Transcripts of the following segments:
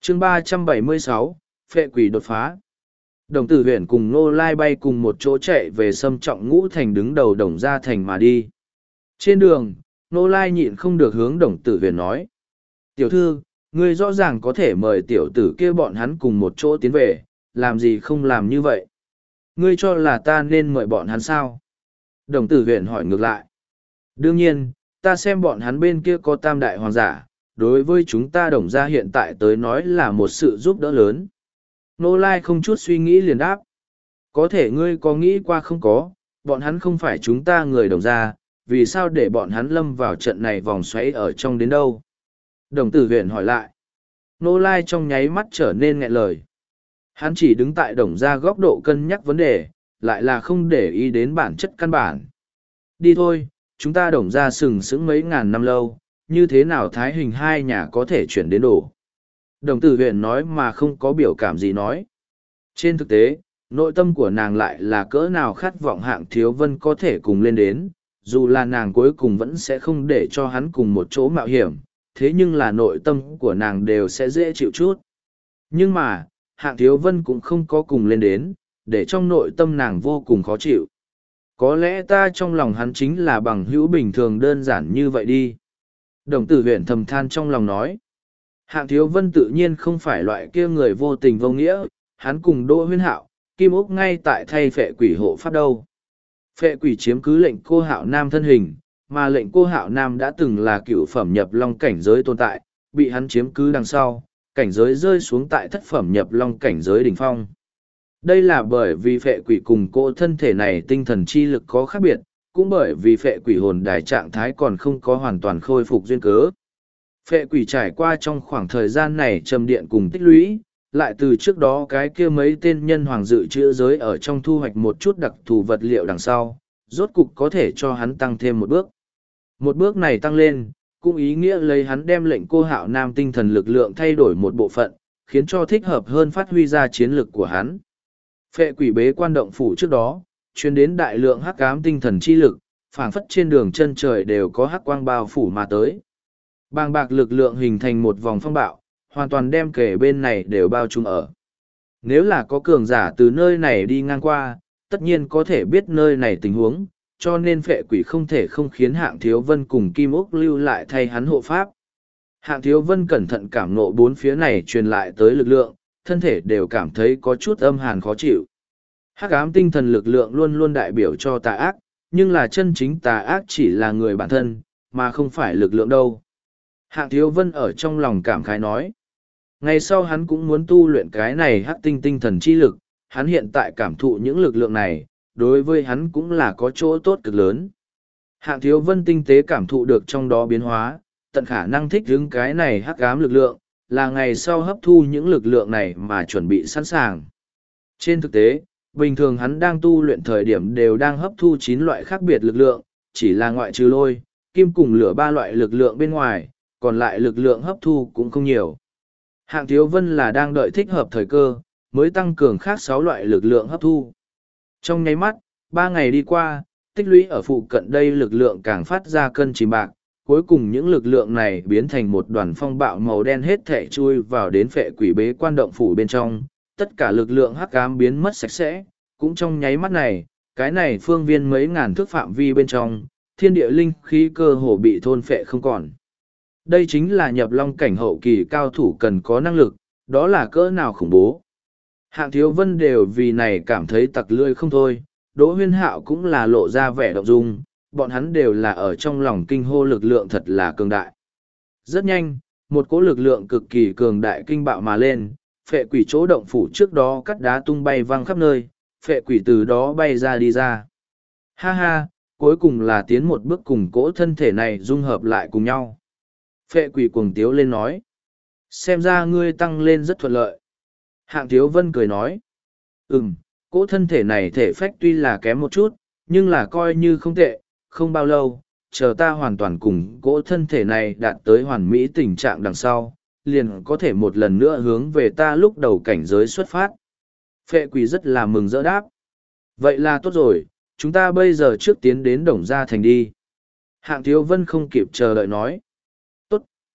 chương 376, phệ quỷ đột phá. Đồng tử huyền cùng Nô Lai bay cùng một chỗ chạy về Sâm Trọng Ngũ Thành đứng đầu Đồng Gia Thành mà đi. Trên đường, Nô Lai nhịn không được hướng Đồng tử huyền nói. Tiểu thư, ngươi rõ ràng có thể mời tiểu tử kia bọn hắn cùng một chỗ tiến về, làm gì không làm như vậy? Ngươi cho là ta nên mời bọn hắn sao? Đồng tử huyền hỏi ngược lại. Đương nhiên, ta xem bọn hắn bên kia có tam đại hoàng giả, đối với chúng ta Đồng Gia hiện tại tới nói là một sự giúp đỡ lớn. Nô Lai không chút suy nghĩ liền đáp. Có thể ngươi có nghĩ qua không có, bọn hắn không phải chúng ta người Đồng Gia, vì sao để bọn hắn lâm vào trận này vòng xoáy ở trong đến đâu? Đồng tử huyền hỏi lại. Nô Lai trong nháy mắt trở nên nghẹn lời. Hắn chỉ đứng tại Đồng Gia góc độ cân nhắc vấn đề, lại là không để ý đến bản chất căn bản. Đi thôi, chúng ta Đồng Gia sừng sững mấy ngàn năm lâu, như thế nào thái hình hai nhà có thể chuyển đến đổ. Đồng tử huyền nói mà không có biểu cảm gì nói. Trên thực tế, nội tâm của nàng lại là cỡ nào khát vọng Hạng Thiếu Vân có thể cùng lên đến, dù là nàng cuối cùng vẫn sẽ không để cho hắn cùng một chỗ mạo hiểm, thế nhưng là nội tâm của nàng đều sẽ dễ chịu chút. Nhưng mà, Hạng Thiếu Vân cũng không có cùng lên đến, để trong nội tâm nàng vô cùng khó chịu. Có lẽ ta trong lòng hắn chính là bằng hữu bình thường đơn giản như vậy đi. Đồng tử huyền thầm than trong lòng nói. Hạng Thiếu Vân tự nhiên không phải loại kia người vô tình vô nghĩa, hắn cùng Đỗ Huyên Hạo, Kim Úc ngay tại thay phệ quỷ hộ pháp đâu. Phệ quỷ chiếm cứ lệnh cô Hạo Nam thân hình, mà lệnh cô Hạo Nam đã từng là cựu phẩm nhập long cảnh giới tồn tại, bị hắn chiếm cứ đằng sau, cảnh giới rơi xuống tại thất phẩm nhập long cảnh giới đỉnh phong. Đây là bởi vì phệ quỷ cùng cô thân thể này tinh thần chi lực có khác biệt, cũng bởi vì phệ quỷ hồn đài trạng thái còn không có hoàn toàn khôi phục duyên cớ. Phệ quỷ trải qua trong khoảng thời gian này trầm điện cùng tích lũy, lại từ trước đó cái kia mấy tên nhân hoàng dự trữ giới ở trong thu hoạch một chút đặc thù vật liệu đằng sau, rốt cục có thể cho hắn tăng thêm một bước. Một bước này tăng lên, cũng ý nghĩa lấy hắn đem lệnh cô Hạo Nam tinh thần lực lượng thay đổi một bộ phận, khiến cho thích hợp hơn phát huy ra chiến lực của hắn. Phệ quỷ bế quan động phủ trước đó, truyền đến đại lượng hắc ám tinh thần chi lực, phảng phất trên đường chân trời đều có hắc quang bao phủ mà tới. Bàng bạc lực lượng hình thành một vòng phong bạo, hoàn toàn đem kể bên này đều bao trùm ở. Nếu là có cường giả từ nơi này đi ngang qua, tất nhiên có thể biết nơi này tình huống, cho nên phệ quỷ không thể không khiến Hạng Thiếu Vân cùng Kim Úc lưu lại thay hắn hộ pháp. Hạng Thiếu Vân cẩn thận cảm nộ bốn phía này truyền lại tới lực lượng, thân thể đều cảm thấy có chút âm hàn khó chịu. Hắc ám tinh thần lực lượng luôn luôn đại biểu cho tà ác, nhưng là chân chính tà ác chỉ là người bản thân, mà không phải lực lượng đâu. Hạng Thiếu Vân ở trong lòng cảm khái nói. Ngày sau hắn cũng muốn tu luyện cái này hắc tinh tinh thần chi lực, hắn hiện tại cảm thụ những lực lượng này, đối với hắn cũng là có chỗ tốt cực lớn. Hạng Thiếu Vân tinh tế cảm thụ được trong đó biến hóa, tận khả năng thích ứng cái này hắc ám lực lượng, là ngày sau hấp thu những lực lượng này mà chuẩn bị sẵn sàng. Trên thực tế, bình thường hắn đang tu luyện thời điểm đều đang hấp thu 9 loại khác biệt lực lượng, chỉ là ngoại trừ lôi, kim cùng lửa 3 loại lực lượng bên ngoài, còn lại lực lượng hấp thu cũng không nhiều. Hạng Thiếu Vân là đang đợi thích hợp thời cơ, mới tăng cường khác 6 loại lực lượng hấp thu. Trong nháy mắt, 3 ngày đi qua, tích lũy ở phụ cận đây lực lượng càng phát ra cân chìm bạc, cuối cùng những lực lượng này biến thành một đoàn phong bạo màu đen hết thể chui vào đến phệ quỷ bế quan động phủ bên trong, tất cả lực lượng hắc ám biến mất sạch sẽ, cũng trong nháy mắt này, cái này phương viên mấy ngàn thước phạm vi bên trong, thiên địa linh khí cơ hồ bị thôn phệ không còn. Đây chính là nhập long cảnh hậu kỳ cao thủ cần có năng lực, đó là cỡ nào khủng bố. Hạng Thiếu Vân đều vì này cảm thấy tặc lưỡi không thôi, Đỗ Huyên Hạo cũng là lộ ra vẻ động dung, bọn hắn đều là ở trong lòng kinh hô lực lượng thật là cường đại. Rất nhanh, một cỗ lực lượng cực kỳ cường đại kinh bạo mà lên, phệ quỷ chỗ động phủ trước đó cắt đá tung bay văng khắp nơi, phệ quỷ từ đó bay ra đi ra. Ha ha, cuối cùng là tiến một bước cùng cỗ thân thể này dung hợp lại cùng nhau. Phệ quỷ cuồng tiếu lên nói. Xem ra ngươi tăng lên rất thuận lợi. Hạng Thiếu Vân cười nói. Cỗ thân thể này thể phách tuy là kém một chút, nhưng là coi như không tệ, không bao lâu, chờ ta hoàn toàn cùng cỗ thân thể này đạt tới hoàn mỹ tình trạng đằng sau, liền có thể một lần nữa hướng về ta lúc đầu cảnh giới xuất phát. Phệ quỷ rất là mừng rỡ đáp. Vậy là tốt rồi, chúng ta bây giờ trước tiến đến Đồng Gia Thành đi. Hạng Thiếu Vân không kịp chờ đợi nói. Tốt,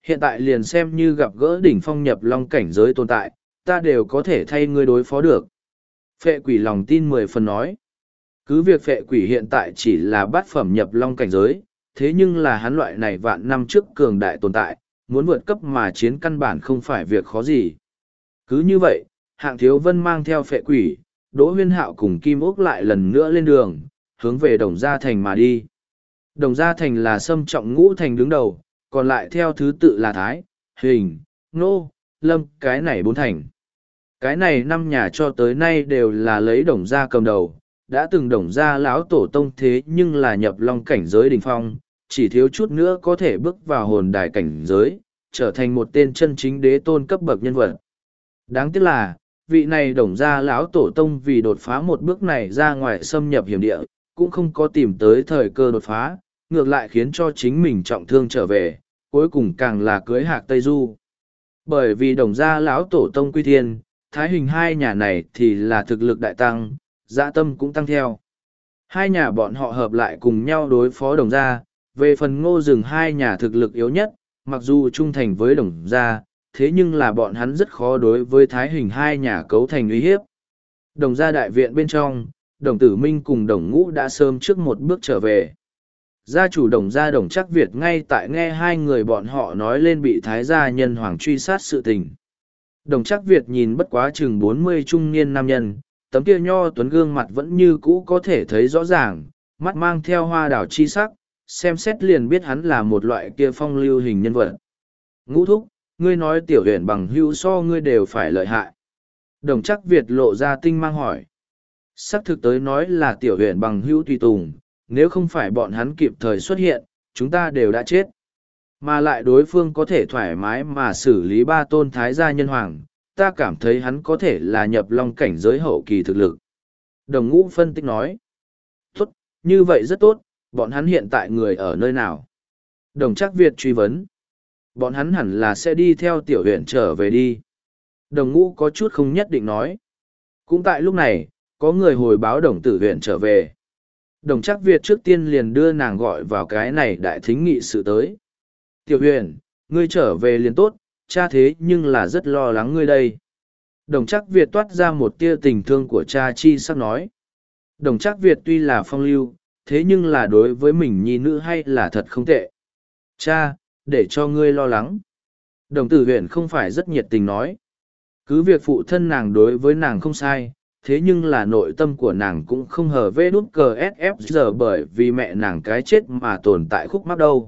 Hiện tại liền xem như gặp gỡ đỉnh phong nhập long cảnh giới tồn tại, ta đều có thể thay ngươi đối phó được. Phệ quỷ lòng tin 10 phần nói. Cứ việc phệ quỷ hiện tại chỉ là bát phẩm nhập long cảnh giới, thế nhưng là hắn loại này vạn năm trước cường đại tồn tại, muốn vượt cấp mà chiến căn bản không phải việc khó gì. Cứ như vậy, Hạng Thiếu Vân mang theo phệ quỷ, Đỗ Huyên Hạo cùng Kim Ốc lại lần nữa lên đường, hướng về Đồng Gia Thành mà đi. Đồng Gia Thành là Sâm Trọng Ngũ Thành đứng đầu, còn lại theo thứ tự là Thái, Hình, Nô, Lâm, cái này 4 thành. Cái này 5 nhà cho tới nay đều là lấy Đồng Gia cầm đầu, đã từng Đồng Gia lão tổ tông thế nhưng là nhập long cảnh giới đỉnh phong, chỉ thiếu chút nữa có thể bước vào hồn đài cảnh giới, trở thành một tên chân chính đế tôn cấp bậc nhân vật. Đáng tiếc là, vị này Đồng Gia lão tổ tông vì đột phá một bước này ra ngoài xâm nhập hiểm địa, cũng không có tìm tới thời cơ đột phá, ngược lại khiến cho chính mình trọng thương trở về, cuối cùng càng là cưới Hạc Tây Du. Bởi vì Đồng Gia lão tổ tông quy thiên, Thái Hình hai nhà này thì là thực lực đại tăng, dạ tâm cũng tăng theo. Hai nhà bọn họ hợp lại cùng nhau đối phó Đồng Gia, về phần Ngô Rừng hai nhà thực lực yếu nhất, mặc dù trung thành với Đồng Gia, thế nhưng là bọn hắn rất khó đối với Thái Hình hai nhà cấu thành uy hiếp. Đồng Gia đại viện bên trong, Đồng Tử Minh cùng Đồng Ngũ đã sớm trước một bước trở về. Gia chủ Đồng Gia Đồng Trắc Việt ngay tại nghe hai người bọn họ nói lên bị Thái gia nhân hoàng truy sát sự tình. Đồng Trắc Việt nhìn bất quá chừng 40 trung niên nam nhân, tấm kia nho tuấn gương mặt vẫn như cũ có thể thấy rõ ràng, mắt mang theo hoa đảo chi sắc, xem xét liền biết hắn là một loại kia phong lưu hình nhân vật. Ngũ thúc, ngươi nói tiểu huyền bằng hữu so ngươi đều phải lợi hại. Đồng Trắc Việt lộ ra tinh mang hỏi. Sắc thực tới nói là tiểu huyền bằng hữu tùy tùng, nếu không phải bọn hắn kịp thời xuất hiện, chúng ta đều đã chết. Mà lại đối phương có thể thoải mái mà xử lý 3 tôn thái gia nhân hoàng, ta cảm thấy hắn có thể là nhập long cảnh giới hậu kỳ thực lực. Đồng Ngũ phân tích nói. Tốt, như vậy rất tốt, bọn hắn hiện tại người ở nơi nào? Đồng Trắc Việt truy vấn. Bọn hắn hẳn là sẽ đi theo tiểu huyện trở về đi. Đồng Ngũ có chút không nhất định nói. Cũng tại lúc này, có người hồi báo Đồng Tử huyện trở về. Đồng Trắc Việt trước tiên liền đưa nàng gọi vào cái này đại thính nghị sự tới. Tiểu huyền, ngươi trở về liền tốt, cha thế nhưng là rất lo lắng ngươi đây. Đồng Trắc Việt toát ra một tia tình thương của cha chi sắc nói. Đồng Trắc Việt tuy là phong lưu, thế nhưng là đối với mình nhi nữ hay là thật không tệ. Cha, để cho ngươi lo lắng. Đồng Tử huyền không phải rất nhiệt tình nói. Cứ việc phụ thân nàng đối với nàng không sai, thế nhưng là nội tâm của nàng cũng không hờ vê đút cờ SF giờ bởi vì mẹ nàng cái chết mà tồn tại khúc mắc đâu.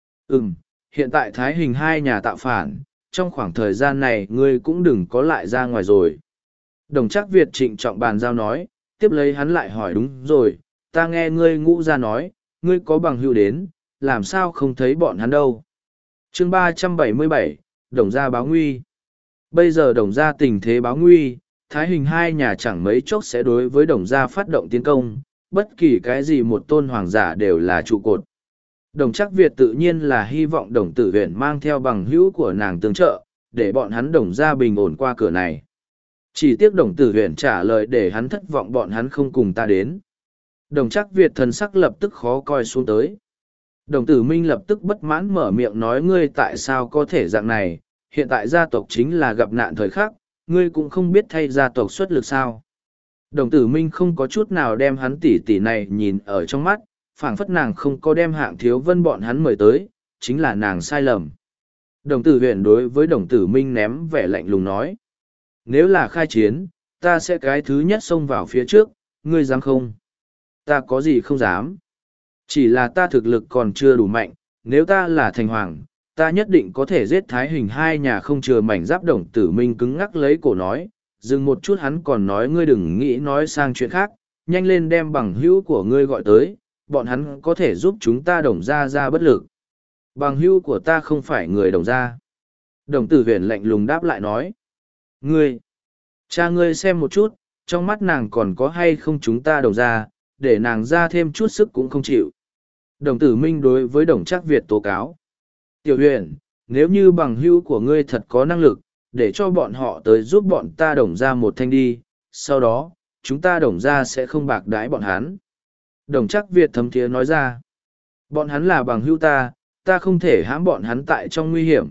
Hiện tại Thái Hình hai nhà tạo phản, trong khoảng thời gian này ngươi cũng đừng có lại ra ngoài rồi. Đồng Trắc Việt trịnh trọng bàn giao nói, tiếp lấy hắn lại hỏi đúng rồi, ta nghe ngươi Ngũ ra nói, ngươi có bằng hữu đến, làm sao không thấy bọn hắn đâu. Chương 377, Đồng Gia báo nguy. Bây giờ Đồng Gia tình thế báo nguy, Thái Hình hai nhà chẳng mấy chốc sẽ đối với Đồng Gia phát động tiến công, bất kỳ cái gì một tôn hoàng giả đều là trụ cột. Đồng Trắc Việt tự nhiên là hy vọng Đồng Tử Huyền mang theo bằng hữu của nàng tương trợ, để bọn hắn Đồng Gia bình ổn qua cửa này. Chỉ tiếc Đồng Tử Huyền trả lời để hắn thất vọng bọn hắn không cùng ta đến. Đồng Trắc Việt thần sắc lập tức khó coi xuống tới. Đồng Tử Minh lập tức bất mãn mở miệng nói ngươi tại sao có thể dạng này, hiện tại gia tộc chính là gặp nạn thời khắc, ngươi cũng không biết thay gia tộc xuất lực sao. Đồng Tử Minh không có chút nào đem hắn tỷ này nhìn ở trong mắt, phảng phất nàng không có đem Hạng Thiếu Vân bọn hắn mời tới, chính là nàng sai lầm. Đồng Tử Huyền đối với Đồng Tử Minh ném vẻ lạnh lùng nói. Nếu là khai chiến, ta sẽ cái thứ nhất xông vào phía trước, ngươi dám không? Ta có gì không dám. Chỉ là ta thực lực còn chưa đủ mạnh, nếu ta là thành hoàng, ta nhất định có thể giết Thái Hình hai nhà không chừa mảnh giáp. Đồng Tử Minh cứng ngắc lấy cổ nói, dừng một chút hắn còn nói ngươi đừng nghĩ nói sang chuyện khác, nhanh lên đem bằng hữu của ngươi gọi tới, bọn hắn có thể giúp chúng ta Đồng Gia ra bất lực. Bằng hữu của ta không phải người Đồng Gia. Đồng Tử Huyền lạnh lùng đáp lại nói. Ngươi, cha ngươi xem một chút, trong mắt nàng còn có hay không chúng ta Đồng Gia, để nàng ra thêm chút sức cũng không chịu. Đồng Tử Minh đối với Đồng Trắc Việt tố cáo. Tiểu Huyền, nếu như bằng hữu của ngươi thật có năng lực, để cho bọn họ tới giúp bọn ta Đồng Gia một thanh đi, sau đó, chúng ta Đồng Gia sẽ không bạc đãi bọn hắn. Đồng Trắc Việt thấm thiế nói ra, bọn hắn là bằng hữu ta không thể hãm bọn hắn tại trong nguy hiểm,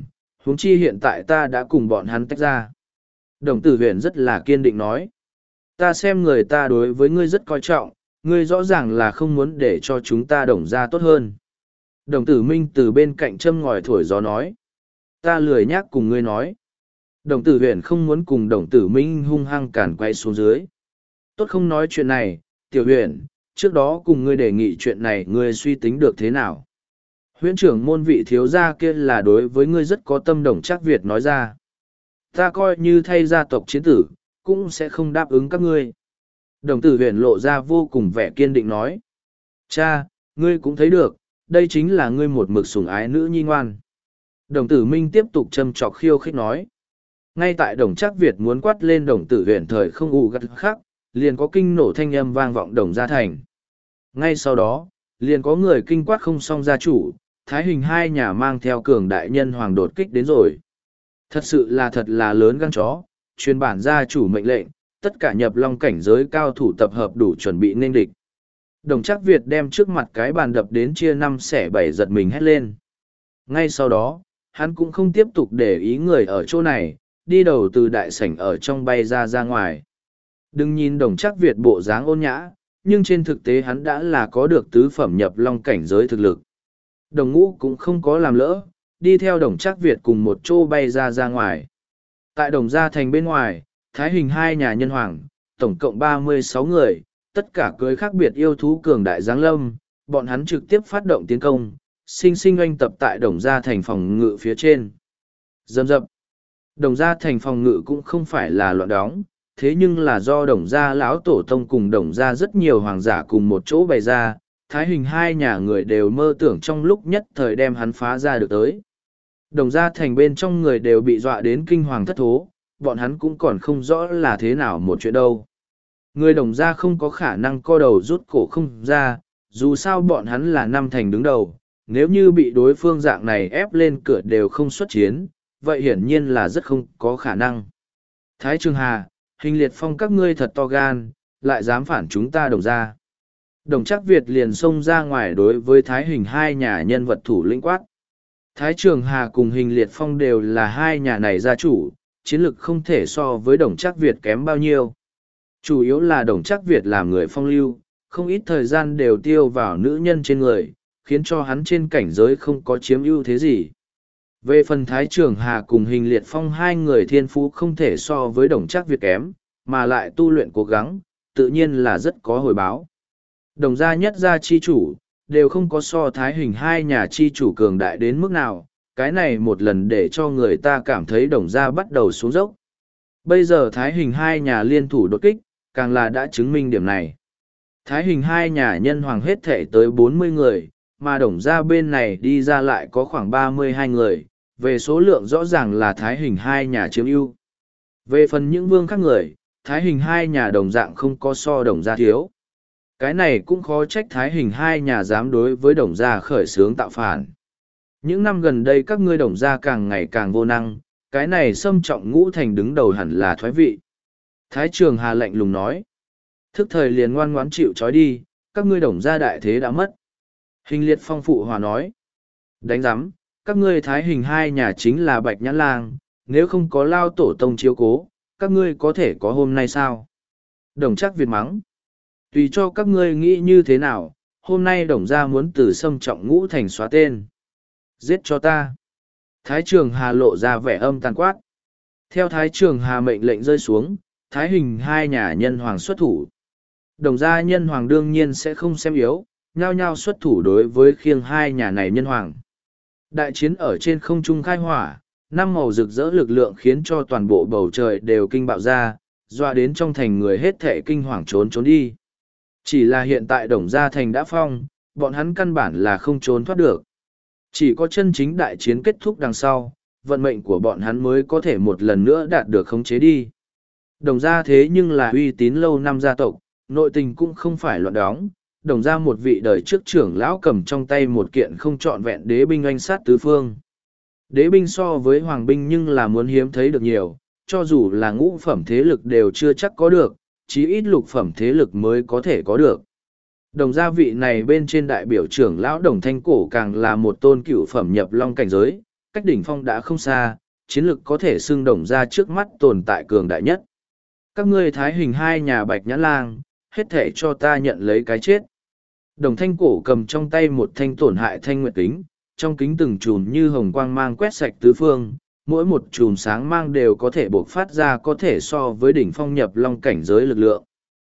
huống chi hiện tại ta đã cùng bọn hắn tách ra. Đồng tử huyền rất là kiên định nói. Ta xem người ta đối với ngươi rất coi trọng, ngươi rõ ràng là không muốn để cho chúng ta đồng ra tốt hơn. Đồng tử minh từ bên cạnh châm ngòi thổi gió nói. Ta lười nhác cùng ngươi nói. Đồng tử huyền không muốn cùng đồng tử minh hung hăng cản quay xuống dưới. Tốt không nói chuyện này, tiểu huyền, trước đó cùng ngươi đề nghị chuyện này ngươi suy tính được thế nào? Huyễn trưởng môn vị thiếu gia kia là đối với ngươi rất có tâm. Đồng Trác Việt nói ra. Ta coi như thay gia tộc chiến tử, cũng sẽ không đáp ứng các ngươi. Đồng tử huyền lộ ra vô cùng vẻ kiên định nói. Cha, ngươi cũng thấy được, đây chính là ngươi một mực sủng ái nữ nhi ngoan. Đồng tử minh tiếp tục châm chọc khiêu khích nói. Ngay tại Đồng Trác Việt muốn quát lên đồng tử huyền thời không ù gắt khắc, liền có kinh nổ thanh âm vang vọng Đồng gia thành. Ngay sau đó, liền có người kinh quát không xong gia chủ, Thái Hình hai nhà mang theo cường đại nhân hoàng đột kích đến rồi. Thật sự là lớn gan chó, truyền bản gia chủ mệnh lệnh, tất cả nhập long cảnh giới cao thủ tập hợp đủ chuẩn bị nên địch. Đồng Trác Việt đem trước mặt cái bàn đập đến chia năm xẻ bảy, giật mình hét lên. Ngay sau đó, hắn cũng không tiếp tục để ý người ở chỗ này, đi đầu từ đại sảnh ở trong bay ra ngoài. Đừng nhìn Đồng Trác Việt bộ dáng ôn nhã, nhưng trên thực tế hắn đã là có được tứ phẩm nhập long cảnh giới thực lực. Đồng Ngũ cũng không có làm lỡ, đi theo Đồng Trác Việt cùng một chỗ bay ra ngoài. Tại Đồng gia thành bên ngoài, Thái Hình hai nhà nhân hoàng, tổng cộng 36 người, tất cả cưới khác biệt yêu thú cường đại giáng lâm, bọn hắn trực tiếp phát động tiến công, sinh oanh tập tại Đồng gia thành phòng ngự phía trên. Dầm dập. Đồng gia thành phòng ngự cũng không phải là loạn đóng, thế nhưng là do Đồng gia lão tổ tông cùng Đồng gia rất nhiều hoàng giả cùng một chỗ bày ra, Thái Hình hai nhà người đều mơ tưởng trong lúc nhất thời đem hắn phá ra được tới. Đồng gia thành bên trong người đều bị dọa đến kinh hoàng thất thố, bọn hắn cũng còn không rõ là thế nào một chuyện đâu. Người Đồng gia không có khả năng co đầu rút cổ không ra, dù sao bọn hắn là năm thành đứng đầu, nếu như bị đối phương dạng này ép lên cửa đều không xuất chiến, vậy hiển nhiên là rất không có khả năng. Thái Trường Hà, Hình Liệt Phong các ngươi thật to gan, lại dám phản chúng ta Đồng gia. Đồng Trác Việt liền xông ra ngoài đối với Thái Hình hai nhà nhân vật thủ lĩnh quát. Thái Trường Hà cùng Hình Liệt Phong đều là hai nhà này gia chủ, chiến lực không thể so với Đồng Trác Việt kém bao nhiêu. Chủ yếu là Đồng Trác Việt làm người phong lưu, không ít thời gian đều tiêu vào nữ nhân trên người, khiến cho hắn trên cảnh giới không có chiếm ưu thế gì. Về phần Thái Trường Hà cùng Hình Liệt Phong hai người thiên phú không thể so với Đồng Trác Việt kém, mà lại tu luyện cố gắng, tự nhiên là rất có hồi báo. Đồng gia nhất gia chi chủ, đều không có so Thái Hình hai nhà chi chủ cường đại đến mức nào, cái này một lần để cho người ta cảm thấy Đồng gia bắt đầu xuống dốc. Bây giờ Thái Hình hai nhà liên thủ đột kích, càng là đã chứng minh điểm này. Thái Hình hai nhà nhân hoàng hết thể tới 40 người, mà Đồng gia bên này đi ra lại có khoảng 32 người, về số lượng rõ ràng là Thái Hình hai nhà chiếm ưu. Về phần những vương khác người, Thái Hình hai nhà đồng dạng không có so Đồng gia thiếu. Cái này cũng khó trách Thái Hình hai nhà dám đối với Đồng gia khởi xướng tạo phản. Những năm gần đây các ngươi Đồng gia càng ngày càng vô năng, cái này xâm trọng ngũ thành đứng đầu hẳn là thoái vị. Thái Trường Hà lạnh lùng nói. Thức thời liền ngoan ngoãn chịu trói đi, các ngươi Đồng gia đại thế đã mất. Hình Liệt Phong phụ hòa nói. Đánh giám, các ngươi Thái Hình hai nhà chính là Bạch Nhãn Lang, nếu không có lao tổ tông chiếu cố, các ngươi có thể có hôm nay sao? Đồng Trác Việt mắng. Tùy cho các ngươi nghĩ như thế nào, hôm nay Đồng gia muốn từ xâm trọng ngũ thành xóa tên. Giết cho ta. Thái Trường Hà lộ ra vẻ âm tàn quát. Theo Thái Trường Hà mệnh lệnh rơi xuống, Thái Hình hai nhà nhân hoàng xuất thủ. Đồng gia nhân hoàng đương nhiên sẽ không xem yếu, nhao nhao xuất thủ đối với khiêng hai nhà này nhân hoàng. Đại chiến ở trên không trung khai hỏa, năm màu rực rỡ lực lượng khiến cho toàn bộ bầu trời đều kinh bạo ra, doa đến trong thành người hết thệ kinh hoàng trốn đi. Chỉ là hiện tại Đồng gia thành đã phong, bọn hắn căn bản là không trốn thoát được. Chỉ có chân chính đại chiến kết thúc đằng sau, vận mệnh của bọn hắn mới có thể một lần nữa đạt được khống chế đi. Đồng gia thế nhưng là uy tín lâu năm gia tộc, nội tình cũng không phải loạn đóng. Đồng gia một vị đời trước trưởng lão cầm trong tay một kiện không trọn vẹn đế binh oanh sát tứ phương. Đế binh so với hoàng binh nhưng là muốn hiếm thấy được nhiều, cho dù là ngũ phẩm thế lực đều chưa chắc có được, chí ít lục phẩm thế lực mới có thể có được. Đồng gia vị này bên trên đại biểu trưởng lão Đồng Thanh Cổ càng là một tôn cửu phẩm nhập long cảnh giới, cách đỉnh phong đã không xa, chiến lực có thể xưng Đồng gia trước mắt tồn tại cường đại nhất. Các ngươi thái hình hai nhà Bạch Nhãn Lang, hết thể cho ta nhận lấy cái chết. Đồng Thanh Cổ cầm trong tay một thanh tổn hại thanh nguyệt kính, trong kính từng chùm như hồng quang mang quét sạch tứ phương, mỗi một chùm sáng mang đều có thể bộc phát ra có thể so với đỉnh phong nhập long cảnh giới lực lượng.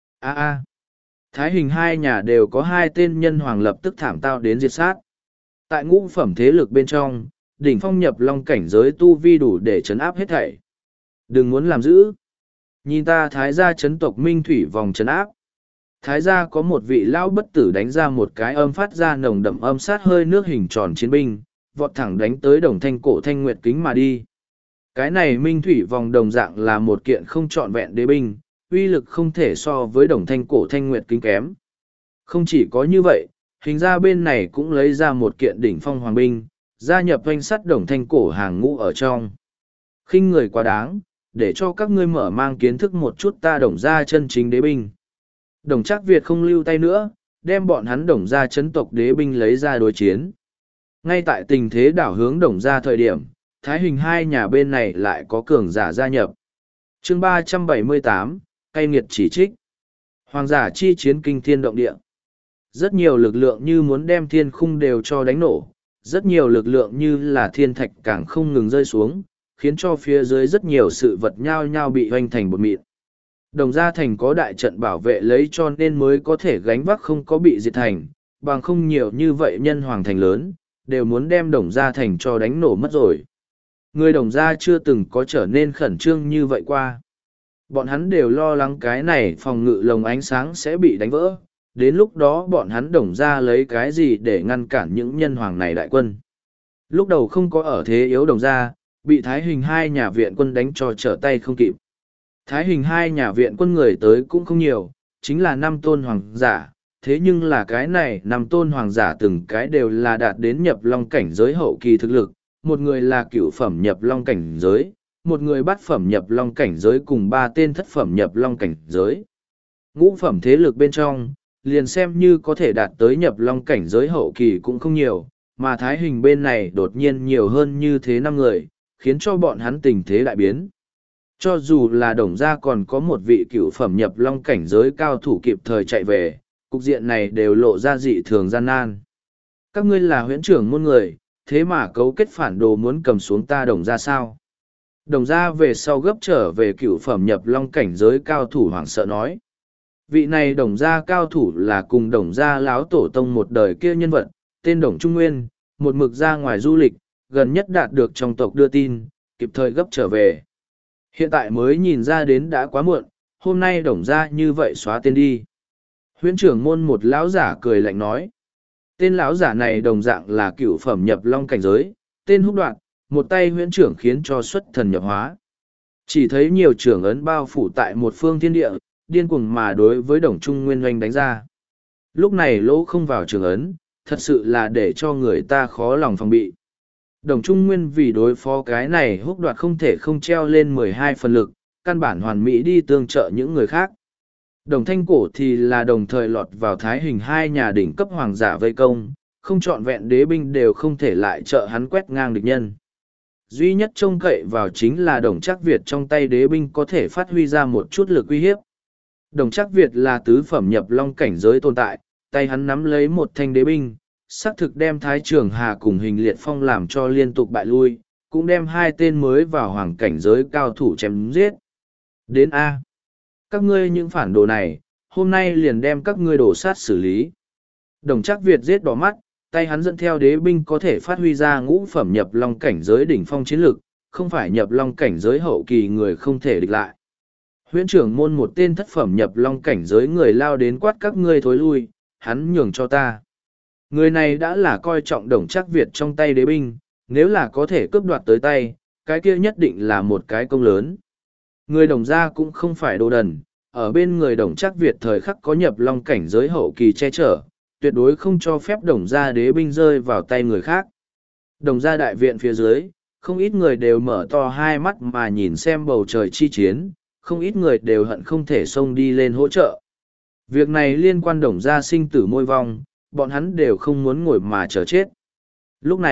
Thái hình hai nhà đều có hai tên nhân hoàng lập tức thảm tao đến diệt sát. Tại ngũ phẩm thế lực bên trong, đỉnh phong nhập long cảnh giới tu vi đủ để chấn áp hết thảy. Đừng muốn làm dữ. Nhìn ta thái gia chấn tộc minh thủy vòng chấn áp. Thái gia có một vị lão bất tử đánh ra một cái âm phát ra nồng đậm âm sát hơi nước hình tròn chiến binh, vọt thẳng đánh tới Đồng Thanh Cổ thanh nguyệt kính mà đi. Cái này minh thủy vòng đồng dạng là một kiện không trọn vẹn đế binh, uy lực không thể so với Đồng Thanh Cổ thanh nguyệt kính kém. Không chỉ có như vậy, hình ra bên này cũng lấy ra một kiện đỉnh phong hoàng binh, gia nhập doanh sắt Đồng Thanh Cổ hàng ngũ ở trong. Khinh người quá đáng, để cho các ngươi mở mang kiến thức một chút ta Đồng gia chân chính đế binh. Đồng Trác Việt không lưu tay nữa, đem bọn hắn Đồng gia chấn tộc đế binh lấy ra đối chiến. Ngay tại tình thế đảo hướng Đồng gia thời điểm, thái hình hai nhà bên này lại có cường giả gia nhập. Chương 378, cay nghiệt chỉ trích. Hoàng giả chi chiến kinh thiên động địa. Rất nhiều lực lượng như muốn đem thiên khung đều cho đánh nổ, rất nhiều lực lượng như là thiên thạch càng không ngừng rơi xuống, khiến cho phía dưới rất nhiều sự vật nhao nhao bị hoành thành bột mịn. Đồng gia thành có đại trận bảo vệ lấy cho nên mới có thể gánh vác không có bị diệt thành, bằng không nhiều như vậy nhân hoàng thành lớn, đều muốn đem Đồng gia thành cho đánh nổ mất rồi. Người Đồng gia chưa từng có trở nên khẩn trương như vậy qua. Bọn hắn đều lo lắng cái này phòng ngự lồng ánh sáng sẽ bị đánh vỡ, đến lúc đó bọn hắn Đồng gia lấy cái gì để ngăn cản những nhân hoàng này đại quân. Lúc đầu không có ở thế yếu Đồng gia, bị thái hình hai nhà viện quân đánh cho trở tay không kịp. Thái hình hai nhà viện quân người tới cũng không nhiều, chính là 5 tôn hoàng giả, thế nhưng là cái này 5 tôn hoàng giả từng cái đều là đạt đến nhập long cảnh giới hậu kỳ thực lực, một người là cửu phẩm nhập long cảnh giới, một người bát phẩm nhập long cảnh giới cùng 3 tên thất phẩm nhập long cảnh giới. Ngũ phẩm thế lực bên trong, liền xem như có thể đạt tới nhập long cảnh giới hậu kỳ cũng không nhiều, mà thái hình bên này đột nhiên nhiều hơn như thế 5 người, khiến cho bọn hắn tình thế đại biến. Cho dù là Đồng gia còn có một vị cửu phẩm nhập long cảnh giới cao thủ kịp thời chạy về, cục diện này đều lộ ra dị thường gian nan. Các ngươi là huyễn trưởng môn người, thế mà cấu kết phản đồ muốn cầm xuống ta Đồng gia sao? Đồng gia về sau gấp trở về cửu phẩm nhập long cảnh giới cao thủ hoảng sợ nói. Vị này Đồng gia cao thủ là cùng Đồng gia láo tổ tông một đời kia nhân vật, tên Đồng Trung Nguyên, một mực ra ngoài du lịch, gần nhất đạt được trong tộc đưa tin, kịp thời gấp trở về. Hiện tại mới nhìn ra đến đã quá muộn, hôm nay Đồng gia như vậy xóa tên đi. Huyễn trưởng môn một lão giả cười lạnh nói. Tên lão giả này đồng dạng là cựu phẩm nhập long cảnh giới, tên Húc Đoạn, một tay huyễn trưởng khiến cho xuất thần nhập hóa. Chỉ thấy nhiều trưởng ấn bao phủ tại một phương thiên địa, điên cuồng mà đối với Đồng Trung Nguyên oanh đánh ra. Lúc này lỗ không vào trưởng ấn, thật sự là để cho người ta khó lòng phòng bị. Đồng Trung Nguyên vì đối phó cái này Húc Đoạt không thể không treo lên 12 phần lực, căn bản hoàn mỹ đi tương trợ những người khác. Đồng Thanh Cổ thì là đồng thời lọt vào thái hình hai nhà đỉnh cấp hoàng giả vây công, không trọn vẹn đế binh đều không thể lại trợ hắn quét ngang địch nhân. Duy nhất trông cậy vào chính là Đồng Trác Việt trong tay đế binh có thể phát huy ra một chút lực uy hiếp. Đồng Trác Việt là tứ phẩm nhập long cảnh giới tồn tại, tay hắn nắm lấy một thanh đế binh, xác thực đem Thái Trường Hà cùng Hình Liệt Phong làm cho liên tục bại lui, cũng đem 2 tên mới vào hoàng cảnh giới cao thủ chém giết. Đến A. Các ngươi những phản đồ này, hôm nay liền đem các ngươi đổ sát xử lý. Đồng Trác Việt giết đỏ mắt, tay hắn dẫn theo đế binh có thể phát huy ra ngũ phẩm nhập long cảnh giới đỉnh phong chiến lực, không phải nhập long cảnh giới hậu kỳ người không thể địch lại. Huyễn trưởng môn một tên thất phẩm nhập long cảnh giới người lao đến quát các ngươi thối lui, hắn nhường cho ta. Người này đã là coi trọng Đồng Trác Việt trong tay đế binh, nếu là có thể cướp đoạt tới tay, cái kia nhất định là một cái công lớn. Người Đồng gia cũng không phải đồ đần, ở bên người Đồng Trác Việt thời khắc có nhập long cảnh giới hậu kỳ che chở, tuyệt đối không cho phép Đồng gia đế binh rơi vào tay người khác. Đồng gia đại viện phía dưới, không ít người đều mở to hai mắt mà nhìn xem bầu trời chi chiến, không ít người đều hận không thể xông đi lên hỗ trợ. Việc này liên quan Đồng gia sinh tử môi vong, bọn hắn đều không muốn ngồi mà chờ chết. Lúc này,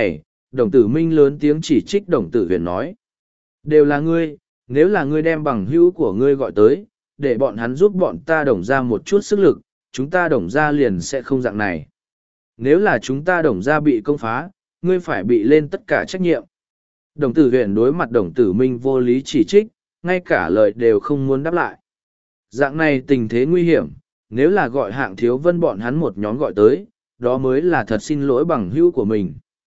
Đồng Tử Minh lớn tiếng chỉ trích Đồng Tử Huyền nói. Đều là ngươi, nếu là ngươi đem bằng hữu của ngươi gọi tới, để bọn hắn giúp bọn ta Đồng ra một chút sức lực, chúng ta Đồng ra liền sẽ không dạng này. Nếu là chúng ta Đồng ra bị công phá, ngươi phải bị lên tất cả trách nhiệm. Đồng Tử Huyền đối mặt Đồng Tử Minh vô lý chỉ trích, ngay cả lời đều không muốn đáp lại. Dạng này tình thế nguy hiểm, nếu là gọi Hạng Thiếu Vân bọn hắn một nhóm gọi tới, đó mới là thật xin lỗi bằng hữu của mình.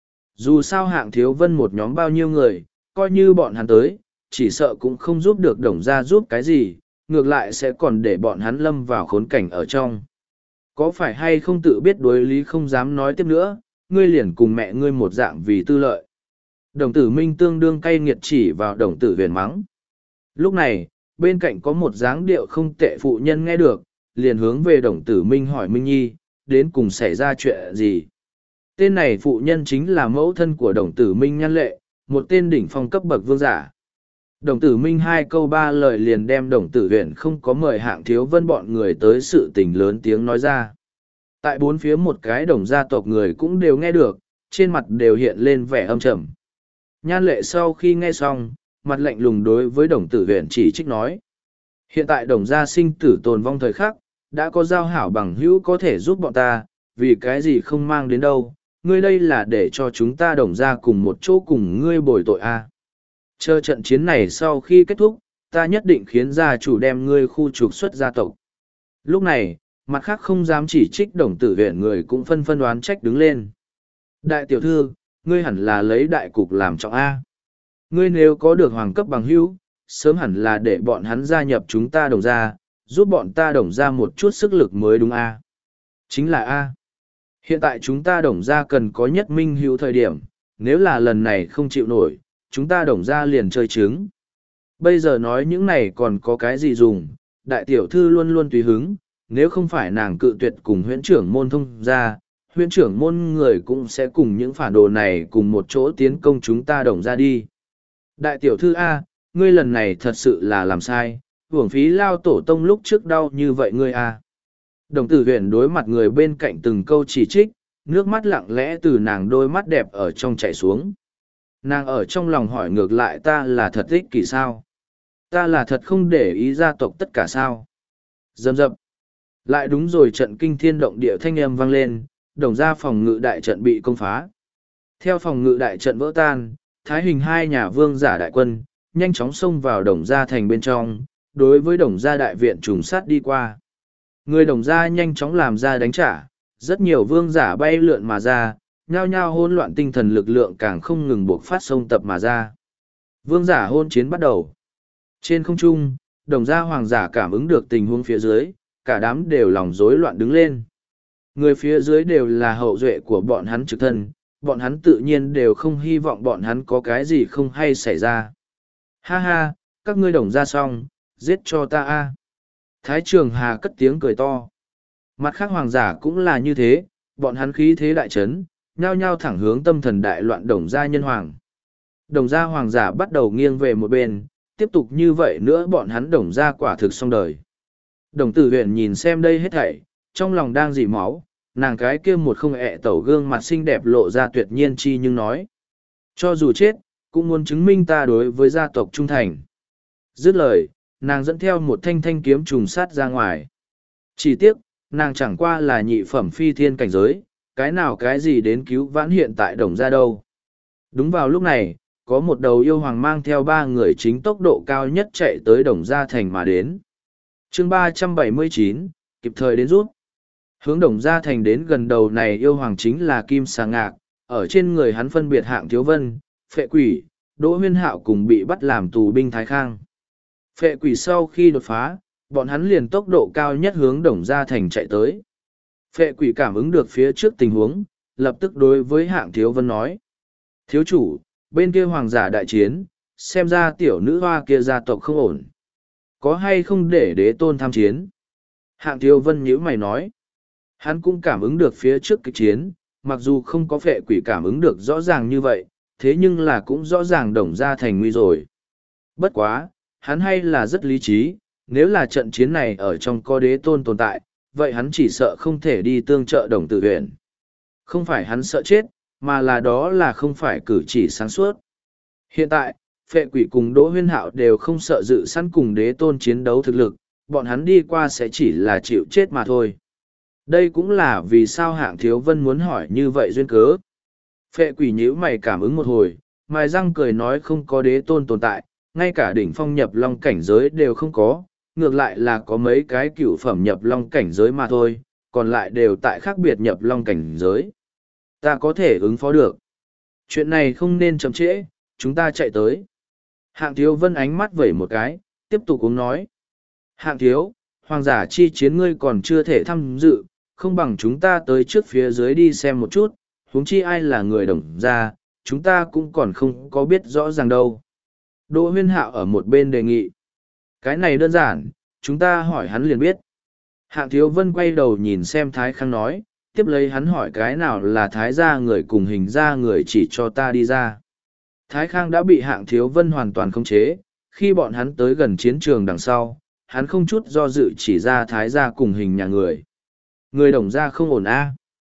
Dù sao Hạng Thiếu Vân một nhóm bao nhiêu người, coi như bọn hắn tới, chỉ sợ cũng không giúp được Đồng gia giúp cái gì, ngược lại sẽ còn để bọn hắn lâm vào khốn cảnh ở trong. Có phải hay không tự biết đối lý không dám nói tiếp nữa, ngươi liền cùng mẹ ngươi một dạng vì tư lợi. Đồng Tử Minh tương đương cay nghiệt chỉ vào Đồng Tử Huyền mắng. Lúc này, bên cạnh có một dáng điệu không tệ phụ nhân nghe được, liền hướng về Đồng Tử Minh hỏi Minh Nhi, đến cùng xảy ra chuyện gì. Tên này phụ nhân chính là mẫu thân của Đồng Tử Minh Nhan Lệ, một tên đỉnh phong cấp bậc vương giả. Đồng Tử Minh hai câu ba lời liền đem Đồng Tử Huyền không có mời Hạng Thiếu Vân bọn người tới sự tình lớn tiếng nói ra. Tại bốn phía một cái Đồng gia tộc người cũng đều nghe được, trên mặt đều hiện lên vẻ âm trầm. Nhan Lệ sau khi nghe xong, mặt lạnh lùng đối với Đồng Tử Huyền chỉ trích nói. Hiện tại Đồng gia sinh tử tồn vong thời khắc, đã có giao hảo bằng hữu có thể giúp bọn ta, vì cái gì không mang đến đâu, ngươi đây là để cho chúng ta Đồng gia cùng một chỗ cùng ngươi bồi tội a. Chờ trận chiến này sau khi kết thúc, ta nhất định khiến gia chủ đem ngươi khu trục xuất gia tộc. Lúc này, mặt khác không dám chỉ trích Đồng Tử Huyền người cũng phân phân đoán trách đứng lên. Đại tiểu thư, ngươi hẳn là lấy đại cục làm trọng A. Ngươi nếu có được hoàng cấp bằng hữu, sớm hẳn là để bọn hắn gia nhập chúng ta Đồng gia, giúp bọn ta Đồng gia một chút sức lực mới đúng A. Chính là A. Hiện tại chúng ta Đồng gia cần có nhất minh hữu thời điểm, nếu là lần này không chịu nổi, chúng ta Đồng gia liền chơi trứng. Bây giờ nói những này còn có cái gì dùng, đại tiểu thư luôn luôn tùy hứng, nếu không phải nàng cự tuyệt cùng huyễn trưởng môn thông gia, huyễn trưởng môn người cũng sẽ cùng những phản đồ này cùng một chỗ tiến công chúng ta Đồng gia đi. Đại tiểu thư A, ngươi lần này thật sự là làm sai, hưởng phí lao tổ tông lúc trước đau như vậy ngươi A. Đồng Tử Huyền đối mặt người bên cạnh từng câu chỉ trích, nước mắt lặng lẽ từ nàng đôi mắt đẹp ở trong chảy xuống. Nàng ở trong lòng hỏi ngược lại ta là thật ích kỷ sao? Ta là thật không để ý gia tộc tất cả sao? Dầm dập. Lại đúng rồi trận kinh thiên động địa thanh âm vang lên, Đồng gia phòng ngự đại trận bị công phá. Theo phòng ngự đại trận vỡ tan, Thái Hình hai nhà vương giả đại quân, nhanh chóng xông vào Đồng gia thành bên trong, đối với Đồng gia đại viện trùng sát đi qua. Người Đồng gia nhanh chóng làm ra đánh trả, rất nhiều vương giả bay lượn mà ra, nhao nhao hỗn loạn tinh thần lực lượng càng không ngừng buộc phát xông tập mà ra. Vương giả hôn chiến bắt đầu. Trên không trung, Đồng gia hoàng giả cảm ứng được tình huống phía dưới, cả đám đều lòng rối loạn đứng lên. Người phía dưới đều là hậu duệ của bọn hắn trực thân, bọn hắn tự nhiên đều không hy vọng bọn hắn có cái gì không hay xảy ra. Ha ha, các ngươi Đồng gia xong, giết cho ta a. Thái Trường Hà cất tiếng cười to. Mặt khác hoàng giả cũng là như thế, bọn hắn khí thế đại chấn, nhao nhao thẳng hướng tâm thần đại loạn Đồng gia nhân hoàng. Đồng gia hoàng giả bắt đầu nghiêng về một bên, tiếp tục như vậy nữa bọn hắn Đồng gia quả thực xong đời. Đồng Tử Huyền nhìn xem đây hết thảy, trong lòng đang dỉ máu, nàng cái kia một không ẹ tẩu gương mặt xinh đẹp lộ ra tuyệt nhiên chi nhưng nói. Cho dù chết, cũng muốn chứng minh ta đối với gia tộc trung thành. Dứt lời, nàng dẫn theo một thanh thanh kiếm trùng sát ra ngoài. Chỉ tiếc, nàng chẳng qua là nhị phẩm phi thiên cảnh giới, cái nào cái gì đến cứu vãn hiện tại Đồng gia đâu. Đúng vào lúc này, có một đầu yêu hoàng mang theo ba người chính tốc độ cao nhất chạy tới Đồng gia thành mà đến. Chương 379, kịp thời đến rút. Hướng Đồng gia thành đến gần đầu này yêu hoàng chính là Kim Sa Ngạc, ở trên người hắn phân biệt Hạng Thiếu Vân, Phệ Quỷ, Đỗ Huyên Hạo cùng bị bắt làm tù binh Thái Khang. Phệ Quỷ sau khi đột phá, bọn hắn liền tốc độ cao nhất hướng Đồng gia thành chạy tới. Phệ Quỷ cảm ứng được phía trước tình huống, lập tức đối với Hạng Thiếu Vân nói. Thiếu chủ, bên kia hoàng giả đại chiến, xem ra tiểu nữ hoa kia gia tộc không ổn. Có hay không để đế tôn tham chiến? Hạng Thiếu Vân nhíu mày nói. Hắn cũng cảm ứng được phía trước kịch chiến, mặc dù không có Phệ Quỷ cảm ứng được rõ ràng như vậy, thế nhưng là cũng rõ ràng Đồng gia thành nguy rồi. Bất quá, hắn hay là rất lý trí, nếu là trận chiến này ở trong có đế tôn tồn tại, vậy hắn chỉ sợ không thể đi tương trợ Đồng Tử Huyền. Không phải hắn sợ chết, mà là đó là không phải cử chỉ sáng suốt. Hiện tại, Phệ Quỷ cùng Đỗ Huyên Hạo đều không sợ dự sẵn cùng đế tôn chiến đấu thực lực, bọn hắn đi qua sẽ chỉ là chịu chết mà thôi. Đây cũng là vì sao Hạng Thiếu Vân muốn hỏi như vậy duyên cớ. Phệ Quỷ nhíu mày cảm ứng một hồi, mài răng cười nói không có đế tôn tồn tại, ngay cả đỉnh phong nhập long cảnh giới đều không có, ngược lại là có mấy cái cựu phẩm nhập long cảnh giới mà thôi, còn lại đều tại khác biệt nhập long cảnh giới. Ta có thể ứng phó được. Chuyện này không nên chậm trễ, chúng ta chạy tới. Hạng Thiếu Vân ánh mắt vẩy một cái, tiếp tục uống nói. Hạng Thiếu, hoàng giả chi chiến ngươi còn chưa thể tham dự, không bằng chúng ta tới trước phía dưới đi xem một chút, huống chi ai là người đồng gia, chúng ta cũng còn không có biết rõ ràng đâu. Đỗ Huyên Hạo ở một bên đề nghị. Cái này đơn giản, chúng ta hỏi hắn liền biết. Hạng Thiếu Vân quay đầu nhìn xem Thái Khang nói, tiếp lấy hắn hỏi cái nào là Thái gia người cùng hình gia người chỉ cho ta đi ra. Thái Khang đã bị Hạng Thiếu Vân hoàn toàn khống chế, khi bọn hắn tới gần chiến trường đằng sau, hắn không chút do dự chỉ ra Thái gia cùng hình nhà người. Người đồng gia không ổn a.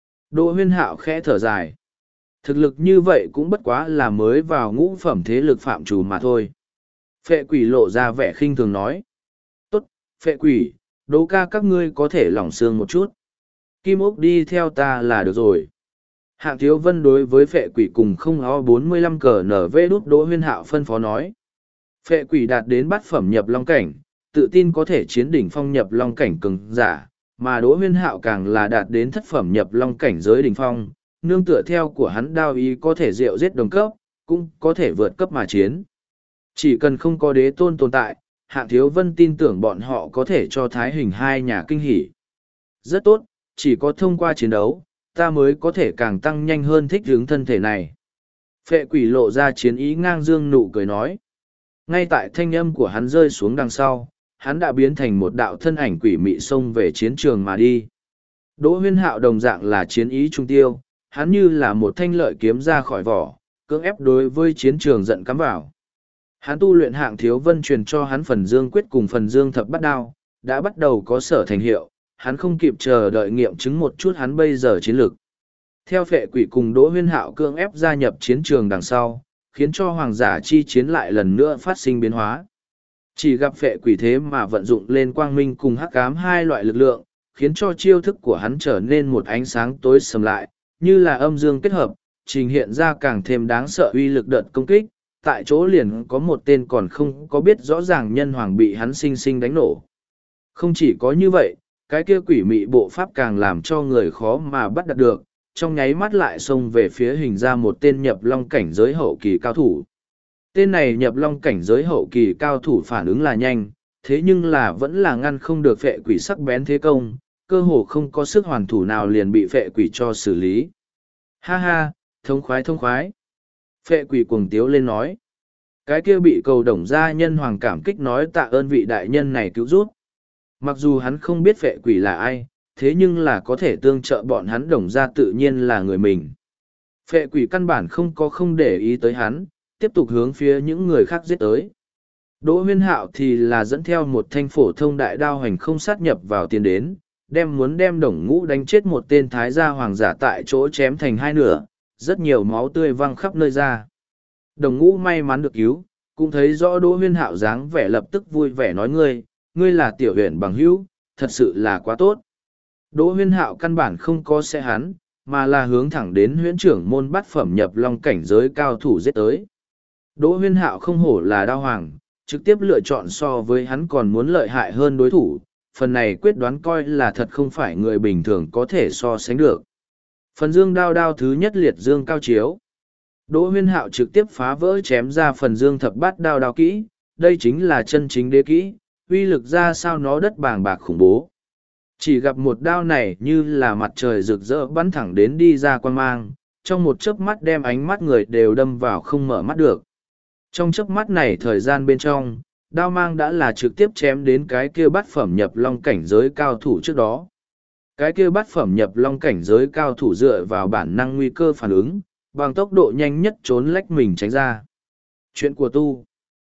Đỗ Huyên Hạo khẽ thở dài. Thực lực như vậy cũng bất quá là mới vào ngũ phẩm thế lực phạm chủ mà thôi. Phệ Quỷ lộ ra vẻ khinh thường nói. Tốt, Phệ Quỷ, Đỗ ca các ngươi có thể lỏng xương một chút. Kim Ốc đi theo ta là được rồi. Hạng Thiếu Vân đối với Phệ Quỷ cùng không o 45 cờ nở vê đút Đỗ Huyên Hạo phân phó nói. Phệ Quỷ đạt đến bát phẩm nhập long cảnh, tự tin có thể chiến đỉnh phong nhập long cảnh cường giả, mà Đỗ Huyên Hạo càng là đạt đến thất phẩm nhập long cảnh giới đỉnh phong, nương tựa theo của hắn đao ý có thể diệu giết đồng cấp, cũng có thể vượt cấp mà chiến. Chỉ cần không có đế tôn tồn tại, Hạng Thiếu Vân tin tưởng bọn họ có thể cho Thái Hình hai nhà kinh hỉ. Rất tốt, chỉ có thông qua chiến đấu, ta mới có thể càng tăng nhanh hơn thích hướng thân thể này. Phệ Quỷ lộ ra chiến ý ngang dương nụ cười nói. Ngay tại thanh âm của hắn rơi xuống đằng sau, hắn đã biến thành một đạo thân ảnh quỷ mị xông về chiến trường mà đi. Đỗ Huyên Hạo đồng dạng là chiến ý trung tiêu, hắn như là một thanh lợi kiếm ra khỏi vỏ, cưỡng ép đối với chiến trường giận cắm vào. Hắn tu luyện Hạng Thiếu Vân truyền cho hắn phần dương quyết cùng phần dương thập bát đao, đã bắt đầu có sở thành hiệu, hắn không kịp chờ đợi nghiệm chứng một chút hắn bây giờ chiến lược. Theo Phệ Quỷ cùng Đỗ Huyên Hạo cưỡng ép gia nhập chiến trường đằng sau, khiến cho hoàng giả chi chiến lại lần nữa phát sinh biến hóa. Chỉ gặp Phệ Quỷ thế mà vận dụng lên quang minh cùng hắc ám hai loại lực lượng, khiến cho chiêu thức của hắn trở nên một ánh sáng tối sầm lại, như là âm dương kết hợp, trình hiện ra càng thêm đáng sợ uy lực đợt công kích, tại chỗ liền có một tên còn không có biết rõ ràng nhân hoàng bị hắn sinh sinh đánh nổ. Không chỉ có như vậy, cái kia quỷ mị bộ pháp càng làm cho người khó mà bắt đặt được, trong nháy mắt lại xông về phía hình ra một tên nhập long cảnh giới hậu kỳ cao thủ. Tên này nhập long cảnh giới hậu kỳ cao thủ phản ứng là nhanh, thế nhưng là vẫn là ngăn không được Phệ Quỷ sắc bén thế công, cơ hồ không có sức hoàn thủ nào liền bị Phệ Quỷ cho xử lý. Ha ha, thông khoái thông khoái. Phệ Quỷ cuồng tiếu lên nói. Cái kia bị cầu đồng gia nhân hoàng cảm kích nói tạ ơn vị đại nhân này cứu giúp. Mặc dù hắn không biết Phệ Quỷ là ai, thế nhưng là có thể tương trợ bọn hắn đồng gia tự nhiên là người mình. Phệ Quỷ căn bản không để ý tới hắn, tiếp tục hướng phía những người khác giết tới. Đỗ Huyên Hạo thì là dẫn theo một thanh phổ thông đại đao hành không sát nhập vào tiền đến, muốn đem Đồng Ngũ đánh chết một tên thái gia hoàng giả tại chỗ chém thành hai nửa, rất nhiều máu tươi văng khắp nơi ra. Đồng Ngũ may mắn được cứu, cũng thấy rõ Đỗ Huyên Hạo dáng vẻ lập tức vui vẻ nói ngươi là tiểu huyền bằng hữu, thật sự là quá tốt. Đỗ Huyên Hạo căn bản không có xe hắn, mà là hướng thẳng đến huyễn trưởng môn bát phẩm nhập long cảnh giới cao thủ giết tới. Đỗ Huyên Hạo không hổ là đao hoàng, trực tiếp lựa chọn so với hắn còn muốn lợi hại hơn đối thủ, phần này quyết đoán coi là thật không phải người bình thường có thể so sánh được. Phần dương đao thứ nhất liệt dương cao chiếu. Đỗ Huyên Hạo trực tiếp phá vỡ chém ra phần dương thập bát đao kỹ, đây chính là chân chính đế kỹ, uy lực ra sao nó đất bàng bạc khủng bố. Chỉ gặp một đao này như là mặt trời rực rỡ bắn thẳng đến đi ra quan mang, trong một chớp mắt đem ánh mắt người đều đâm vào không mở mắt được. Trong chớp mắt này thời gian bên trong, đao mang đã là trực tiếp chém đến cái kia bát phẩm nhập long cảnh giới cao thủ trước đó. Cái kia bát phẩm nhập long cảnh giới cao thủ dựa vào bản năng nguy cơ phản ứng, bằng tốc độ nhanh nhất trốn lách mình tránh ra. Chuyện của tu.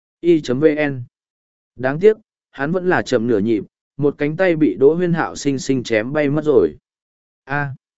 I.vn. Đáng tiếc, hắn vẫn là chậm nửa nhịp, một cánh tay bị Đỗ Huyên Hạo sinh sinh chém bay mất rồi. A.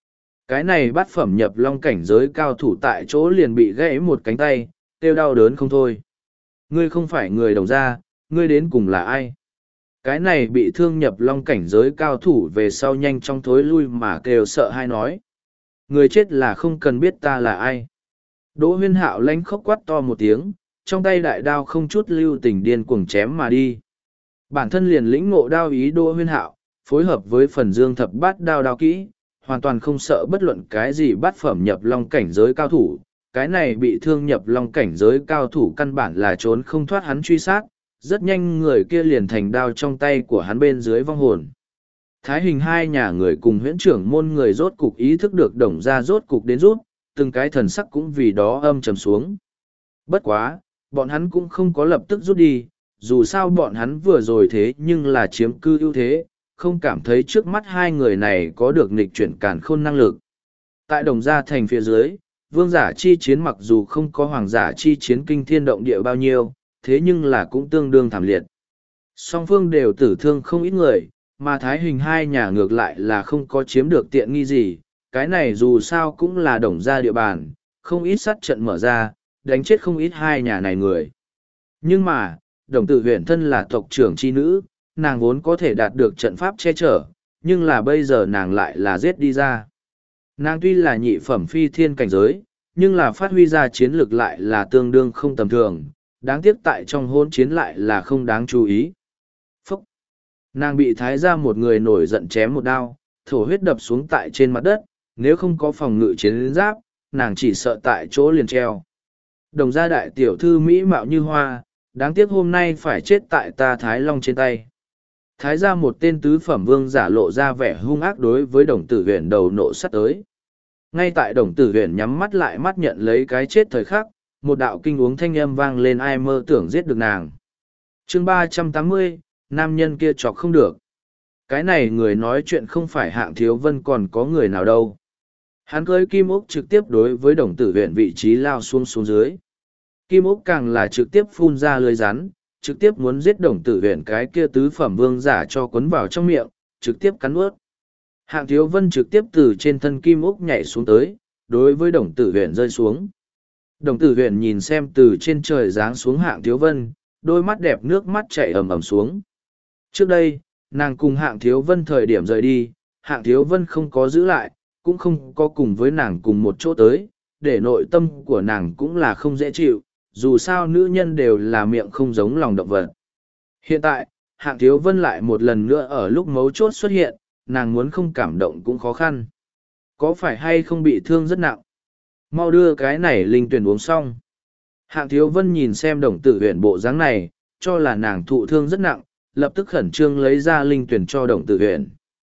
Cái này bát phẩm nhập long cảnh giới cao thủ tại chỗ liền bị gãy một cánh tay, kêu đau đớn không thôi. Ngươi không phải người Đồng gia, ngươi đến cùng là ai? Cái này bị thương nhập long cảnh giới cao thủ về sau nhanh chóng thối lui mà kêu sợ hay nói. Người chết là không cần biết ta là ai. Đỗ Huyên Hạo lanh khóc quát to một tiếng, trong tay đại đao không chút lưu tình điên cuồng chém mà đi. Bản thân liền lĩnh ngộ đao ý Đỗ Huyên Hạo, phối hợp với phần dương thập bát đao đao kỹ, hoàn toàn không sợ bất luận cái gì bát phẩm nhập long cảnh giới cao thủ. Cái này bị thương nhập long cảnh giới cao thủ căn bản là trốn không thoát hắn truy sát, rất nhanh người kia liền thành đao trong tay của hắn bên dưới vong hồn. Thái Hình hai nhà người cùng huyễn trưởng môn người rốt cục ý thức được Đồng gia rốt cục đến rút, từng cái thần sắc cũng vì đó âm trầm xuống. Bất quá, bọn hắn cũng không có lập tức rút đi, dù sao bọn hắn vừa rồi thế nhưng là chiếm cư ưu thế, không cảm thấy trước mắt hai người này có được nghịch chuyển càn khôn năng lực. Tại Đồng gia thành phía dưới, vương giả chi chiến mặc dù không có hoàng giả chi chiến kinh thiên động địa bao nhiêu, thế nhưng là cũng tương đương thảm liệt. Song phương đều tử thương không ít người, mà Thái Hình hai nhà ngược lại là không có chiếm được tiện nghi gì, cái này dù sao cũng là Đồng gia địa bàn, không ít sát trận mở ra, đánh chết không ít hai nhà này người. Nhưng mà, Đồng Tử Huyền thân là tộc trưởng chi nữ, nàng vốn có thể đạt được trận pháp che chở, nhưng là bây giờ nàng lại là giết đi ra. Nàng tuy là nhị phẩm phi thiên cảnh giới, nhưng là phát huy ra chiến lược lại là tương đương không tầm thường, đáng tiếc tại trong hôn chiến lại là không đáng chú ý. Phúc! Nàng bị thái ra một người nổi giận chém một đao, thổ huyết đập xuống tại trên mặt đất, nếu không có phòng ngự chiến giáp, nàng chỉ sợ tại chỗ liền treo. Đồng gia đại tiểu thư mỹ mạo như hoa, đáng tiếc hôm nay phải chết tại ta Thái Long trên tay. Thái ra một tên tứ phẩm vương giả lộ ra vẻ hung ác đối với Đồng Tử Huyền đầu nộ sắt tới. Ngay tại Đồng Tử Huyền nhắm mắt lại mắt nhận lấy cái chết thời khắc, một đạo kinh uống thanh âm vang lên, ai mơ tưởng giết được nàng. Chương 380, nam nhân kia chọc không được. Cái này người nói chuyện không phải Hạng Thiếu Vân còn có người nào đâu. Hắn cưới Kim Úc trực tiếp đối với Đồng Tử Huyền vị trí lao xuống dưới. Kim Úc càng là trực tiếp phun ra lưới rắn, trực tiếp muốn giết Đồng Tử Huyền cái kia tứ phẩm vương giả cho quấn vào trong miệng, trực tiếp cắn ướt. Hạng Thiếu Vân trực tiếp từ trên thân Kim Úc nhảy xuống tới, đối với Đồng Tử Huyền rơi xuống. Đồng Tử Huyền nhìn xem từ trên trời giáng xuống Hạng Thiếu Vân, đôi mắt đẹp nước mắt chảy ầm ầm xuống. Trước đây, nàng cùng Hạng Thiếu Vân thời điểm rời đi, Hạng Thiếu Vân không có giữ lại, cũng không có cùng với nàng cùng một chỗ tới, để nội tâm của nàng cũng là không dễ chịu, dù sao nữ nhân đều là miệng không giống lòng động vật. Hiện tại, Hạng Thiếu Vân lại một lần nữa ở lúc mấu chốt xuất hiện, nàng muốn không cảm động cũng khó khăn. Có phải hay không bị thương rất nặng? Mau đưa cái này linh tuyển uống xong. Hạng Thiếu Vân nhìn xem Đồng Tử Huyền bộ dáng này, cho là nàng thụ thương rất nặng, lập tức khẩn trương lấy ra linh tuyển cho Đồng Tử Huyền.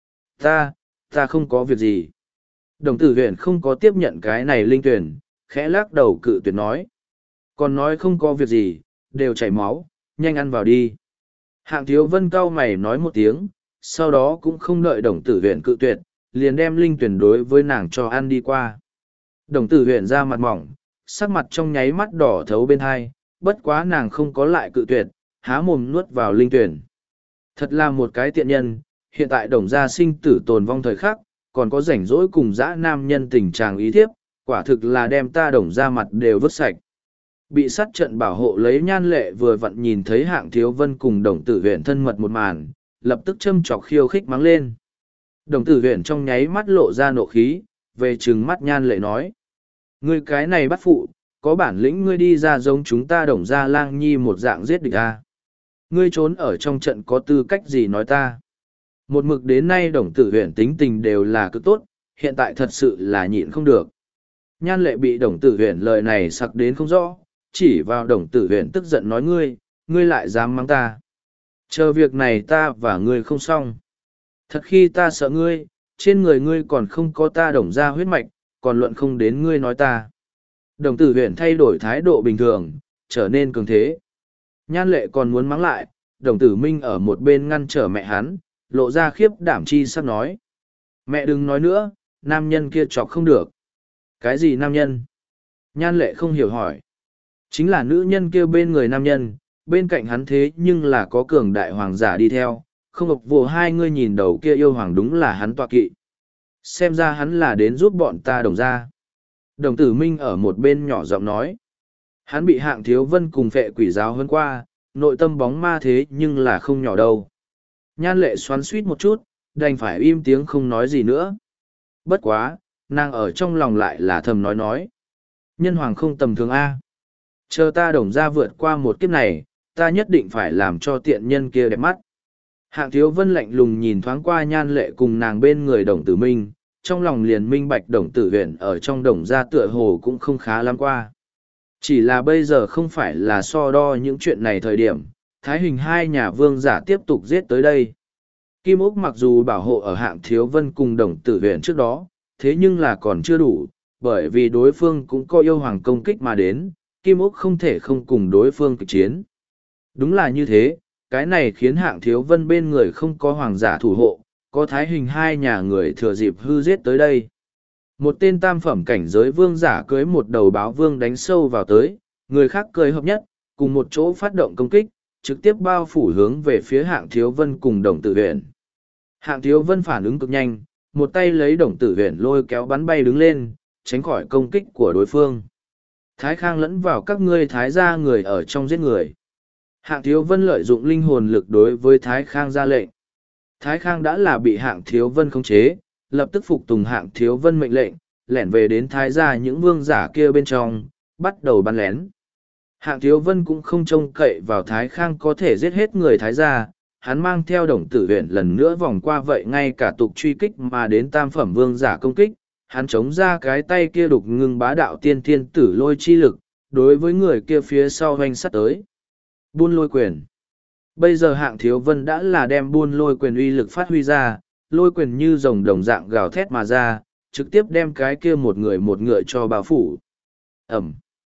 Ta không có việc gì. Đồng Tử Huyền không có tiếp nhận cái này linh tuyển, khẽ lắc đầu cự tuyệt nói. Còn nói không có việc gì, đều chảy máu, nhanh ăn vào đi. Hạng Thiếu Vân cau mày nói một tiếng, sau đó cũng không đợi Đồng Tử Huyền cự tuyệt, liền đem linh tuyển đối với nàng cho ăn đi qua. Đồng Tử Huyền ra mặt mỏng, sắc mặt trong nháy mắt đỏ thấu bên hai, bất quá nàng không có lại cự tuyệt, há mồm nuốt vào linh tuyển. Thật là một cái tiện nhân, hiện tại Đồng gia sinh tử tồn vong thời khắc, còn có rảnh rỗi cùng dã nam nhân tình trạng ý thiếp, quả thực là đem ta Đồng gia mặt đều vứt sạch. Bị sát trận bảo hộ lấy Nhan Lệ vừa vặn nhìn thấy Hạng Thiếu Vân cùng Đồng Tử Huyền thân mật một màn, lập tức châm chọc khiêu khích mắng lên. Đồng Tử Huyền trong nháy mắt lộ ra nộ khí, về trừng mắt Nhan Lệ nói. Ngươi cái này bắt phụ, có bản lĩnh ngươi đi ra giống chúng ta Đồng gia lang nhi một dạng giết địch a. Ngươi trốn ở trong trận có tư cách gì nói ta. Một mực đến nay Đồng Tử Huyền tính tình đều là cực tốt, hiện tại thật sự là nhịn không được. Nhan Lệ bị Đồng Tử Huyền lời này sặc đến không rõ, chỉ vào Đồng Tử Huyền tức giận nói ngươi lại dám mắng ta. Chờ việc này ta và ngươi không xong. Thật khi ta sợ ngươi, trên người ngươi còn không có ta Đồng gia huyết mạch, còn luận không đến ngươi nói ta. Đồng Tử Huyền thay đổi thái độ bình thường, trở nên cường thế. Nhan Lệ còn muốn mắng lại, Đồng Tử Minh ở một bên ngăn trở mẹ hắn, lộ ra khiếp đảm chi sắp nói. Mẹ đừng nói nữa, nam nhân kia chọc không được. Cái gì nam nhân? Nhan Lệ không hiểu hỏi. Chính là nữ nhân kia bên người nam nhân, bên cạnh hắn thế nhưng là có cường đại hoàng giả đi theo, không ộc vô hai ngươi nhìn đầu kia yêu hoàng đúng là hắn tọa kỵ. Xem ra hắn là đến giúp bọn ta Đồng gia. Đồng Tử Minh ở một bên nhỏ giọng nói. Hắn bị Hạng Thiếu Vân cùng Phệ Quỷ giáo hơn qua, nội tâm bóng ma thế nhưng là không nhỏ đâu. Nhan Lệ xoắn xuýt một chút, đành phải im tiếng không nói gì nữa. Bất quá, nàng ở trong lòng lại là thầm nói. Nhân hoàng không tầm thường A. Chờ ta Đồng gia vượt qua một kiếp này, ta nhất định phải làm cho tiện nhân kia đẹp mắt. Hạng Thiếu Vân lạnh lùng nhìn thoáng qua Nhan Lệ cùng nàng bên người Đồng Tử Minh, trong lòng liền minh bạch Đồng Tử Huyền ở trong Đồng gia tựa hồ cũng không khá lắm qua. Chỉ là bây giờ không phải là so đo những chuyện này thời điểm, Thái Hình hai nhà vương giả tiếp tục giết tới đây. Kim Úc mặc dù bảo hộ ở Hạng Thiếu Vân cùng Đồng Tử Huyền trước đó, thế nhưng là còn chưa đủ, bởi vì đối phương cũng có yêu hoàng công kích mà đến, Kim Úc không thể không cùng đối phương kịch chiến. Đúng là như thế, cái này khiến Hạng Thiếu Vân bên người không có hoàng giả thủ hộ, có Thái Hình hai nhà người thừa dịp hư giết tới đây. Một tên tam phẩm cảnh giới vương giả cưới một đầu báo vương đánh sâu vào tới, người khác cưới hợp nhất, cùng một chỗ phát động công kích, trực tiếp bao phủ hướng về phía Hạng Thiếu Vân cùng Đồng Tử Huyền. Hạng Thiếu Vân phản ứng cực nhanh, một tay lấy Đồng Tử Huyền lôi kéo bắn bay đứng lên, tránh khỏi công kích của đối phương. Thái Khang lẫn vào các ngươi Thái gia người ở trong giết người. Hạng Thiếu Vân lợi dụng linh hồn lực đối với Thái Khang ra lệnh. Thái Khang đã là bị Hạng Thiếu Vân khống chế, lập tức phục tùng Hạng Thiếu Vân mệnh lệnh, lẻn về đến Thái gia những vương giả kia bên trong, bắt đầu bắn lén. Hạng Thiếu Vân cũng không trông cậy vào Thái Khang có thể giết hết người Thái gia, hắn mang theo Đồng Tử Huyền lần nữa vòng qua vậy ngay cả tục truy kích mà đến tam phẩm vương giả công kích, hắn chống ra cái tay kia đục ngưng bá đạo tiên thiên tử lôi chi lực, đối với người kia phía sau hoành sắt tới. Buôn lôi quyền. Bây giờ Hạng Thiếu Vân đã là đem buôn lôi quyền uy lực phát huy ra, lôi quyền như rồng đồng dạng gào thét mà ra, trực tiếp đem cái kia một người một ngựa cho bao phủ. Ẩm.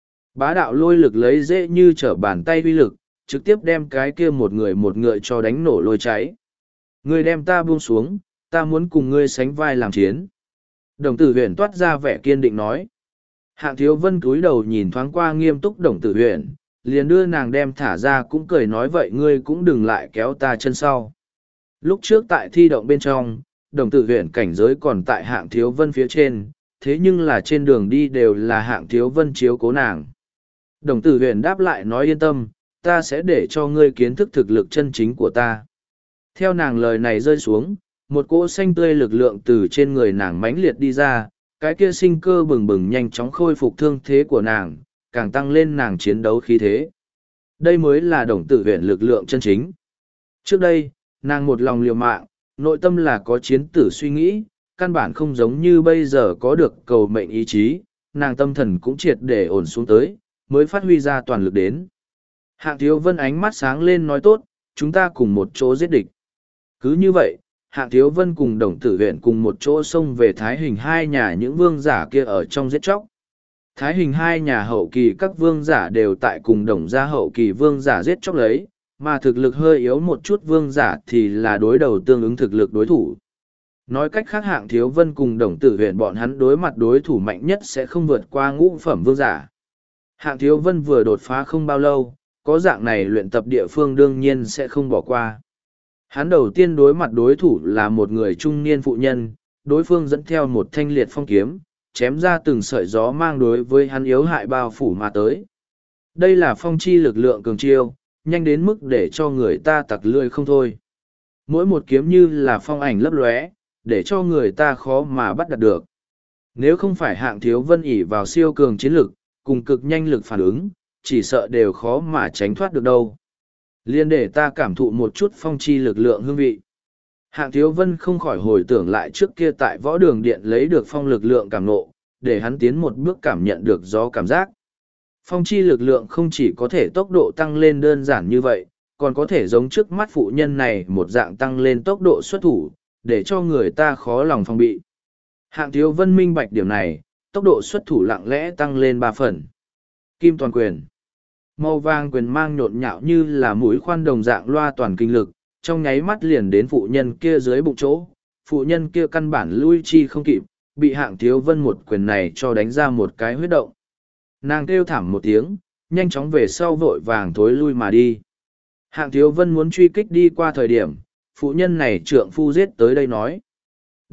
Bá đạo lôi lực lấy dễ như trở bàn tay uy lực, trực tiếp đem cái kia một người một ngựa cho đánh nổ lôi cháy. Ngươi đem ta buông xuống, ta muốn cùng ngươi sánh vai làm chiến. Đồng Tử Huyền toát ra vẻ kiên định nói. Hạng Thiếu Vân cúi đầu nhìn thoáng qua nghiêm túc Đồng Tử Huyền, liền đưa nàng đem thả ra cũng cười nói vậy ngươi cũng đừng lại kéo ta chân sau. Lúc trước tại thi động bên trong, Đồng Tử Huyền cảnh giới còn tại Hạng Thiếu Vân phía trên, thế nhưng là trên đường đi đều là Hạng Thiếu Vân chiếu cố nàng. Đồng Tử Huyền đáp lại nói yên tâm, ta sẽ để cho ngươi kiến thức thực lực chân chính của ta. Theo nàng lời này rơi xuống, một cỗ xanh tươi lực lượng từ trên người nàng mãnh liệt đi ra, cái kia sinh cơ bừng bừng nhanh chóng khôi phục thương thế của nàng, càng tăng lên nàng chiến đấu khí thế. Đây mới là Đồng Tử Huyền lực lượng chân chính. Trước đây, nàng một lòng liều mạng, nội tâm là có chiến tử suy nghĩ, căn bản không giống như bây giờ có được cầu mệnh ý chí, nàng tâm thần cũng triệt để ổn xuống tới, mới phát huy ra toàn lực đến. Hạng Thiếu Vân ánh mắt sáng lên nói tốt, chúng ta cùng một chỗ giết địch. Cứ như vậy, Hạng Thiếu Vân cùng Đồng Tử Huyền cùng một chỗ xông về Thái Hình hai nhà những vương giả kia ở trong giết chóc. Thái Hình hai nhà hậu kỳ các vương giả đều tại cùng Đồng gia hậu kỳ vương giả giết chóc lấy, mà thực lực hơi yếu một chút vương giả thì là đối đầu tương ứng thực lực đối thủ. Nói cách khác Hạng Thiếu Vân cùng Đồng Tử Huyền bọn hắn đối mặt đối thủ mạnh nhất sẽ không vượt qua ngũ phẩm vương giả. Hạng Thiếu Vân vừa đột phá không bao lâu, có dạng này luyện tập địa phương đương nhiên sẽ không bỏ qua. Hắn đầu tiên đối mặt đối thủ là một người trung niên phụ nhân, đối phương dẫn theo một thanh liệt phong kiếm, chém ra từng sợi gió mang đối với hắn yếu hại bao phủ mà tới. Đây là phong chi lực lượng cường chiêu, nhanh đến mức để cho người ta tặc lưỡi không thôi. Mỗi một kiếm như là phong ảnh lấp lóe, để cho người ta khó mà bắt đặt được. Nếu không phải Hạng Thiếu Vân ỷ vào siêu cường chiến lực, cùng cực nhanh lực phản ứng, chỉ sợ đều khó mà tránh thoát được đâu. Liên để ta cảm thụ một chút phong chi lực lượng hương vị. Hạng Thiếu Vân không khỏi hồi tưởng lại trước kia tại võ đường điện lấy được phong lực lượng cảm nộ, để hắn tiến một bước cảm nhận được gió cảm giác. Phong chi lực lượng không chỉ có thể tốc độ tăng lên đơn giản như vậy, còn có thể giống trước mắt phụ nhân này một dạng tăng lên tốc độ xuất thủ, để cho người ta khó lòng phòng bị. Hạng Thiếu Vân minh bạch điểm này, tốc độ xuất thủ lặng lẽ tăng lên 3 phần. Kim toàn quyền. Màu vàng quyền mang nhộn nhạo như là mũi khoan đồng dạng loa toàn kinh lực, trong nháy mắt liền đến phụ nhân kia dưới bụng chỗ. Phụ nhân kia căn bản lui chi không kịp, bị Hạng Thiếu Vân một quyền này cho đánh ra một cái huyết động. Nàng kêu thảm một tiếng, nhanh chóng về sau vội vàng thối lui mà đi. Hạng Thiếu Vân muốn truy kích đi qua thời điểm, phụ nhân này trượng phu giết tới đây nói.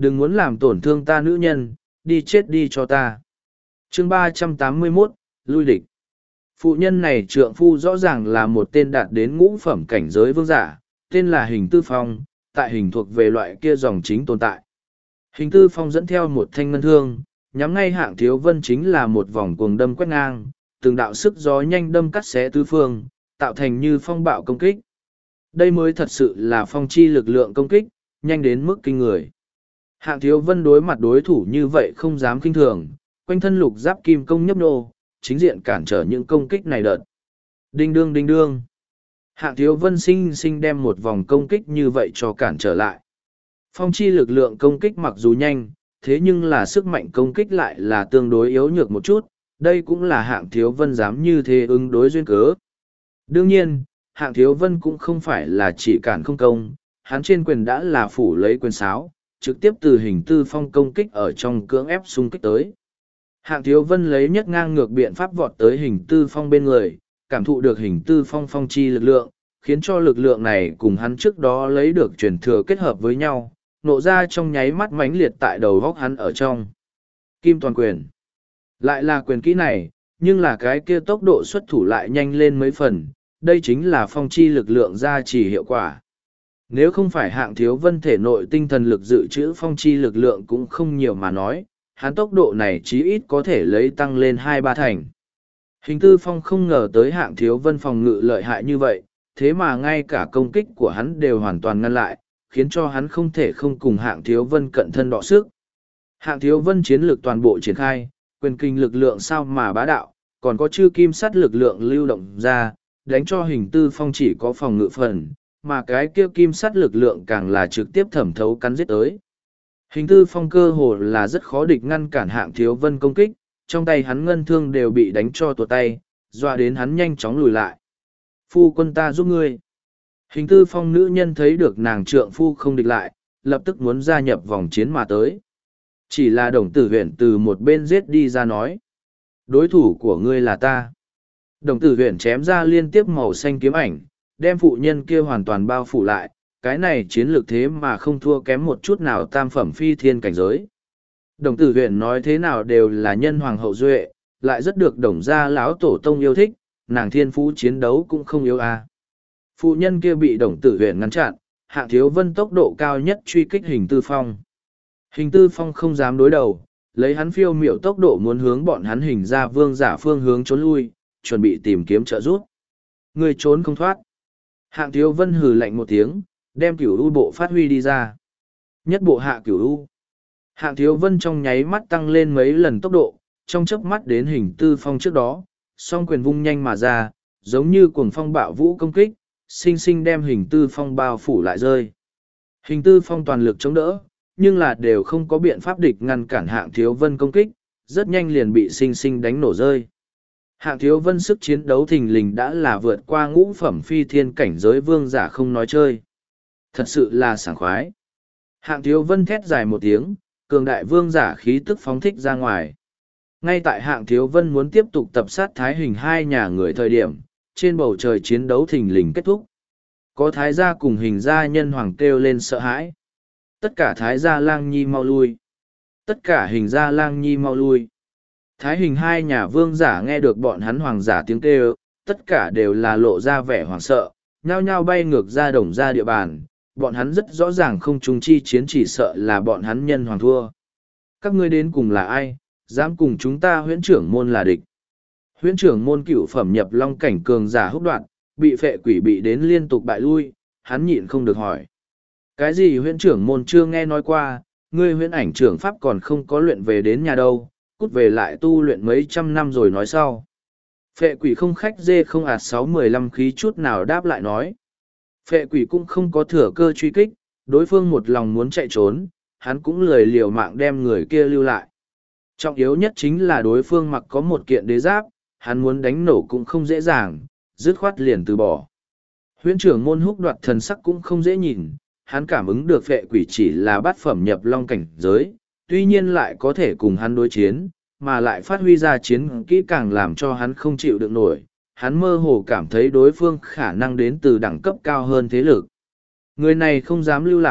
Đừng muốn làm tổn thương ta nữ nhân, đi chết đi cho ta. Chương 381, lui địch. Phụ nhân này trượng phu rõ ràng là một tên đạt đến ngũ phẩm cảnh giới vương giả, tên là Hình Tư Phong, tại hình thuộc về loại kia dòng chính tồn tại. Hình Tư Phong dẫn theo một thanh ngân thương, nhắm ngay Hạng Thiếu Vân chính là một vòng cuồng đâm quét ngang, từng đạo sức gió nhanh đâm cắt xé tứ phương, tạo thành như phong bạo công kích. Đây mới thật sự là phong chi lực lượng công kích, nhanh đến mức kinh người. Hạng Thiếu Vân đối mặt đối thủ như vậy không dám kinh thường, quanh thân lục giáp kim công nhấp nô, chính diện cản trở những công kích này đợt. Đinh đương đinh đương. Hạng Thiếu Vân sinh sinh đem một vòng công kích như vậy cho cản trở lại. Phong chi lực lượng công kích mặc dù nhanh, thế nhưng là sức mạnh công kích lại là tương đối yếu nhược một chút, đây cũng là Hạng Thiếu Vân dám như thế ứng đối duyên cớ. Đương nhiên, Hạng Thiếu Vân cũng không phải là chỉ cản không công, hắn trên quyền đã là phủ lấy quyền sáo, trực tiếp từ Hình Tư Phong công kích ở trong cưỡng ép xung kích tới. Hạng Thiếu Vân lấy nhất ngang ngược biện pháp vọt tới Hình Tư Phong bên người, cảm thụ được Hình Tư Phong phong chi lực lượng, khiến cho lực lượng này cùng hắn trước đó lấy được truyền thừa kết hợp với nhau, nộ ra trong nháy mắt mãnh liệt tại đầu góc hắn ở trong. Kim toàn quyền. Lại là quyền kỹ này, nhưng là cái kia tốc độ xuất thủ lại nhanh lên mấy phần, đây chính là phong chi lực lượng gia trì hiệu quả. Nếu không phải Hạng Thiếu Vân thể nội tinh thần lực dự trữ phong chi lực lượng cũng không nhiều mà nói, hắn tốc độ này chí ít có thể lấy tăng lên 2-3 thành. Hình Tư Phong không ngờ tới Hạng Thiếu Vân phòng ngự lợi hại như vậy, thế mà ngay cả công kích của hắn đều hoàn toàn ngăn lại, khiến cho hắn không thể không cùng Hạng Thiếu Vân cận thân đọ sức. Hạng Thiếu Vân chiến lược toàn bộ triển khai, quyền kinh lực lượng sao mà bá đạo, còn có chư kim sắt lực lượng lưu động ra, đánh cho Hình Tư Phong chỉ có phòng ngự phần, mà cái kia kim sắt lực lượng càng là trực tiếp thẩm thấu cắn giết tới. Hình Tư Phong cơ hồ là rất khó địch ngăn cản Hạng Thiếu Vân công kích, trong tay hắn ngân thương đều bị đánh cho tuột tay, dọa đến hắn nhanh chóng lùi lại. Phu quân ta giúp ngươi. Hình Tư Phong nữ nhân thấy được nàng trượng phu không địch lại, lập tức muốn gia nhập vòng chiến mà tới. Chỉ là Đồng Tử Huyền từ một bên giết đi ra nói. Đối thủ của ngươi là ta. Đồng Tử Huyền chém ra liên tiếp màu xanh kiếm ảnh, đem phụ nhân kia hoàn toàn bao phủ lại, cái này chiến lược thế mà không thua kém một chút nào tam phẩm phi thiên cảnh giới. Đồng Tử Huyền nói thế nào đều là nhân hoàng hậu duệ, lại rất được Đồng gia lão tổ tông yêu thích, nàng thiên phú chiến đấu cũng không yếu à. Phụ nhân kia bị Đồng Tử Huyền ngăn chặn, Hạng Thiếu Vân tốc độ cao nhất truy kích Hình Tư Phong. Hình Tư Phong không dám đối đầu, lấy hắn phiêu miểu tốc độ muốn hướng bọn hắn Hình ra vương giả phương hướng trốn lui, chuẩn bị tìm kiếm trợ giúp. Người trốn không thoát. Hạng Thiếu Vân hừ lạnh một tiếng, đem cửu u bộ phát huy đi ra. Nhất bộ hạ cửu u. Hạng Thiếu Vân trong nháy mắt tăng lên mấy lần tốc độ, trong chớp mắt đến Hình Tư Phong trước đó, song quyền vung nhanh mà ra, giống như cuồng phong bạo vũ công kích, sinh sinh đem Hình Tư Phong bao phủ lại rơi. Hình Tư Phong toàn lực chống đỡ, nhưng là đều không có biện pháp địch ngăn cản Hạng Thiếu Vân công kích, rất nhanh liền bị sinh sinh đánh nổ rơi. Hạng Thiếu Vân sức chiến đấu thình lình đã là vượt qua ngũ phẩm phi thiên cảnh giới vương giả không nói chơi. Thật sự là sảng khoái. Hạng Thiếu Vân thét dài một tiếng, cường đại vương giả khí tức phóng thích ra ngoài. Ngay tại Hạng Thiếu Vân muốn tiếp tục tập sát Thái Hình hai nhà người thời điểm, trên bầu trời chiến đấu thình lình kết thúc. Có Thái gia cùng Hình gia nhân hoàng kêu lên sợ hãi. Tất cả Thái gia lang nhi mau lui. Tất cả Hình gia lang nhi mau lui. Thái Hình hai nhà vương giả nghe được bọn hắn hoàng giả tiếng kêu, tất cả đều là lộ ra vẻ hoảng sợ, nhao nhao bay ngược ra Đồng gia địa bàn. Bọn hắn rất rõ ràng không chung chi chiến chỉ sợ là bọn hắn nhân hoàng thua. Các ngươi đến cùng là ai, dám cùng chúng ta huyễn trưởng môn là địch. Huyễn trưởng môn cửu phẩm nhập long cảnh cường giả húc đoạn, bị phệ quỷ bị đến liên tục bại lui, hắn nhịn không được hỏi. Cái gì huyễn trưởng môn chưa nghe nói qua, ngươi huyễn ảnh trưởng pháp còn không có luyện về đến nhà đâu, cút về lại tu luyện mấy trăm năm rồi nói sau. Phệ quỷ không khách dê không ạt 6-15 khí chút nào đáp lại nói. Phệ quỷ cũng không có thừa cơ truy kích, đối phương một lòng muốn chạy trốn, hắn cũng lười liều mạng đem người kia lưu lại. Trọng yếu nhất chính là đối phương mặc có một kiện đế giáp, hắn muốn đánh nổ cũng không dễ dàng, dứt khoát liền từ bỏ. Huyễn trưởng môn húc đoạt thần sắc cũng không dễ nhìn, hắn cảm ứng được phệ quỷ chỉ là bát phẩm nhập long cảnh giới, tuy nhiên lại có thể cùng hắn đối chiến, mà lại phát huy ra chiến kỹ càng làm cho hắn không chịu được nổi. Hắn mơ hồ cảm thấy đối phương khả năng đến từ đẳng cấp cao hơn thế lực. Người này không dám lưu lại,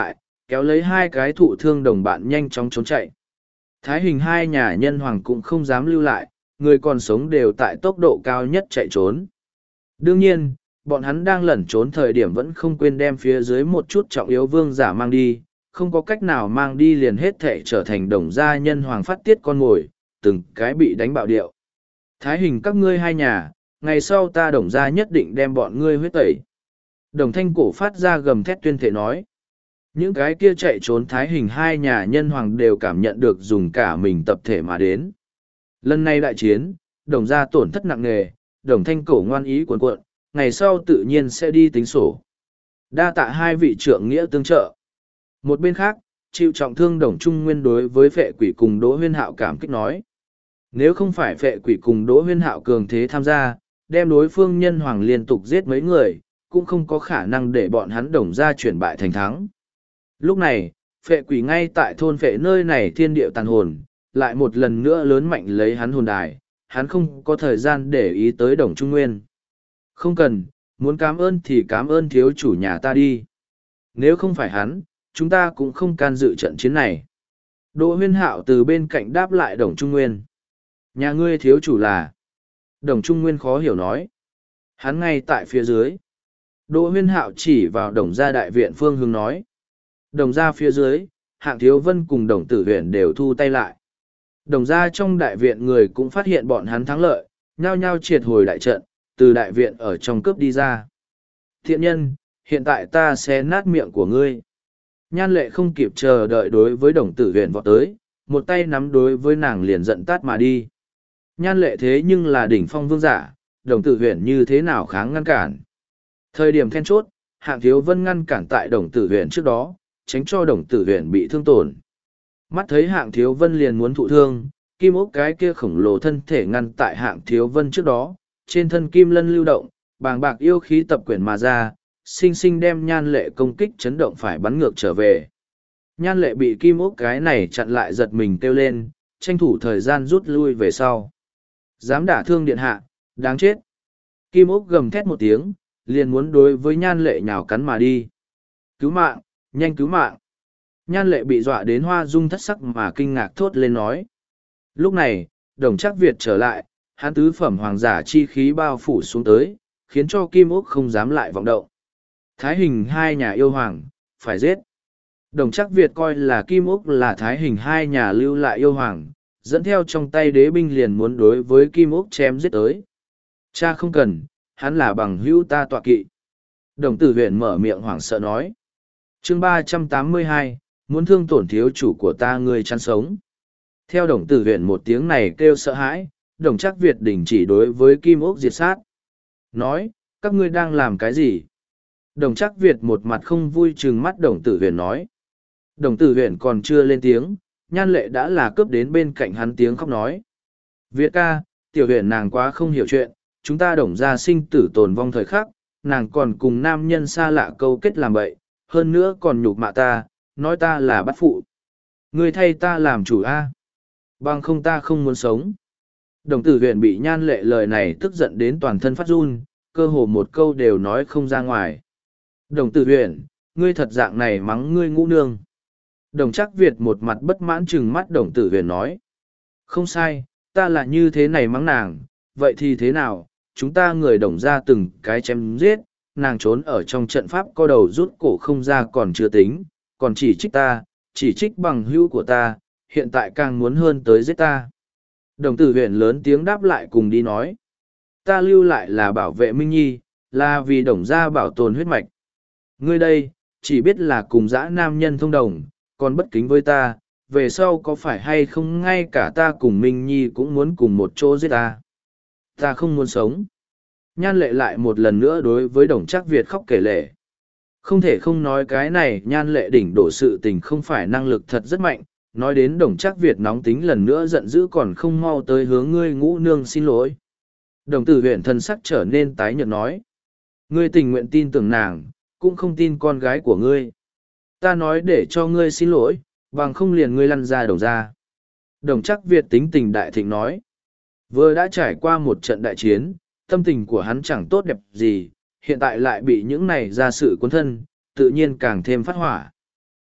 kéo lấy hai cái thụ thương đồng bạn nhanh chóng trốn chạy. Thái hình hai nhà nhân hoàng cũng không dám lưu lại, người còn sống đều tại tốc độ cao nhất chạy trốn. Đương nhiên, bọn hắn đang lẩn trốn thời điểm vẫn không quên đem phía dưới một chút trọng yếu vương giả mang đi, không có cách nào mang đi liền hết thể trở thành đồng gia nhân hoàng phát tiết con mồi, từng cái bị đánh bạo điệu. Thái hình các ngươi hai nhà, ngày sau ta đồng gia nhất định đem bọn ngươi huyết tẩy. Đồng thanh cổ phát ra gầm thét tuyên thể nói. Những cái kia chạy trốn thái hình hai nhà nhân hoàng đều cảm nhận được dùng cả mình tập thể mà đến. Lần này đại chiến, đồng gia tổn thất nặng nề, đồng thanh cổ ngoan ý cuộn cuộn, ngày sau tự nhiên sẽ đi tính sổ. Đa tạ hai vị trượng nghĩa tương trợ. Một bên khác, chịu trọng thương đồng trung nguyên đối với phệ quỷ cùng Đỗ Huyên Hạo cảm kích nói. Nếu không phải phệ quỷ cùng Đỗ Huyên Hạo cường thế tham gia, đem đối phương nhân hoàng liên tục giết mấy người, cũng không có khả năng để bọn hắn đồng gia chuyển bại thành thắng. Lúc này, phệ quỷ ngay tại thôn phệ nơi này thiên điệu tàn hồn, lại một lần nữa lớn mạnh lấy hắn hồn đài, hắn không có thời gian để ý tới đồng trung nguyên. Không cần, muốn cảm ơn thì cảm ơn thiếu chủ nhà ta đi. Nếu không phải hắn, chúng ta cũng không can dự trận chiến này. Đỗ Huyên Hạo từ bên cạnh đáp lại đồng trung nguyên. Nhà ngươi thiếu chủ là... Đồng trung nguyên khó hiểu nói. Hắn ngay tại phía dưới. Đỗ Huyên Hạo chỉ vào đồng gia đại viện phương hướng nói. Đồng gia phía dưới, Hạng Thiếu Vân cùng đồng tử huyện đều thu tay lại. Đồng gia trong đại viện người cũng phát hiện bọn hắn thắng lợi, nhao nhao triệt hồi đại trận, từ đại viện ở trong cướp đi ra. Thiện nhân, hiện tại ta sẽ nát miệng của ngươi. Nhan lệ không kịp chờ đợi đối với đồng tử huyện vọt tới, một tay nắm đối với nàng liền giận tát mà đi. Nhan lệ thế nhưng là đỉnh phong vương giả, đồng tử huyện như thế nào kháng ngăn cản. Thời điểm then chốt, Hạng Thiếu Vân ngăn cản tại đồng tử huyện trước đó, tránh cho đồng tử huyện bị thương tổn. Mắt thấy Hạng Thiếu Vân liền muốn thụ thương, kim ốc cái kia khổng lồ thân thể ngăn tại Hạng Thiếu Vân trước đó, trên thân kim lân lưu động, bàng bạc yêu khí tập quyển mà ra, sinh sinh đem nhan lệ công kích chấn động phải bắn ngược trở về. Nhan lệ bị kim ốc cái này chặn lại giật mình kêu lên, tranh thủ thời gian rút lui về sau. Dám đả thương điện hạ, đáng chết. Kim ốc gầm thét một tiếng, liền muốn đối với nhan lệ nhào cắn mà đi. Cứu mạng, nhanh cứu mạng. Nhan lệ bị dọa đến hoa dung thất sắc mà kinh ngạc thốt lên nói. Lúc này, đồng chắc Việt trở lại, hắn tứ phẩm hoàng giả chi khí bao phủ xuống tới, khiến cho Kim Úc không dám lại vọng động. Thái hình hai nhà yêu hoàng, phải giết. Đồng chắc Việt coi là Kim Úc là thái hình hai nhà lưu lại yêu hoàng, dẫn theo trong tay đế binh liền muốn đối với Kim Úc chém giết tới. Cha không cần, hắn là bằng hữu ta tọa kỵ. Đồng tử huyện mở miệng hoảng sợ nói. Chương 382, muốn thương tổn thiếu chủ của ta ngươi chăn sống. Theo đồng tử huyện một tiếng này kêu sợ hãi, đồng chắc Việt đình chỉ đối với Kim Úc diệt sát. Nói, các ngươi đang làm cái gì? Đồng chắc Việt một mặt không vui trừng mắt đồng tử huyện nói. Đồng tử huyện còn chưa lên tiếng, nhan lệ đã là cướp đến bên cạnh hắn tiếng khóc nói. Việt ca, tiểu huyện nàng quá không hiểu chuyện, chúng ta đồng ra sinh tử tồn vong thời khắc, nàng còn cùng nam nhân xa lạ câu kết làm bậy, hơn nữa còn nhục mạ ta, nói ta là bắt phụ. Ngươi thay ta làm chủ a, bằng không ta không muốn sống. Đồng tử huyện bị nhan lệ lời này tức giận đến toàn thân phát run, cơ hồ một câu đều nói không ra ngoài. Đồng tử huyện, ngươi thật dạng này mắng ngươi ngũ nương. Đồng chắc Việt một mặt bất mãn chừng mắt đồng tử huyện nói. Không sai, ta là như thế này mắng nàng, vậy thì thế nào, chúng ta người đồng ra từng cái chém giết, nàng trốn ở trong trận pháp co đầu rút cổ không ra còn chưa tính, còn chỉ trích ta, chỉ trích bằng hữu của ta, hiện tại càng muốn hơn tới giết ta. Đồng tử huyện lớn tiếng đáp lại cùng đi nói. Ta lưu lại là bảo vệ Minh Nhi, là vì đồng gia bảo tồn huyết mạch. Ngươi đây, chỉ biết là cùng dã nam nhân thông đồng, còn bất kính với ta, về sau có phải hay không ngay cả ta cùng Minh Nhi cũng muốn cùng một chỗ giết ta. Ta không muốn sống. Nhan lệ lại một lần nữa đối với đồng chắc Việt khóc kể lể. Không thể không nói cái này nhan lệ đỉnh đổ sự tình không phải năng lực thật rất mạnh, nói đến đồng chắc Việt nóng tính lần nữa giận dữ còn không mau tới hướng ngươi ngũ nương xin lỗi. Đồng tử huyện thân sắc trở nên tái nhợt nói. Ngươi tình nguyện tin tưởng nàng, cũng không tin con gái của ngươi. Ta nói để cho ngươi xin lỗi, bằng không liền ngươi lăn ra đồng ra. Đồng chắc Việt tính tình đại thịnh nói. Vừa đã trải qua một trận đại chiến, tâm tình của hắn chẳng tốt đẹp gì, hiện tại lại bị những này ra sự cuốn thân, tự nhiên càng thêm phát hỏa.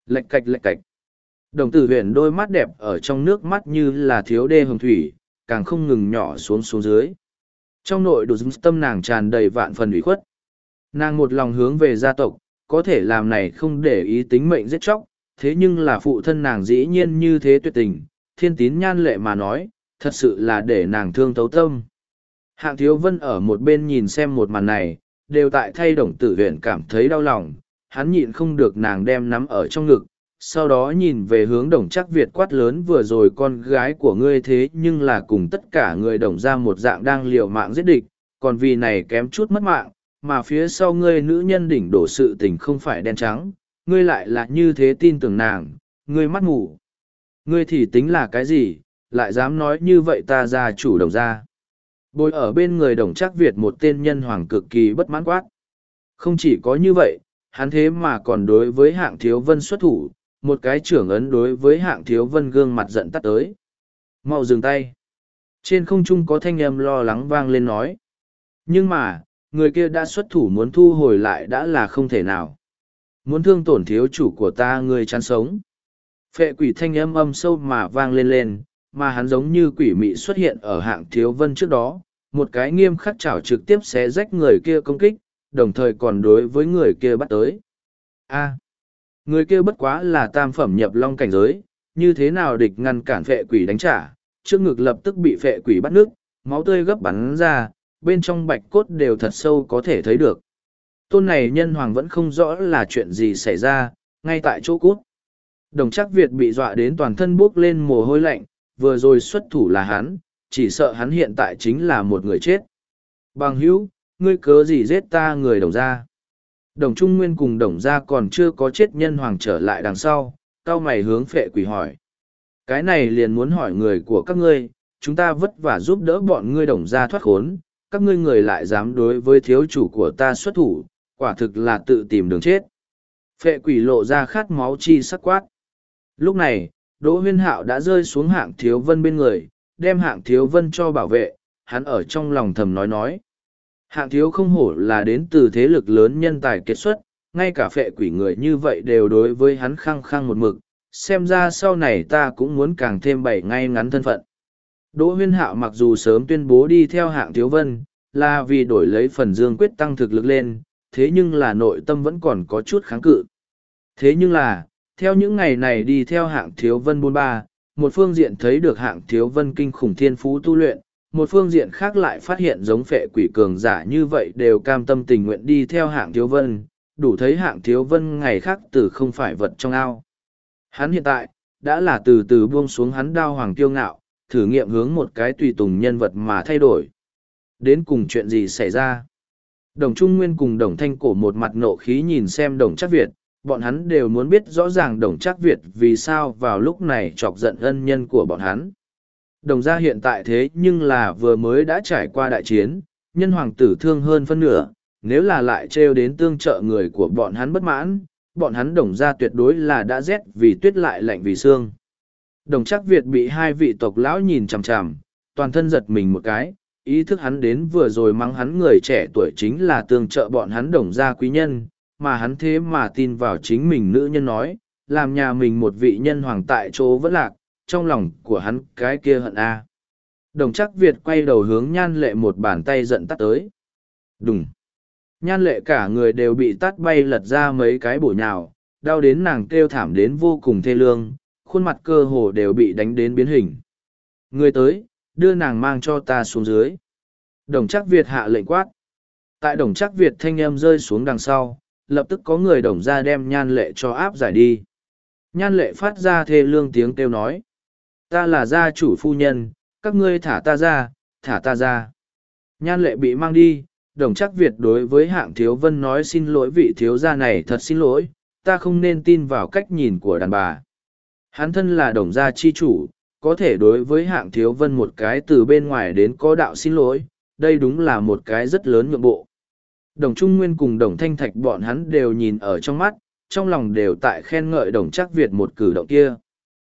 Lạch cạch lạch cạch. Đồng tử huyền đôi mắt đẹp ở trong nước mắt như là thiếu đê hồng thủy, càng không ngừng nhỏ xuống xuống dưới. Trong nội đồ tâm nàng tràn đầy vạn phần ủy khuất. Nàng một lòng hướng về gia tộc, có thể làm này không để ý tính mệnh giết chóc, thế nhưng là phụ thân nàng dĩ nhiên như thế tuyệt tình, thiên tín nhan lệ mà nói, thật sự là để nàng thương thấu tâm. Hạng Thiếu Vân ở một bên nhìn xem một màn này, đều tại thay Đồng Tử Huyền cảm thấy đau lòng, hắn nhịn không được nàng đem nắm ở trong ngực, sau đó nhìn về hướng Đồng Trác Việt quát lớn vừa rồi con gái của ngươi thế nhưng là cùng tất cả người Đồng ra một dạng đang liều mạng giết địch, còn vì này kém chút mất mạng, mà phía sau ngươi nữ nhân đỉnh đổ sự tình không phải đen trắng, ngươi lại là như thế tin tưởng nàng, ngươi mắt ngủ. Ngươi thì tính là cái gì, lại dám nói như vậy ta gia chủ Đồng ra. Bồi ở bên người Đồng Trác Việt một tên nhân hoàng cực kỳ bất mãn quát. Không chỉ có như vậy, hắn thế mà còn đối với Hạng Thiếu Vân xuất thủ, một cái trưởng ấn đối với Hạng Thiếu Vân gương mặt giận tắt tới. Mau dừng tay. Trên không trung có thanh âm lo lắng vang lên nói. Nhưng mà, người kia đã xuất thủ muốn thu hồi lại đã là không thể nào. Muốn thương tổn thiếu chủ của ta người chán sống. Phệ quỷ thanh âm âm sâu mà vang lên lên, mà hắn giống như quỷ mị xuất hiện ở Hạng Thiếu Vân trước đó, một cái nghiêm khắc chảo trực tiếp xé rách người kia công kích, đồng thời còn đối với người kia bắt tới. A, người kia bất quá là tam phẩm nhập long cảnh giới, như thế nào địch ngăn cản phệ quỷ đánh trả, trước ngực lập tức bị phệ quỷ bắt nước, máu tươi gấp bắn ra, bên trong bạch cốt đều thật sâu có thể thấy được. Tôn này nhân hoàng vẫn không rõ là chuyện gì xảy ra, ngay tại chỗ cút. Đồng Trác Việt bị dọa đến toàn thân buốc lên mồ hôi lạnh, vừa rồi xuất thủ là hắn, chỉ sợ hắn hiện tại chính là một người chết. Bằng hữu, ngươi cớ gì giết ta người Đồng gia? Đồng Trung Nguyên cùng Đồng gia còn chưa có chết nhân hoàng trở lại đằng sau, cao mày hướng phệ quỷ hỏi. Cái này liền muốn hỏi người của các ngươi, chúng ta vất vả giúp đỡ bọn ngươi Đồng gia thoát khốn, các ngươi người lại dám đối với thiếu chủ của ta xuất thủ, quả thực là tự tìm đường chết. Phệ quỷ lộ ra khát máu chi sắc quát. Lúc này, Đỗ Huyên Hạo đã rơi xuống Hạng Thiếu Vân bên người, đem Hạng Thiếu Vân cho bảo vệ, hắn ở trong lòng thầm nói. Hạng Thiếu không hổ là đến từ thế lực lớn nhân tài kết xuất, ngay cả phệ quỷ người như vậy đều đối với hắn khăng khăng một mực, xem ra sau này ta cũng muốn càng thêm bảy ngay ngắn thân phận. Đỗ Huyên Hạo mặc dù sớm tuyên bố đi theo Hạng Thiếu Vân, là vì đổi lấy phần dương quyết tăng thực lực lên, thế nhưng là nội tâm vẫn còn có chút kháng cự. Thế nhưng là, theo những ngày này đi theo Hạng Thiếu Vân 43, một phương diện thấy được Hạng Thiếu Vân kinh khủng thiên phú tu luyện, một phương diện khác lại phát hiện giống phệ quỷ cường giả như vậy đều cam tâm tình nguyện đi theo Hạng Thiếu Vân, đủ thấy Hạng Thiếu Vân ngày khác từ không phải vật trong ao. Hắn hiện tại, đã là từ từ buông xuống hắn đao hoàng kiêu ngạo, thử nghiệm hướng một cái tùy tùng nhân vật mà thay đổi. Đến cùng chuyện gì xảy ra? Đồng Trung Nguyên cùng Đồng Thanh Cổ một mặt nộ khí nhìn xem Đồng Trác Việt, bọn hắn đều muốn biết rõ ràng Đồng Trác Việt vì sao vào lúc này chọc giận ân nhân của bọn hắn. Đồng gia hiện tại thế nhưng là vừa mới đã trải qua đại chiến, nhân hoàng tử thương hơn phân nửa, nếu là lại trêu đến tương trợ người của bọn hắn bất mãn, bọn hắn Đồng gia tuyệt đối là đã rét vì tuyết lại lạnh vì xương. Đồng Trác Việt bị hai vị tộc lão nhìn chằm chằm, toàn thân giật mình một cái, ý thức hắn đến vừa rồi mắng hắn người trẻ tuổi chính là tương trợ bọn hắn Đồng gia quý nhân, mà hắn thế mà tin vào chính mình nữ nhân nói, làm nhà mình một vị nhân hoàng tại chỗ vẫn lạc, trong lòng của hắn cái kia hận a. Đồng Trác Việt quay đầu hướng Nhan Lệ một bàn tay giận tắt tới. Đùng. Nhan Lệ cả người đều bị tát bay lật ra mấy cái bổ nhào, đau đến nàng kêu thảm đến vô cùng thê lương, khuôn mặt cơ hồ đều bị đánh đến biến hình. Người tới, đưa nàng mang cho ta xuống dưới. Đồng Trác Việt hạ lệnh quát. Tại Đồng Trác Việt thanh âm rơi xuống đằng sau, lập tức có người Đồng ra đem Nhan Lệ cho áp giải đi. Nhan Lệ phát ra thê lương tiếng kêu nói. Ta là gia chủ phu nhân, các ngươi thả ta ra, thả ta ra. Nhan Lệ bị mang đi, Đồng Trác Việt đối với Hạng Thiếu Vân nói xin lỗi vị thiếu gia này thật xin lỗi, ta không nên tin vào cách nhìn của đàn bà. Hắn thân là Đồng gia chi chủ, có thể đối với Hạng Thiếu Vân một cái từ bên ngoài đến có đạo xin lỗi, đây đúng là một cái rất lớn nhượng bộ. Đồng Trung Nguyên cùng Đồng Thanh Thạch bọn hắn đều nhìn ở trong mắt, trong lòng đều tại khen ngợi Đồng Trác Việt một cử động kia.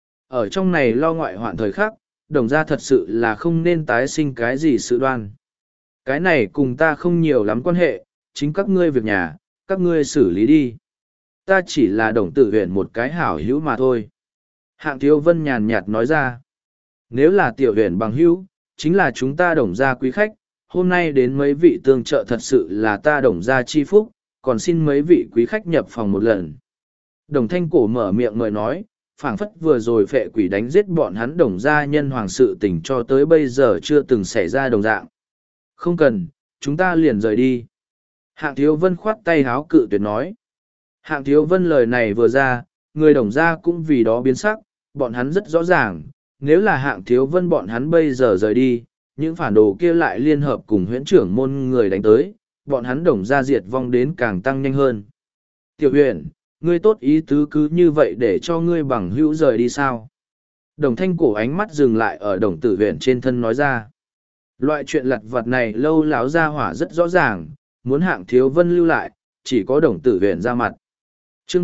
Ở trong này lo ngoại hoạn thời khắc, Đồng gia thật sự là không nên tái sinh cái gì sự đoan. Cái này cùng ta không nhiều lắm quan hệ, chính các ngươi việc nhà, các ngươi xử lý đi. Ta chỉ là đồng tử huyện một cái hảo hữu mà thôi. Hạng Thiếu Vân nhàn nhạt nói ra. Nếu là tiểu huyện bằng hữu, chính là chúng ta đồng gia quý khách, hôm nay đến mấy vị tương trợ thật sự là ta đồng gia chi phúc, còn xin mấy vị quý khách nhập phòng một lần. Đồng Thanh Cổ mở miệng mời nói, phảng phất vừa rồi phệ quỷ đánh giết bọn hắn đồng gia nhân hoàng sự tình cho tới bây giờ chưa từng xảy ra đồng dạng. Không cần, chúng ta liền rời đi. Hạng Thiếu Vân khoát tay háo cự tuyệt nói. Hạng Thiếu Vân lời này vừa ra, người đồng gia cũng vì đó biến sắc, bọn hắn rất rõ ràng, nếu là Hạng Thiếu Vân bọn hắn bây giờ rời đi, những phản đồ kia lại liên hợp cùng huyễn trưởng môn người đánh tới, bọn hắn đồng gia diệt vong đến càng tăng nhanh hơn. Tiểu huyền, ngươi tốt ý tứ cứ như vậy để cho ngươi bằng hữu rời đi sao? Đồng Thanh Cổ ánh mắt dừng lại ở đồng tử huyền trên thân nói ra. Loại chuyện lặt vặt này lâu láo ra hỏa rất rõ ràng, muốn Hạng Thiếu Vân lưu lại, chỉ có đồng tử huyền ra mặt. Chương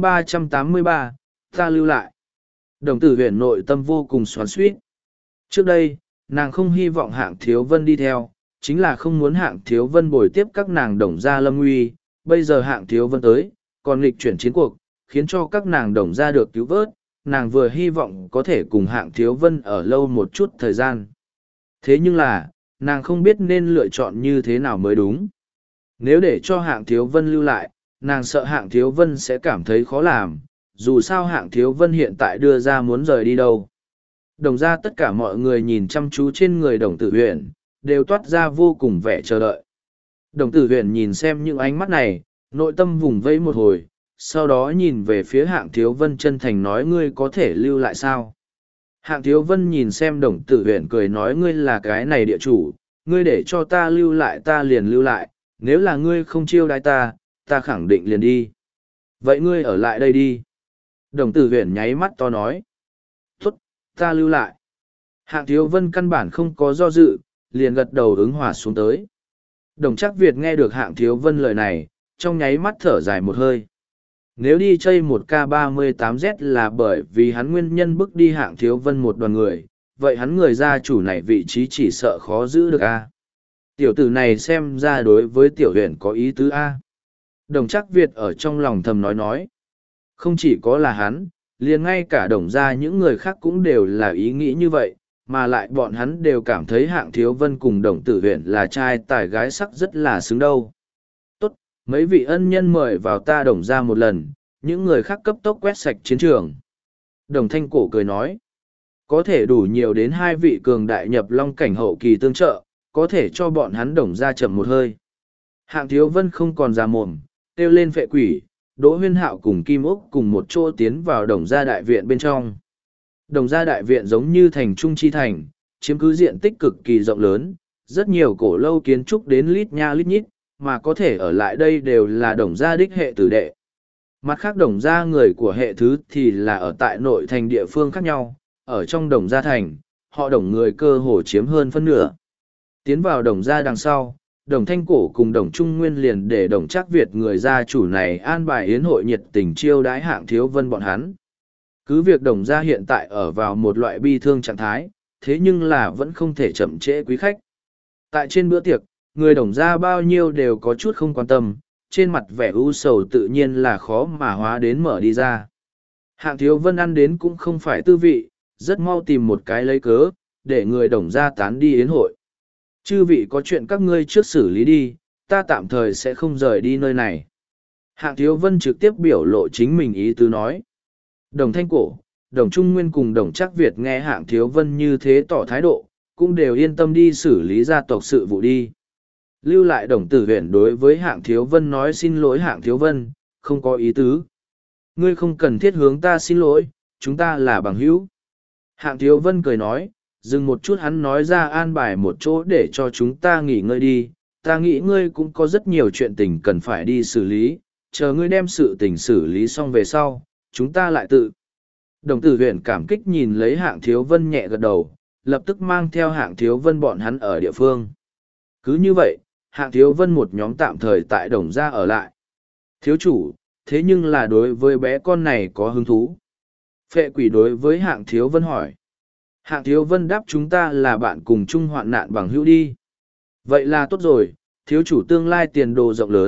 383, ta lưu lại. Đồng tử huyền nội tâm vô cùng xoắn xuýt. Trước đây, nàng không hy vọng Hạng Thiếu Vân đi theo, chính là không muốn Hạng Thiếu Vân bồi tiếp các nàng đồng gia lâm nguy. Bây giờ Hạng Thiếu Vân tới, còn nghịch chuyển chiến cuộc, khiến cho các nàng đồng gia được cứu vớt, nàng vừa hy vọng có thể cùng Hạng Thiếu Vân ở lâu một chút thời gian. Thế nhưng là, nàng không biết nên lựa chọn như thế nào mới đúng. Nếu để cho Hạng Thiếu Vân lưu lại, nàng sợ Hạng Thiếu Vân sẽ cảm thấy khó làm, dù sao Hạng Thiếu Vân hiện tại đưa ra muốn rời đi đâu. Đồng ra tất cả mọi người nhìn chăm chú trên người đồng tử huyền, đều toát ra vô cùng vẻ chờ đợi. Đồng tử huyền nhìn xem những ánh mắt này, nội tâm vùng vẫy một hồi, sau đó nhìn về phía Hạng Thiếu Vân chân thành nói ngươi có thể lưu lại sao. Hạng Thiếu Vân nhìn xem đồng tử huyền cười nói ngươi là cái này địa chủ, ngươi để cho ta lưu lại ta liền lưu lại, nếu là ngươi không chiêu đãi ta, ta khẳng định liền đi. Vậy ngươi ở lại đây đi. Đồng tử huyền nháy mắt to nói. Tốt, ta lưu lại. Hạng Thiếu Vân căn bản không có do dự, liền gật đầu ứng hòa xuống tới. Đồng Trác Việt nghe được Hạng Thiếu Vân lời này, trong nháy mắt thở dài một hơi. Nếu đi chơi một K38Z là bởi vì hắn nguyên nhân bức đi Hạng Thiếu Vân một đoàn người, vậy hắn người gia chủ này vị trí chỉ sợ khó giữ được a. Tiểu tử này xem ra đối với tiểu huyền có ý tứ a. Đồng Trác Việt ở trong lòng thầm nói. Không chỉ có là hắn, liền ngay cả đồng gia những người khác cũng đều là ý nghĩ như vậy, mà lại bọn hắn đều cảm thấy Hạng Thiếu Vân cùng đồng tử huyền là trai tài gái sắc rất là xứng đâu. Tốt, mấy vị ân nhân mời vào ta đồng gia một lần, những người khác cấp tốc quét sạch chiến trường. Đồng Thanh Cổ cười nói, có thể đủ nhiều đến hai vị cường đại nhập long cảnh hậu kỳ tương trợ, có thể cho bọn hắn đồng gia chậm một hơi. Hạng Thiếu Vân không còn ra mồm, kêu lên phệ quỷ, Đỗ Huyên Hạo cùng Kim Úc cùng một chỗ tiến vào đồng gia đại viện bên trong. Đồng gia đại viện giống như thành trung chi thành, chiếm cứ diện tích cực kỳ rộng lớn, rất nhiều cổ lâu kiến trúc đến lít nha lít nhít, mà có thể ở lại đây đều là đồng gia đích hệ tử đệ. Mặt khác đồng gia người của hệ thứ thì là ở tại nội thành địa phương khác nhau, ở trong đồng gia thành, họ đồng người cơ hồ chiếm hơn phân nửa. Tiến vào đồng gia đằng sau, đồng Thanh Cổ cùng đồng Trung Nguyên liền để đồng Trác Việt người gia chủ này an bài yến hội nhiệt tình chiêu đãi Hạng Thiếu Vân bọn hắn. Cứ việc đồng gia hiện tại ở vào một loại bi thương trạng thái, thế nhưng là vẫn không thể chậm trễ quý khách. Tại trên bữa tiệc, người đồng gia bao nhiêu đều có chút không quan tâm, trên mặt vẻ u sầu tự nhiên là khó mà hóa đến mở đi ra. Hạng Thiếu Vân ăn đến cũng không phải tư vị, rất mau tìm một cái lấy cớ, để người đồng gia tán đi yến hội. Chư vị có chuyện các ngươi trước xử lý đi, ta tạm thời sẽ không rời đi nơi này. Hạng Thiếu Vân trực tiếp biểu lộ chính mình ý tứ nói. Đồng Thanh Cổ, đồng Trung Nguyên cùng đồng Trác Việt nghe Hạng Thiếu Vân như thế tỏ thái độ, cũng đều yên tâm đi xử lý gia tộc sự vụ đi. Lưu lại đồng tử huyền đối với Hạng Thiếu Vân nói xin lỗi Hạng Thiếu Vân, không có ý tứ. Ngươi không cần thiết hướng ta xin lỗi, chúng ta là bằng hữu. Hạng Thiếu Vân cười nói, dừng một chút hắn nói ra an bài một chỗ để cho chúng ta nghỉ ngơi đi, ta nghĩ ngươi cũng có rất nhiều chuyện tình cần phải đi xử lý, chờ ngươi đem sự tình xử lý xong về sau, chúng ta lại tự. Đồng tử huyền cảm kích nhìn lấy Hạng Thiếu Vân nhẹ gật đầu, lập tức mang theo Hạng Thiếu Vân bọn hắn ở địa phương. Cứ như vậy, Hạng Thiếu Vân một nhóm tạm thời tại đồng gia ở lại. Thiếu chủ, thế nhưng là đối với bé con này có hứng thú. Phệ quỷ đối với Hạng Thiếu Vân hỏi. Hạng Thiếu Vân đáp chúng ta là bạn cùng chung hoạn nạn bằng hữu đi. Vậy là tốt rồi, thiếu chủ tương lai tiền đồ rộng lớn,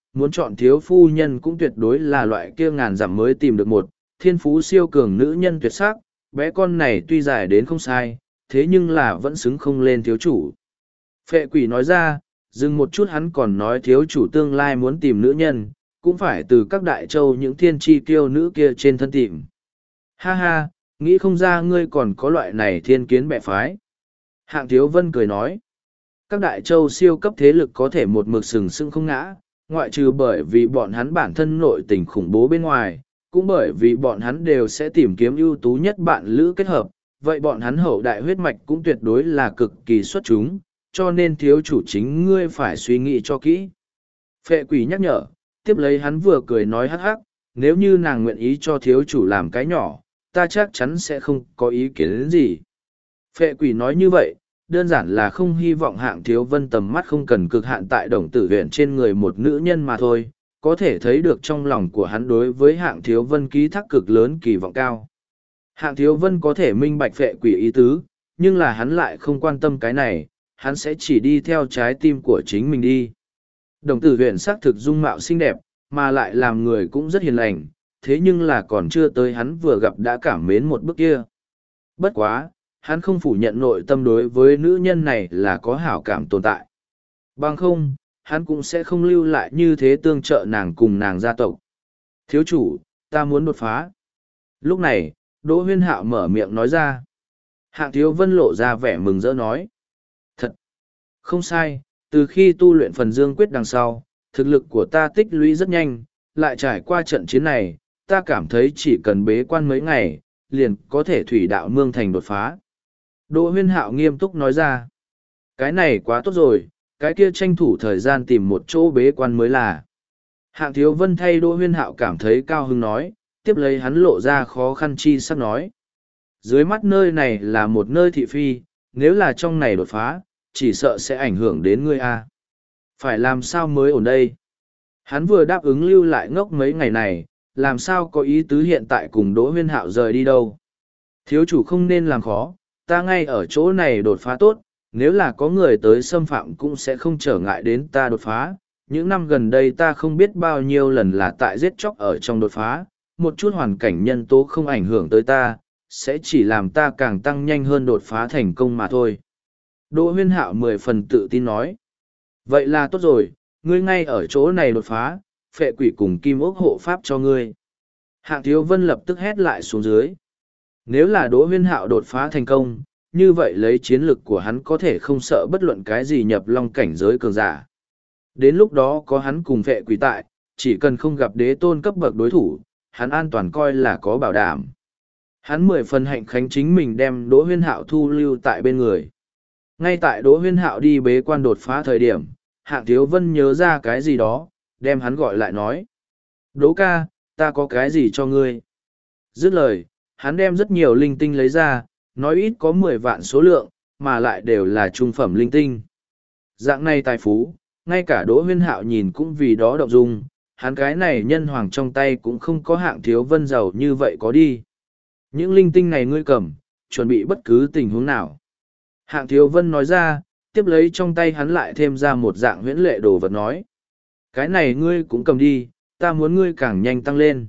muốn chọn thiếu phu nhân cũng tuyệt đối là loại kia ngàn dặm mới tìm được một, thiên phú siêu cường nữ nhân tuyệt sắc, bé con này tuy dài đến không sai, thế nhưng là vẫn xứng không lên thiếu chủ. Phệ quỷ nói ra, dừng một chút hắn còn nói thiếu chủ tương lai muốn tìm nữ nhân, cũng phải từ các đại châu những thiên tri kiêu nữ kia trên thân tìm. Ha ha, nghĩ không ra ngươi còn có loại này thiên kiến bẻ phái. Hạng Thiếu Vân cười nói, các đại châu siêu cấp thế lực có thể một mực sừng sững không ngã, ngoại trừ bởi vì bọn hắn bản thân nội tình khủng bố bên ngoài, cũng bởi vì bọn hắn đều sẽ tìm kiếm ưu tú nhất bạn lữ kết hợp, vậy bọn hắn hậu đại huyết mạch cũng tuyệt đối là cực kỳ xuất chúng, cho nên thiếu chủ chính ngươi phải suy nghĩ cho kỹ. Phệ quỷ nhắc nhở, tiếp lấy hắn vừa cười nói hắc hắc, nếu như nàng nguyện ý cho thiếu chủ làm cái nhỏ, ta chắc chắn sẽ không có ý kiến đến gì. Phệ quỷ nói như vậy, đơn giản là không hy vọng Hạng Thiếu Vân tầm mắt không cần cực hạn tại Đồng Tử Huyền trên người một nữ nhân mà thôi, có thể thấy được trong lòng của hắn đối với Hạng Thiếu Vân ký thác cực lớn kỳ vọng cao. Hạng Thiếu Vân có thể minh bạch phệ quỷ ý tứ, nhưng là hắn lại không quan tâm cái này, hắn sẽ chỉ đi theo trái tim của chính mình đi. Đồng Tử Huyền xác thực dung mạo xinh đẹp, mà lại làm người cũng rất hiền lành, thế nhưng là còn chưa tới hắn vừa gặp đã cảm mến một bước kia. Bất quá, hắn không phủ nhận nội tâm đối với nữ nhân này là có hảo cảm tồn tại. Bằng không, hắn cũng sẽ không lưu lại như thế tương trợ nàng cùng nàng gia tộc. Thiếu chủ, ta muốn đột phá. Lúc này, Đỗ Huyên Hạo mở miệng nói ra. Hạng Thiếu Vân lộ ra vẻ mừng rỡ nói. Thật! Không sai, từ khi tu luyện phần dương quyết đằng sau, thực lực của ta tích lũy rất nhanh, lại trải qua trận chiến này, ta cảm thấy chỉ cần bế quan mấy ngày, liền có thể thủy đạo mương thành đột phá. Đỗ Huyên Hạo nghiêm túc nói ra. Cái này quá tốt rồi, cái kia tranh thủ thời gian tìm một chỗ bế quan mới là. Hạng Thiếu Vân thay Đỗ Huyên Hạo cảm thấy cao hứng nói, tiếp lấy hắn lộ ra khó khăn chi sắp nói. Dưới mắt nơi này là một nơi thị phi, nếu là trong này đột phá, chỉ sợ sẽ ảnh hưởng đến ngươi a. Phải làm sao mới ổn đây? Hắn vừa đáp ứng lưu lại ngốc mấy ngày này, làm sao có ý tứ hiện tại cùng Đỗ Huyên Hạo rời đi đâu? Thiếu chủ không nên làm khó, ta ngay ở chỗ này đột phá tốt, nếu là có người tới xâm phạm cũng sẽ không trở ngại đến ta đột phá. Những năm gần đây ta không biết bao nhiêu lần là tại giết chóc ở trong đột phá, một chút hoàn cảnh nhân tố không ảnh hưởng tới ta, sẽ chỉ làm ta càng tăng nhanh hơn đột phá thành công mà thôi. Đỗ Huyên Hạo 10 phần tự tin nói. Vậy là tốt rồi, ngươi ngay ở chỗ này đột phá, phệ quỷ cùng kim ốc hộ pháp cho ngươi. Hạng Thiếu Vân lập tức hét lại xuống dưới. Nếu là Đỗ Huyên Hạo đột phá thành công, như vậy lấy chiến lực của hắn có thể không sợ bất luận cái gì nhập long cảnh giới cường giả. Đến lúc đó có hắn cùng phệ quỷ tại, chỉ cần không gặp đế tôn cấp bậc đối thủ, hắn an toàn coi là có bảo đảm. Hắn 10 phần hạnh khánh chính mình đem Đỗ Huyên Hạo thu lưu tại bên người. Ngay tại Đỗ Huyên Hạo đi bế quan đột phá thời điểm, Hạng Thiếu Vân nhớ ra cái gì đó, đem hắn gọi lại nói. Đỗ ca, ta có cái gì cho ngươi? Dứt lời, hắn đem rất nhiều linh tinh lấy ra, nói ít có 10 vạn số lượng, mà lại đều là trung phẩm linh tinh. Dạng này tài phú, ngay cả Đỗ Huyên Hạo nhìn cũng vì đó động dung, hắn cái này nhân hoàng trong tay cũng không có Hạng Thiếu Vân giàu như vậy có đi. Những linh tinh này ngươi cầm, chuẩn bị bất cứ tình huống nào. Hạng Thiếu Vân nói ra, tiếp lấy trong tay hắn lại thêm ra một dạng huyễn lệ đồ vật nói. Cái này ngươi cũng cầm đi, ta muốn ngươi càng nhanh tăng lên.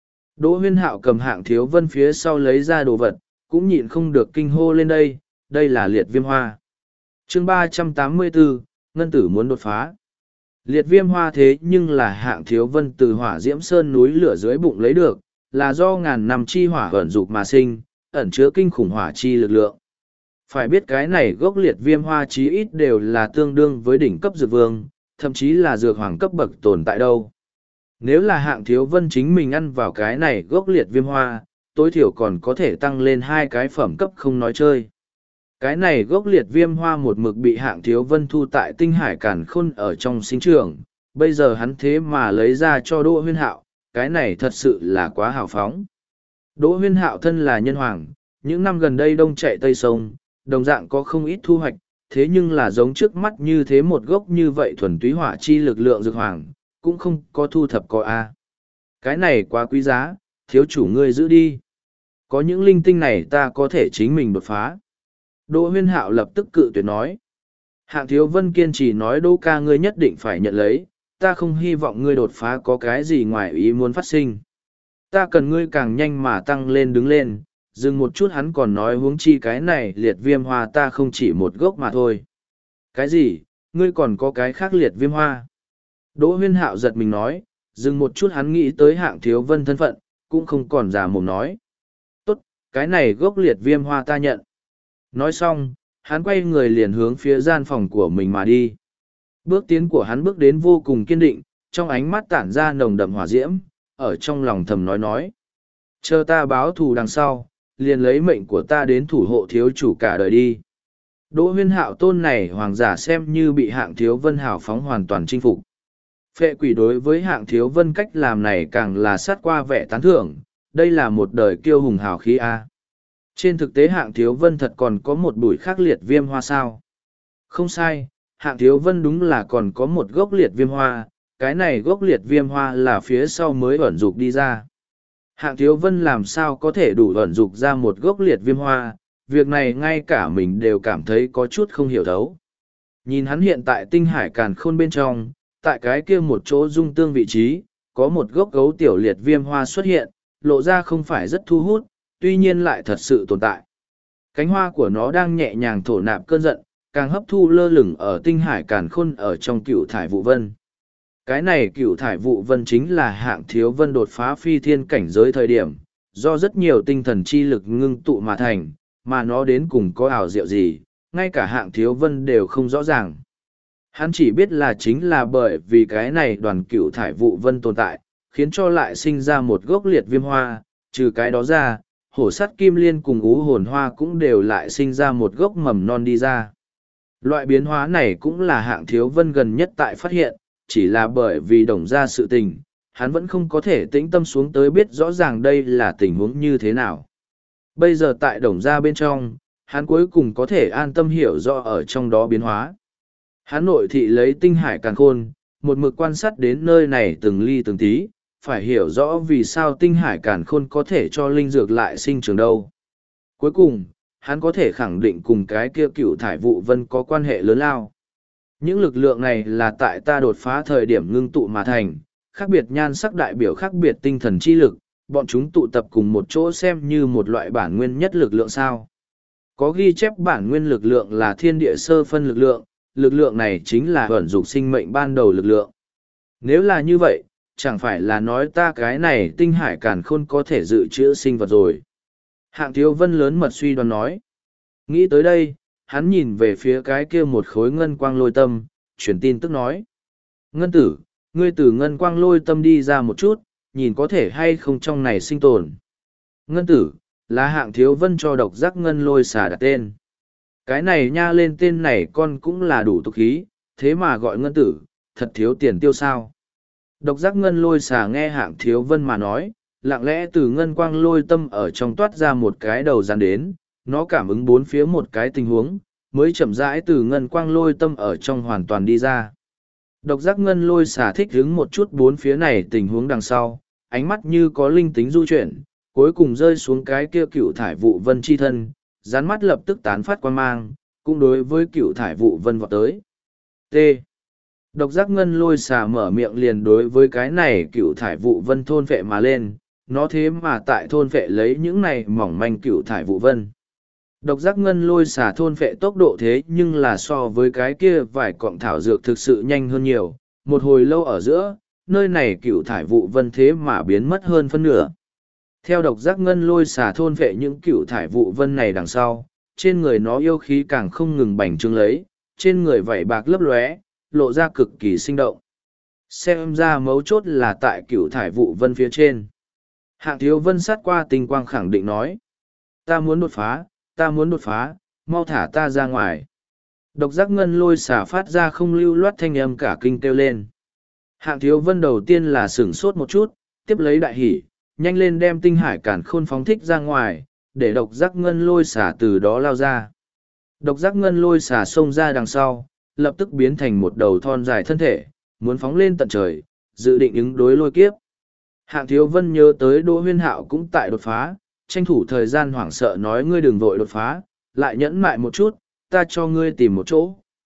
Đỗ Huyên Hạo cầm Hạng Thiếu Vân phía sau lấy ra đồ vật, cũng nhịn không được kinh hô lên đây, đây là liệt viêm hoa. Chương 384, Ngân Tử muốn đột phá. Liệt viêm hoa thế nhưng là Hạng Thiếu Vân từ hỏa diễm sơn núi lửa dưới bụng lấy được, là do ngàn năm chi hỏa ẩn dục mà sinh, ẩn chứa kinh khủng hỏa chi lực lượng. Phải biết cái này gốc liệt viêm hoa chí ít đều là tương đương với đỉnh cấp dược vương, thậm chí là dược hoàng cấp bậc tồn tại đâu. Nếu là Hạng Thiếu Vân chính mình ăn vào cái này gốc liệt viêm hoa, tối thiểu còn có thể tăng lên 2 cái phẩm cấp không nói chơi. Cái này gốc liệt viêm hoa một mực bị Hạng Thiếu Vân thu tại tinh hải càn khôn ở trong sinh trường, bây giờ hắn thế mà lấy ra cho Đỗ Huyên Hạo, cái này thật sự là quá hào phóng. Đỗ Huyên Hạo thân là nhân hoàng, những năm gần đây đông chạy tây sông, đồng dạng có không ít thu hoạch, thế nhưng là giống trước mắt như thế một gốc như vậy thuần túy hỏa chi lực lượng dược hoàng, cũng không có thu thập có a. Cái này quá quý giá, thiếu chủ ngươi giữ đi. Có những linh tinh này ta có thể chính mình đột phá. Đỗ Huyên Hạo lập tức cự tuyệt nói. Hạng Thiếu Vân kiên trì nói Đỗ ca ngươi nhất định phải nhận lấy, ta không hy vọng ngươi đột phá có cái gì ngoài ý muốn phát sinh. Ta cần ngươi càng nhanh mà tăng lên đứng lên, dừng một chút hắn còn nói huống chi cái này liệt viêm hoa ta không chỉ một gốc mà thôi. Cái gì, ngươi còn có cái khác liệt viêm hoa? Đỗ Huyên Hạo giật mình nói, dừng một chút hắn nghĩ tới Hạng Thiếu Vân thân phận, cũng không còn giả mồm nói. Tốt, cái này gốc liệt viêm hoa ta nhận. Nói xong, hắn quay người liền hướng phía gian phòng của mình mà đi. Bước tiến của hắn bước đến vô cùng kiên định, trong ánh mắt tản ra nồng đậm hỏa diễm, ở trong lòng thầm nói. Chờ ta báo thù đằng sau, liền lấy mệnh của ta đến thủ hộ thiếu chủ cả đời đi. Đỗ Huyên Hạo tôn này hoàng giả xem như bị Hạng Thiếu Vân hào phóng hoàn toàn chinh phục. Phệ quỷ đối với Hạng Thiếu Vân cách làm này càng là sát qua vẻ tán thưởng, đây là một đời kiêu hùng hào khí a. Trên thực tế Hạng Thiếu Vân thật còn có một bụi khác liệt viêm hoa sao? Không sai, Hạng Thiếu Vân đúng là còn có một gốc liệt viêm hoa, cái này gốc liệt viêm hoa là phía sau mới ẩn dục đi ra. Hạng Thiếu Vân làm sao có thể đủ ẩn dục ra một gốc liệt viêm hoa, việc này ngay cả mình đều cảm thấy có chút không hiểu thấu. Nhìn hắn hiện tại tinh hải càn khôn bên trong, tại cái kia một chỗ dung tương vị trí, có một gốc gấu tiểu liệt viêm hoa xuất hiện, lộ ra không phải rất thu hút, tuy nhiên lại thật sự tồn tại. Cánh hoa của nó đang nhẹ nhàng thổ nạp cơn giận, càng hấp thu lơ lửng ở tinh hải càn khôn ở trong cựu thải vụ vân. Cái này cựu thải vụ vân chính là Hạng Thiếu Vân đột phá phi thiên cảnh giới thời điểm, do rất nhiều tinh thần chi lực ngưng tụ mà thành, mà nó đến cùng có ảo diệu gì, ngay cả Hạng Thiếu Vân đều không rõ ràng. Hắn chỉ biết là chính là bởi vì cái này đoàn cựu thải vụ vân tồn tại, khiến cho lại sinh ra một gốc liệt viêm hoa, trừ cái đó ra, hổ sắt kim liên cùng ú hồn hoa cũng đều lại sinh ra một gốc mầm non đi ra. Loại biến hóa này cũng là Hạng Thiếu Vân gần nhất tại phát hiện, chỉ là bởi vì Đồng ra sự tình, hắn vẫn không có thể tĩnh tâm xuống tới biết rõ ràng đây là tình huống như thế nào. Bây giờ tại Đồng ra bên trong, hắn cuối cùng có thể an tâm hiểu rõ ở trong đó biến hóa. Hắn nội thị lấy tinh hải càn khôn, một mực quan sát đến nơi này từng ly từng tí, phải hiểu rõ vì sao tinh hải càn khôn có thể cho linh dược lại sinh trưởng đâu. Cuối cùng, hắn có thể khẳng định cùng cái kia cựu thải vụ vân có quan hệ lớn lao. Những lực lượng này là tại ta đột phá thời điểm ngưng tụ mà thành, khác biệt nhan sắc đại biểu khác biệt tinh thần chi lực, bọn chúng tụ tập cùng một chỗ xem như một loại bản nguyên nhất lực lượng sao. Có ghi chép bản nguyên lực lượng là thiên địa sơ phân lực lượng này chính là ẩn dục sinh mệnh ban đầu lực lượng. Nếu là như vậy, chẳng phải là nói ta cái này tinh hải càn khôn có thể dự trữ sinh vật rồi. Hạng Thiếu Vân lớn mật suy đoán nói. Nghĩ tới đây, hắn nhìn về phía cái kia một khối ngân quang lôi tâm, truyền tin tức nói. Ngân tử, ngươi từ ngân quang lôi tâm đi ra một chút, nhìn có thể hay không trong này sinh tồn. Ngân tử, là Hạng Thiếu Vân cho độc giác ngân lôi xà đặt tên. Cái này nha lên tên này con cũng là đủ tục khí, thế mà gọi ngân tử, thật thiếu tiền tiêu sao. Độc giác ngân lôi xà nghe Hạng Thiếu Vân mà nói, lặng lẽ từ ngân quang lôi tâm ở trong toát ra một cái đầu dàn đến, nó cảm ứng bốn phía một cái tình huống, mới chậm rãi từ ngân quang lôi tâm ở trong hoàn toàn đi ra. Độc giác ngân lôi xà thích hứng một chút bốn phía này tình huống đằng sau, ánh mắt như có linh tính du chuyển, cuối cùng rơi xuống cái kia cựu thải vụ vân chi thân, rán mắt lập tức tán phát quan mang, cũng đối với cựu thải vụ vân vọt tới. T. Độc giác ngân lôi xà mở miệng liền đối với cái này cựu thải vụ vân thôn vệ mà lên, nó thế mà tại thôn vệ lấy những này mỏng manh cựu thải vụ vân. Độc giác ngân lôi xà thôn vệ tốc độ thế nhưng là so với cái kia vài cọng thảo dược thực sự nhanh hơn nhiều, một hồi lâu ở giữa, nơi này cựu thải vụ vân thế mà biến mất hơn phân nửa. Theo độc giác ngân lôi xà thôn vệ những cựu thải vụ vân này đằng sau, trên người nó yêu khí càng không ngừng bành trướng lấy, trên người vảy bạc lấp lóe, lộ ra cực kỳ sinh động. Xem ra mấu chốt là tại cựu thải vụ vân phía trên. Hạng Thiếu Vân sát qua tinh quang khẳng định nói. Ta muốn đột phá, mau thả ta ra ngoài. Độc giác ngân lôi xả phát ra không lưu loát thanh âm cả kinh kêu lên. Hạng Thiếu Vân đầu tiên là sửng sốt một chút, tiếp lấy đại hỉ, nhanh lên đem tinh hải cản khôn phóng thích ra ngoài, để độc giác ngân lôi xả từ đó lao ra. Độc giác ngân lôi xả xông ra đằng sau, lập tức biến thành một đầu thon dài thân thể, muốn phóng lên tận trời, dự định ứng đối lôi kiếp. Hạng Thiếu Vân nhớ tới Đỗ Huyên Hạo cũng tại đột phá, tranh thủ thời gian hoảng sợ nói ngươi đừng vội đột phá, lại nhẫn mại một chút, ta cho ngươi tìm một chỗ.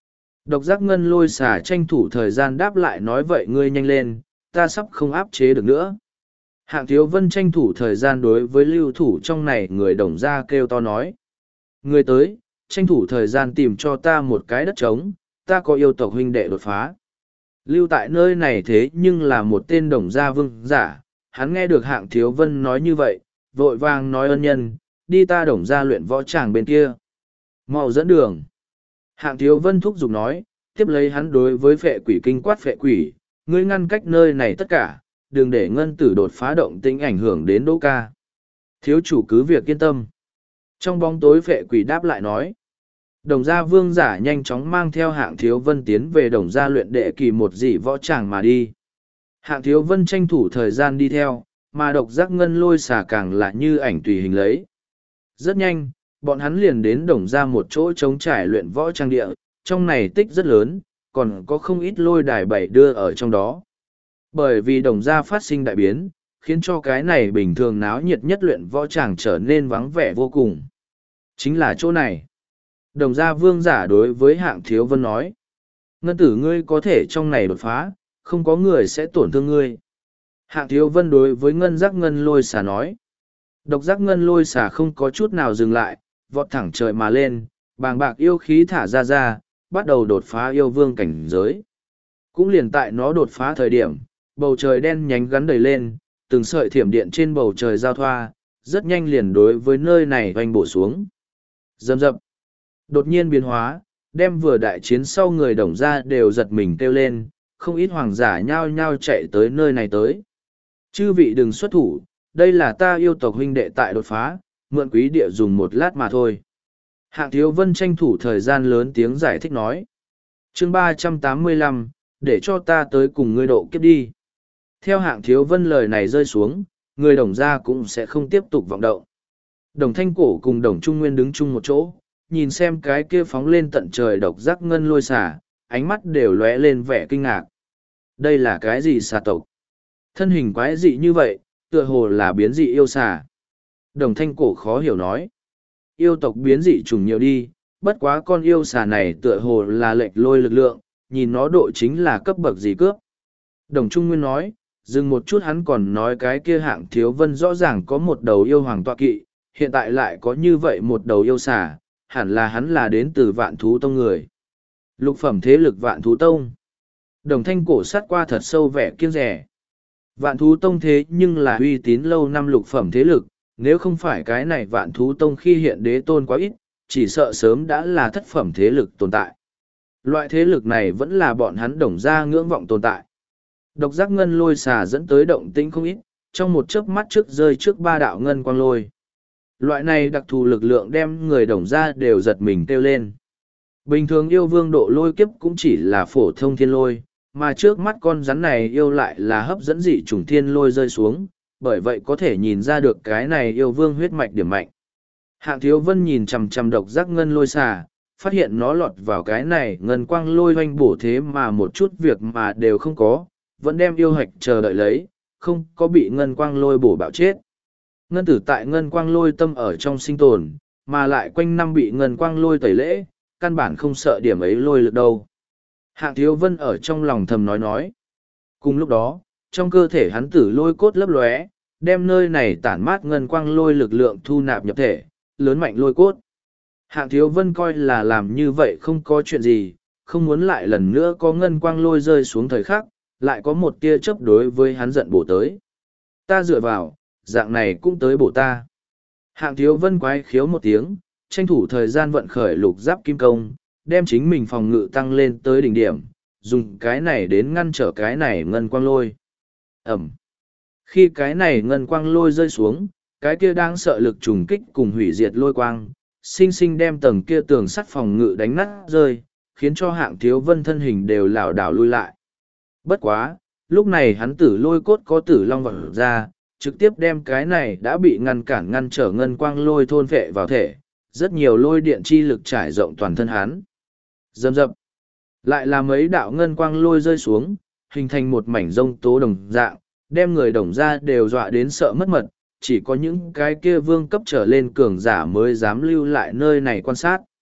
Độc giác ngân lôi xà tranh thủ thời gian đáp lại nói vậy ngươi nhanh lên, ta sắp không áp chế được nữa. Hạng Thiếu Vân tranh thủ thời gian đối với lưu thủ trong này người đồng ra kêu to nói. Người tới, tranh thủ thời gian tìm cho ta một cái đất trống, ta có yêu tộc huynh đệ đột phá. Lưu tại nơi này thế nhưng là một tên đồng gia vương giả, hắn nghe được Hạng Thiếu Vân nói như vậy, vội vàng nói ân nhân, đi ta đồng gia luyện võ tràng bên kia. Mau dẫn đường. Hạng Thiếu Vân thúc giục nói, tiếp lấy hắn đối với phệ quỷ kinh quát phệ quỷ, ngươi ngăn cách nơi này tất cả, đừng để ngân tử đột phá động tĩnh ảnh hưởng đến Đỗ ca. Thiếu chủ cứ việc yên tâm. Trong bóng tối phệ quỷ đáp lại nói, đồng gia vương giả nhanh chóng mang theo Hạng Thiếu Vân tiến về đồng gia luyện đệ kỳ một dị võ tràng mà đi. Hạng Thiếu Vân tranh thủ thời gian đi theo, mà độc giác ngân lôi xả càng là như ảnh tùy hình lấy. Rất nhanh, bọn hắn liền đến đồng gia một chỗ trống trải luyện võ trang địa, trong này tích rất lớn, còn có không ít lôi đài bảy đưa ở trong đó. Bởi vì đồng gia phát sinh đại biến, khiến cho cái này bình thường náo nhiệt nhất luyện võ tràng trở nên vắng vẻ vô cùng. Chính là chỗ này. Đồng gia vương giả đối với Hạng Thiếu Vân nói. Ngân tử ngươi có thể trong này đột phá, không có người sẽ tổn thương ngươi. Hạng Thiếu Vân đối với ngân giác ngân lôi xà nói. Độc giác ngân lôi xà không có chút nào dừng lại, vọt thẳng trời mà lên, bàng bạc yêu khí thả ra, bắt đầu đột phá yêu vương cảnh giới. Cũng liền tại nó đột phá thời điểm, bầu trời đen nhánh gắn đầy lên, từng sợi thiểm điện trên bầu trời giao thoa, rất nhanh liền đối với nơi này oanh bổ xuống. Dầm dập. Đột nhiên biến hóa, đem vừa đại chiến sau người đồng ra đều giật mình kêu lên, không ít hoàng giả nhao nhao chạy tới nơi này tới. Chư vị đừng xuất thủ, đây là ta yêu tộc huynh đệ tại đột phá, mượn quý địa dùng một lát mà thôi. Hạng Thiếu Vân tranh thủ thời gian lớn tiếng giải thích nói. Chương 385, để cho ta tới cùng ngươi độ kiếp đi. Theo Hạng Thiếu Vân lời này rơi xuống, người đồng gia cũng sẽ không tiếp tục vọng động. Đồng Thanh Cổ cùng Đồng Trung Nguyên đứng chung một chỗ, nhìn xem cái kia phóng lên tận trời độc giác ngân lôi xả, ánh mắt đều lóe lên vẻ kinh ngạc. Đây là cái gì xà tộc? Thân hình quái dị như vậy, tựa hồ là biến dị yêu xà. Đồng Thanh Cổ khó hiểu nói. Yêu tộc biến dị trùng nhiều đi, bất quá con yêu xà này tựa hồ là lệch lôi lực lượng, nhìn nó độ chính là cấp bậc gì cướp. Đồng Trung Nguyên nói, dừng một chút hắn còn nói cái kia Hạng Thiếu Vân rõ ràng có một đầu yêu hoàng tọa kỵ, hiện tại lại có như vậy một đầu yêu xà, hẳn là hắn là đến từ Vạn Thú Tông người. Lục phẩm thế lực Vạn Thú Tông. Đồng Thanh Cổ sát qua thật sâu vẻ kiêng rẻ. Vạn Thú Tông thế nhưng là uy tín lâu năm lục phẩm thế lực, nếu không phải cái này Vạn Thú Tông khi hiện đế tôn quá ít, chỉ sợ sớm đã là thất phẩm thế lực tồn tại. Loại thế lực này vẫn là bọn hắn đồng ra ngưỡng vọng tồn tại. Độc giác ngân lôi xà dẫn tới động tĩnh không ít, trong một chớp mắt trước rơi trước ba đạo ngân quang lôi. Loại này đặc thù lực lượng đem người đồng ra đều giật mình kêu lên. Bình thường yêu vương độ lôi kiếp cũng chỉ là phổ thông thiên lôi, mà trước mắt con rắn này yêu lại là hấp dẫn dị chủng thiên lôi rơi xuống, bởi vậy có thể nhìn ra được cái này yêu vương huyết mạch điểm mạnh. Hạng Thiếu Vân nhìn chằm chằm độc giác ngân lôi xà, phát hiện nó lọt vào cái này ngân quang lôi hoanh bổ thế mà một chút việc mà đều không có, vẫn đem yêu hạch chờ đợi lấy, không có bị ngân quang lôi bổ bạo chết. Ngân tử tại ngân quang lôi tâm ở trong sinh tồn, mà lại quanh năm bị ngân quang lôi tẩy lễ, căn bản không sợ điểm ấy lôi lực đâu. Hạng Thiếu Vân ở trong lòng thầm nói. Cùng lúc đó, trong cơ thể hắn tử lôi cốt lấp lóe, đem nơi này tản mát ngân quang lôi lực lượng thu nạp nhập thể, lớn mạnh lôi cốt. Hạng Thiếu Vân coi là làm như vậy không có chuyện gì, không muốn lại lần nữa có ngân quang lôi rơi xuống thời khắc, lại có một tia chớp đối với hắn giận bổ tới. Ta dựa vào, dạng này cũng tới bổ ta. Hạng Thiếu Vân quái khiếu một tiếng, tranh thủ thời gian vận khởi lục giáp kim công, đem chính mình phòng ngự tăng lên tới đỉnh điểm, dùng cái này đến ngăn trở cái này ngân quang lôi. Ẩm. Khi cái này ngân quang lôi rơi xuống, cái kia đang sợ lực trùng kích cùng hủy diệt lôi quang, sinh sinh đem tầng kia tường sắt phòng ngự đánh nát rơi, khiến cho Hạng Thiếu Vân thân hình đều lảo đảo lui lại. Bất quá, lúc này hắn tử lôi cốt có tử long vật ra, trực tiếp đem cái này đã bị ngăn trở ngân quang lôi thôn vệ vào thể, rất nhiều lôi điện chi lực trải rộng toàn thân hắn. Dầm dập, lại là mấy đạo ngân quang lôi rơi xuống, hình thành một mảnh rông tố đồng dạng, đem người đồng ra đều dọa đến sợ mất mật, chỉ có những cái kia vương cấp trở lên cường giả mới dám lưu lại nơi này quan sát.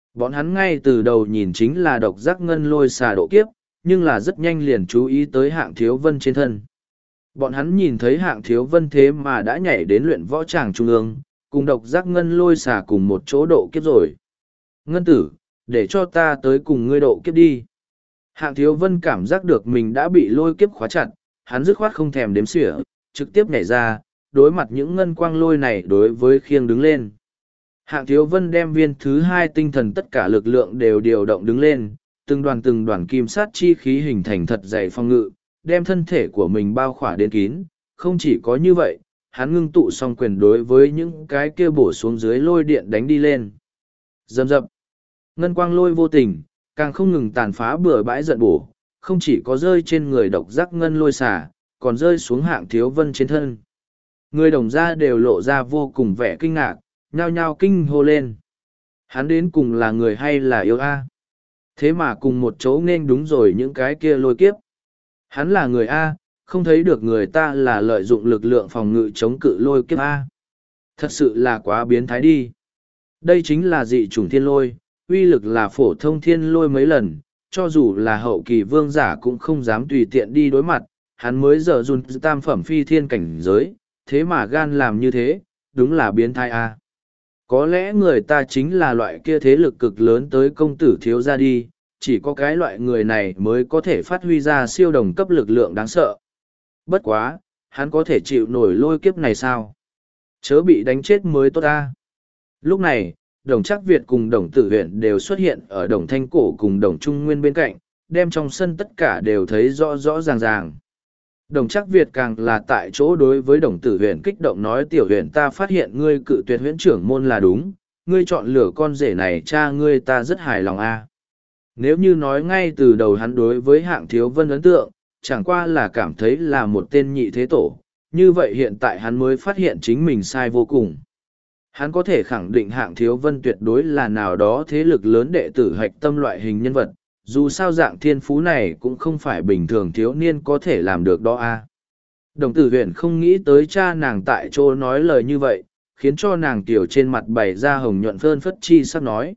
Bọn hắn ngay từ đầu nhìn chính là độc giác ngân lôi xà độ kiếp, nhưng là rất nhanh liền chú ý tới Hạng Thiếu Vân trên thân. Bọn hắn nhìn thấy Hạng Thiếu Vân thế mà đã nhảy đến luyện võ tràng trung ương, cùng độc giác ngân lôi xà cùng một chỗ độ kiếp rồi. Ngân tử, để cho ta tới cùng ngươi độ kiếp đi. Hạng Thiếu Vân cảm giác được mình đã bị lôi kiếp khóa chặt, hắn dứt khoát không thèm đếm xỉa, trực tiếp nhảy ra, đối mặt những ngân quang lôi này đối với khiêng đứng lên. Hạng Thiếu Vân đem viên thứ hai tinh thần tất cả lực lượng đều điều động đứng lên, từng đoàn kim sát chi khí hình thành thật dày phong ngự, đem thân thể của mình bao khỏa đến kín. Không chỉ có như vậy, hắn ngưng tụ song quyền đối với những cái kia bổ xuống dưới lôi điện đánh đi lên. Dầm dập, ngân quang lôi vô tình, càng không ngừng tàn phá bừa bãi giận bổ, không chỉ có rơi trên người độc giác ngân lôi xả, còn rơi xuống Hạng Thiếu Vân trên thân. Người đồng gia đều lộ ra vô cùng vẻ kinh ngạc, nhao nhao kinh hô lên. Hắn đến cùng là người hay là yêu A? Thế mà cùng một chỗ nên đúng rồi những cái kia lôi kiếp. Hắn là người A, không thấy được người ta là lợi dụng lực lượng phòng ngự chống cự lôi kiếp A. Thật sự là quá biến thái đi. Đây chính là dị chủng thiên lôi, uy lực là phổ thông thiên lôi mấy lần, cho dù là hậu kỳ vương giả cũng không dám tùy tiện đi đối mặt, hắn mới giờ dùn tam phẩm phi thiên cảnh giới, thế mà gan làm như thế, đúng là biến thái A. Có lẽ người ta chính là loại kia thế lực cực lớn tới công tử thiếu ra đi, chỉ có cái loại người này mới có thể phát huy ra siêu đồng cấp lực lượng đáng sợ. Bất quá, hắn có thể chịu nổi lôi kiếp này sao? Chớ bị đánh chết mới tốt ta. Lúc này, Đồng Trác Việt cùng Đồng Tử Huyện đều xuất hiện ở Đồng Thanh Cổ cùng Đồng Trung Nguyên bên cạnh, đem trong sân tất cả đều thấy rõ rõ ràng ràng. Đồng Trác Việt càng là tại chỗ đối với Đồng Tử Huyền kích động nói tiểu huyền ta phát hiện ngươi cự tuyệt huyễn trưởng môn là đúng, ngươi chọn lựa con rể này cha ngươi ta rất hài lòng a. Nếu như nói ngay từ đầu hắn đối với Hạng Thiếu Vân ấn tượng, chẳng qua là cảm thấy là một tên nhị thế tổ, như vậy hiện tại hắn mới phát hiện chính mình sai vô cùng. Hắn có thể khẳng định Hạng Thiếu Vân tuyệt đối là nào đó thế lực lớn đệ tử hạch tâm loại hình nhân vật, dù sao dạng thiên phú này cũng không phải bình thường thiếu niên có thể làm được đó a. Đồng tử huyện không nghĩ tới cha nàng tại chỗ nói lời như vậy, khiến cho nàng tiểu trên mặt bày ra hồng nhuận phơn phất chi sắp nói.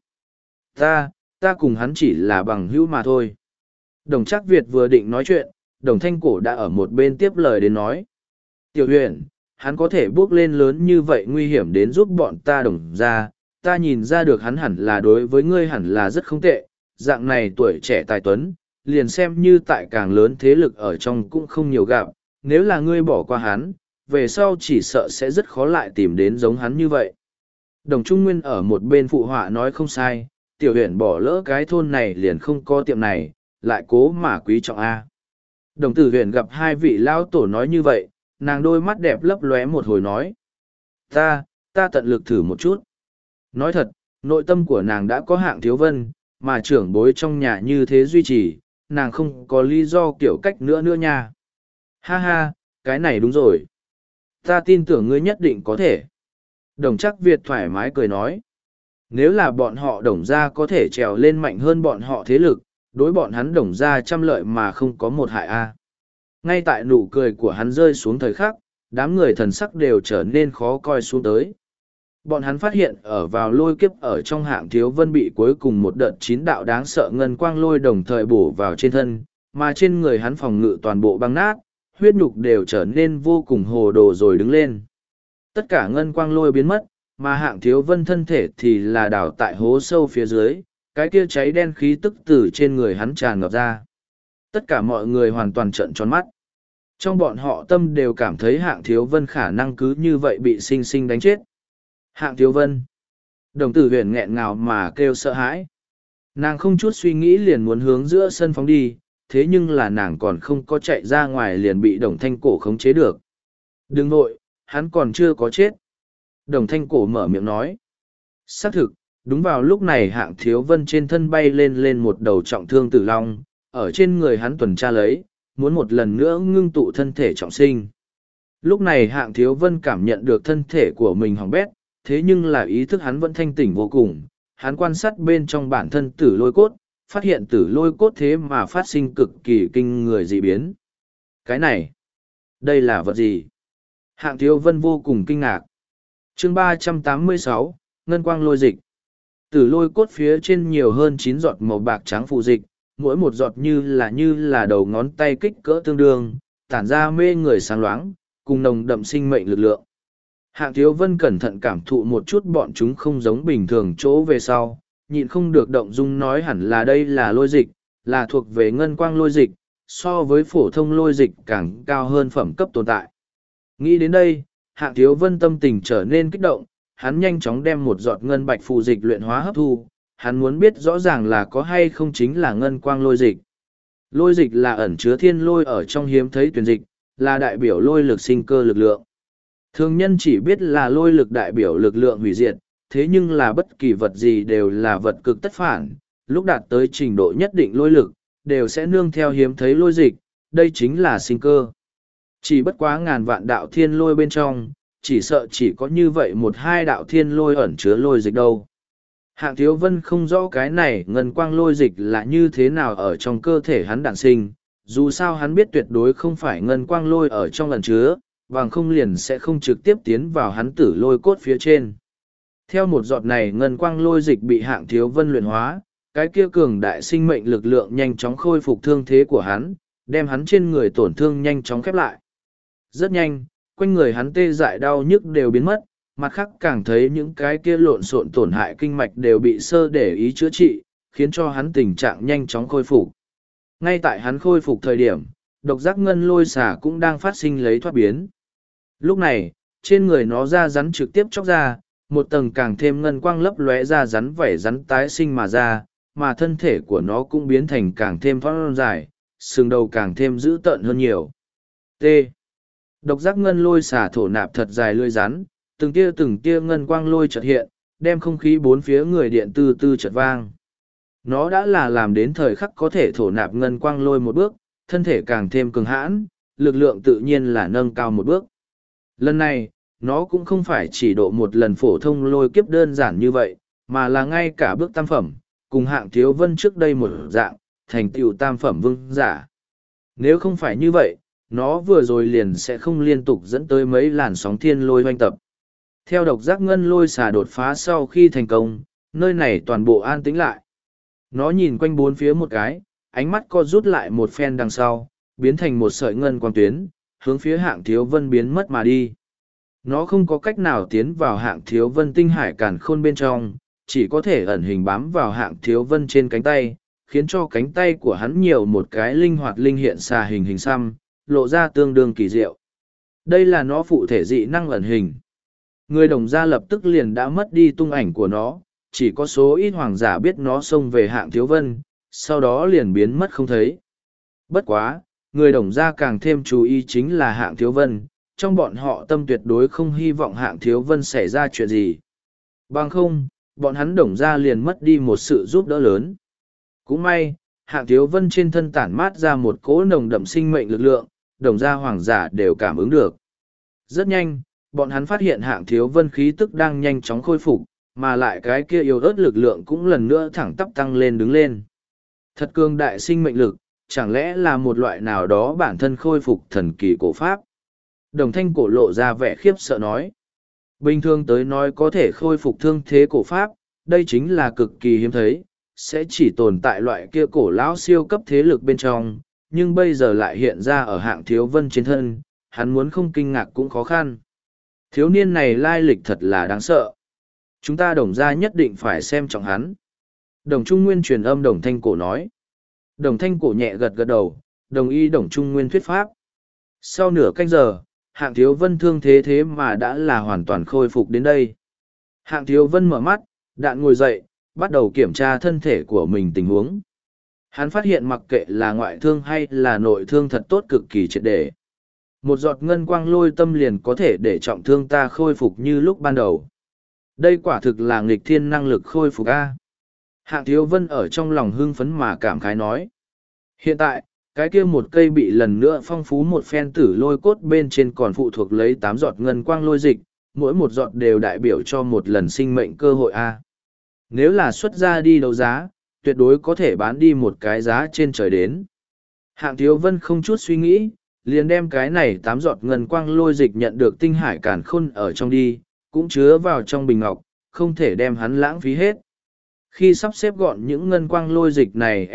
Ta cùng hắn chỉ là bằng hữu mà thôi. Đồng Trác Việt vừa định nói chuyện, Đồng Thanh Cổ đã ở một bên tiếp lời đến nói. Tiểu huyện, hắn có thể bước lên lớn như vậy nguy hiểm đến giúp bọn ta Đồng ra, ta nhìn ra được hắn hẳn là đối với ngươi hẳn là rất không tệ. Dạng này tuổi trẻ tài tuấn, liền xem như tại càng lớn thế lực ở trong cũng không nhiều gặp, nếu là ngươi bỏ qua hắn, về sau chỉ sợ sẽ rất khó lại tìm đến giống hắn như vậy. Đồng Trung Nguyên ở một bên phụ họa nói không sai, tiểu huyện bỏ lỡ cái thôn này liền không có tiệm này, lại cố mà quý trọng A. Đồng tử huyện gặp hai vị lão tổ nói như vậy, nàng đôi mắt đẹp lấp lóe một hồi nói. Ta tận lực thử một chút. Nói thật, nội tâm của nàng đã có Hạng Thiếu Vân, mà trưởng bối trong nhà như thế duy trì, nàng không có lý do kiểu cách nữa nha. Ha ha, cái này đúng rồi. Ta tin tưởng ngươi nhất định có thể. Đồng Trác Việt thoải mái cười nói. Nếu là bọn họ Đồng gia có thể trèo lên mạnh hơn bọn họ thế lực, đối bọn hắn Đồng gia trăm lợi mà không có một hại a. Ngay tại nụ cười của hắn rơi xuống thời khắc, đám người thần sắc đều trở nên khó coi xuống tới. Bọn hắn phát hiện ở vào lôi kiếp ở trong Hạng Thiếu Vân bị cuối cùng một đợt 9 đạo đáng sợ ngân quang lôi đồng thời bổ vào trên thân, mà trên người hắn phòng ngự toàn bộ băng nát, huyết nhục đều trở nên vô cùng hồ đồ rồi đứng lên. Tất cả ngân quang lôi biến mất, mà Hạng Thiếu Vân thân thể thì là đảo tại hố sâu phía dưới, cái kia cháy đen khí tức từ trên người hắn tràn ngập ra. Tất cả mọi người hoàn toàn trợn tròn mắt. Trong bọn họ tâm đều cảm thấy Hạng Thiếu Vân khả năng cứ như vậy bị sinh sinh đánh chết. Hạng Thiếu Vân. Đồng tử huyền nghẹn ngào mà kêu sợ hãi. Nàng không chút suy nghĩ liền muốn hướng giữa sân phóng đi, thế nhưng là nàng còn không có chạy ra ngoài liền bị Đồng Thanh Cổ khống chế được. Đừng nội, hắn còn chưa có chết. Đồng Thanh Cổ mở miệng nói. Xác thực, đúng vào lúc này Hạng Thiếu Vân trên thân bay lên một đầu trọng thương tử long, ở trên người hắn tuần tra lấy, muốn một lần nữa ngưng tụ thân thể trọng sinh. Lúc này Hạng Thiếu Vân cảm nhận được thân thể của mình hỏng bét, thế nhưng là ý thức hắn vẫn thanh tỉnh vô cùng. Hắn quan sát bên trong bản thân tử lôi cốt, phát hiện tử lôi cốt thế mà phát sinh cực kỳ kinh người dị biến. Cái này, đây là vật gì? Hạng Thiếu Vân vô cùng kinh ngạc. Chương 386, Ngân Quang Lôi Dịch. Tử lôi cốt phía trên nhiều hơn 9 giọt màu bạc trắng phụ dịch, mỗi một giọt như là đầu ngón tay kích cỡ tương đương, tản ra mê người sáng loáng, cùng nồng đậm sinh mệnh lực lượng. Hạng Thiếu Vân cẩn thận cảm thụ một chút bọn chúng không giống bình thường chỗ về sau, nhịn không được động dung nói hẳn là đây là lôi dịch, là thuộc về ngân quang lôi dịch, so với phổ thông lôi dịch càng cao hơn phẩm cấp tồn tại. Nghĩ đến đây, Hạng Thiếu Vân tâm tình trở nên kích động, hắn nhanh chóng đem một giọt ngân bạch phù dịch luyện hóa hấp thu, hắn muốn biết rõ ràng là có hay không chính là ngân quang lôi dịch. Lôi dịch là ẩn chứa thiên lôi ở trong hiếm thấy tuyển dịch, là đại biểu lôi lực sinh cơ lực lượng. Thường nhân chỉ biết là lôi lực đại biểu lực lượng hủy diệt, thế nhưng là bất kỳ vật gì đều là vật cực tất phản, lúc đạt tới trình độ nhất định lôi lực, đều sẽ nương theo hiếm thấy lôi dịch, đây chính là sinh cơ. Chỉ bất quá ngàn vạn đạo thiên lôi bên trong, chỉ sợ chỉ có như vậy một hai đạo thiên lôi ẩn chứa lôi dịch đâu. Hạng Thiếu Vân không rõ cái này ngân quang lôi dịch là như thế nào ở trong cơ thể hắn đản sinh, dù sao hắn biết tuyệt đối không phải ngân quang lôi ở trong ẩn chứa, bằng không liền sẽ không trực tiếp tiến vào hắn tử lôi cốt phía trên. Theo một giọt này ngân quang lôi dịch bị Hạng Thiếu Vân luyện hóa, cái kia cường đại sinh mệnh lực lượng nhanh chóng khôi phục thương thế của hắn, đem hắn trên người tổn thương nhanh chóng khép lại. Rất nhanh, quanh người hắn tê dại đau nhức đều biến mất, mặt khác càng thấy những cái kia lộn xộn tổn hại kinh mạch đều bị sơ để ý chữa trị, khiến cho hắn tình trạng nhanh chóng khôi phục. Ngay tại hắn khôi phục thời điểm, độc giác ngân lôi xả cũng đang phát sinh lấy thoát biến. Lúc này, trên người nó da rắn trực tiếp chóc ra, một tầng càng thêm ngân quang lấp lóe ra rắn vảy rắn tái sinh mà ra, mà thân thể của nó cũng biến thành càng thêm thon dài, sừng đầu càng thêm dữ tợn hơn nhiều. T. Độc giác ngân lôi xả thổ nạp thật dài lưỡi rắn, từng tia ngân quang lôi chợt hiện, đem không khí bốn phía người điện tư tư chợt vang. Nó đã là làm đến thời khắc có thể thổ nạp ngân quang lôi một bước, thân thể càng thêm cường hãn, lực lượng tự nhiên là nâng cao một bước. Lần này, nó cũng không phải chỉ độ một lần phổ thông lôi kiếp đơn giản như vậy, mà là ngay cả bước tam phẩm, cùng Hạng Thiếu Vân trước đây một dạng, thành tựu tam phẩm vương giả. Nếu không phải như vậy, nó vừa rồi liền sẽ không liên tục dẫn tới mấy làn sóng thiên lôi hoanh tập. Theo độc giác ngân lôi xà đột phá sau khi thành công, nơi này toàn bộ an tĩnh lại. Nó nhìn quanh bốn phía một cái, ánh mắt co rút lại một phen đằng sau, biến thành một sợi ngân quang tuyến, hướng phía Hạng Thiếu Vân biến mất mà đi. Nó không có cách nào tiến vào Hạng Thiếu Vân tinh hải càn khôn bên trong, chỉ có thể ẩn hình bám vào Hạng Thiếu Vân trên cánh tay, khiến cho cánh tay của hắn nhiều một cái linh hoạt linh hiện xà hình hình xăm, lộ ra tương đương kỳ diệu. Đây là nó phụ thể dị năng ẩn hình. Người Đồng Gia lập tức liền đã mất đi tung ảnh của nó, chỉ có số ít hoàng giả biết nó xông về Hạng Thiếu Vân, sau đó liền biến mất không thấy. Bất quá, người Đồng Gia càng thêm chú ý chính là Hạng Thiếu Vân, trong bọn họ tâm tuyệt đối không hy vọng Hạng Thiếu Vân xảy ra chuyện gì. Bằng không, bọn hắn Đồng Gia liền mất đi một sự giúp đỡ lớn. Cũng may, Hạng Thiếu Vân trên thân tản mát ra một cỗ nồng đậm sinh mệnh lực lượng, Đồng Gia hoàng giả đều cảm ứng được. Rất nhanh, bọn hắn phát hiện Hạng Thiếu Vân khí tức đang nhanh chóng khôi phục, mà lại cái kia yếu ớt lực lượng cũng lần nữa thẳng tắp tăng lên đứng lên. Thật cường đại sinh mệnh lực, chẳng lẽ là một loại nào đó bản thân khôi phục thần kỳ cổ pháp? Đồng Thanh cổ lộ ra vẻ khiếp sợ nói. Bình thường tới nói có thể khôi phục thương thế cổ pháp, đây chính là cực kỳ hiếm thấy, sẽ chỉ tồn tại loại kia cổ lão siêu cấp thế lực bên trong, nhưng bây giờ lại hiện ra ở Hạng Thiếu Vân trên thân, hắn muốn không kinh ngạc cũng khó khăn. Thiếu niên này lai lịch thật là đáng sợ. Chúng ta Đồng Gia nhất định phải xem trọng hắn. Đồng Trung Nguyên truyền âm Đồng Thanh cổ nói. Đồng Thanh cổ nhẹ gật gật đầu, đồng ý Đồng Trung Nguyên thuyết pháp. Sau nửa canh giờ, Hạng Thiếu Vân thương thế mà đã là hoàn toàn khôi phục đến đây. Hạng Thiếu Vân mở mắt, đạn ngồi dậy, bắt đầu kiểm tra thân thể của mình tình huống. Hắn phát hiện mặc kệ là ngoại thương hay là nội thương thật tốt cực kỳ triệt để. Một giọt ngân quang lôi tâm liền có thể để trọng thương ta khôi phục như lúc ban đầu. Đây quả thực là nghịch thiên năng lực khôi phục A. Hạng Thiếu Vân ở trong lòng hưng phấn mà cảm khái nói. Hiện tại, cái kia một cây bị lần nữa phong phú một phen tử lôi cốt bên trên còn phụ thuộc lấy 8 giọt ngân quang lôi dịch, mỗi một giọt đều đại biểu cho một lần sinh mệnh cơ hội A. Nếu là xuất ra đi đấu giá, tuyệt đối có thể bán đi một cái giá trên trời đến. Hạng Thiếu Vân không chút suy nghĩ, liền đem cái này 8 giọt ngân quang lôi dịch nhận được tinh hải càn khôn ở trong đi, cũng chứa vào trong bình ngọc, không thể đem hắn lãng phí hết. Khi sắp xếp gọn những ngân quang lôi dịch này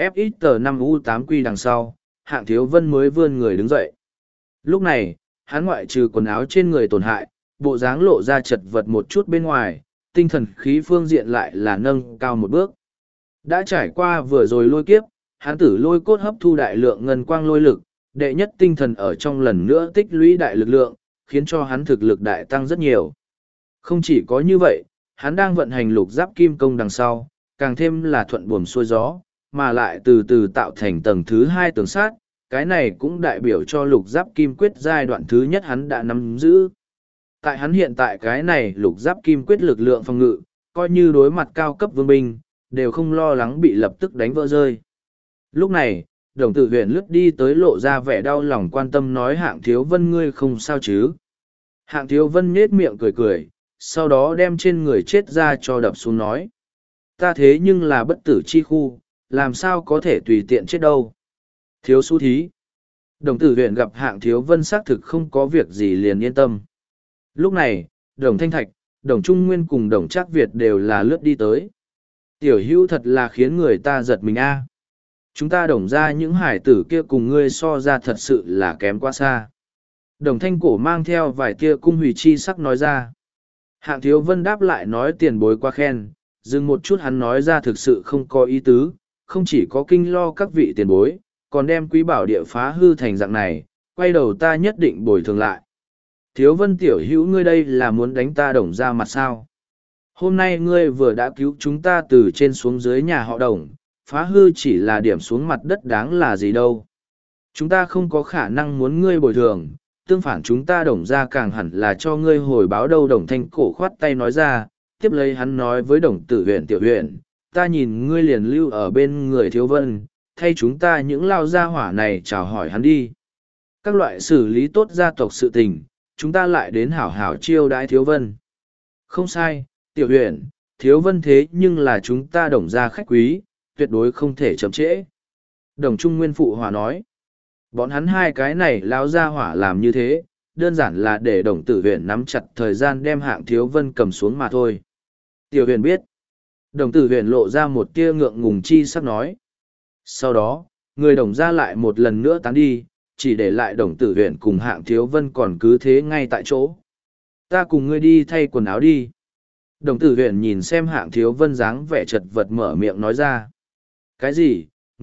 FXT5U8Q đằng sau, Hạng Thiếu Vân mới vươn người đứng dậy. Lúc này, hắn ngoại trừ quần áo trên người tổn hại, bộ dáng lộ ra chật vật một chút bên ngoài, tinh thần khí phương diện lại là nâng cao một bước. Đã trải qua vừa rồi lôi kiếp, hắn tử lôi cốt hấp thu đại lượng ngân quang lôi lực, đệ nhất tinh thần ở trong lần nữa tích lũy đại lực lượng, khiến cho hắn thực lực đại tăng rất nhiều. Không chỉ có như vậy, hắn đang vận hành lục giáp kim công đằng sau, càng thêm là thuận buồm xuôi gió, mà lại từ từ tạo thành tầng thứ hai tường sát, cái này cũng đại biểu cho lục giáp kim quyết giai đoạn thứ nhất hắn đã nắm giữ. Tại hắn hiện tại cái này lục giáp kim quyết lực lượng phòng ngự, coi như đối mặt cao cấp vương binh, đều không lo lắng bị lập tức đánh vỡ rơi. Lúc này, Đồng Tử Huyền lướt đi tới lộ ra vẻ đau lòng quan tâm nói Hạng Thiếu Vân ngươi không sao chứ. Hạng Thiếu Vân nhết miệng cười cười, sau đó đem trên người chết ra cho đập xuống nói. Ta thế nhưng là bất tử chi khu, làm sao có thể tùy tiện chết đâu. Thiếu su thí. Đồng Tử Huyền gặp Hạng Thiếu Vân xác thực không có việc gì liền yên tâm. Lúc này, Đồng Thanh Thạch, Đồng Trung Nguyên cùng Đồng Trác Việt đều là lướt đi tới. Tiểu hữu thật là khiến người ta giật mình a. Chúng ta Đồng ra những hải tử kia cùng ngươi so ra thật sự là kém quá xa. Đồng Thanh Cổ mang theo vài tia cung hủy chi sắc nói ra. Hạng Thiếu Vân đáp lại nói tiền bối quá khen, dừng một chút hắn nói ra thực sự không có ý tứ, không chỉ có kinh lo các vị tiền bối, còn đem quý bảo địa phá hư thành dạng này, quay đầu ta nhất định bồi thường lại. Thiếu Vân tiểu hữu ngươi đây là muốn đánh ta Đồng ra mặt sao? Hôm nay ngươi vừa đã cứu chúng ta từ trên xuống dưới nhà họ Đồng, phá hư chỉ là điểm xuống mặt đất đáng là gì đâu. Chúng ta không có khả năng muốn ngươi bồi thường, tương phản chúng ta Đồng ra càng hẳn là cho ngươi hồi báo đâu. Đồng Thanh Cổ khoát tay nói ra, tiếp lấy hắn nói với Đồng Tử Huyền tiểu huyền, ta nhìn ngươi liền lưu ở bên người Thiếu Vân, thay chúng ta những lao gia hỏa này chào hỏi hắn đi. Các loại xử lý tốt gia tộc sự tình, chúng ta lại đến hảo hảo chiêu đãi Thiếu Vân. Không sai, tiểu huyền, Thiếu Vân thế nhưng là chúng ta Đồng ra khách quý, tuyệt đối không thể chậm trễ. Đồng Trung Nguyên phụ hòa nói, bọn hắn hai cái này lao gia hỏa làm như thế, đơn giản là để Đồng Tử Huyền nắm chặt thời gian đem Hạng Thiếu Vân cầm xuống mà thôi. Tiểu huyền biết. Đồng Tử Huyền lộ ra một tia ngượng ngùng chi sắc nói. Sau đó, người Đồng ra lại một lần nữa tán đi, chỉ để lại Đồng Tử Huyền cùng Hạng Thiếu Vân còn cứ thế ngay tại chỗ. Ta cùng ngươi đi thay quần áo đi. Đồng Tử Huyền nhìn xem Hạng Thiếu Vân dáng vẻ chật vật mở miệng nói ra. Cái gì?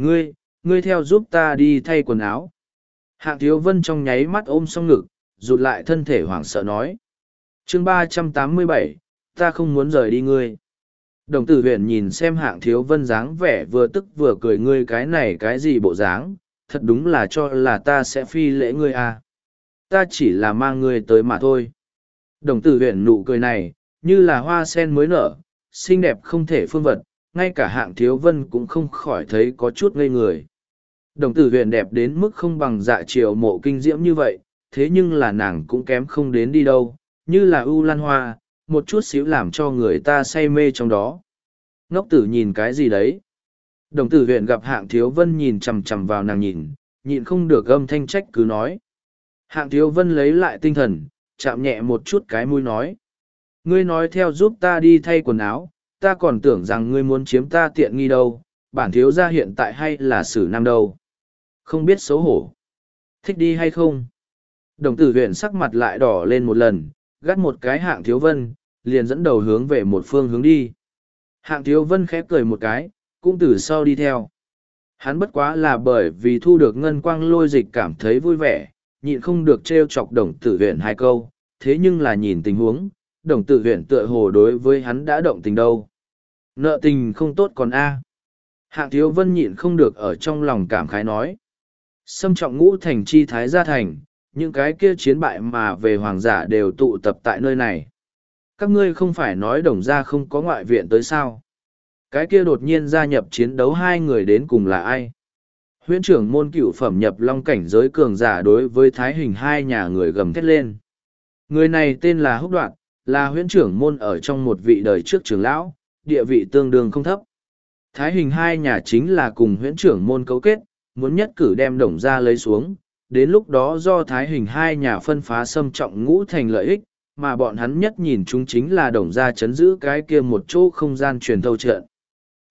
Ngươi theo giúp ta đi thay quần áo. Hạng Thiếu Vân trong nháy mắt ôm song ngực, rụt lại thân thể hoảng sợ nói. Chương 387, ta không muốn rời đi ngươi. Đồng Tử Huyền nhìn xem Hạng Thiếu Vân dáng vẻ vừa tức vừa cười ngươi cái này cái gì bộ dáng, thật đúng là cho là ta sẽ phi lễ ngươi à. Ta chỉ là mang ngươi tới mà thôi. Đồng Tử Huyền nụ cười này, như là hoa sen mới nở, xinh đẹp không thể phương vật, ngay cả Hạng Thiếu Vân cũng không khỏi thấy có chút ngây người. Đồng Tử Huyền đẹp đến mức không bằng Dạ Triều Mộ kinh diễm như vậy, thế nhưng là nàng cũng kém không đến đi đâu, như là ưu lan hoa, một chút xíu làm cho người ta say mê trong đó. Ngốc tử nhìn cái gì đấy? Đồng Tử Huyền gặp Hạng Thiếu Vân nhìn chằm chằm vào nàng nhìn, nhịn không được âm thanh trách cứ nói. Hạng Thiếu Vân lấy lại tinh thần, chạm nhẹ một chút cái mũi nói. Ngươi nói theo giúp ta đi thay quần áo, ta còn tưởng rằng ngươi muốn chiếm ta tiện nghi đâu, bản thiếu gia hiện tại hay là xử nam đâu. Không biết xấu hổ. Thích đi hay không? Đồng Tử Huyền sắc mặt lại đỏ lên một lần, gắt một cái Hạng Thiếu Vân, liền dẫn đầu hướng về một phương hướng đi. Hạng Thiếu Vân khẽ cười một cái, cũng từ sau đi theo. Hắn bất quá là bởi vì thu được ngân quang lôi dịch cảm thấy vui vẻ, nhịn không được trêu chọc Đồng Tử Huyền hai câu, thế nhưng là nhìn tình huống, Đồng Tử Huyền tựa hồ đối với hắn đã động tình đâu. Nợ tình không tốt còn a. Hạng Thiếu Vân nhịn không được ở trong lòng cảm khái nói. Xâm trọng ngũ thành chi thái gia thành, những cái kia chiến bại mà về hoàng giả đều tụ tập tại nơi này. Các ngươi không phải nói Đồng gia không có ngoại viện tới sao? Cái kia đột nhiên gia nhập chiến đấu hai người đến cùng là ai? Huyễn trưởng môn cựu phẩm nhập long cảnh giới cường giả đối với thái hình hai nhà người gầm thét lên. Người này tên là Húc Đoạt, là huyễn trưởng môn ở trong một vị đời trước trưởng lão, địa vị tương đương không thấp. Thái hình hai nhà chính là cùng huyễn trưởng môn cấu kết, muốn nhất cử đem Đồng gia lấy xuống, đến lúc đó do thái hình hai nhà phân phá xâm trọng ngũ thành lợi ích, mà bọn hắn nhất nhìn chúng chính là Đồng gia chấn giữ cái kia một chỗ không gian truyền thâu trận.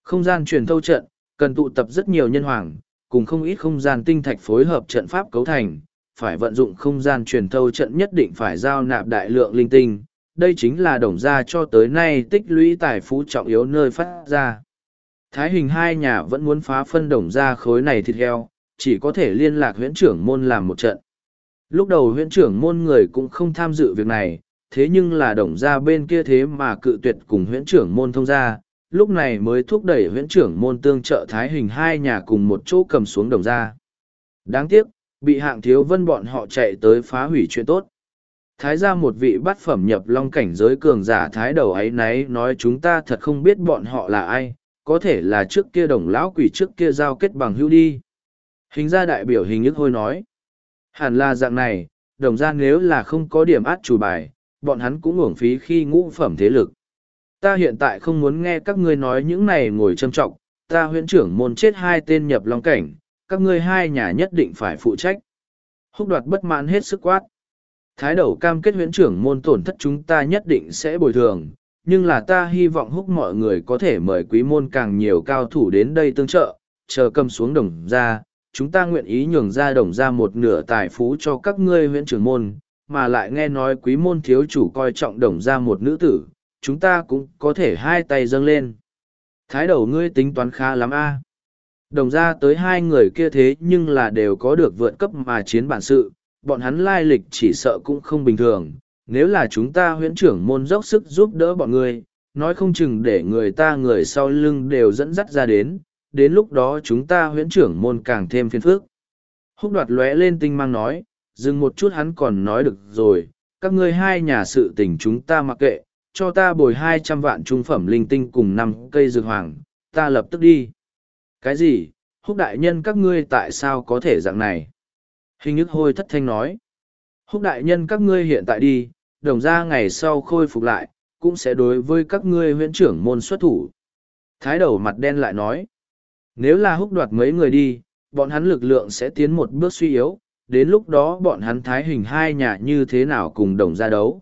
Không gian truyền thâu trận, cần tụ tập rất nhiều nhân hoàng, cùng không ít không gian tinh thạch phối hợp trận pháp cấu thành, phải vận dụng không gian truyền thâu trận nhất định phải giao nạp đại lượng linh tinh. Đây chính là Đồng gia cho tới nay tích lũy tài phú trọng yếu nơi phát ra. Thái hình hai nhà vẫn muốn phá phân Đồng gia khối này thịt heo, chỉ có thể liên lạc huyễn trưởng môn làm một trận. Lúc đầu huyễn trưởng môn người cũng không tham dự việc này, thế nhưng là Đồng gia bên kia thế mà cự tuyệt cùng huyễn trưởng môn thông gia, lúc này mới thúc đẩy huyễn trưởng môn tương trợ Thái hình hai nhà cùng một chỗ cầm xuống Đồng gia. Đáng tiếc, bị Hạng Thiếu Vân bọn họ chạy tới phá hủy chuyện tốt. Thái gia một vị bát phẩm nhập long cảnh giới cường giả thái đầu ấy náy nói chúng ta thật không biết bọn họ là ai, có thể là trước kia Đồng lão quỷ trước kia giao kết bằng hữu đi. Hình gia đại biểu Hình Nhức Hôi nói, hẳn là dạng này, Đồng gia nếu là không có điểm át chủ bài, bọn hắn cũng uổng phí khi ngũ phẩm thế lực. Ta hiện tại không muốn nghe các ngươi nói những này ngồi châm trọng, ta huyễn trưởng môn chết hai tên nhập long cảnh, các ngươi hai nhà nhất định phải phụ trách. Húc Đoạt bất mãn hết sức quát. Thái đầu cam kết huyễn trưởng môn tổn thất chúng ta nhất định sẽ bồi thường, nhưng là ta hy vọng Húc mọi người có thể mời quý môn càng nhiều cao thủ đến đây tương trợ, chờ cầm xuống Đồng gia, chúng ta nguyện ý nhường ra Đồng gia một nửa tài phú cho các ngươi huyễn trưởng môn, mà lại nghe nói quý môn thiếu chủ coi trọng Đồng gia một nữ tử, chúng ta cũng có thể hai tay dâng lên. Thái đầu ngươi tính toán khá lắm a. Đồng gia tới hai người kia thế nhưng là đều có được vượt cấp mà chiến bản sự, bọn hắn lai lịch chỉ sợ cũng không bình thường. Nếu là chúng ta huyễn trưởng môn dốc sức giúp đỡ bọn ngươi, nói không chừng để người ta người sau lưng đều dẫn dắt ra đến lúc đó chúng ta huyễn trưởng môn càng thêm phiền phức. Húc Đoạt lóe lên tinh mang nói, dừng một chút hắn còn nói được rồi, các ngươi hai nhà sự tình chúng ta mặc kệ, cho ta bồi 200 vạn trung phẩm linh tinh cùng 5 cây dược hoàng, ta lập tức đi. Cái gì, Húc đại nhân các ngươi tại sao có thể dạng này? Hình Nhức Hôi thất thanh nói. Húc đại nhân các ngươi hiện tại đi, Đồng gia ngày sau khôi phục lại, cũng sẽ đối với các ngươi huyễn trưởng môn xuất thủ. Thái đầu mặt đen lại nói. Nếu là Húc Đoạt mấy người đi, bọn hắn lực lượng sẽ tiến một bước suy yếu, đến lúc đó bọn hắn Thái hình hai nhà như thế nào cùng Đồng gia đấu.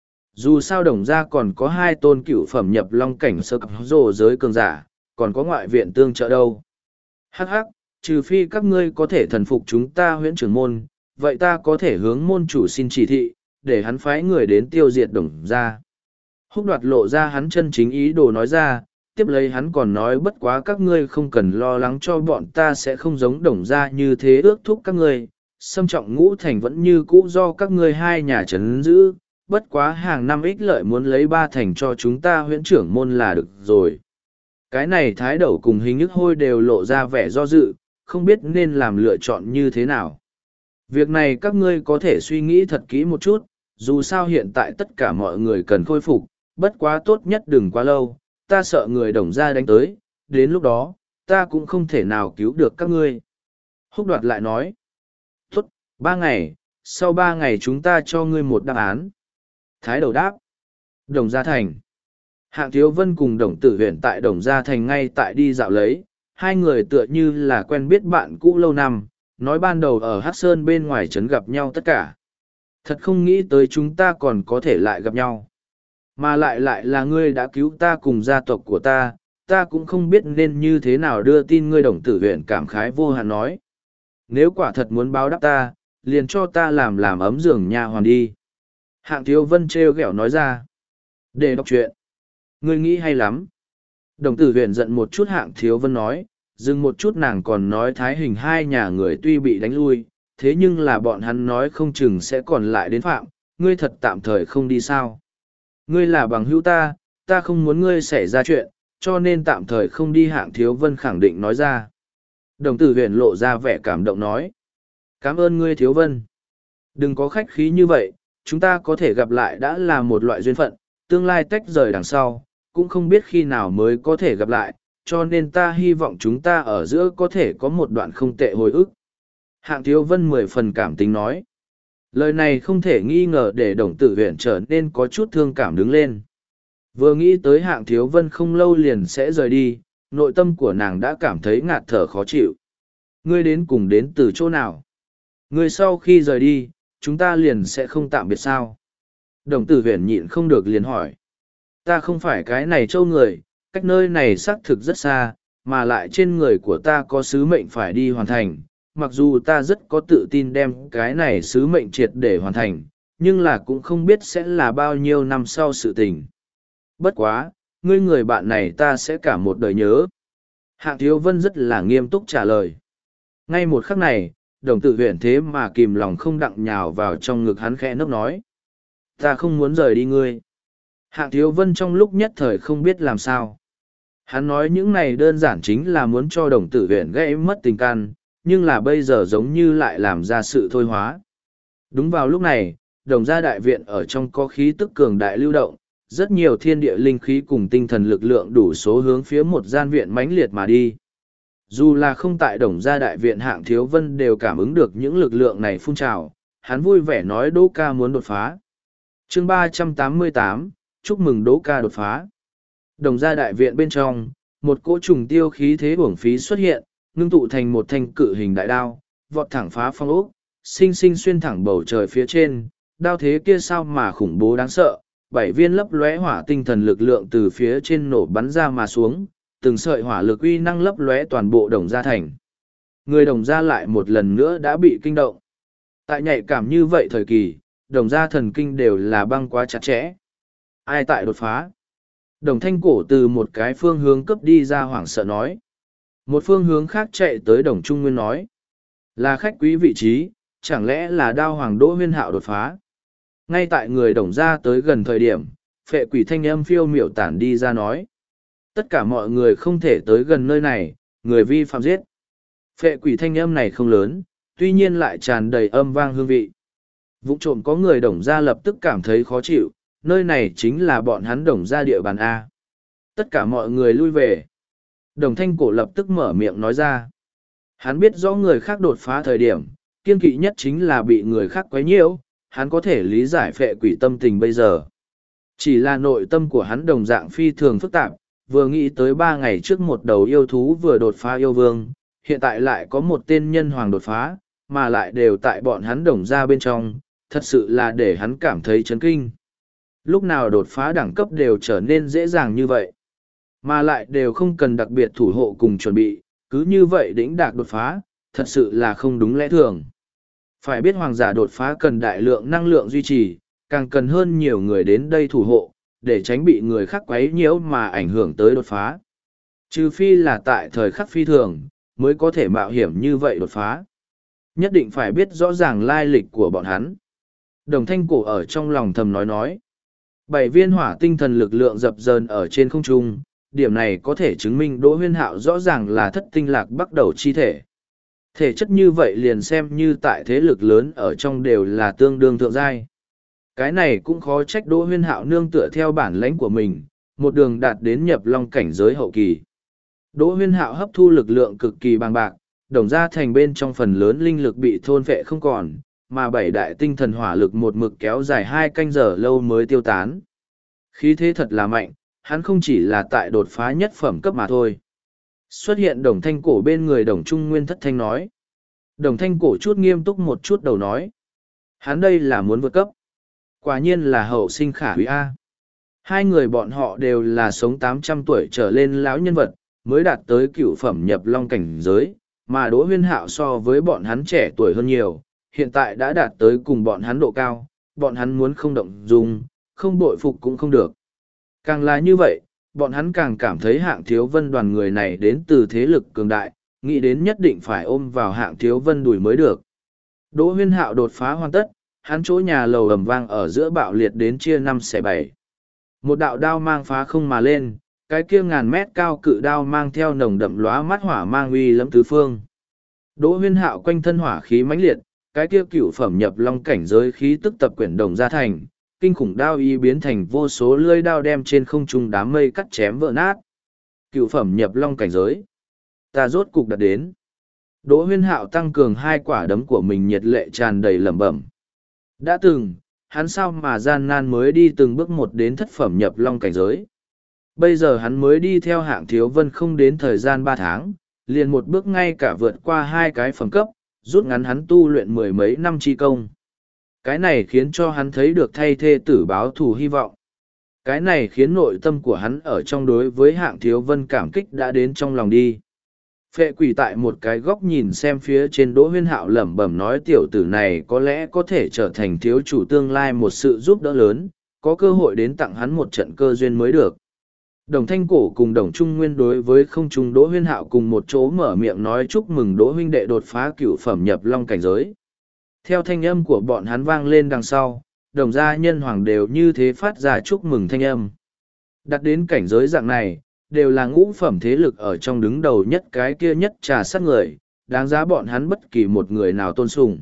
Dù sao Đồng gia còn có hai tôn cựu phẩm nhập long cảnh sơ cấp rồ giới cường giả, còn có ngoại viện tương trợ đâu. Hắc hắc, trừ phi các ngươi có thể thần phục chúng ta huyễn trưởng môn, vậy ta có thể hướng môn chủ xin chỉ thị, để hắn phái người đến tiêu diệt Đồng gia. Húc Đoạt lộ ra hắn chân chính ý đồ nói ra, tiếp lấy hắn còn nói bất quá các ngươi không cần lo lắng cho bọn ta sẽ không giống Đồng gia như thế ước thúc các ngươi, xâm trọng ngũ thành vẫn như cũ do các ngươi hai nhà trấn giữ, bất quá hàng năm ích lợi muốn lấy 3 thành cho chúng ta huyễn trưởng môn là được rồi. Cái này Thái đầu cùng Hình Nhức Hôi đều lộ ra vẻ do dự, không biết nên làm lựa chọn như thế nào. Việc này các ngươi có thể suy nghĩ thật kỹ một chút, dù sao hiện tại tất cả mọi người cần khôi phục, bất quá tốt nhất đừng quá lâu, ta sợ người Đồng gia đánh tới, đến lúc đó, ta cũng không thể nào cứu được các ngươi. Húc Đoạt lại nói, tốt, 3 ngày, sau 3 ngày chúng ta cho ngươi một đáp án. Thái đầu đáp, Đồng gia thành. Hạng Thiếu Vân cùng Đồng Tử Huyền tại Đồng gia thành ngay tại đi dạo lấy, hai người tựa như là quen biết bạn cũ lâu năm, nói ban đầu ở Hắc Sơn bên ngoài trấn gặp nhau tất cả. Thật không nghĩ tới chúng ta còn có thể lại gặp nhau. Mà lại là ngươi đã cứu ta cùng gia tộc của ta cũng không biết nên như thế nào đưa tin ngươi. Đồng Tử Huyền cảm khái vô hạn nói. Nếu quả thật muốn báo đáp ta, liền cho ta làm ấm giường nhà hoàn đi. Hạng Thiếu Vân trêu ghẹo nói ra. Để đọc chuyện. Ngươi nghĩ hay lắm. Đồng Tử Huyền giận một chút. Hạng Thiếu Vân nói, dừng một chút nàng còn nói Thái hình hai nhà người tuy bị đánh lui, thế nhưng là bọn hắn nói không chừng sẽ còn lại đến phạm, ngươi thật tạm thời không đi sao. Ngươi là bằng hữu ta không muốn ngươi xảy ra chuyện, cho nên tạm thời không đi. Hạng Thiếu Vân khẳng định nói ra. Đồng Tử Huyền lộ ra vẻ cảm động nói. Cảm ơn ngươi Thiếu Vân. Đừng có khách khí như vậy, chúng ta có thể gặp lại đã là một loại duyên phận, tương lai tách rời đằng sau, cũng không biết khi nào mới có thể gặp lại, cho nên ta hy vọng chúng ta ở giữa có thể có một đoạn không tệ hồi ức. Hạng Thiếu Vân 10 phần cảm tính nói. Lời này không thể nghi ngờ để Đồng Tử Huyền trở nên có chút thương cảm đứng lên. Vừa nghĩ tới Hạng Thiếu Vân không lâu liền sẽ rời đi, nội tâm của nàng đã cảm thấy ngạt thở khó chịu. Ngươi đến cùng đến từ chỗ nào? Ngươi sau khi rời đi, chúng ta liền sẽ không tạm biệt sao? Đồng Tử Huyền nhịn không được liền hỏi. Ta không phải cái này châu người, Cách nơi này xác thực rất xa, mà lại trên người của ta có sứ mệnh phải đi hoàn thành. Mặc dù ta rất có tự tin đem cái này sứ mệnh triệt để hoàn thành, nhưng là cũng không biết sẽ là bao nhiêu năm sau sự tình. Bất quá, ngươi người bạn này ta sẽ cả một đời nhớ. Hạng Thiếu Vân rất là nghiêm túc trả lời. Ngay một khắc này, đồng tử huyện thế mà kìm lòng không đặng nhào vào trong ngực hắn khẽ nấc nói. Ta không muốn rời đi ngươi. Hạng Thiếu Vân trong lúc nhất thời không biết làm sao. Hắn nói những này đơn giản chính là muốn cho đồng tử huyện gãy mất tình can, nhưng là bây giờ giống như lại làm ra sự thôi hóa. Đúng vào lúc này, đồng gia đại viện ở trong có khí tức cường đại lưu động, rất nhiều thiên địa linh khí cùng tinh thần lực lượng đủ số hướng phía một gian viện mãnh liệt mà đi. Dù là không tại đồng gia đại viện Hạng Thiếu Vân đều cảm ứng được những lực lượng này phun trào, hắn vui vẻ nói Đỗ ca muốn đột phá. Chương 388, chúc mừng Đỗ ca đột phá. Đồng gia đại viện bên trong, một cỗ trùng tiêu khí thế uổng phí xuất hiện, ngưng tụ thành một thanh cự hình đại đao, vọt thẳng phá phong ốc, sinh sinh xuyên thẳng bầu trời phía trên, đao thế kia sao mà khủng bố đáng sợ, 7 viên lấp lóe hỏa tinh thần lực lượng từ phía trên nổ bắn ra mà xuống, từng sợi hỏa lực uy năng lấp lóe toàn bộ đồng gia thành. Người đồng gia lại một lần nữa đã bị kinh động. Tại nhạy cảm như vậy thời kỳ, đồng gia thần kinh đều là băng quá chặt chẽ. Ai tại đột phá? Đồng thanh cổ từ một cái phương hướng cấp đi ra hoảng sợ nói. Một phương hướng khác chạy tới đồng trung nguyên nói. Là khách quý vị trí, chẳng lẽ là đao hoàng Đỗ Huyên Hạo đột phá? Ngay tại người đồng gia tới gần thời điểm, phệ quỷ thanh âm phiêu miểu tản đi ra nói. Tất cả mọi người không thể tới gần nơi này, người vi phạm giết. Phệ quỷ thanh âm này không lớn, tuy nhiên lại tràn đầy âm vang hương vị. Vụ trộm có người đồng gia lập tức cảm thấy khó chịu, nơi này chính là bọn hắn đồng gia địa bàn A. Tất cả mọi người lui về. Đồng thanh cổ lập tức mở miệng nói ra. Hắn biết rõ người khác đột phá thời điểm, kiên kỵ nhất chính là bị người khác quấy nhiễu, hắn có thể lý giải phệ quỷ tâm tình bây giờ. Chỉ là nội tâm của hắn đồng dạng phi thường phức tạp, vừa nghĩ tới 3 ngày trước một đầu yêu thú vừa đột phá yêu vương, hiện tại lại có một tên nhân hoàng đột phá, mà lại đều tại bọn hắn đồng gia bên trong, thật sự là để hắn cảm thấy chấn kinh. Lúc nào đột phá đẳng cấp đều trở nên dễ dàng như vậy, mà lại đều không cần đặc biệt thủ hộ cùng chuẩn bị, cứ như vậy đĩnh đạc đột phá, thật sự là không đúng lẽ thường. Phải biết hoàng giả đột phá cần đại lượng năng lượng duy trì, càng cần hơn nhiều người đến đây thủ hộ, để tránh bị người khác quấy nhiễu mà ảnh hưởng tới đột phá. Trừ phi là tại thời khắc phi thường, mới có thể mạo hiểm như vậy đột phá. Nhất định phải biết rõ ràng lai lịch của bọn hắn. Đồng thanh cổ ở trong lòng thầm nói. 7 viên hỏa tinh thần lực lượng dập dờn ở trên không trung, điểm này có thể chứng minh Đỗ Huyên Hạo rõ ràng là thất tinh lạc bắt đầu chi thể. Thể chất như vậy liền xem như tại thế lực lớn ở trong đều là tương đương thượng giai. Cái này cũng khó trách Đỗ Huyên Hạo nương tựa theo bản lãnh của mình, một đường đạt đến nhập long cảnh giới hậu kỳ. Đỗ Huyên Hạo hấp thu lực lượng cực kỳ bằng bạc, đồng gia thành bên trong phần lớn linh lực bị thôn phệ không còn, mà 7 đại tinh thần hỏa lực một mực kéo dài 2 canh giờ lâu mới tiêu tán. Khí thế thật là mạnh, hắn không chỉ là tại đột phá nhất phẩm cấp mà thôi. Xuất hiện đồng thanh cổ bên người đồng trung nguyên thất thanh nói. Đồng thanh cổ chút nghiêm túc một chút đầu nói. Hắn đây là muốn vượt cấp. Quả nhiên là hậu sinh khả quý A. Hai người bọn họ đều là sống 800 tuổi trở lên lão nhân vật, mới đạt tới cựu phẩm nhập long cảnh giới, mà Đỗ Huyên Hạo so với bọn hắn trẻ tuổi hơn nhiều, hiện tại đã đạt tới cùng bọn hắn độ cao, bọn hắn muốn không động dung, không bội phục cũng không được. Càng là như vậy, bọn hắn càng cảm thấy Hạng Thiếu Vân đoàn người này đến từ thế lực cường đại, nghĩ đến nhất định phải ôm vào Hạng Thiếu Vân đuổi mới được. Đỗ Huyên Hạo đột phá hoàn tất, hắn chỗ nhà lầu ầm vang ở giữa bạo liệt đến chia 5 xẻ 7. Một đạo đao mang phá không mà lên, cái kia ngàn mét cao cự đao mang theo nồng đậm lóa mắt hỏa mang uy lẫm tứ phương. Đỗ Huyên Hạo quanh thân hỏa khí mãnh liệt, cái kia cửu phẩm nhập long cảnh giới khí tức tập quyển đồng gia thành, kinh khủng đao y biến thành vô số lưỡi đao đem trên không trung đám mây cắt chém vỡ nát. Cửu phẩm nhập long cảnh giới, ta rốt cục đạt đến. Đỗ Huyên Hạo tăng cường 2 quả đấm của mình nhiệt lệ tràn đầy lẩm bẩm. Đã từng, hắn sao mà gian nan mới đi từng bước một đến thất phẩm nhập long cảnh giới. Bây giờ hắn mới đi theo Hạng Thiếu Vân không đến thời gian 3 tháng, liền một bước ngay cả vượt qua 2 cái phẩm cấp, rút ngắn hắn tu luyện 10 mấy năm chi công. Cái này khiến cho hắn thấy được thay thê tử báo thù hy vọng. Cái này khiến nội tâm của hắn ở trong đối với Hạng Thiếu Vân cảm kích đã đến trong lòng đi. Phệ quỷ tại một cái góc nhìn xem phía trên Đỗ Huyên Hạo lẩm bẩm nói tiểu tử này có lẽ có thể trở thành thiếu chủ tương lai một sự giúp đỡ lớn, có cơ hội đến tặng hắn một trận cơ duyên mới được. Đồng Thanh Cổ cùng Đồng Trung Nguyên đối với không trung Đỗ Huyên Hạo cùng một chỗ mở miệng nói chúc mừng Đỗ huynh đệ đột phá cửu phẩm nhập long cảnh giới. Theo thanh âm của bọn hắn vang lên đằng sau, Đồng gia nhân hoàng đều như thế phát ra chúc mừng thanh âm. Đặt đến cảnh giới dạng này, đều là ngũ phẩm thế lực ở trong đứng đầu nhất cái kia nhất trà sát người, đáng giá bọn hắn bất kỳ một người nào tôn sùng.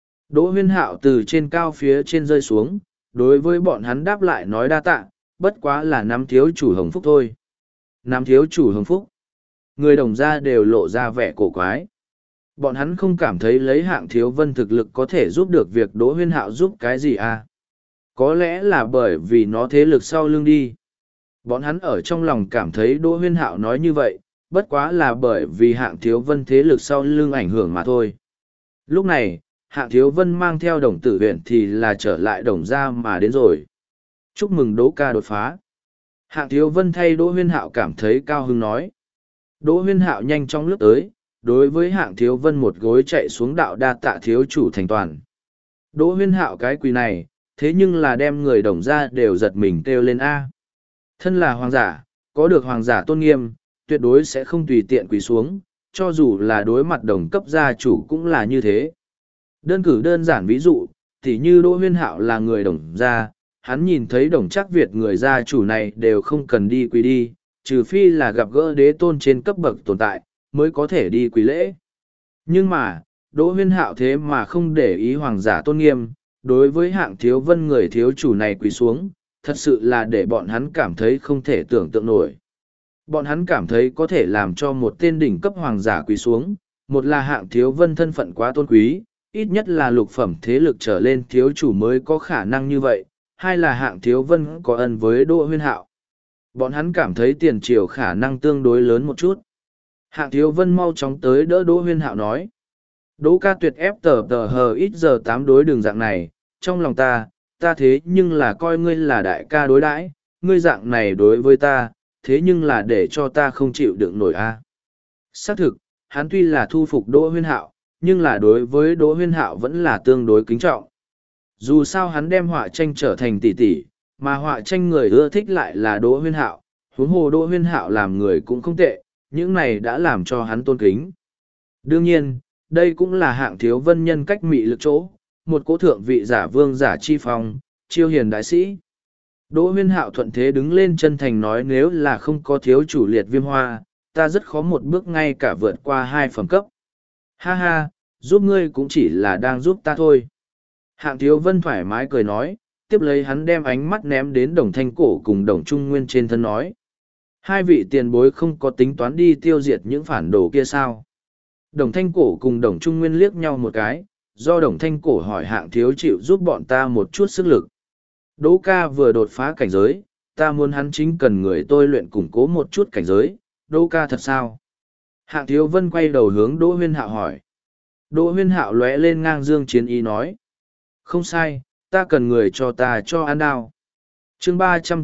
Đỗ Huyên Hạo từ trên cao phía trên rơi xuống, đối với bọn hắn đáp lại nói đa tạ, bất quá là nắm thiếu chủ hồng phúc thôi. Nắm thiếu chủ hồng phúc. Người Đồng gia đều lộ ra vẻ cổ quái. Bọn hắn không cảm thấy lấy Hạng Thiếu Vân thực lực có thể giúp được việc Đỗ Huyên Hạo giúp cái gì à? Có lẽ là bởi vì nó thế lực sau lưng đi. Bọn hắn ở trong lòng cảm thấy Đỗ Huyên Hạo nói như vậy, bất quá là bởi vì Hạng Thiếu Vân thế lực sau lưng ảnh hưởng mà thôi. Lúc này, Hạng Thiếu Vân mang theo Đồng Tử Huyền thì là trở lại Đồng gia mà đến rồi. Chúc mừng Đỗ ca đột phá. Hạng Thiếu Vân thay Đỗ Huyên Hạo cảm thấy cao hứng nói. Đỗ Huyên Hạo nhanh chóng lướt tới, đối với Hạng Thiếu Vân một gối chạy xuống đạo đa tạ thiếu chủ thành toàn. Đỗ Huyên Hạo cái quỳ này, thế nhưng là đem người Đồng gia đều giật mình kêu lên A. Thân là hoàng giả, có được hoàng giả tôn nghiêm, tuyệt đối sẽ không tùy tiện quỳ xuống, cho dù là đối mặt đồng cấp gia chủ cũng là như thế. Đơn cử đơn giản ví dụ, thì như Đỗ Huyên Hạo là người Đồng gia, hắn nhìn thấy Đồng Trác Việt người gia chủ này đều không cần đi quỳ đi, trừ phi là gặp gỡ đế tôn trên cấp bậc tồn tại, mới có thể đi quỳ lễ. Nhưng mà, Đỗ Huyên Hạo thế mà không để ý hoàng giả tôn nghiêm, đối với Hạng Thiếu Vân người thiếu chủ này quỳ xuống, thật sự là để bọn hắn cảm thấy không thể tưởng tượng nổi. Bọn hắn cảm thấy có thể làm cho một tên đỉnh cấp hoàng giả quỳ xuống, một là Hạng Thiếu Vân thân phận quá tôn quý, ít nhất là lục phẩm thế lực trở lên thiếu chủ mới có khả năng như vậy, hai là Hạng Thiếu Vân có ân với Đỗ Huyên Hạo. Bọn hắn cảm thấy tiền triều khả năng tương đối lớn một chút. Hạng Thiếu Vân mau chóng tới đỡ Đỗ Huyên Hạo nói. Đỗ ca tuyệt ép tờ hờ ít giờ 8 đối đường dạng này, trong lòng ta thế nhưng là coi ngươi là đại ca đối đãi, ngươi dạng này đối với ta, thế nhưng là để cho ta không chịu đựng nổi a. Xác thực, hắn tuy là thu phục Đỗ Huyên Hạo, nhưng là đối với Đỗ Huyên Hạo vẫn là tương đối kính trọng. Dù sao hắn đem họa tranh trở thành tỷ tỷ, mà họa tranh người ưa thích lại là Đỗ Huyên Hạo, huống hồ Đỗ Huyên Hạo làm người cũng không tệ, những này đã làm cho hắn tôn kính. Đương nhiên, đây cũng là Hạng Thiếu Vân nhân cách mị lực chỗ, một cố thượng vị giả vương giả chi phong, chiêu hiền đại sĩ. Đỗ Huyên Hạo thuận thế đứng lên chân thành nói nếu là không có thiếu chủ liệt viêm hoa, ta rất khó một bước ngay cả vượt qua 2 phẩm cấp. Ha ha, giúp ngươi cũng chỉ là đang giúp ta thôi. Hạng Thiếu Vân thoải mái cười nói, tiếp lấy hắn đem ánh mắt ném đến Đồng Thanh Cổ cùng Đồng Trung Nguyên trên thân nói. Hai vị tiền bối không có tính toán đi tiêu diệt những phản đồ kia sao? Đồng Thanh Cổ cùng Đồng Trung Nguyên liếc nhau một cái, do Đồng Thanh Cổ hỏi Hạng Thiếu chịu giúp bọn ta một chút sức lực. Đỗ ca vừa đột phá cảnh giới, ta muốn hắn chính cần người tôi luyện củng cố một chút cảnh giới, Đỗ ca thật sao? Hạng Thiếu Vân quay đầu hướng Đỗ Huyên Hạo hỏi. Đỗ Huyên Hạo lóe lên ngang dương chiến ý nói. Không sai, ta cần người cho ta cho ăn đao. Chương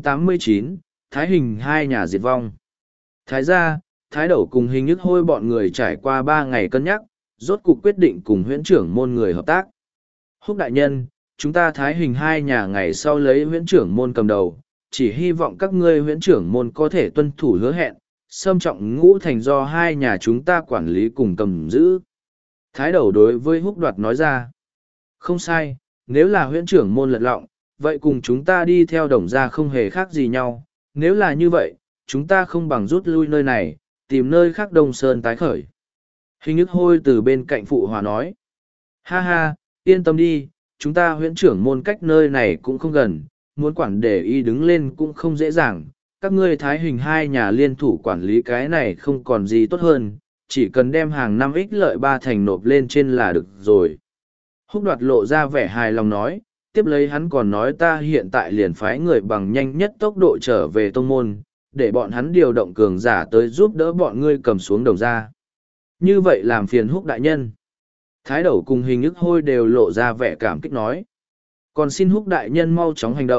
389, Thái Hình hai nhà diệt vong. Thái gia, Thái Đẩu cùng Hình Nhức Hôi bọn người trải qua 3 ngày cân nhắc, rốt cuộc quyết định cùng huyễn trưởng môn người hợp tác. Húc đại nhân, chúng ta Thái Hình hai nhà ngày sau lấy huyễn trưởng môn cầm đầu, chỉ hy vọng các ngươi huyễn trưởng môn có thể tuân thủ hứa hẹn, xâm trọng ngũ thành do hai nhà chúng ta quản lý cùng cầm giữ. Thái Đẩu đối với Húc Đoạt nói ra. Không sai, nếu là huyễn trưởng môn lật lọng, vậy cùng chúng ta đi theo Đồng gia không hề khác gì nhau. Nếu là như vậy, chúng ta không bằng rút lui nơi này, tìm nơi khác Đông Sơn tái khởi. Hình Nhức Hôi từ bên cạnh phụ hòa nói. Ha ha, yên tâm đi, chúng ta huyễn trưởng môn cách nơi này cũng không gần, muốn quản để ý đứng lên cũng không dễ dàng. Các ngươi Thái Hình hai nhà liên thủ quản lý cái này không còn gì tốt hơn, chỉ cần đem hàng năm ích lợi 3 thành nộp lên trên là được rồi. Húc Đoạt lộ ra vẻ hài lòng nói, tiếp lấy hắn còn nói ta hiện tại liền phái người bằng nhanh nhất tốc độ trở về tông môn, để bọn hắn điều động cường giả tới giúp đỡ bọn ngươi cầm xuống Đồng gia. Như vậy làm phiền Húc đại nhân. Thái Đẩu cùng Hình Nhức Hôi đều lộ ra vẻ cảm kích nói. Còn xin Húc đại nhân mau chóng hành động,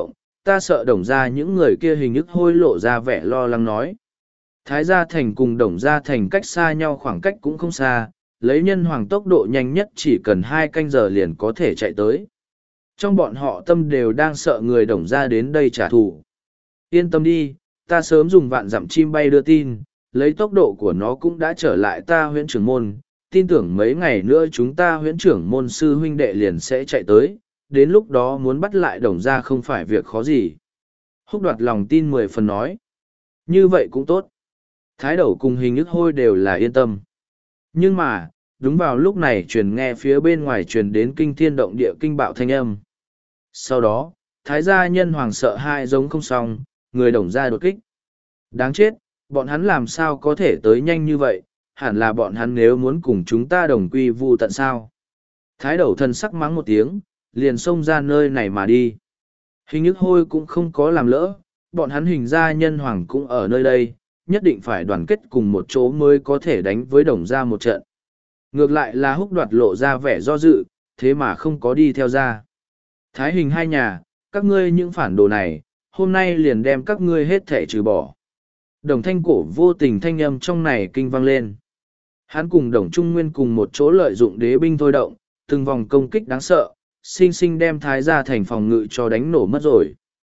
ta sợ Đồng gia những người kia hình ức hôi lộ ra vẻ lo lắng nói. Thái gia thành cùng Đồng gia thành cách xa nhau khoảng cách cũng không xa, lấy nhân hoàng tốc độ nhanh nhất chỉ cần 2 canh giờ liền có thể chạy tới. Trong bọn họ tâm đều đang sợ người Đồng gia đến đây trả thù. Yên tâm đi, ta sớm dùng vạn dặm chim bay đưa tin, lấy tốc độ của nó cũng đã trở lại ta huyễn trưởng môn, tin tưởng mấy ngày nữa chúng ta huyễn trưởng môn sư huynh đệ liền sẽ chạy tới, đến lúc đó muốn bắt lại Đồng gia không phải việc khó gì. Húc Đoạt lòng tin 10 phần nói. Như vậy cũng tốt. Thái Đầu cùng Hình ức hôi đều là yên tâm. Nhưng mà, đúng vào lúc này truyền nghe phía bên ngoài truyền đến kinh thiên động địa kinh bạo thanh âm. Sau đó, Thái gia nhân hoàng sợ hai giống không xong, người Đồng gia đột kích. Đáng chết, bọn hắn làm sao có thể tới nhanh như vậy, hẳn là bọn hắn nếu muốn cùng chúng ta đồng quy vu tận sao. Thái Đầu thần sắc mắng một tiếng, liền xông ra nơi này mà đi. Hình ức hôi cũng không có làm lỡ, bọn hắn Hình gia nhân hoàng cũng ở nơi đây, nhất định phải đoàn kết cùng một chỗ mới có thể đánh với Đồng gia một trận. Ngược lại là Húc Đoạt lộ ra vẻ do dự, thế mà không có đi theo ra. Thái Hình hai nhà, các ngươi những phản đồ này, hôm nay liền đem các ngươi hết thể trừ bỏ. Đồng Thanh Cổ vô tình thanh âm trong này kinh vang lên. Hắn cùng Đồng Trung Nguyên cùng một chỗ lợi dụng đế binh thôi động, từng vòng công kích đáng sợ, sinh sinh đem Thái gia thành phòng ngự cho đánh nổ mất rồi.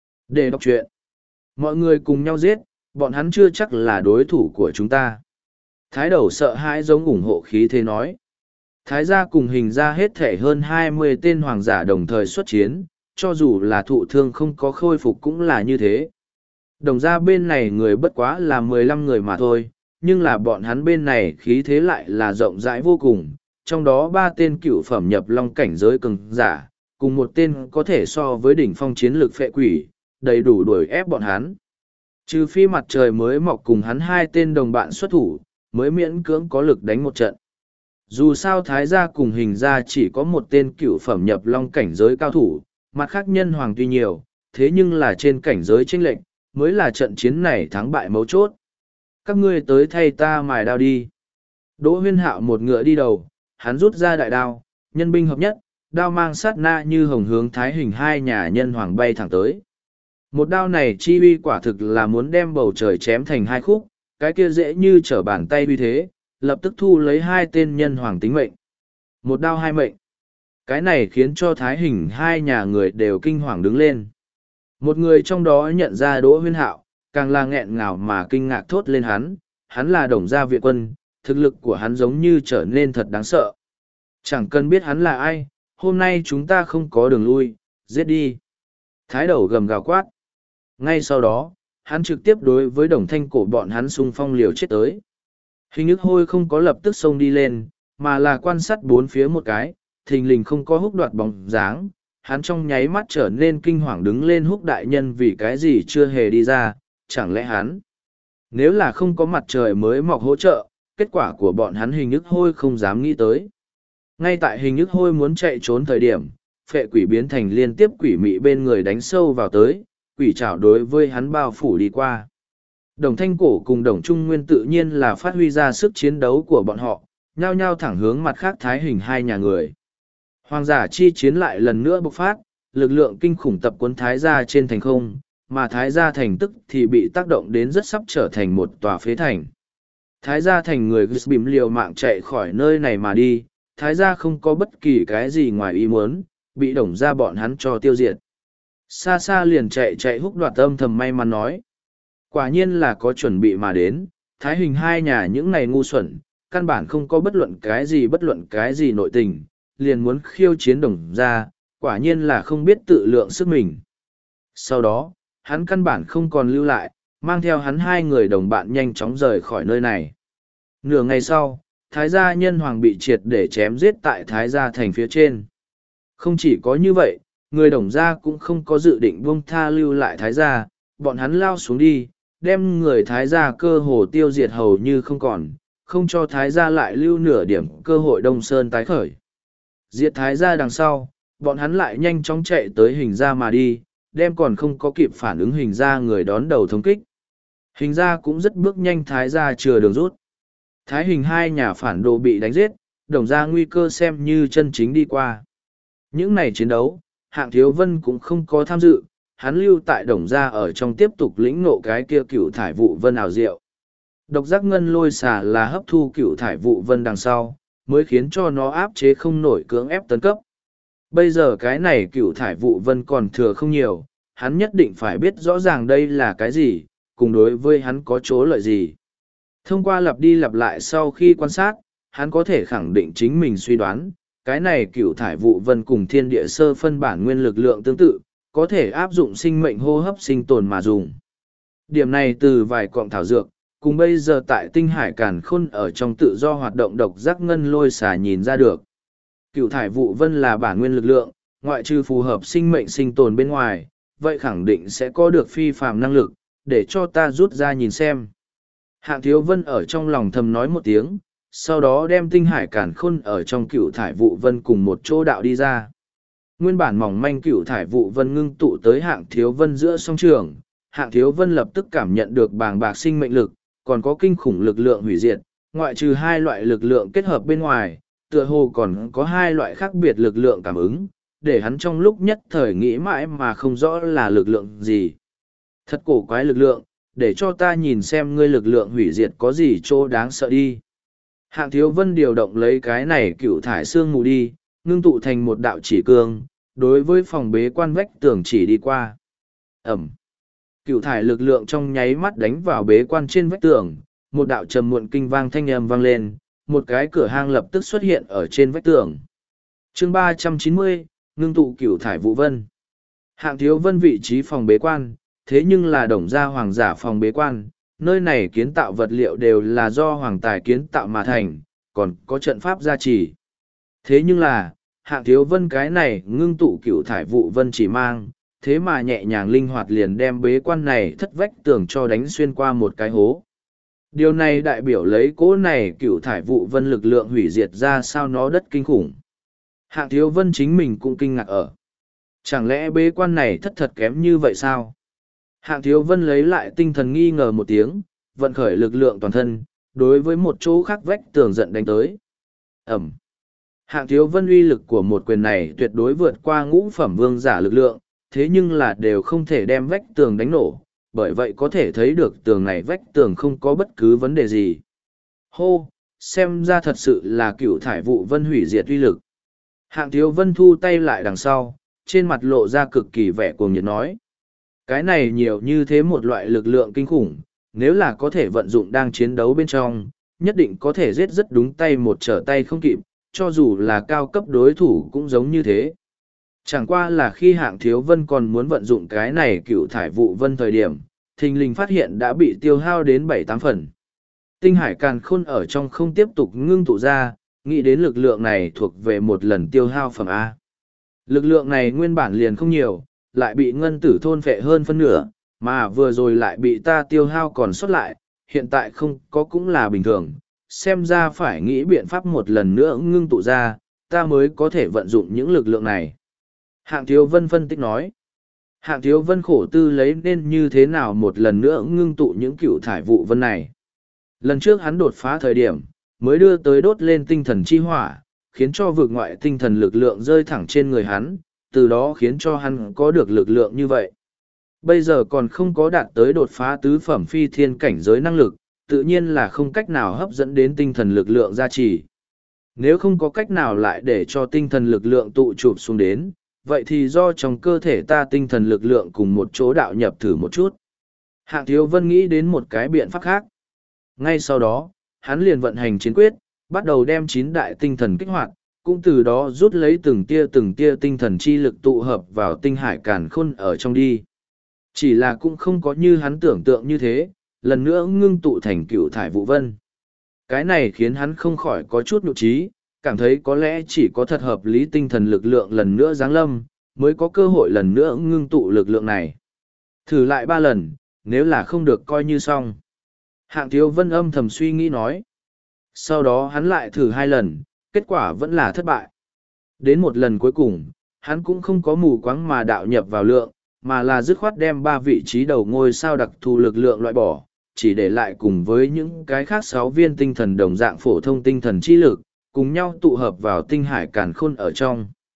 Để đọc truyện. Mọi người cùng nhau giết, bọn hắn chưa chắc là đối thủ của chúng ta. Thái Đầu sợ hãi giống ủng hộ khí thế nói. Thái gia cùng Hình gia hết thể hơn 20 tên hoàng giả đồng thời xuất chiến, cho dù là thụ thương không có khôi phục cũng là như thế. Đồng gia bên này người bất quá là 15 người mà thôi, nhưng là bọn hắn bên này khí thế lại là rộng rãi vô cùng, trong đó 3 tên cựu phẩm nhập long cảnh giới cường giả, cùng một tên có thể so với đỉnh phong chiến lược phệ quỷ, đầy đủ đuổi ép bọn hắn. Trừ phi mặt trời mới mọc cùng hắn 2 tên đồng bạn xuất thủ, mới miễn cưỡng có lực đánh một trận. Dù sao Thái gia cùng Hình gia chỉ có một tên cựu phẩm nhập long cảnh giới cao thủ, mặt khác nhân hoàng tuy nhiều, thế nhưng là trên cảnh giới chênh lệch, mới là trận chiến này thắng bại mấu chốt. Các ngươi tới thay ta mài đao đi. Đỗ Huyên Hạo một ngựa đi đầu, hắn rút ra đại đao, nhân binh hợp nhất, đao mang sát na như hồng hướng Thái Hình hai nhà nhân hoàng bay thẳng tới. Một đao này chi uy quả thực là muốn đem bầu trời chém thành 2 khúc, cái kia dễ như trở bàn tay uy thế, lập tức thu lấy 2 tên nhân hoàng tính mệnh. Một đao 2 mệnh. Cái này khiến cho Thái Hình hai nhà người đều kinh hoàng đứng lên. Một người trong đó nhận ra Đỗ Huyên Hạo, càng là nghẹn ngào mà kinh ngạc thốt lên hắn là Đồng gia viện quân, thực lực của hắn giống như trở nên thật đáng sợ. Chẳng cần biết hắn là ai, hôm nay chúng ta không có đường lui, giết đi. Thái Đầu gầm gào quát. Ngay sau đó, hắn trực tiếp đối với Đồng Thanh Cổ bọn hắn xung phong liều chết tới. Hình ức hôi không có lập tức xông đi lên, mà là quan sát bốn phía một cái, thình lình không có Húc Đoạt bóng dáng. Hắn trong nháy mắt trở nên kinh hoàng đứng lên. Húc đại nhân vì cái gì chưa hề đi ra, chẳng lẽ hắn nếu là không có mặt trời mới mọc hỗ trợ, kết quả của bọn hắn Hình ức hôi không dám nghĩ tới. Ngay tại Hình ức hôi muốn chạy trốn thời điểm, phệ quỷ biến thành liên tiếp quỷ mị bên người đánh sâu vào tới, quỷ trảo đối với hắn bao phủ đi qua. Đồng Thanh Cổ cùng Đồng Trung Nguyên tự nhiên là phát huy ra sức chiến đấu của bọn họ, nhao nhao thẳng hướng mặt khác Thái Hình hai nhà người. Hoàng giả chi chiến lại lần nữa bộc phát, lực lượng kinh khủng tập cuốn Thái gia trên thành không, mà Thái gia thành tức thì bị tác động đến rất sắp trở thành một tòa phế thành. Thái gia thành người bìm liều mạng chạy khỏi nơi này mà đi, Thái gia không có bất kỳ cái gì ngoài ý muốn, bị Đồng gia bọn hắn cho tiêu diệt. Xa xa liền chạy Húc Đoạt âm thầm may mắn nói. Quả nhiên là có chuẩn bị mà đến, Thái Hình hai nhà những này ngu xuẩn, căn bản không có bất luận cái gì nội tình, liền muốn khiêu chiến Đồng gia, quả nhiên là không biết tự lượng sức mình. Sau đó, hắn căn bản không còn lưu lại, mang theo hắn 2 người đồng bạn nhanh chóng rời khỏi nơi này. Nửa ngày sau, Thái gia nhân hoàng bị triệt để chém giết tại Thái gia thành phía trên. Không chỉ có như vậy, người Đồng gia cũng không có dự định buông tha lưu lại Thái gia, bọn hắn lao xuống đi, đem người Thái gia cơ hồ tiêu diệt hầu như không còn, không cho Thái gia lại lưu nửa điểm cơ hội Đông Sơn tái khởi. Diệt Thái gia đằng sau, bọn hắn lại nhanh chóng chạy tới Hình gia mà đi, đem còn không có kịp phản ứng Hình gia người đón đầu thống kích. Hình gia cũng rất bước nhanh, Thái gia chừa đường rút. Thái Hình hai nhà phản đồ bị đánh giết, Đồng gia nguy cơ xem như chân chính đi qua. Những này chiến đấu, Hạng Thiếu Vân cũng không có tham dự, hắn lưu tại đồng gia ở trong tiếp tục lĩnh ngộ cái kia cựu thải vụ vân ảo diệu. Độc giác ngân lôi xà là hấp thu cựu thải vụ vân đằng sau, mới khiến cho nó áp chế không nổi cưỡng ép tấn cấp. Bây giờ cái này cựu thải vụ vân còn thừa không nhiều, hắn nhất định phải biết rõ ràng đây là cái gì, cùng đối với hắn có chỗ lợi gì. Thông qua lặp đi lặp lại sau khi quan sát, hắn có thể khẳng định chính mình suy đoán, cái này cựu thải vụ vân cùng thiên địa sơ phân bản nguyên lực lượng tương tự, có thể áp dụng sinh mệnh hô hấp sinh tồn mà dùng. Điểm này từ vài cọng thảo dược, cùng bây giờ tại tinh hải càn khôn ở trong tự do hoạt động độc giác ngân lôi xà nhìn ra được. Cựu thải vụ vân là bản nguyên lực lượng, ngoại trừ phù hợp sinh mệnh sinh tồn bên ngoài, vậy khẳng định sẽ có được phi phàm năng lực, để cho ta rút ra nhìn xem. Hạng Thiếu Vân ở trong lòng thầm nói một tiếng, sau đó đem tinh hải càn khôn ở trong cựu thải vụ vân cùng một chỗ đạo đi ra. Nguyên bản mỏng manh cựu thải vụ vân ngưng tụ tới Hạng Thiếu Vân giữa song trường, Hạng Thiếu Vân lập tức cảm nhận được bàng bạc sinh mệnh lực, còn có kinh khủng lực lượng hủy diệt, ngoại trừ hai loại lực lượng kết hợp bên ngoài, tựa hồ còn có hai loại khác biệt lực lượng cảm ứng, để hắn trong lúc nhất thời nghĩ mãi mà không rõ là lực lượng gì. Thật cổ quái lực lượng, để cho ta nhìn xem ngươi lực lượng hủy diệt có gì chỗ đáng sợ đi. Hạng Thiếu Vân điều động lấy cái này cựu thải xương mù đi, ngưng tụ thành một đạo chỉ cương, đối với phòng bế quan vách tường chỉ đi qua. Ẩm. Cựu thải lực lượng trong nháy mắt đánh vào bế quan trên vách tường, một đạo trầm muộn kinh vang thanh âm vang lên, một cái cửa hang lập tức xuất hiện ở trên vách tường. Chương 390, ngưng tụ cựu thải vụ vân. Hạng Thiếu Vân vị trí phòng bế quan, thế nhưng là Đồng gia hoàng giả phòng bế quan, nơi này kiến tạo vật liệu đều là do hoàng tài kiến tạo mà thành, còn có trận pháp gia trì. Thế nhưng là, Hạng Thiếu Vân cái này ngưng tụ cựu thải vụ vân chỉ mang, thế mà nhẹ nhàng linh hoạt liền đem bế quan này thất vách tường cho đánh xuyên qua một cái hố. Điều này đại biểu lấy cỗ này cựu thải vụ vân lực lượng hủy diệt ra sao nó đất kinh khủng. Hạng Thiếu Vân chính mình cũng kinh ngạc ở. Chẳng lẽ bế quan này thất thật kém như vậy sao? Hạng Thiếu Vân lấy lại tinh thần nghi ngờ một tiếng, vận khởi lực lượng toàn thân, đối với một chỗ khác vách tường giận đánh tới. Ẩm. Hạng Thiếu Vân uy lực của một quyền này tuyệt đối vượt qua ngũ phẩm vương giả lực lượng, thế nhưng là đều không thể đem vách tường đánh nổ, bởi vậy có thể thấy được tường này vách tường không có bất cứ vấn đề gì. Hô, xem ra thật sự là cựu thải vụ vân hủy diệt uy lực. Hạng Thiếu Vân thu tay lại đằng sau, trên mặt lộ ra cực kỳ vẻ cuồng nhiệt nói. Cái này nhiều như thế một loại lực lượng kinh khủng, nếu là có thể vận dụng đang chiến đấu bên trong, nhất định có thể giết rất đúng tay một trở tay không kịp, cho dù là cao cấp đối thủ cũng giống như thế. Chẳng qua là khi Hạng Thiếu Vân còn muốn vận dụng cái này cựu thải vụ vân thời điểm, thình lình phát hiện đã bị tiêu hao đến 7-8 phần. Tinh hải càn khôn ở trong không tiếp tục ngưng tụ ra, nghĩ đến lực lượng này thuộc về một lần tiêu hao phẩm A. Lực lượng này nguyên bản liền không nhiều, lại bị ngân tử thôn phệ hơn phân nửa, mà vừa rồi lại bị ta tiêu hao còn sót lại, hiện tại không có cũng là bình thường, xem ra phải nghĩ biện pháp một lần nữa ngưng tụ ra, ta mới có thể vận dụng những lực lượng này. Hạng Thiếu Vân phân tích nói. Hạng Thiếu Vân khổ tư lấy nên như thế nào một lần nữa ngưng tụ những cựu thải vụ vân này. Lần trước hắn đột phá thời điểm, mới đưa tới đốt lên tinh thần chi hỏa, khiến cho vượt ngoại tinh thần lực lượng rơi thẳng trên người hắn, từ đó khiến cho hắn có được lực lượng như vậy. Bây giờ còn không có đạt tới đột phá tứ phẩm phi thiên cảnh giới năng lực, tự nhiên là không cách nào hấp dẫn đến tinh thần lực lượng gia trì. Nếu không có cách nào lại để cho tinh thần lực lượng tụ chụp xuống đến, vậy thì do trong cơ thể ta tinh thần lực lượng cùng một chỗ đạo nhập thử một chút. Hạng Thiếu Vân nghĩ đến một cái biện pháp khác. Ngay sau đó, hắn liền vận hành chiến quyết, bắt đầu đem 9 đại tinh thần kích hoạt, cũng từ đó rút lấy từng tia tinh thần chi lực tụ hợp vào tinh hải càn khôn ở trong đi. Chỉ là cũng không có như hắn tưởng tượng như thế, lần nữa ngưng tụ thành cựu thải vụ vân. Cái này khiến hắn không khỏi có chút nhục trí, cảm thấy có lẽ chỉ có thật hợp lý tinh thần lực lượng lần nữa giáng lâm, mới có cơ hội lần nữa ngưng tụ lực lượng này. Thử lại 3 lần, nếu là không được coi như xong. Hạng Thiếu Vân âm thầm suy nghĩ nói. Sau đó hắn lại thử 2 lần, kết quả vẫn là thất bại. Đến một lần cuối cùng, hắn cũng không có mù quáng mà đạo nhập vào lượng, mà là dứt khoát đem 3 vị trí đầu ngôi sao đặc thù lực lượng loại bỏ, chỉ để lại cùng với những cái khác 6 viên tinh thần đồng dạng phổ thông tinh thần chi lực, cùng nhau tụ hợp vào tinh hải càn khôn ở trong.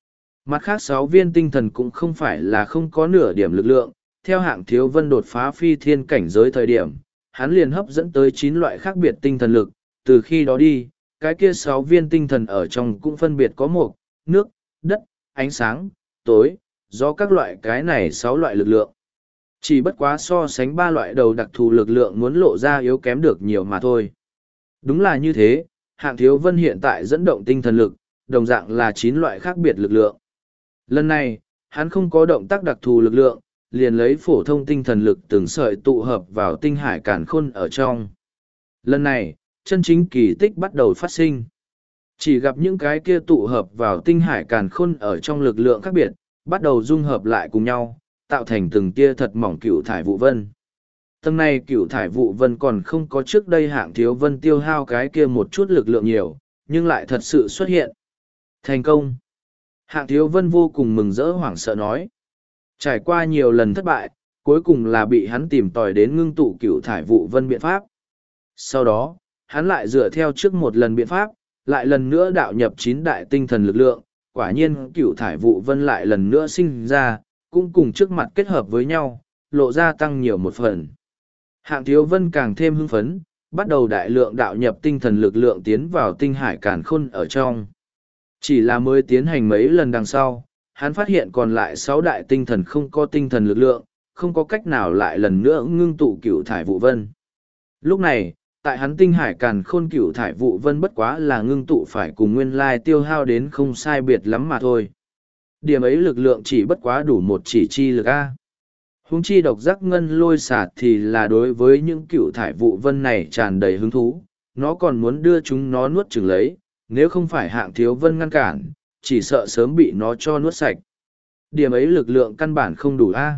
Mặt khác 6 viên tinh thần cũng không phải là không có nửa điểm lực lượng, theo Hạng Thiếu Vân đột phá phi thiên cảnh giới thời điểm, hắn liền hấp dẫn tới 9 loại khác biệt tinh thần lực, từ khi đó đi, cái kia 6 viên tinh thần ở trong cũng phân biệt có mộc, nước, đất, ánh sáng, tối, do các loại cái này 6 loại lực lượng. Chỉ bất quá so sánh 3 loại đầu đặc thù lực lượng muốn lộ ra yếu kém được nhiều mà thôi. Đúng là như thế, Hạng Thiếu Vân hiện tại dẫn động tinh thần lực, đồng dạng là 9 loại khác biệt lực lượng. Lần này, hắn không có động tác đặc thù lực lượng, liền lấy phổ thông tinh thần lực từng sợi tụ hợp vào tinh hải càn khôn ở trong. Lần này, chân chính kỳ tích bắt đầu phát sinh. Chỉ gặp những cái kia tụ hợp vào tinh hải càn khôn ở trong lực lượng khác biệt, bắt đầu dung hợp lại cùng nhau, tạo thành từng tia thật mỏng cựu thải vụ vân. Tầng này cựu thải vụ vân còn không có trước đây Hạng Thiếu Vân tiêu hao cái kia một chút lực lượng nhiều, nhưng lại thật sự xuất hiện. Thành công! Hạng Thiếu Vân vô cùng mừng rỡ hoảng sợ nói. Trải qua nhiều lần thất bại, cuối cùng là bị hắn tìm tòi đến ngưng tụ cựu thải vụ vân biện pháp. Sau đó, hắn lại dựa theo trước một lần biện pháp, lại lần nữa đạo nhập 9 đại tinh thần lực lượng, quả nhiên cựu thải vụ vân lại lần nữa sinh ra, cũng cùng trước mặt kết hợp với nhau, lộ ra tăng nhiều một phần. Hạng Thiếu Vân càng thêm hưng phấn, bắt đầu đại lượng đạo nhập tinh thần lực lượng tiến vào tinh hải càn khôn ở trong. Chỉ là mới tiến hành mấy lần đằng sau, hắn phát hiện còn lại 6 đại tinh thần không có tinh thần lực lượng, không có cách nào lại lần nữa ngưng tụ cửu thải vụ vân. Lúc này, tại hắn tinh hải càn khôn cửu thải vụ vân bất quá là ngưng tụ phải cùng nguyên lai tiêu hao đến không sai biệt lắm mà thôi. Điểm ấy lực lượng chỉ bất quá đủ một chỉ chi lực A. Huống chi độc giác ngân lôi xả thì là đối với những cửu thải vụ vân này tràn đầy hứng thú, nó còn muốn đưa chúng nó nuốt chửng lấy, nếu không phải Hạng Thiếu Vân ngăn cản, chỉ sợ sớm bị nó cho nuốt sạch. Điểm ấy lực lượng căn bản không đủ A.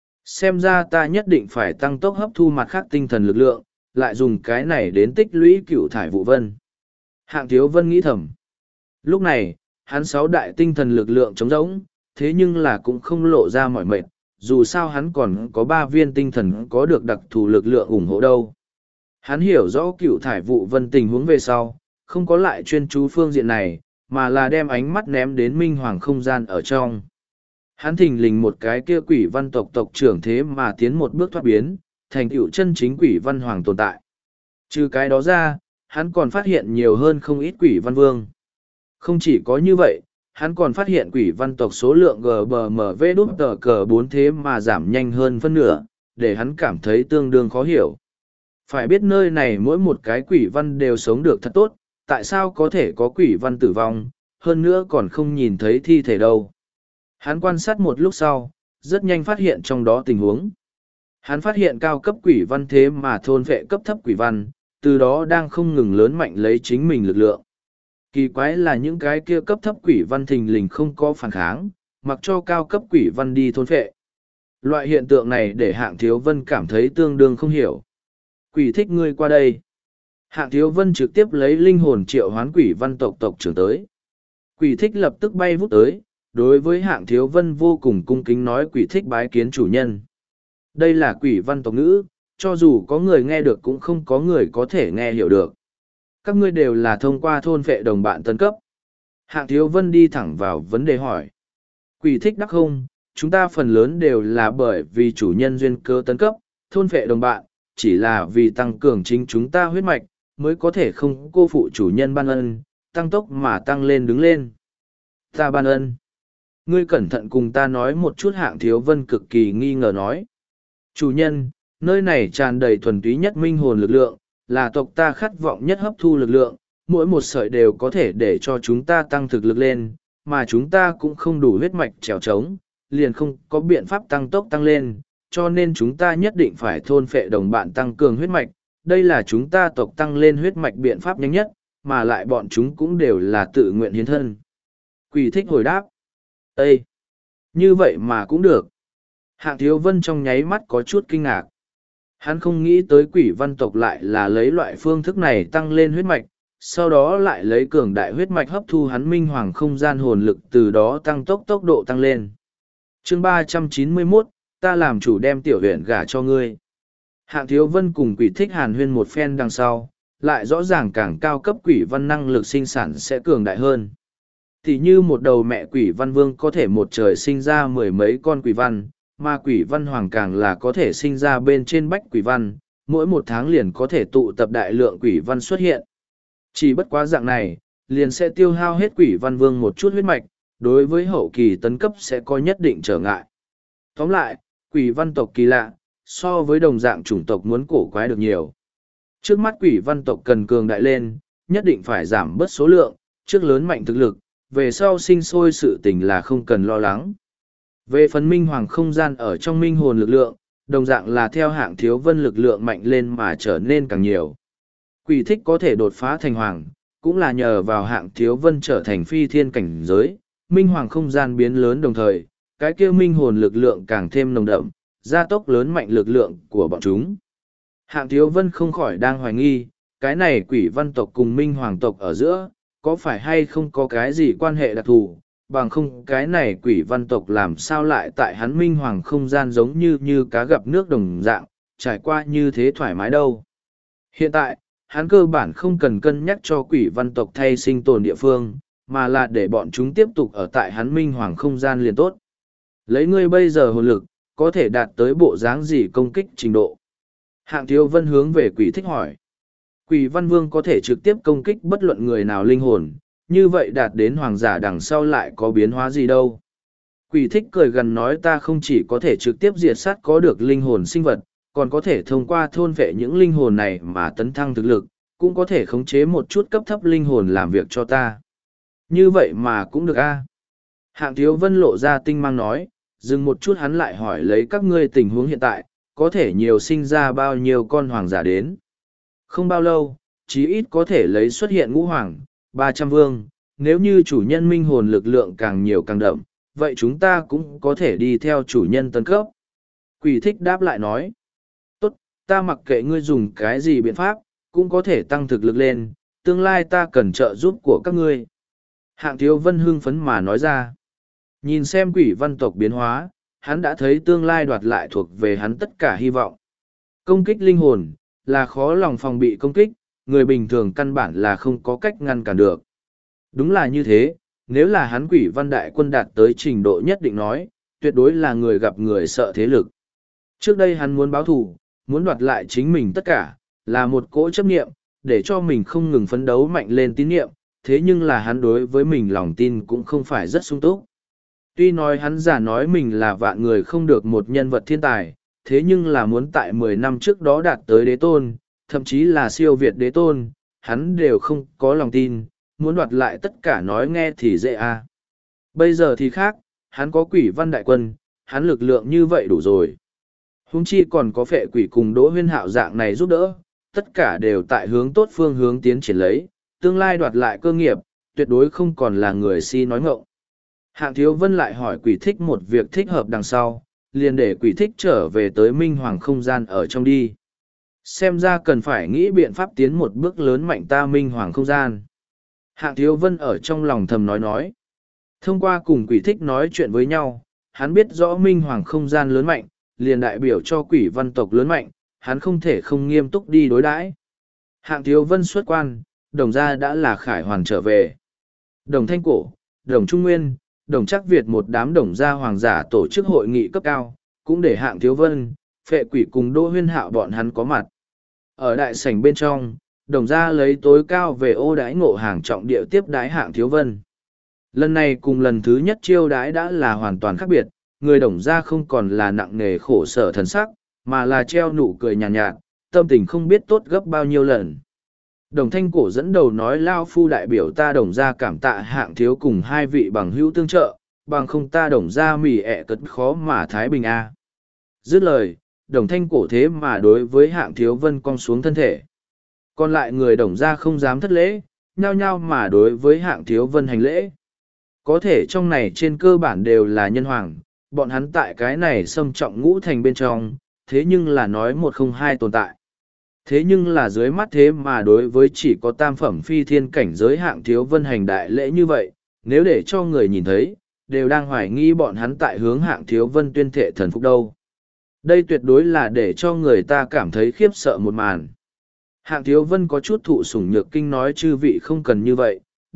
Xem ra ta nhất định phải tăng tốc hấp thu mặt khác tinh thần lực lượng, lại dùng cái này đến tích lũy cửu thải vụ vân. Hạng Thiếu Vân nghĩ thầm. Lúc này, hắn 6 đại tinh thần lực lượng trống rỗng, thế nhưng là cũng không lộ ra mỏi mệt, dù sao hắn còn có 3 viên tinh thần có được đặc thù lực lượng ủng hộ đâu. Hắn hiểu rõ cửu thải vụ vân tình huống về sau, không có lại chuyên chú phương diện này, mà là đem ánh mắt ném đến minh hoàng không gian ở trong. Hắn thình lình một cái kia quỷ văn tộc tộc trưởng thế mà tiến một bước thoát biến, thành tựu chân chính quỷ văn hoàng tồn tại. Trừ cái đó ra, hắn còn phát hiện nhiều hơn không ít quỷ văn vương. Không chỉ có như vậy, hắn còn phát hiện quỷ văn tộc số lượng GBMV đút tờ cờ 4 thế mà giảm nhanh hơn phân nửa, để hắn cảm thấy tương đương khó hiểu. Phải biết nơi này mỗi một cái quỷ văn đều sống được thật tốt, tại sao có thể có quỷ văn tử vong, hơn nữa còn không nhìn thấy thi thể đâu. Hắn quan sát một lúc sau, rất nhanh phát hiện trong đó tình huống. Hắn phát hiện cao cấp quỷ văn thế mà thôn vệ cấp thấp quỷ văn, từ đó đang không ngừng lớn mạnh lấy chính mình lực lượng. Kỳ quái là những cái kia cấp thấp quỷ văn thình lình không có phản kháng, mặc cho cao cấp quỷ văn đi thôn vệ. Loại hiện tượng này để Hạng Thiếu Vân cảm thấy tương đương không hiểu. Quỷ thích ngươi qua đây. Hạng Thiếu Vân trực tiếp lấy linh hồn triệu hoán quỷ văn tộc tộc trưởng tới. Quỷ thích lập tức bay vút tới, đối với Hạng Thiếu Vân vô cùng cung kính nói quỷ thích bái kiến chủ nhân. Đây là quỷ văn tộc ngữ, cho dù có người nghe được cũng không có người có thể nghe hiểu được. Các ngươi đều là thông qua thôn vệ đồng bạn tân cấp. Hạng Thiếu Vân đi thẳng vào vấn đề hỏi. Quỷ thích đắc không, chúng ta phần lớn đều là bởi vì chủ nhân duyên cơ tấn cấp, thôn vệ đồng bạn, chỉ là vì tăng cường chính chúng ta huyết mạch, mới có thể không cô phụ chủ nhân ban ân, tăng tốc mà tăng lên đứng lên. Ta ban ân. Ngươi cẩn thận cùng ta nói một chút. Hạng Thiếu Vân cực kỳ nghi ngờ nói. Chủ nhân, nơi này tràn đầy thuần túy nhất minh hồn lực lượng, là tộc ta khát vọng nhất hấp thu lực lượng, mỗi một sợi đều có thể để cho chúng ta tăng thực lực lên, mà chúng ta cũng không đủ huyết mạch trèo trống, liền không có biện pháp tăng tốc tăng lên, cho nên chúng ta nhất định phải thôn phệ đồng bạn tăng cường huyết mạch, đây là chúng ta tộc tăng lên huyết mạch biện pháp nhanh nhất, mà lại bọn chúng cũng đều là tự nguyện hiến thân. Quỷ thích hồi đáp. Ê! Như vậy mà cũng được. Hạng Thiếu Vân trong nháy mắt có chút kinh ngạc. Hắn không nghĩ tới quỷ văn tộc lại là lấy loại phương thức này tăng lên huyết mạch, sau đó lại lấy cường đại huyết mạch hấp thu hắn minh hoàng không gian hồn lực, từ đó tăng tốc độ tăng lên. Chương 391, ta làm chủ đem tiểu huyện gả cho ngươi. Hạng Thiếu Vân cùng quỷ thích hàn huyên một phen đằng sau, lại rõ ràng càng cao cấp quỷ văn năng lực sinh sản sẽ cường đại hơn. Tỉ như một đầu mẹ quỷ văn vương có thể một trời sinh ra mười mấy con quỷ văn, mà quỷ văn hoàng càng là có thể sinh ra bên trên bách quỷ văn, mỗi một tháng liền có thể tụ tập đại lượng quỷ văn xuất hiện. Chỉ bất quá dạng này, liền sẽ tiêu hao hết quỷ văn vương một chút huyết mạch, đối với hậu kỳ tấn cấp sẽ có nhất định trở ngại. Tóm lại, quỷ văn tộc kỳ lạ, so với đồng dạng chủng tộc muốn cổ quái được nhiều. Trước mắt quỷ văn tộc cần cường đại lên, nhất định phải giảm bớt số lượng, trước lớn mạnh thực lực, về sau sinh sôi sự tình là không cần lo lắng. Về phần minh hoàng không gian ở trong minh hồn lực lượng, đồng dạng là theo hạng thiếu vân lực lượng mạnh lên mà trở nên càng nhiều. Quỷ thích có thể đột phá thành hoàng, cũng là nhờ vào hạng thiếu vân trở thành phi thiên cảnh giới, minh hoàng không gian biến lớn đồng thời, cái kia minh hồn lực lượng càng thêm nồng đậm, gia tốc lớn mạnh lực lượng của bọn chúng. Hạng thiếu vân không khỏi đang hoài nghi, cái này quỷ văn tộc cùng minh hoàng tộc ở giữa, có phải hay không có cái gì quan hệ đặc thù, bằng không cái này quỷ văn tộc làm sao lại tại hắn minh hoàng không gian giống như cá gặp nước đồng dạng, trải qua như thế thoải mái đâu. Hiện tại, hắn cơ bản không cần cân nhắc cho quỷ văn tộc thay sinh tồn địa phương, mà là để bọn chúng tiếp tục ở tại hắn minh hoàng không gian liền tốt. Lấy ngươi bây giờ hồn lực, có thể đạt tới bộ dáng gì công kích trình độ. Hạng thiếu vân hướng về quỷ thích hỏi. Quỷ văn vương có thể trực tiếp công kích bất luận người nào linh hồn, như vậy đạt đến hoàng giả đằng sau lại có biến hóa gì đâu. Quỷ thích cười gần nói ta không chỉ có thể trực tiếp diệt sát có được linh hồn sinh vật, còn có thể thông qua thôn vệ những linh hồn này mà tấn thăng thực lực, cũng có thể khống chế một chút cấp thấp linh hồn làm việc cho ta. Như vậy mà cũng được a. Hạng thiếu vân lộ ra tinh mang nói, dừng một chút hắn lại hỏi lấy các ngươi tình huống hiện tại, có thể nhiều sinh ra bao nhiêu con hoàng giả đến. Không bao lâu, chí ít có thể lấy xuất hiện ngũ hoàng, 300 vương, nếu như chủ nhân minh hồn lực lượng càng nhiều càng đậm, vậy chúng ta cũng có thể đi theo chủ nhân tấn cấp. Quỷ thích đáp lại nói, tốt, ta mặc kệ ngươi dùng cái gì biện pháp, cũng có thể tăng thực lực lên, tương lai ta cần trợ giúp của các ngươi. Hạng thiếu vân hưng phấn mà nói ra, nhìn xem quỷ văn tộc biến hóa, hắn đã thấy tương lai đoạt lại thuộc về hắn tất cả hy vọng. Công kích linh hồn, là khó lòng phòng bị công kích, người bình thường căn bản là không có cách ngăn cản được. Đúng là như thế, nếu là hắn quỷ văn đại quân đạt tới trình độ nhất định nói, tuyệt đối là người gặp người sợ thế lực. Trước đây hắn muốn báo thù, muốn đoạt lại chính mình tất cả, là một cỗ chấp niệm, để cho mình không ngừng phấn đấu mạnh lên tín niệm, thế nhưng là hắn đối với mình lòng tin cũng không phải rất sung túc. Tuy nói hắn giả nói mình là vạn người không được một nhân vật thiên tài, thế nhưng là muốn tại 10 năm trước đó đạt tới đế tôn, thậm chí là siêu việt đế tôn, hắn đều không có lòng tin, muốn đoạt lại tất cả nói nghe thì dễ à. Bây giờ thì khác, hắn có quỷ văn đại quân, hắn lực lượng như vậy đủ rồi. Huống chi còn có phệ quỷ cùng Đỗ Huyên Hạo dạng này giúp đỡ, tất cả đều tại hướng tốt phương hướng tiến triển lấy, tương lai đoạt lại cơ nghiệp, tuyệt đối không còn là người si nói ngọng. Hạng thiếu vân lại hỏi quỷ thích một việc thích hợp đằng sau, liền để quỷ thích trở về tới minh hoàng không gian ở trong đi. Xem ra cần phải nghĩ biện pháp tiến một bước lớn mạnh ta minh hoàng không gian. Hạng thiếu vân ở trong lòng thầm nói. Thông qua cùng quỷ thích nói chuyện với nhau, hắn biết rõ minh hoàng không gian lớn mạnh, liền đại biểu cho quỷ văn tộc lớn mạnh, hắn không thể không nghiêm túc đi đối đãi. Hạng thiếu vân xuất quan, đồng gia đã là khải hoàn trở về. Đồng Thanh Cổ, Đồng Trung Nguyên, Đồng Chắc Việt một đám đồng gia hoàng giả tổ chức hội nghị cấp cao, cũng để hạng thiếu vân, phệ quỷ cùng Đỗ Huyên Hạo bọn hắn có mặt. Ở đại sảnh bên trong, đồng gia lấy tối cao về ô đái ngộ hàng trọng địa tiếp đái hạng thiếu vân. Lần này cùng lần thứ nhất chiêu đái đã là hoàn toàn khác biệt, người đồng gia không còn là nặng nề khổ sở thần sắc, mà là treo nụ cười nhàn nhạt, tâm tình không biết tốt gấp bao nhiêu lần. Đồng Thanh Cổ dẫn đầu nói lao phu đại biểu ta đồng gia cảm tạ hạng thiếu cùng hai vị bằng hữu tương trợ, bằng không ta đồng gia mỉ ẹ cất khó mà thái bình a. Dứt lời, Đồng Thanh Cổ thế mà đối với hạng thiếu vân cong xuống thân thể. Còn lại người đồng gia không dám thất lễ, nhao nhao mà đối với hạng thiếu vân hành lễ. Có thể trong này trên cơ bản đều là nhân hoàng, bọn hắn tại cái này xâm trọng ngũ thành bên trong, thế nhưng là nói một không hai tồn tại. Thế nhưng là dưới mắt thế mà đối với chỉ có tam phẩm phi thiên cảnh giới hạng thiếu vân hành đại lễ như vậy, nếu để cho người nhìn thấy, đều đang hoài nghi bọn hắn tại hướng hạng thiếu vân tuyên thệ thần phục đâu. Đây tuyệt đối là để cho người ta cảm thấy khiếp sợ một màn. Hạng thiếu vân có chút thụ sủng nhược kinh nói chư vị không cần như vậy,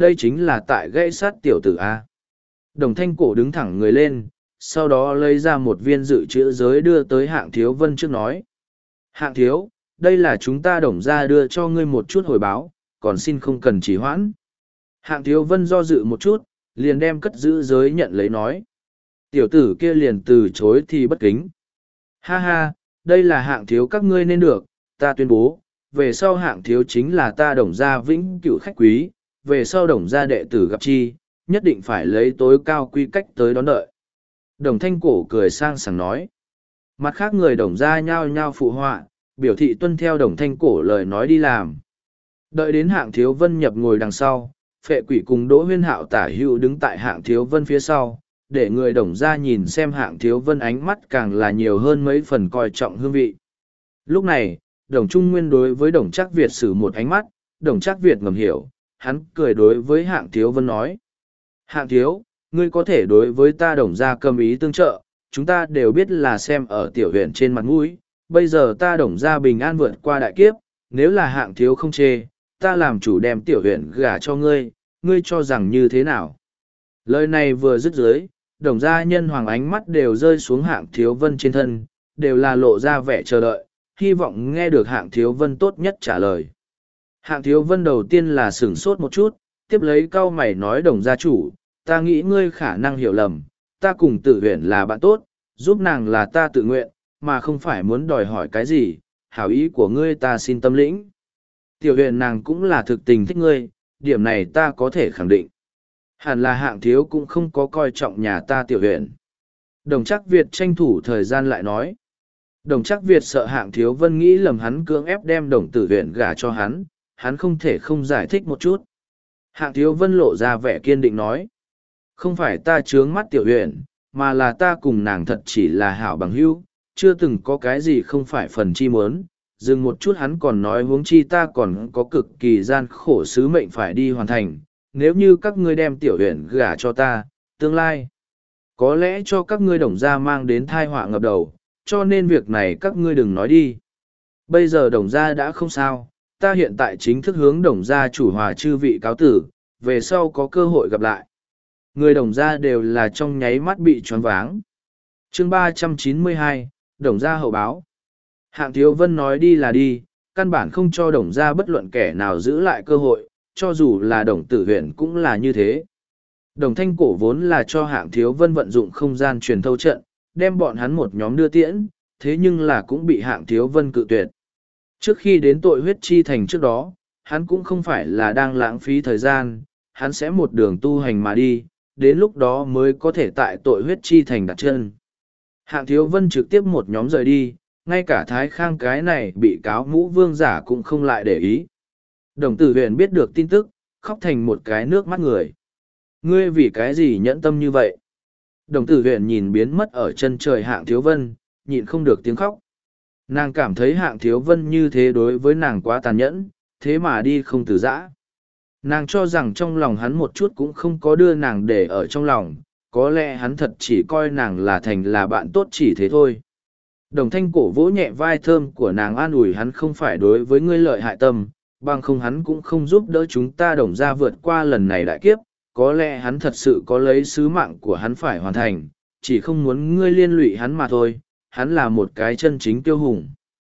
đây chính là tại gãy sát tiểu tử A. Đồng thanh cổ đứng thẳng người lên, sau đó lấy ra một viên dự trữ giới đưa tới Hạng Thiếu Vân trước nói. Hạng thiếu, đây là chúng ta Đồng gia đưa cho ngươi một chút hồi báo, còn xin không cần trì hoãn. Hạng Thiếu Vân do dự một chút, liền đem cất giữ giới nhận lấy nói. Tiểu tử kia liền từ chối thì bất kính. Ha ha, đây là Hạng thiếu các ngươi nên được, ta tuyên bố, về sau Hạng thiếu chính là ta Đồng gia vĩnh cửu khách quý, về sau Đồng gia đệ tử gặp chi, nhất định phải lấy tối cao quy cách tới đón đợi. Đồng thanh cổ cười sang sảng nói. Mặt khác người Đồng gia nhao nhao phụ họa, biểu thị tuân theo Đồng thanh cổ lời nói đi làm. Đợi đến Hạng Thiếu Vân nhập ngồi đằng sau, Phệ Quỷ cùng Đỗ Huyên Hạo tả hữu đứng tại Hạng Thiếu Vân phía sau, để người Đồng gia nhìn xem Hạng Thiếu Vân ánh mắt càng là nhiều hơn mấy phần coi trọng hương vị. Lúc này, Đồng Trung Nguyên đối với Đồng Trác Việt sử một ánh mắt, Đồng Trác Việt ngầm hiểu, hắn cười đối với Hạng Thiếu Vân nói. Hạng thiếu, ngươi có thể đối với ta Đồng gia cầm ý tương trợ, chúng ta đều biết là xem ở tiểu huyện trên mặt mũi, bây giờ ta Đồng gia bình an vượt qua đại kiếp, nếu là Hạng thiếu không chê, ta làm chủ đem tiểu huyện gả cho ngươi, ngươi cho rằng như thế nào? Lời này vừa dứt dưới, Đồng gia nhân hoàng ánh mắt đều rơi xuống Hạng Thiếu Vân trên thân, đều là lộ ra vẻ chờ đợi, hy vọng nghe được Hạng Thiếu Vân tốt nhất trả lời. Hạng Thiếu Vân đầu tiên là sửng sốt một chút, tiếp lấy cau mày nói Đồng gia chủ, ta nghĩ ngươi khả năng hiểu lầm, ta cùng Tử Huyền là bạn tốt, giúp nàng là ta tự nguyện, mà không phải muốn đòi hỏi cái gì, hảo ý của ngươi ta xin tâm lĩnh. Tiểu Huyền nàng cũng là thực tình thích ngươi, điểm này ta có thể khẳng định. Hẳn là Hạng thiếu cũng không có coi trọng nhà ta Tiểu Huyền. Đồng Trác Việt tranh thủ thời gian lại nói. Đồng Trác Việt sợ Hạng Thiếu Vân nghĩ lầm hắn cưỡng ép đem Đồng Tử Huyền gả cho hắn không thể không giải thích một chút. Hạng Thiếu Vân lộ ra vẻ kiên định nói. Không phải ta trướng mắt Tiểu Huyền, mà là ta cùng nàng thật chỉ là hảo bằng hữu, chưa từng có cái gì không phải phần chi muốn. Dừng một chút hắn còn nói huống chi ta còn có cực kỳ gian khổ sứ mệnh phải đi hoàn thành. Nếu như các ngươi đem Tiểu Huyền gả cho ta, tương lai, có lẽ cho các ngươi Đồng gia mang đến thai họa ngập đầu, cho nên việc này các ngươi đừng nói đi. Bây giờ Đồng gia đã không sao, ta hiện tại chính thức hướng Đồng gia chủ hòa chư vị cáo tử, về sau có cơ hội gặp lại. Người Đồng gia đều là trong nháy mắt bị choáng váng. Chương 392, Đồng gia hậu báo. Hạng Thiếu Vân nói đi là đi, căn bản không cho Đồng gia bất luận kẻ nào giữ lại cơ hội, cho dù là Đồng Tử Huyền cũng là như thế. Đồng Thanh Cổ vốn là cho Hạng Thiếu Vân vận dụng không gian truyền thâu trận, đem bọn hắn một nhóm đưa tiễn, thế nhưng là cũng bị Hạng Thiếu Vân cự tuyệt. Trước khi đến tội huyết chi thành trước đó, hắn cũng không phải là đang lãng phí thời gian, hắn sẽ một đường tu hành mà đi, đến lúc đó mới có thể tại tội huyết chi thành đặt chân. Hạng Thiếu Vân trực tiếp một nhóm rời đi, ngay cả Thái Khang cái này bị cáo mũ vương giả cũng không lại để ý. Đồng Tử Huyền biết được tin tức, khóc thành một cái nước mắt người. Ngươi vì cái gì nhẫn tâm như vậy? Đồng Tử Huyền nhìn biến mất ở chân trời Hạng Thiếu Vân, nhịn không được tiếng khóc. Nàng cảm thấy Hạng Thiếu Vân như thế đối với nàng quá tàn nhẫn, thế mà đi không từ giã. Nàng cho rằng trong lòng hắn một chút cũng không có đưa nàng để ở trong lòng, có lẽ hắn thật chỉ coi nàng là thành là bạn tốt chỉ thế thôi. Đồng Thanh Cổ vỗ nhẹ vai thơm của nàng an ủi hắn không phải đối với ngươi lợi hại tâm, bằng không hắn cũng không giúp đỡ chúng ta Đồng gia vượt qua lần này đại kiếp, có lẽ hắn thật sự có lấy sứ mạng của hắn phải hoàn thành, chỉ không muốn ngươi liên lụy hắn mà thôi, hắn là một cái chân chính tiêu hùng.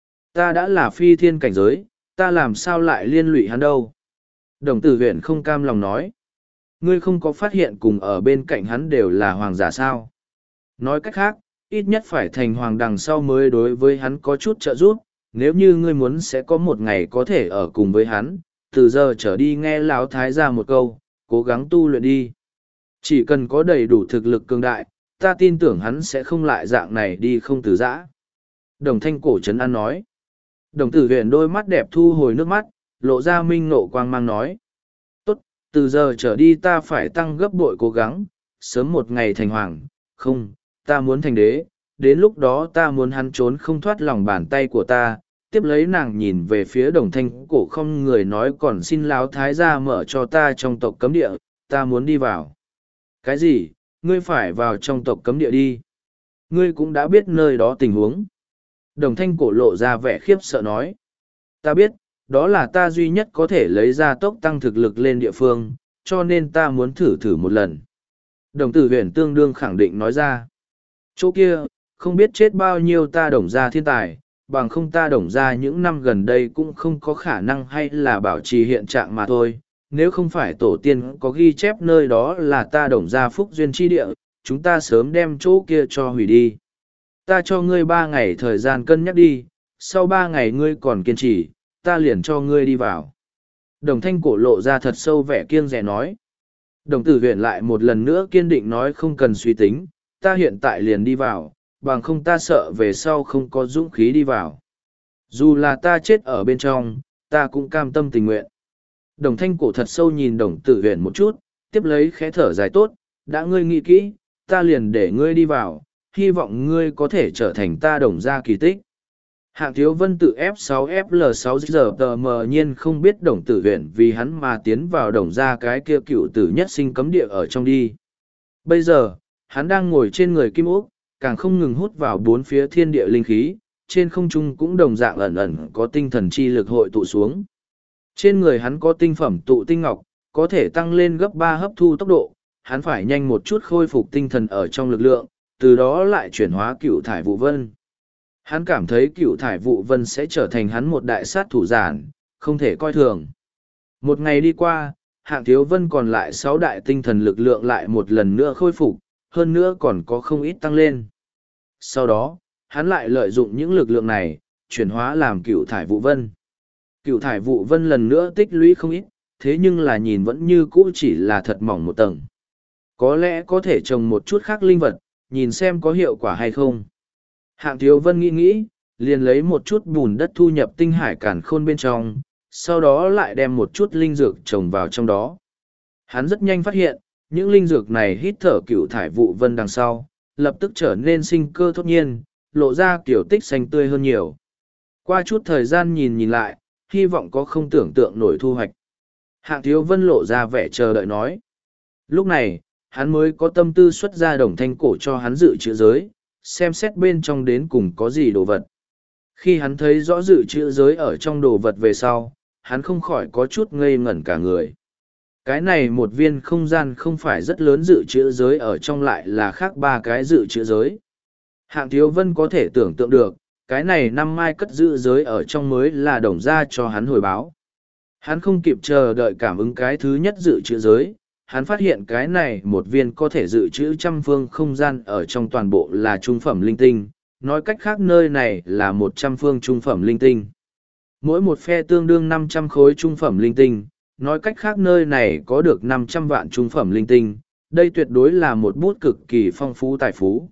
Ta đã là phi thiên cảnh giới, ta làm sao lại liên lụy hắn đâu. Đồng Tử Huyền không cam lòng nói. Ngươi không có phát hiện cùng ở bên cạnh hắn đều là hoàng giả sao. Nói cách khác, ít nhất phải thành hoàng đằng sau mới đối với hắn có chút trợ giúp, nếu như ngươi muốn sẽ có một ngày có thể ở cùng với hắn, từ giờ trở đi nghe Lão Thái ra một câu, cố gắng tu luyện đi. Chỉ cần có đầy đủ thực lực cường đại, ta tin tưởng hắn sẽ không lại dạng này đi không từ giã. Đồng Thanh Cổ trấn an nói. Đồng Tử Huyền đôi mắt đẹp thu hồi nước mắt, lộ ra minh nộ quang mang nói. Tốt, từ giờ trở đi ta phải tăng gấp bội cố gắng, sớm một ngày thành hoàng, không, ta muốn thành đế, đến lúc đó ta muốn hắn trốn không thoát lòng bàn tay của ta. Tiếp lấy nàng nhìn về phía Đồng Thanh Cổ không người nói còn xin Lão Thái gia mở cho ta trong tộc cấm địa, ta muốn đi vào. Cái gì, ngươi phải vào trong tộc cấm địa đi. Ngươi cũng đã biết nơi đó tình huống. Đồng Thanh Cổ lộ ra vẻ khiếp sợ nói. Ta biết, đó là ta duy nhất có thể lấy ra tốc tăng thực lực lên địa phương, cho nên ta muốn thử thử một lần. Đồng tử huyền tương đương khẳng định nói ra. Chỗ kia, không biết chết bao nhiêu ta Đồng gia thiên tài, bằng không ta Đồng gia những năm gần đây cũng không có khả năng hay là bảo trì hiện trạng mà thôi. Nếu không phải tổ tiên có ghi chép nơi đó là ta Đồng gia phúc duyên chi địa, chúng ta sớm đem chỗ kia cho hủy đi. Ta cho ngươi 3 ngày thời gian cân nhắc đi, sau 3 ngày ngươi còn kiên trì, ta liền cho ngươi đi vào. Đồng thanh cổ lộ ra thật sâu vẻ kiêng dè nói. Đồng tử huyền lại một lần nữa kiên định nói không cần suy tính, ta hiện tại liền đi vào, bằng không ta sợ về sau không có dũng khí đi vào. Dù là ta chết ở bên trong, ta cũng cam tâm tình nguyện. Đồng thanh cổ thật sâu nhìn đồng tử huyền một chút, tiếp lấy khẽ thở dài tốt, đã ngươi nghĩ kỹ, ta liền để ngươi đi vào, hy vọng ngươi có thể trở thành ta Đồng gia kỳ tích. Hạng Thiếu Vân tự F6FL6 giờ tờ mờ nhiên không biết đồng tử huyền vì hắn mà tiến vào Đồng gia cái kia cựu tử nhất sinh cấm địa ở trong đi. Bây giờ, hắn đang ngồi trên người kim ốc, càng không ngừng hút vào bốn phía thiên địa linh khí, trên không trung cũng đồng dạng ẩn ẩn có tinh thần chi lực hội tụ xuống. Trên người hắn có tinh phẩm tụ tinh ngọc, có thể tăng lên gấp 3 hấp thu tốc độ, hắn phải nhanh một chút khôi phục tinh thần ở trong lực lượng, từ đó lại chuyển hóa cựu thải vụ vân. Hắn cảm thấy cựu thải vụ vân sẽ trở thành hắn một đại sát thủ giản, không thể coi thường. Một ngày đi qua, Hạng Thiếu Vân còn lại 6 đại tinh thần lực lượng lại một lần nữa khôi phục, hơn nữa còn có không ít tăng lên. Sau đó, hắn lại lợi dụng những lực lượng này, chuyển hóa làm cựu thải vụ vân. Cựu thải vụ vân lần nữa tích lũy không ít, thế nhưng là nhìn vẫn như cũ chỉ là thật mỏng một tầng. Có lẽ có thể trồng một chút khác linh vật, nhìn xem có hiệu quả hay không. Hạng Thiếu Vân nghĩ, liền lấy một chút bùn đất thu nhập tinh hải càn khôn bên trong, sau đó lại đem một chút linh dược trồng vào trong đó. Hắn rất nhanh phát hiện, những linh dược này hít thở cựu thải vụ vân đằng sau, lập tức trở nên sinh cơ thốt nhiên, lộ ra kiểu tích xanh tươi hơn nhiều. Qua chút thời gian nhìn lại, hy vọng có không tưởng tượng nổi thu hoạch. Hạng Thiếu Vân lộ ra vẻ chờ đợi nói. Lúc này, hắn mới có tâm tư xuất ra đồng thanh cổ cho hắn dự trữ giới, xem xét bên trong đến cùng có gì đồ vật. Khi hắn thấy rõ dự trữ giới ở trong đồ vật về sau, hắn không khỏi có chút ngây ngẩn cả người. Cái này một viên không gian không phải rất lớn dự trữ giới ở trong lại là khác 3 cái dự trữ giới. Hạng Thiếu Vân có thể tưởng tượng được, cái này 5 mai cất giữ giới ở trong mới là Đồng gia cho hắn hồi báo. Hắn không kịp chờ đợi cảm ứng cái thứ nhất dự trữ giới, hắn phát hiện cái này một viên có thể dự trữ 100 phương không gian ở trong toàn bộ là trung phẩm linh tinh, nói cách khác nơi này là 100 phương trung phẩm linh tinh. Mỗi một phe tương đương 500 khối trung phẩm linh tinh, nói cách khác nơi này có được 500 vạn trung phẩm linh tinh, đây tuyệt đối là một bút cực kỳ phong phú tài phú.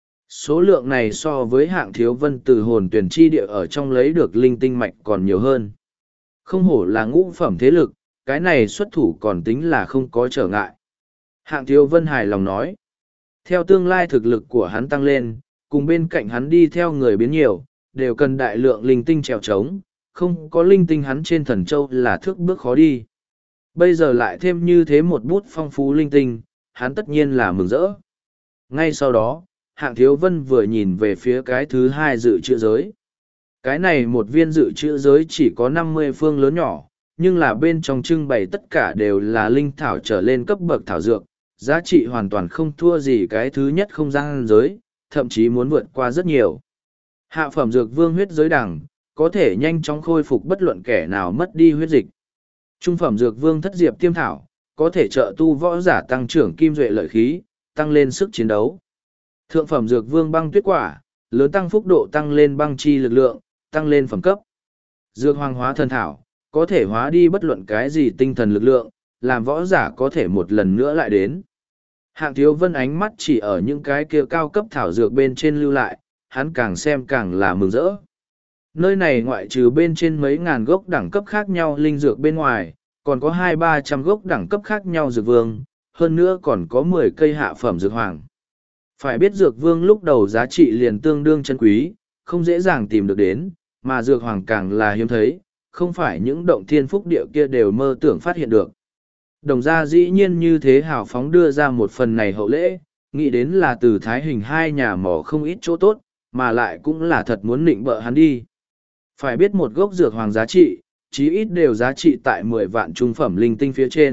Số lượng này so với Hạng Thiếu Vân từ hồn tuyển chi địa ở trong lấy được linh tinh mạch còn nhiều hơn. Không hổ là ngũ phẩm thế lực, cái này xuất thủ còn tính là không có trở ngại. Hạng Thiếu Vân hài lòng nói. Theo tương lai thực lực của hắn tăng lên, cùng bên cạnh hắn đi theo người biến nhiều, đều cần đại lượng linh tinh trèo trống, không có linh tinh hắn trên thần châu là thước bước khó đi. Bây giờ lại thêm như thế một bút phong phú linh tinh, hắn tất nhiên là mừng rỡ. Ngay sau đó, Hạng Thiếu Vân vừa nhìn về phía cái thứ 2 dự trữ giới. Cái này một viên dự trữ giới chỉ có 50 phương lớn nhỏ, nhưng là bên trong trưng bày tất cả đều là linh thảo trở lên cấp bậc thảo dược, giá trị hoàn toàn không thua gì cái thứ nhất không gian giới, thậm chí muốn vượt qua rất nhiều. Hạ phẩm dược vương huyết giới đẳng, có thể nhanh chóng khôi phục bất luận kẻ nào mất đi huyết dịch. Trung phẩm dược vương thất diệp tiêm thảo, có thể trợ tu võ giả tăng trưởng kim duệ lợi khí, tăng lên sức chiến đấu. Thượng phẩm dược vương băng tuyết quả, lớn tăng phúc độ tăng lên băng chi lực lượng, tăng lên phẩm cấp. Dược hoàng hóa thần thảo, có thể hóa đi bất luận cái gì tinh thần lực lượng, làm võ giả có thể một lần nữa lại đến. Hạng Thiếu Vân ánh mắt chỉ ở những cái kia cao cấp thảo dược bên trên lưu lại, hắn càng xem càng là mừng rỡ. Nơi này ngoại trừ bên trên mấy ngàn gốc đẳng cấp khác nhau linh dược bên ngoài, còn có 200-300 gốc đẳng cấp khác nhau dược vương, hơn nữa còn có 10 cây hạ phẩm dược hoàng. Phải biết dược vương lúc đầu giá trị liền tương đương chân quý, không dễ dàng tìm được đến, mà dược hoàng càng là hiếm thấy, không phải những động thiên phúc địa kia đều mơ tưởng phát hiện được. Đồng gia dĩ nhiên như thế hào phóng đưa ra một phần này hậu lễ, nghĩ đến là từ Thái Hình hai nhà mỏ không ít chỗ tốt, mà lại cũng là thật muốn nịnh bợ hắn đi. Phải biết một gốc dược hoàng giá trị, chí ít đều giá trị tại 10 vạn trung phẩm linh tinh phía trên,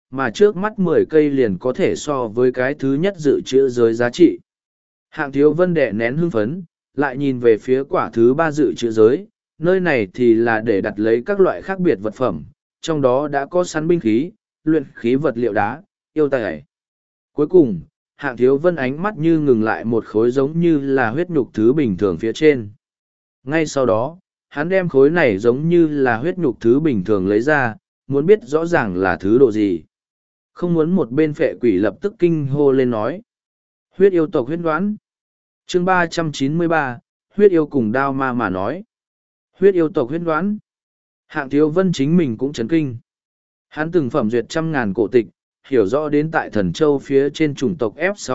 mà trước mắt 10 cây liền có thể so với cái thứ nhất dự trữ giới giá trị. Hạng Thiếu Vân đè nén hưng phấn, lại nhìn về phía quả thứ 3 dự trữ giới, nơi này thì là để đặt lấy các loại khác biệt vật phẩm, trong đó đã có sẵn binh khí, luyện khí vật liệu đá, yêu tài. Cuối cùng, Hạng Thiếu Vân ánh mắt như ngừng lại một khối giống như là huyết nhục thứ bình thường phía trên. Ngay sau đó, hắn đem khối này giống như là huyết nhục thứ bình thường lấy ra, muốn biết rõ ràng là thứ độ gì. Không muốn một bên phệ quỷ lập tức kinh hô lên nói. Huyết yêu tộc huyết đoán. Chương 393, huyết yêu cùng đao ma mà nói. Huyết yêu tộc huyết đoán. Hạng Thiếu Vân chính mình cũng chấn kinh. Hắn từng phẩm duyệt trăm ngàn cổ tịch, hiểu rõ đến tại Thần Châu phía trên chủng tộc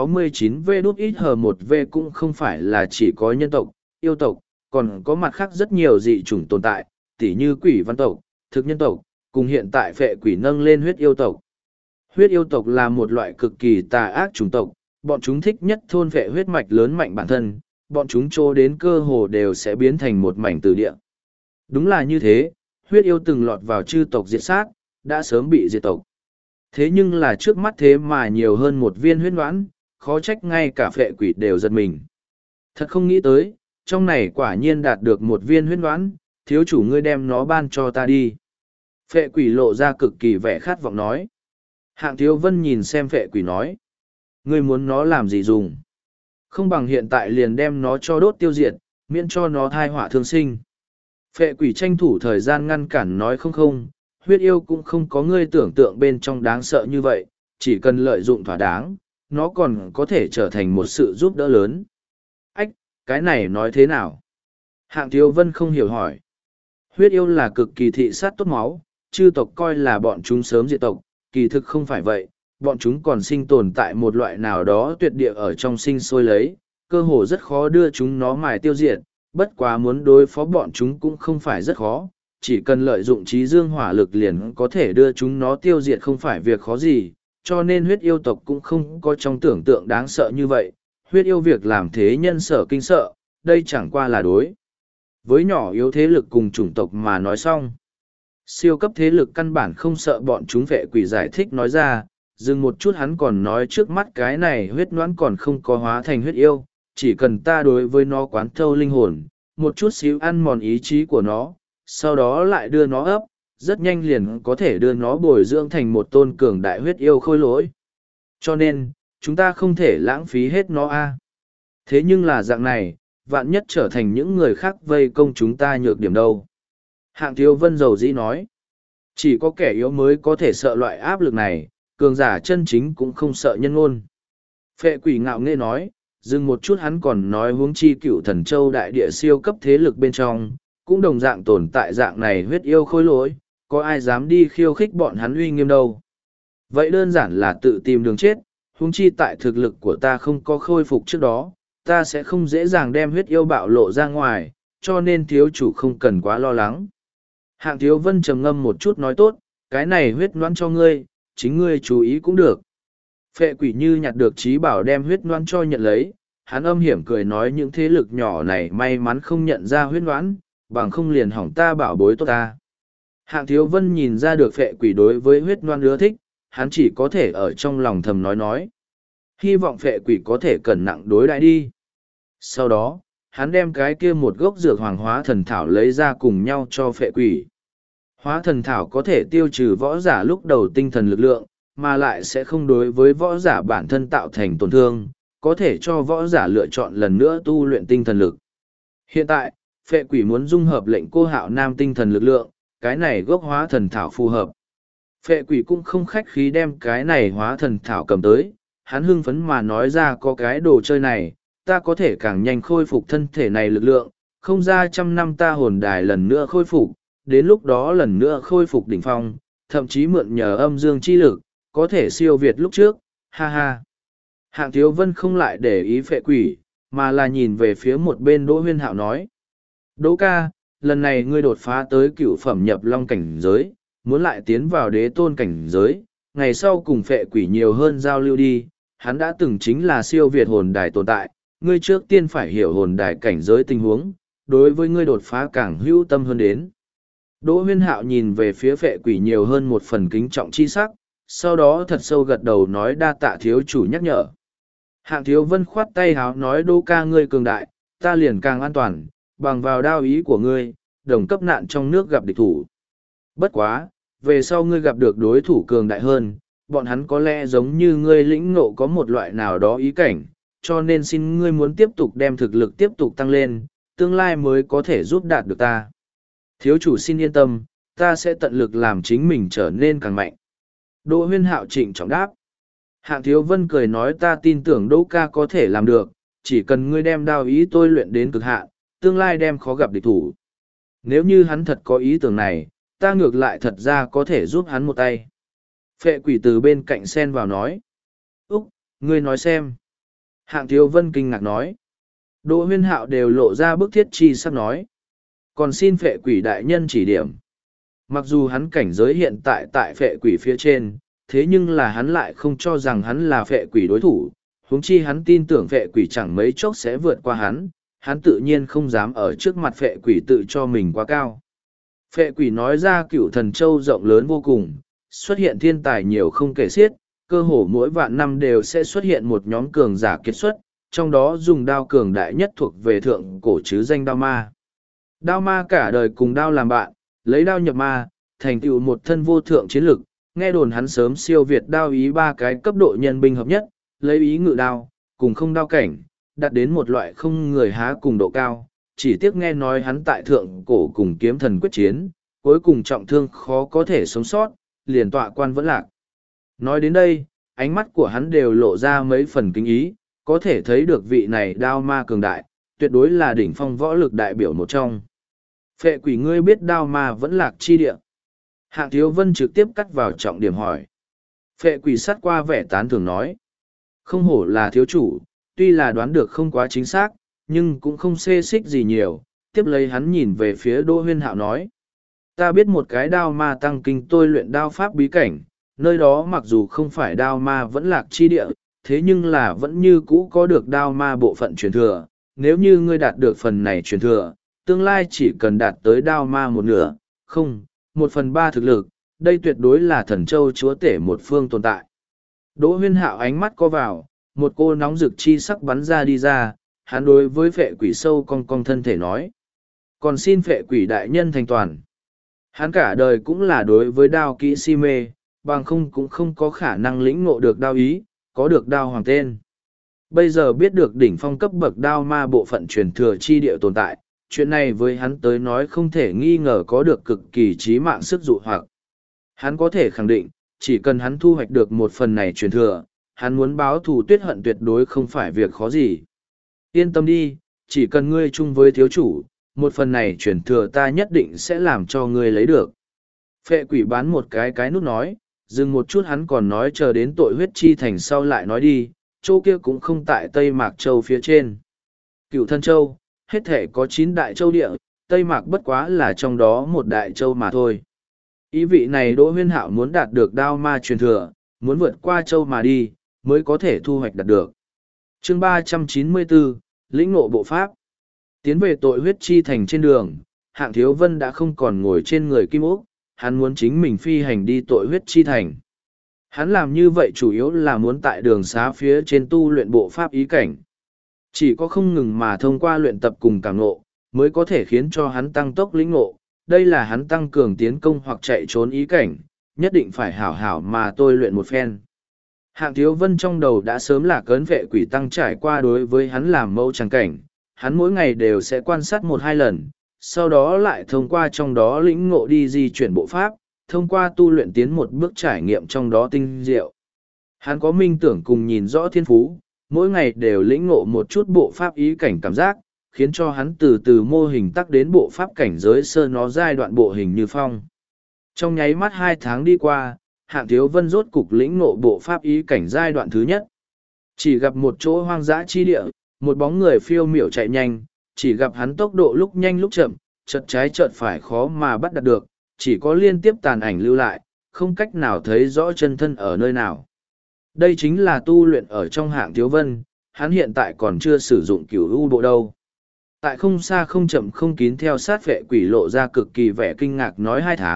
F69V cũng không phải là chỉ có nhân tộc, yêu tộc, còn có mặt khác rất nhiều dị chủng tồn tại, tỉ như quỷ văn tộc, thực nhân tộc, cùng hiện tại phệ quỷ nâng lên huyết yêu tộc. Huyết yêu tộc là một loại cực kỳ tà ác chủng tộc, bọn chúng thích nhất thôn phệ huyết mạch lớn mạnh bản thân, bọn chúng trô đến cơ hồ đều sẽ biến thành một mảnh từ địa. Đúng là như thế, huyết yêu từng lọt vào chư tộc diệt sát, đã sớm bị diệt tộc. Thế nhưng là trước mắt thế mà nhiều hơn một viên huyết noãn, khó trách ngay cả phệ quỷ đều giật mình. Thật không nghĩ tới, trong này quả nhiên đạt được một viên huyết noãn, thiếu chủ ngươi đem nó ban cho ta đi. Phệ quỷ lộ ra cực kỳ vẻ khát vọng nói. Hạng Thiếu Vân nhìn xem phệ quỷ nói. Ngươi muốn nó làm gì dùng? Không bằng hiện tại liền đem nó cho đốt tiêu diệt, miễn cho nó thai họa thương sinh. Phệ quỷ tranh thủ thời gian ngăn cản nói không, huyết yêu cũng không có ngươi tưởng tượng bên trong đáng sợ như vậy, chỉ cần lợi dụng thỏa đáng, nó còn có thể trở thành một sự giúp đỡ lớn. Ách, cái này nói thế nào? Hạng Thiếu Vân không hiểu hỏi. Huyết yêu là cực kỳ thị sát tốt máu, chư tộc coi là bọn chúng sớm diệt tộc, kỳ thực không phải vậy, bọn chúng còn sinh tồn tại một loại nào đó tuyệt địa ở trong sinh sôi lấy, cơ hồ rất khó đưa chúng nó mài tiêu diệt, bất quá muốn đối phó bọn chúng cũng không phải rất khó, chỉ cần lợi dụng trí dương hỏa lực liền có thể đưa chúng nó tiêu diệt không phải việc khó gì, cho nên huyết yêu tộc cũng không có trong tưởng tượng đáng sợ như vậy, huyết yêu việc làm thế nhân sở kinh sợ, đây chẳng qua là đối. Với nhỏ yếu thế lực cùng chủng tộc mà nói xong, siêu cấp thế lực căn bản không sợ bọn chúng vệ quỷ giải thích nói ra, dừng một chút hắn còn nói trước mắt cái này huyết noãn còn không có hóa thành huyết yêu, chỉ cần ta đối với nó quán thâu linh hồn, một chút xíu ăn mòn ý chí của nó, sau đó lại đưa nó ấp, rất nhanh liền có thể đưa nó bồi dưỡng thành một tôn cường đại huyết yêu khôi lỗi. Cho nên, chúng ta không thể lãng phí hết nó a. Thế nhưng là dạng này, vạn nhất trở thành những người khác vây công chúng ta nhược điểm đâu. Hạng Thiếu Vân dầu dĩ nói, chỉ có kẻ yếu mới có thể sợ loại áp lực này, cường giả chân chính cũng không sợ nhân ngôn. Phệ quỷ ngạo nghễ nói, dừng một chút hắn còn nói huống chi cựu thần châu đại địa siêu cấp thế lực bên trong, cũng đồng dạng tồn tại dạng này huyết yêu khôi lỗi, có ai dám đi khiêu khích bọn hắn uy nghiêm đâu. Vậy đơn giản là tự tìm đường chết, huống chi tại thực lực của ta không có khôi phục trước đó, ta sẽ không dễ dàng đem huyết yêu bạo lộ ra ngoài, cho nên thiếu chủ không cần quá lo lắng. Hạng Thiếu Vân trầm ngâm một chút nói tốt, cái này huyết noãn cho ngươi, chính ngươi chú ý cũng được. Phệ quỷ như nhặt được trí bảo đem huyết noãn cho nhận lấy, hắn âm hiểm cười nói những thế lực nhỏ này may mắn không nhận ra huyết noãn, bằng không liền hỏng ta bảo bối tốt ta. Hạng Thiếu Vân nhìn ra được phệ quỷ đối với huyết noãn ưa thích, hắn chỉ có thể ở trong lòng thầm nói. Hy vọng phệ quỷ có thể cẩn nặng đối đãi đi. Sau đó, hắn đem cái kia một gốc dược hoàng hóa thần thảo lấy ra cùng nhau cho phệ quỷ. Hóa thần thảo có thể tiêu trừ võ giả lúc đầu tinh thần lực lượng, mà lại sẽ không đối với võ giả bản thân tạo thành tổn thương, có thể cho võ giả lựa chọn lần nữa tu luyện tinh thần lực. Hiện tại, phệ quỷ muốn dung hợp lệnh cô hạo nam tinh thần lực lượng, cái này gốc hóa thần thảo phù hợp. Phệ quỷ cũng không khách khí đem cái này hóa thần thảo cầm tới, hắn hưng phấn mà nói ra có cái đồ chơi này, ta có thể càng nhanh khôi phục thân thể này lực lượng, không ra 100 năm ta hồn đài lần nữa khôi phục, đến lúc đó lần nữa khôi phục đỉnh phong, thậm chí mượn nhờ âm dương chi lực, có thể siêu việt lúc trước, ha ha. Hạng Thiếu Vân không lại để ý phệ quỷ, mà là nhìn về phía một bên Đỗ Huyên Hạo nói. Đỗ ca, lần này ngươi đột phá tới cựu phẩm nhập long cảnh giới, muốn lại tiến vào đế tôn cảnh giới, ngày sau cùng phệ quỷ nhiều hơn giao lưu đi, hắn đã từng chính là siêu việt hồn đài tồn tại, ngươi trước tiên phải hiểu hồn đài cảnh giới tình huống, đối với ngươi đột phá càng hữu tâm hơn đến. Đỗ Huyên Hạo nhìn về phía phệ quỷ nhiều hơn một phần kính trọng chi sắc, sau đó thật sâu gật đầu nói đa tạ thiếu chủ nhắc nhở. Hạng Thiếu Vân khoát tay háo nói Đỗ ca ngươi cường đại, ta liền càng an toàn, bằng vào đao ý của ngươi, đồng cấp nạn trong nước gặp địch thủ. Bất quá, về sau ngươi gặp được đối thủ cường đại hơn, bọn hắn có lẽ giống như ngươi lĩnh ngộ có một loại nào đó ý cảnh, cho nên xin ngươi muốn tiếp tục đem thực lực tiếp tục tăng lên, tương lai mới có thể giúp đạt được ta. Thiếu chủ xin yên tâm, ta sẽ tận lực làm chính mình trở nên càng mạnh. Đỗ Huyên Hạo trịnh trọng đáp. Hạng Thiếu Vân cười nói ta tin tưởng Đỗ ca có thể làm được, chỉ cần ngươi đem đao ý tôi luyện đến cực hạn, tương lai đem khó gặp địch thủ. Nếu như hắn thật có ý tưởng này, ta ngược lại thật ra có thể giúp hắn một tay. Phệ quỷ từ bên cạnh xen vào nói. Úc, ngươi nói xem. Hạng Thiếu Vân kinh ngạc nói. Đỗ Huyên Hạo đều lộ ra bức thiết chi sắp nói. Còn xin phệ quỷ đại nhân chỉ điểm. Mặc dù hắn cảnh giới hiện tại tại phệ quỷ phía trên, thế nhưng là hắn lại không cho rằng hắn là phệ quỷ đối thủ. Huống chi hắn tin tưởng phệ quỷ chẳng mấy chốc sẽ vượt qua hắn tự nhiên không dám ở trước mặt phệ quỷ tự cho mình quá cao. Phệ quỷ nói ra Cửu Thần Châu rộng lớn vô cùng, xuất hiện thiên tài nhiều không kể xiết, cơ hồ mỗi vạn năm đều sẽ xuất hiện một nhóm cường giả kiệt xuất, trong đó dùng đao cường đại nhất thuộc về thượng cổ chứ danh đao ma. Đao ma cả đời cùng đao làm bạn, lấy đao nhập ma, thành tựu một thân vô thượng chiến lực, nghe đồn hắn sớm siêu việt đao ý ba cái cấp độ nhân binh hợp nhất, lấy ý ngự đao, cùng không đao cảnh, đạt đến một loại không người há cùng độ cao. Chỉ tiếc nghe nói hắn tại thượng cổ cùng kiếm thần quyết chiến, cuối cùng trọng thương khó có thể sống sót, liền tọa quan vẫn lạc. Nói đến đây, ánh mắt của hắn đều lộ ra mấy phần kính ý, có thể thấy được vị này đao ma cường đại, tuyệt đối là đỉnh phong võ lực đại biểu một trong. Phệ quỷ ngươi biết đao ma vẫn lạc chi địa. Hạng Thiếu Vân trực tiếp cắt vào trọng điểm hỏi. Phệ quỷ sát qua vẻ tán thưởng nói. Không hổ là thiếu chủ, tuy là đoán được không quá chính xác, nhưng cũng không xê xích gì nhiều. Tiếp lấy hắn nhìn về phía Đỗ Huyên Hạo nói. Ta biết một cái đao ma tăng kinh tôi luyện đao pháp bí cảnh, nơi đó mặc dù không phải đao ma vẫn lạc chi địa, thế nhưng là vẫn như cũ có được đao ma bộ phận truyền thừa. Nếu như ngươi đạt được phần này truyền thừa, tương lai chỉ cần đạt tới đao ma một nửa, không, 1/3 thực lực, đây tuyệt đối là thần châu chúa tể một phương tồn tại. Đỗ Huyên Hạo ánh mắt co vào, một cô nóng rực chi sắc bắn ra đi ra, hắn đối với phệ quỷ sâu cong cong thân thể nói. Còn xin phệ quỷ đại nhân thành toàn. Hắn cả đời cũng là đối với đao kỹ si mê, bằng không cũng không có khả năng lĩnh ngộ được đao ý, có được đao hoàng tên. Bây giờ biết được đỉnh phong cấp bậc đao ma bộ phận truyền thừa chi địa tồn tại, chuyện này với hắn tới nói không thể nghi ngờ có được cực kỳ chí mạng sức dụ hoặc. Hắn có thể khẳng định, chỉ cần hắn thu hoạch được một phần này truyền thừa, hắn muốn báo thù tuyết hận tuyệt đối không phải việc khó gì. Yên tâm đi, chỉ cần ngươi chung với thiếu chủ, một phần này truyền thừa ta nhất định sẽ làm cho ngươi lấy được. Phệ quỷ bán một cái nút nói, dừng một chút hắn còn nói chờ đến tội huyết chi thành sau lại nói đi, châu kia cũng không tại Tây Mạc Châu phía trên. Cửu Thân Châu, hết thể có 9 đại châu địa, Tây Mạc bất quá là trong đó một đại châu mà thôi. Ý vị này Đỗ Huyên Hạo muốn đạt được đao ma truyền thừa, muốn vượt qua châu mà đi, mới có thể thu hoạch đạt được. Chương 394, lĩnh ngộ bộ pháp. Tiến về tội huyết chi thành trên đường, Hạng Thiếu Vân đã không còn ngồi trên người Kim Ốc, hắn muốn chính mình phi hành đi tội huyết chi thành. Hắn làm như vậy chủ yếu là muốn tại đường xá phía trên tu luyện bộ pháp ý cảnh. Chỉ có không ngừng mà thông qua luyện tập cùng cảm ngộ, mới có thể khiến cho hắn tăng tốc lĩnh ngộ. Đây là hắn tăng cường tiến công hoặc chạy trốn ý cảnh, nhất định phải hảo hảo mà tôi luyện một phen. Hạng Thiếu Vân trong đầu đã sớm là cấn vệ quỷ tăng trải qua đối với hắn làm mẫu tràng cảnh, hắn mỗi ngày đều sẽ quan sát 1-2 lần, sau đó lại thông qua trong đó lĩnh ngộ đi di chuyển bộ pháp, thông qua tu luyện tiến một bước trải nghiệm trong đó tinh diệu. Hắn có minh tưởng cùng nhìn rõ thiên phú, mỗi ngày đều lĩnh ngộ một chút bộ pháp ý cảnh cảm giác, khiến cho hắn từ từ mô hình tắc đến bộ pháp cảnh giới sơ nó giai đoạn bộ hình như phong. Trong nháy mắt 2 tháng đi qua, Hạng Thiếu Vân rốt cục lĩnh ngộ bộ pháp ý cảnh giai đoạn thứ nhất. Chỉ gặp một chỗ hoang dã chi địa, một bóng người phiêu miểu chạy nhanh, chỉ gặp hắn tốc độ lúc nhanh lúc chậm, chợt trái chợt phải khó mà bắt đặt được, chỉ có liên tiếp tàn ảnh lưu lại, không cách nào thấy rõ chân thân ở nơi nào. Đây chính là tu luyện ở trong Hạng Thiếu Vân, hắn hiện tại còn chưa sử dụng cửu u bộ đâu. Tại không xa không chậm không kín theo sát vệ quỷ lộ ra cực kỳ vẻ kinh ngạc nói 2 tháng,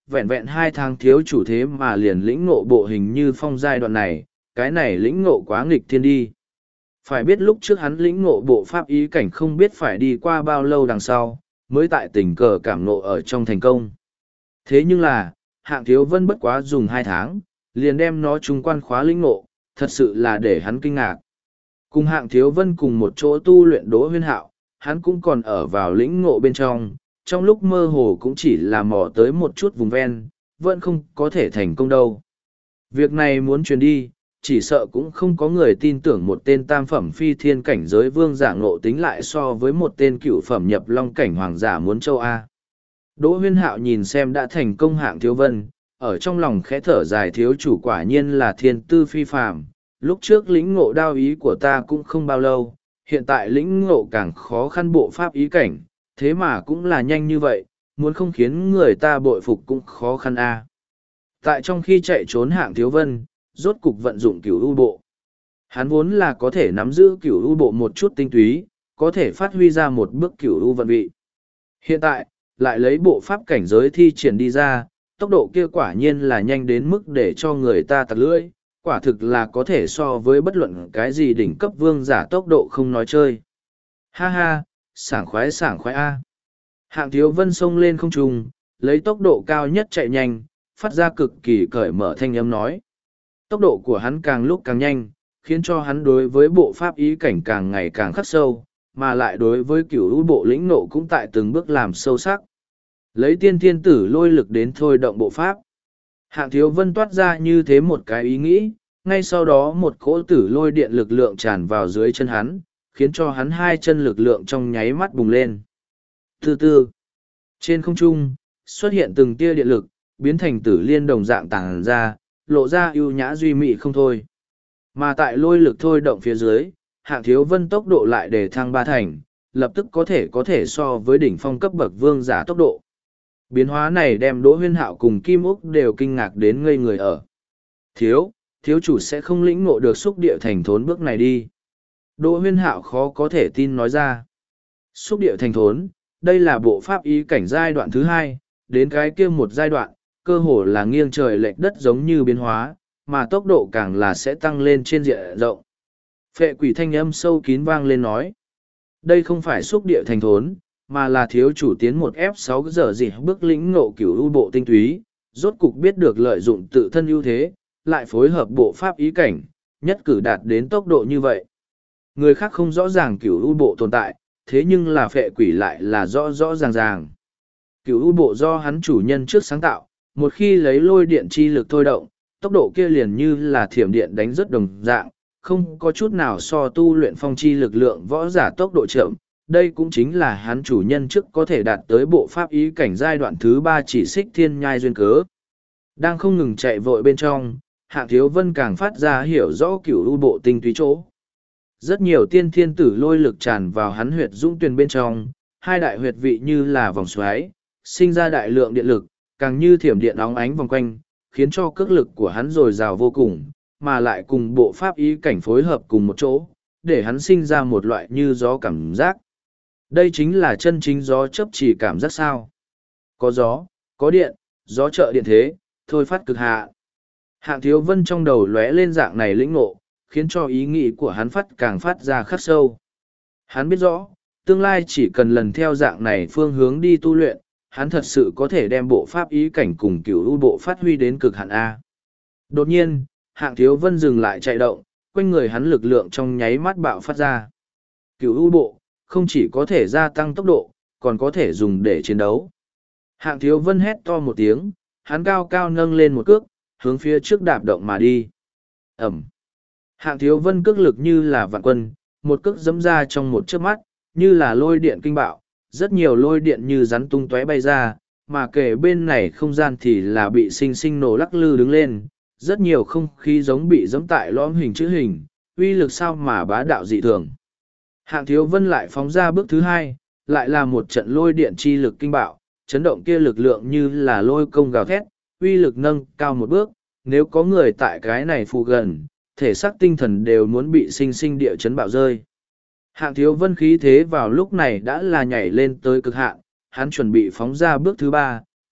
vẹn vẹn 2 tháng thiếu chủ thế mà liền lĩnh ngộ bộ hình như phong giai đoạn này, cái này lĩnh ngộ quá nghịch thiên đi. Phải biết lúc trước hắn lĩnh ngộ bộ pháp ý cảnh không biết phải đi qua bao lâu đằng sau, mới tại tình cờ cảm ngộ ở trong thành công. Thế nhưng là, Hạng Thiếu Vân bất quá dùng 2 tháng, liền đem nó trung quan khóa lĩnh ngộ, thật sự là để hắn kinh ngạc. Cùng Hạng Thiếu Vân cùng một chỗ tu luyện Đỗ Huyên Hạo, hắn cũng còn ở vào lĩnh ngộ bên trong lúc mơ hồ cũng chỉ là mò tới một chút vùng ven, vẫn không có thể thành công đâu. Việc này muốn truyền đi, chỉ sợ cũng không có người tin tưởng một tên tam phẩm phi thiên cảnh giới vương giả ngộ tính lại so với một tên cựu phẩm nhập long cảnh hoàng giả muốn châu A. Đỗ Huyên Hạo nhìn xem đã thành công Hạng Thiếu Vân, ở trong lòng khẽ thở dài thiếu chủ quả nhiên là thiên tư phi phàm. Lúc trước lĩnh ngộ đao ý của ta cũng không bao lâu, hiện tại lĩnh ngộ càng khó khăn bộ pháp ý cảnh, thế mà cũng là nhanh như vậy, muốn không khiến người ta bội phục cũng khó khăn a. Tại trong khi chạy trốn Hạng Thiếu Vân, rốt cục vận dụng cửu u bộ. Hắn vốn là có thể nắm giữ cửu u bộ một chút tinh túy, có thể phát huy ra một bước cửu u vận vị. Hiện tại, lại lấy bộ pháp cảnh giới thi triển đi ra, tốc độ kia quả nhiên là nhanh đến mức để cho người ta tặc lưỡi, quả thực là có thể so với bất luận cái gì đỉnh cấp vương giả tốc độ không nói chơi. Ha ha, sảng khoái a. Hạng Thiếu Vân xông lên không trung, lấy tốc độ cao nhất chạy nhanh, phát ra cực kỳ cởi mở thanh âm nói. Tốc độ của hắn càng lúc càng nhanh, khiến cho hắn đối với bộ pháp ý cảnh càng ngày càng khắc sâu, mà lại đối với cửu u bộ lĩnh nộ cũng tại từng bước làm sâu sắc. Lấy tiên thiên tử lôi lực đến thôi động bộ pháp. Hạng Thiếu Vân toát ra như thế một cái ý nghĩ, ngay sau đó một cỗ tử lôi điện lực lượng tràn vào dưới chân hắn, khiến cho hắn hai chân lực lượng trong nháy mắt bùng lên. Từ từ, trên không trung, xuất hiện từng tia điện lực, biến thành tử liên đồng dạng tàng ra, lộ ra ưu nhã duy mị không thôi. Mà tại lôi lực thôi động phía dưới, Hạng Thiếu Vân tốc độ lại đề thăng 3 thành, lập tức có thể so với đỉnh phong cấp bậc vương giả tốc độ. Biến hóa này đem Đỗ Huyên Hạo cùng Kim Úc đều kinh ngạc đến ngây người ở. Thiếu chủ sẽ không lĩnh ngộ được xúc địa thành thốn bước này đi. Đỗ Huyên Hạo khó có thể tin nói ra. Xúc địa thành thốn, đây là bộ pháp ý cảnh giai đoạn thứ 2, đến cái kia một giai đoạn, cơ hồ là nghiêng trời lệch đất giống như biến hóa, mà tốc độ càng là sẽ tăng lên trên diện rộng. Phệ quỷ thanh âm sâu kín vang lên nói. Đây không phải xúc địa thành thốn, mà là thiếu chủ tiến một F6 giờ gì bước lĩnh ngộ cửu u bộ tinh túy, rốt cục biết được lợi dụng tự thân ưu thế, lại phối hợp bộ pháp ý cảnh, nhất cử đạt đến tốc độ như vậy. Người khác không rõ ràng cửu u bộ tồn tại, thế nhưng là phệ quỷ lại là rõ rõ ràng ràng. Cửu u bộ do hắn chủ nhân trước sáng tạo, một khi lấy lôi điện chi lực thôi động, tốc độ kia liền như là thiểm điện đánh rất đồng dạng, không có chút nào so tu luyện phong chi lực lượng võ giả tốc độ chậm. Đây cũng chính là hắn chủ nhân trước có thể đạt tới bộ pháp ý cảnh giai đoạn thứ 3 chỉ xích thiên nhai duyên cớ. Đang không ngừng chạy vội bên trong, Hạng Thiếu Vân càng phát ra hiểu rõ cửu u bộ tinh túy chỗ. Rất nhiều tiên thiên tử lôi lực tràn vào hắn huyệt dũng tuyền bên trong, hai đại huyệt vị như là vòng xoáy, sinh ra đại lượng điện lực, càng như thiểm điện óng ánh vòng quanh, khiến cho cước lực của hắn dồi dào vô cùng, mà lại cùng bộ pháp ý cảnh phối hợp cùng một chỗ, để hắn sinh ra một loại như gió cảm giác. Đây chính là chân chính gió chấp chỉ cảm giác sao. Có gió, có điện, gió trợ điện thế, thôi phát cực hạ. Hạng Thiếu Vân trong đầu lóe lên dạng này lĩnh ngộ, khiến cho ý nghĩ của hắn càng phát ra khắc sâu. Hắn biết rõ, tương lai chỉ cần lần theo dạng này phương hướng đi tu luyện, hắn thật sự có thể đem bộ pháp ý cảnh cùng cửu u bộ phát huy đến cực hạn A. Đột nhiên, Hạng Thiếu Vân dừng lại chạy động, quanh người hắn lực lượng trong nháy mắt bạo phát ra. Cửu u bộ, không chỉ có thể gia tăng tốc độ, còn có thể dùng để chiến đấu. Hạng Thiếu Vân hét to một tiếng, hắn cao cao nâng lên một cước, hướng phía trước đạp động mà đi. Ẩm. Hạng Thiếu Vân cước lực như là vạn quân, một cước giẫm ra trong một chớp mắt, như là lôi điện kinh bạo, rất nhiều lôi điện như rắn tung tóe bay ra, mà kể bên này không gian thì là bị sinh sinh nổ lắc lư đứng lên, rất nhiều không khí giống bị giẫm tại lõm hình chữ hình, uy lực sao mà bá đạo dị thường. Hạng Thiếu Vân lại phóng ra bước thứ 2, lại là một trận lôi điện chi lực kinh bạo, chấn động kia lực lượng như là lôi công gào thét, uy lực nâng cao một bước, nếu có người tại cái này phụ gần, thể xác tinh thần đều muốn bị sinh sinh địa chấn bạo rơi. Hạng Thiếu Vân khí thế vào lúc này đã là nhảy lên tới cực hạn, hắn chuẩn bị phóng ra bước thứ 3,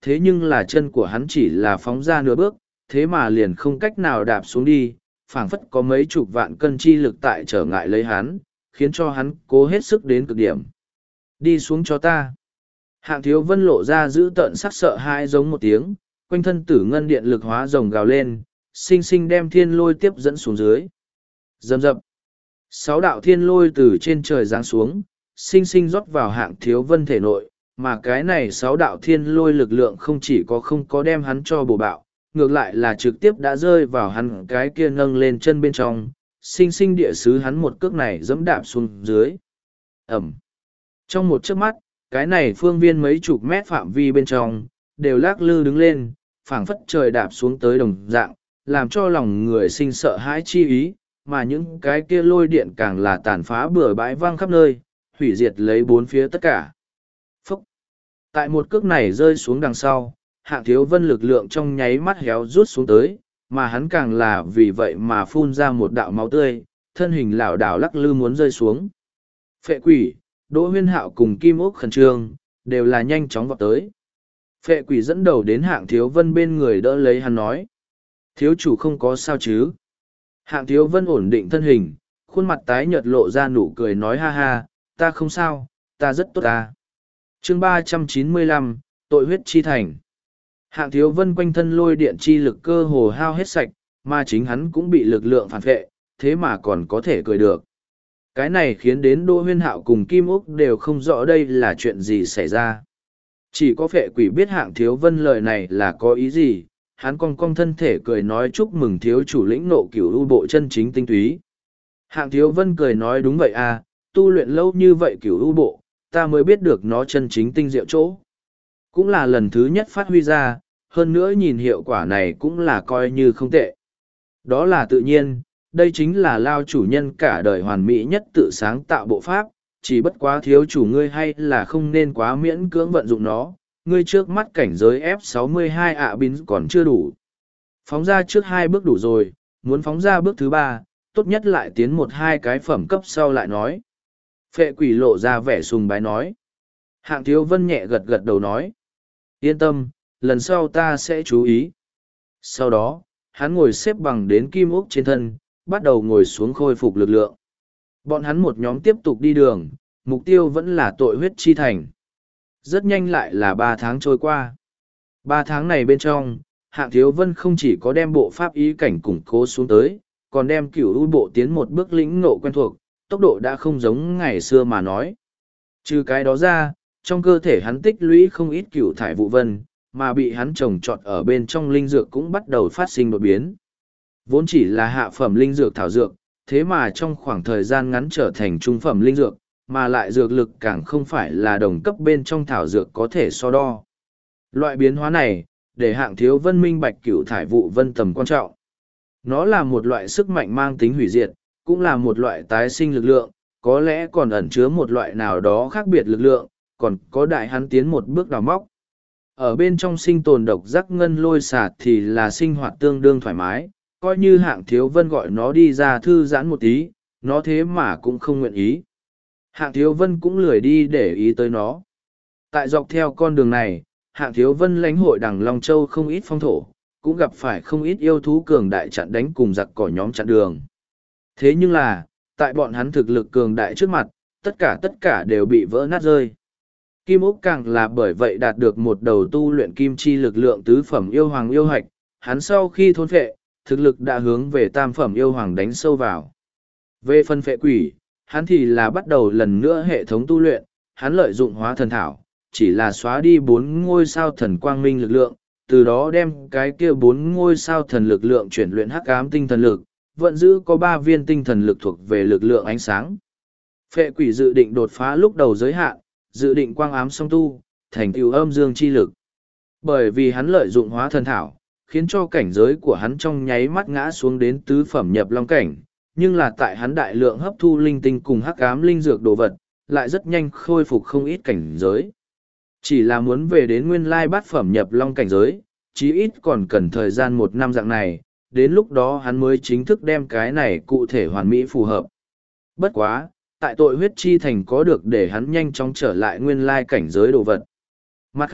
thế nhưng là chân của hắn chỉ là phóng ra nửa bước, thế mà liền không cách nào đạp xuống đi, phảng phất có mấy chục vạn cân chi lực tại trở ngại lấy hắn, khiến cho hắn cố hết sức đến cực điểm. Đi xuống cho ta. Hạng Thiếu Vân lộ ra giữ tợn sắc sợ hãi giống một tiếng, quanh thân tử ngân điện lực hóa rồng gào lên, sinh sinh đem thiên lôi tiếp dẫn xuống dưới. Rầm rập. 6 đạo thiên lôi từ trên trời giáng xuống, sinh sinh rót vào Hạng Thiếu Vân thể nội, mà cái này 6 đạo thiên lôi lực lượng không chỉ có không có đem hắn cho bổ bạo, ngược lại là trực tiếp đã rơi vào hắn cái kia nâng lên chân bên trong, sinh sinh địa sứ hắn một cước này dẫm đạp xuống dưới. Ẩm. Trong một chớp mắt, cái này phương viên mấy chục mét phạm vi bên trong, đều lắc lư đứng lên, phảng phất trời đạp xuống tới đồng dạng, làm cho lòng người sinh sợ hãi chi ý, mà những cái kia lôi điện càng là tàn phá bừa bãi vang khắp nơi, hủy diệt lấy bốn phía tất cả. Phúc! Tại một cước này rơi xuống đằng sau, Hạng Thiếu Vân lực lượng trong nháy mắt héo rút xuống tới, mà hắn càng là vì vậy mà phun ra một đạo máu tươi, thân hình lảo đảo lắc lư muốn rơi xuống. Phệ quỷ, Đỗ Huyên Hạo cùng Kim Ốc khẩn trương, đều là nhanh chóng vọt tới. Phệ quỷ dẫn đầu đến Hạng Thiếu Vân bên người đỡ lấy hắn nói. Thiếu chủ không có sao chứ? Hạng Thiếu Vân ổn định thân hình, khuôn mặt tái nhợt lộ ra nụ cười nói ha ha, ta không sao, ta rất tốt ta. Chương 395, tội huyết chi thành. Hạng Thiếu Vân quanh thân lôi điện chi lực cơ hồ hao hết sạch, mà chính hắn cũng bị lực lượng phản vệ, thế mà còn có thể cười được. Cái này khiến đến Đỗ Huyên Hạo cùng Kim Úc đều không rõ đây là chuyện gì xảy ra. Chỉ có phệ quỷ biết Hạng Thiếu Vân lời này là có ý gì, hắn cong cong thân thể cười nói chúc mừng thiếu chủ lĩnh nộ cửu u bộ chân chính tinh túy. Hạng Thiếu Vân cười nói đúng vậy à, tu luyện lâu như vậy cửu u bộ, ta mới biết được nó chân chính tinh diệu chỗ. Cũng là lần thứ nhất phát huy ra, hơn nữa nhìn hiệu quả này cũng là coi như không tệ. Đó là tự nhiên, đây chính là Lao chủ nhân cả đời hoàn mỹ nhất tự sáng tạo bộ pháp, chỉ bất quá thiếu chủ ngươi hay là không nên quá miễn cưỡng vận dụng nó, ngươi trước mắt cảnh giới F62 ạ bín còn chưa đủ. Phóng ra trước 2 bước đủ rồi, muốn phóng ra bước thứ 3, tốt nhất lại tiến 1-2 cái phẩm cấp sau lại nói. Phệ quỷ lộ ra vẻ sùng bái nói. Hạng Thiếu Vân nhẹ gật gật đầu nói. Yên tâm, lần sau ta sẽ chú ý. Sau đó, hắn ngồi xếp bằng đến kim ốc trên thân, bắt đầu ngồi xuống khôi phục lực lượng. Bọn hắn một nhóm tiếp tục đi đường, mục tiêu vẫn là tội huyết chi thành. Rất nhanh lại là 3 tháng trôi qua. 3 tháng này bên trong, Hạng Thiếu Vân không chỉ có đem bộ pháp ý cảnh củng cố xuống tới, còn đem cửu u bộ tiến một bước lĩnh ngộ quen thuộc, tốc độ đã không giống ngày xưa mà nói. Trừ cái đó ra, trong cơ thể hắn tích lũy không ít cửu thải vụ vân, mà bị hắn trồng trọt ở bên trong linh dược cũng bắt đầu phát sinh đột biến. Vốn chỉ là hạ phẩm linh dược thảo dược, thế mà trong khoảng thời gian ngắn trở thành trung phẩm linh dược, mà lại dược lực càng không phải là đồng cấp bên trong thảo dược có thể so đo. Loại biến hóa này, để Hạng Thiếu Vân minh bạch cửu thải vụ vân tầm quan trọng. Nó là một loại sức mạnh mang tính hủy diệt, cũng là một loại tái sinh lực lượng, có lẽ còn ẩn chứa một loại nào đó khác biệt lực lượng, còn có đại hắn tiến một bước đào móc. Ở bên trong sinh tồn độc giác ngân lôi xả thì là sinh hoạt tương đương thoải mái, coi như Hạng Thiếu Vân gọi nó đi ra thư giãn một tí, nó thế mà cũng không nguyện ý. Hạng Thiếu Vân cũng lười đi để ý tới nó. Tại dọc theo con đường này, Hạng Thiếu Vân lãnh hội đằng Long Châu không ít phong thổ, cũng gặp phải không ít yêu thú cường đại chặn đánh cùng giặc cỏ nhóm chặn đường. Thế nhưng là, tại bọn hắn thực lực cường đại trước mặt, tất cả đều bị vỡ nát rơi. Kim Úc càng là bởi vậy đạt được một đầu tu luyện kim chi lực lượng tứ phẩm yêu hoàng yêu hạch, hắn sau khi thôn phệ, thực lực đã hướng về tam phẩm yêu hoàng đánh sâu vào. Về phần phệ quỷ, hắn thì là bắt đầu lần nữa hệ thống tu luyện, hắn lợi dụng hóa thần thảo, chỉ là xóa đi 4 ngôi sao thần quang minh lực lượng, từ đó đem cái kia 4 ngôi sao thần lực lượng chuyển luyện hắc ám tinh thần lực, vẫn giữ có 3 viên tinh thần lực thuộc về lực lượng ánh sáng. Phệ quỷ dự định đột phá lúc đầu giới hạn, dự định quang ám song tu, thành tựu âm dương chi lực. Bởi vì hắn lợi dụng hóa thần thảo, khiến cho cảnh giới của hắn trong nháy mắt ngã xuống đến tứ phẩm nhập long cảnh, nhưng là tại hắn đại lượng hấp thu linh tinh cùng hắc ám linh dược đồ vật, lại rất nhanh khôi phục không ít cảnh giới. Chỉ là muốn về đến nguyên lai bát phẩm nhập long cảnh giới, chí ít còn cần thời gian 1 năm dạng này, đến lúc đó hắn mới chính thức đem cái này cụ thể hoàn mỹ phù hợp. Bất quá, tại tội huyết chi thành có được để hắn nhanh chóng trở lại nguyên lai cảnh giới đồ vật. Mặt khác,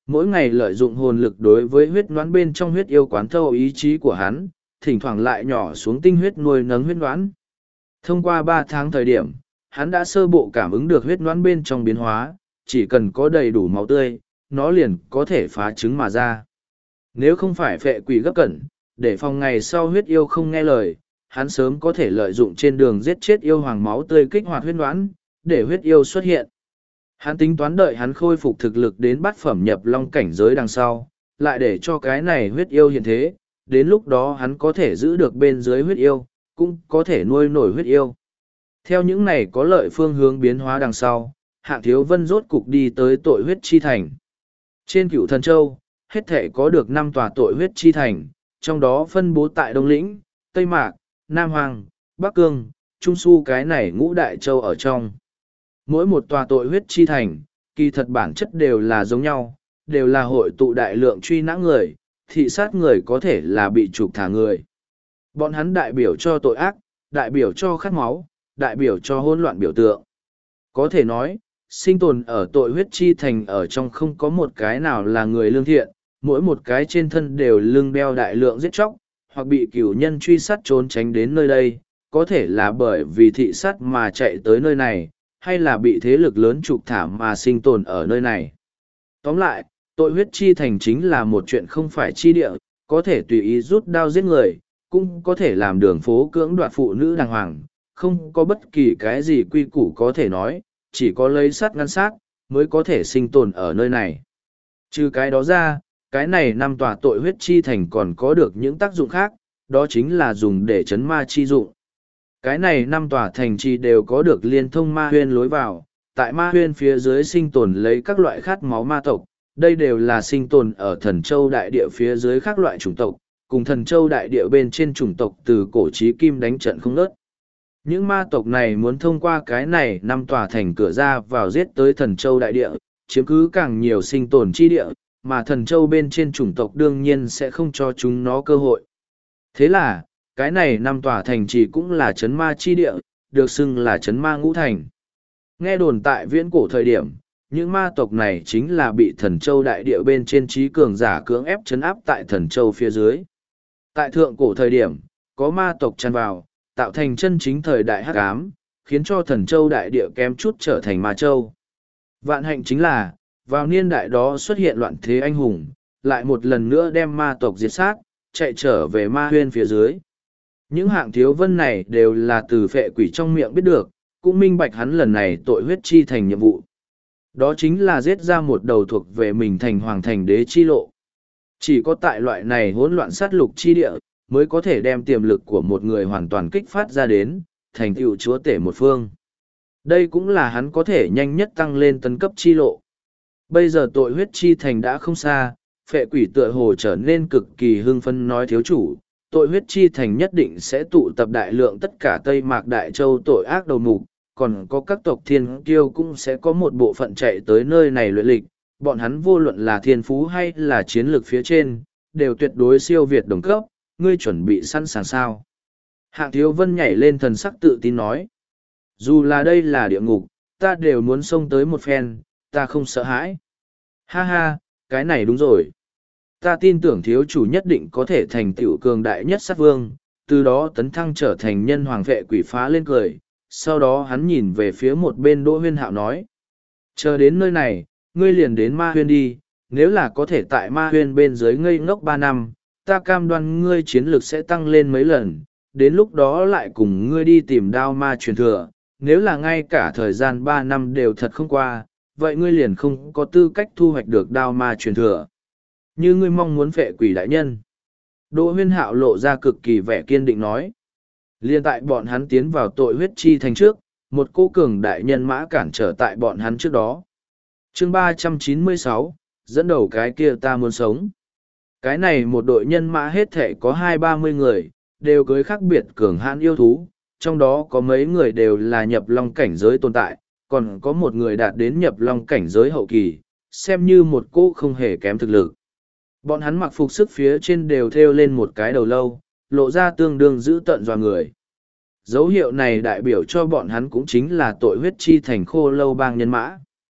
Mỗi ngày lợi dụng hồn lực đối với huyết noãn bên trong huyết yêu quán thâu ý chí của hắn, thỉnh thoảng lại nhỏ xuống tinh huyết nuôi nấng huyết noãn. Thông qua 3 tháng thời điểm, hắn đã sơ bộ cảm ứng được huyết noãn bên trong biến hóa, chỉ cần có đầy đủ máu tươi, nó liền có thể phá trứng mà ra. Nếu không phải phệ quỷ gấp cẩn, để phòng ngày sau huyết yêu không nghe lời, hắn sớm có thể lợi dụng trên đường giết chết yêu hoàng máu tươi kích hoạt huyết noãn, để huyết yêu xuất hiện. Hắn tính toán đợi hắn khôi phục thực lực đến bát phẩm nhập long cảnh giới đằng sau, lại để cho cái này huyết yêu hiện thế, đến lúc đó hắn có thể giữ được bên dưới huyết yêu, cũng có thể nuôi nổi huyết yêu. Theo những này có lợi phương hướng biến hóa đằng sau, Hạng Thiếu Vân rốt cục đi tới tội huyết chi thành. Trên Cửu Thần Châu, hết thể có được 5 tòa tội huyết chi thành, trong đó phân bố tại Đông Lĩnh, Tây Mạc, Nam Hoàng, Bắc Cương, Trung Su cái này ngũ đại châu ở trong. Mỗi một tòa tội huyết chi thành, kỳ thật bản chất đều là giống nhau, đều là hội tụ đại lượng truy nã người, thị sát người có thể là bị trục thả người. Bọn hắn đại biểu cho tội ác, đại biểu cho khát máu, đại biểu cho hỗn loạn biểu tượng. Có thể nói, sinh tồn ở tội huyết chi thành ở trong không có một cái nào là người lương thiện, mỗi một cái trên thân đều lưng đeo đại lượng giết chóc, hoặc bị cửu nhân truy sát trốn tránh đến nơi đây, có thể là bởi vì thị sát mà chạy tới nơi này, hay là bị thế lực lớn trục thả mà sinh tồn ở nơi này. Tóm lại, tội huyết chi thành chính là một chuyện không phải chi địa, có thể tùy ý rút đao giết người, cũng có thể làm đường phố cưỡng đoạt phụ nữ đàng hoàng, không có bất kỳ cái gì quy củ có thể nói, chỉ có lấy sắt ngăn sát, mới có thể sinh tồn ở nơi này. Trừ cái đó ra, cái này 5 tòa tội huyết chi thành còn có được những tác dụng khác, đó chính là dùng để chấn ma chi dụng. Cái này 5 tòa thành trì đều có được liên thông ma huyên lối vào, tại ma huyên phía dưới sinh tồn lấy các loại khát máu ma tộc, đây đều là sinh tồn ở thần châu đại địa phía dưới các loại chủng tộc, cùng thần châu đại địa bên trên chủng tộc từ cổ chí kim đánh trận không ngớt. Những ma tộc này muốn thông qua cái này 5 tòa thành cửa ra vào giết tới thần châu đại địa, chiếm cứ càng nhiều sinh tồn chi địa, mà thần châu bên trên chủng tộc đương nhiên sẽ không cho chúng nó cơ hội. Thế là, cái này 5 tòa thành chỉ cũng là chấn ma chi địa, được xưng là chấn ma ngũ thành. Nghe đồn tại viễn cổ thời điểm, những ma tộc này chính là bị thần châu đại địa bên trên trí cường giả cưỡng ép chấn áp tại thần châu phía dưới. Tại thượng cổ thời điểm, có ma tộc tràn vào, tạo thành chân chính thời đại hắc ám, khiến cho thần châu đại địa kém chút trở thành ma châu. Vạn hạnh chính là, vào niên đại đó xuất hiện loạn thế anh hùng, lại một lần nữa đem ma tộc diệt sát, chạy trở về ma huyên phía dưới. Những Hạng Thiếu Vân này đều là từ phệ quỷ trong miệng biết được, cũng minh bạch hắn lần này tội huyết chi thành nhiệm vụ. Đó chính là giết ra một đầu thuộc về mình thành hoàng thành đế chi lộ. Chỉ có tại loại này hỗn loạn sát lục chi địa, mới có thể đem tiềm lực của một người hoàn toàn kích phát ra đến, thành tựu chúa tể một phương. Đây cũng là hắn có thể nhanh nhất tăng lên tấn cấp chi lộ. Bây giờ tội huyết chi thành đã không xa, phệ quỷ tựa hồ trở nên cực kỳ hưng phấn nói thiếu chủ, tội huyết chi thành nhất định sẽ tụ tập đại lượng tất cả Tây Mạc Đại Châu tội ác đầu mục, còn có các tộc thiên kiêu cũng sẽ có một bộ phận chạy tới nơi này luyện lịch, bọn hắn vô luận là thiên phú hay là chiến lược phía trên, đều tuyệt đối siêu việt đồng cấp, ngươi chuẩn bị sẵn sàng sao. Hạng Thiếu Vân nhảy lên thần sắc tự tin nói, dù là đây là địa ngục, ta đều muốn xông tới một phen, ta không sợ hãi. Ha ha, cái này đúng rồi. Ta tin tưởng thiếu chủ nhất định có thể thành tựu cường đại nhất sát vương, từ đó tấn thăng trở thành nhân hoàng vệ quỷ phá lên cười. Sau đó hắn nhìn về phía một bên Đỗ Huyên Hạo nói. Chờ đến nơi này, ngươi liền đến ma huyên đi, nếu là có thể tại ma huyên bên dưới ngây ngốc 3 năm, ta cam đoan ngươi chiến lược sẽ tăng lên mấy lần, đến lúc đó lại cùng ngươi đi tìm đao ma truyền thừa. Nếu là ngay cả thời gian 3 năm đều thật không qua, vậy ngươi liền không có tư cách thu hoạch được đao ma truyền thừa. Như ngươi mong muốn phệ quỷ đại nhân. Đỗ Huyên Hạo lộ ra cực kỳ vẻ kiên định nói. Liên tại bọn hắn tiến vào tội huyết chi thành trước, một cô cường đại nhân mã cản trở tại bọn hắn trước đó. Chương 396, dẫn đầu cái kia ta muốn sống. Cái này một đội nhân mã hết thể có 20-30 người, đều cưới khác biệt cường hãn yêu thú, trong đó có mấy người đều là nhập long cảnh giới tồn tại, còn có một người đạt đến nhập long cảnh giới hậu kỳ, xem như một cô không hề kém thực lực. Bọn hắn mặc phục sức phía trên đều thêu lên một cái đầu lâu, lộ ra tương đương dữ tợn dọa người. Dấu hiệu này đại biểu cho bọn hắn cũng chính là tội huyết chi thành khô lâu bang nhân mã.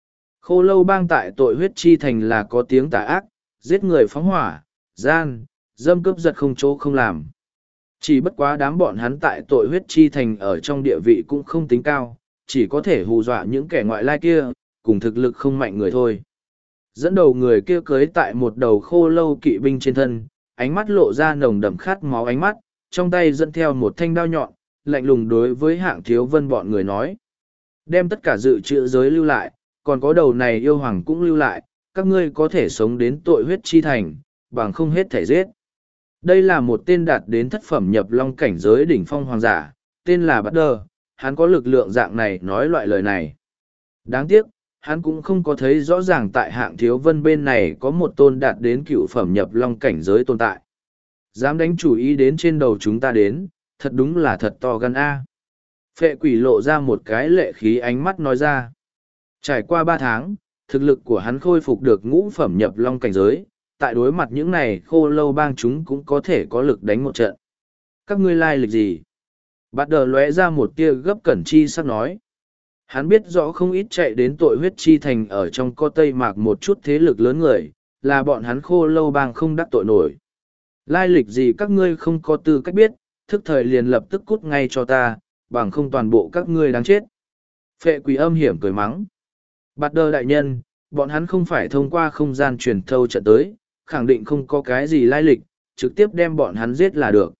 Khô lâu bang tại tội huyết chi thành là có tiếng tà ác, giết người phóng hỏa, gian, dâm cướp giật không chỗ không làm. Chỉ bất quá đám bọn hắn tại tội huyết chi thành ở trong địa vị cũng không tính cao, chỉ có thể hù dọa những kẻ ngoại lai kia, cùng thực lực không mạnh người thôi. Dẫn đầu người kia cưới tại một đầu khô lâu kỵ binh trên thân, ánh mắt lộ ra nồng đậm khát máu ánh mắt, trong tay dẫn theo một thanh đao nhọn, lạnh lùng đối với Hạng Thiếu Vân bọn người nói. Đem tất cả dự trữ giới lưu lại, còn có đầu này yêu hoàng cũng lưu lại, các ngươi có thể sống đến tội huyết chi thành, bằng không hết thể giết. Đây là một tên đạt đến thất phẩm nhập long cảnh giới đỉnh phong hoàng giả, tên là Bát Đơ, hắn có lực lượng dạng này nói loại lời này. Đáng tiếc, hắn cũng không có thấy rõ ràng tại Hạng Thiếu Vân bên này có một tôn đạt đến cựu phẩm nhập long cảnh giới tồn tại. Dám đánh chủ ý đến trên đầu chúng ta đến, thật đúng là thật to gan A. Phệ quỷ lộ ra một cái lệ khí ánh mắt nói ra. Trải qua 3 tháng, thực lực của hắn khôi phục được ngũ phẩm nhập long cảnh giới, tại đối mặt những này khô lâu bang chúng cũng có thể có lực đánh một trận. Các ngươi lai lịch gì? Bát Đờ lóe ra một tia gấp cẩn chi sắp nói. Hắn biết rõ không ít chạy đến tội huyết chi thành ở trong co Tây Mạc một chút thế lực lớn người, là bọn hắn khô lâu bang không đắc tội nổi. Lai lịch gì các ngươi không có tư cách biết, thức thời liền lập tức cút ngay cho ta, bằng không toàn bộ các ngươi đáng chết. Phệ quỷ âm hiểm cười mắng. Bát Đơ đại nhân, bọn hắn không phải thông qua không gian truyền thâu trận tới, khẳng định không có cái gì lai lịch, trực tiếp đem bọn hắn giết là được.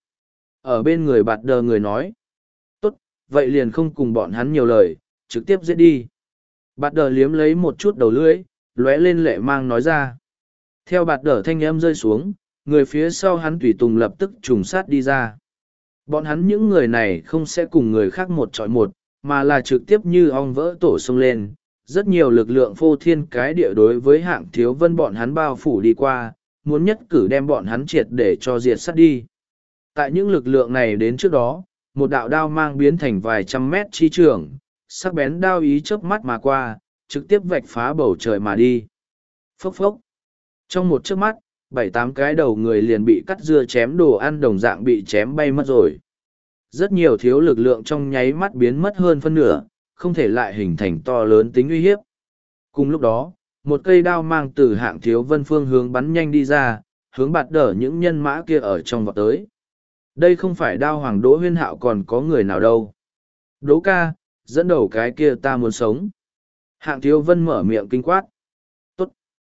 Ở bên người Bát Đơ người nói. Tốt, vậy liền không cùng bọn hắn nhiều lời, trực tiếp giết đi. Bát Đơ liếm lấy một chút đầu lưỡi, lóe lên lệ mang nói ra. Theo Bát Đơ thanh âm rơi xuống, người phía sau hắn tùy tùng lập tức trùng sát đi ra. Bọn hắn những người này không sẽ cùng người khác một chọi một, mà là trực tiếp như ong vỡ tổ sông lên. Rất nhiều lực lượng phô thiên cái địa đối với Hạng Thiếu Vân bọn hắn bao phủ đi qua, muốn nhất cử đem bọn hắn triệt để cho diệt sát đi. Tại những lực lượng này đến trước đó, một đạo đao mang biến thành vài trăm mét chi trường, sắc bén đao ý chớp mắt mà qua, trực tiếp vạch phá bầu trời mà đi. Phốc phốc. Trong một chớp mắt, 7-8 cái đầu người liền bị cắt dưa chém đồ ăn đồng dạng bị chém bay mất rồi. Rất nhiều thiếu lực lượng trong nháy mắt biến mất hơn phân nửa, không thể lại hình thành to lớn tính uy hiếp. Cùng lúc đó, một cây đao mang từ Hạng Thiếu Vân phương hướng bắn nhanh đi ra, hướng Bát Đờ những nhân mã kia ở trong vọt tới. Đây không phải đao hoàng Đỗ Huyên Hạo còn có người nào đâu. Đỗ ca, dẫn đầu cái kia ta muốn sống. Hạng Thiếu Vân mở miệng kinh quát. Tốt.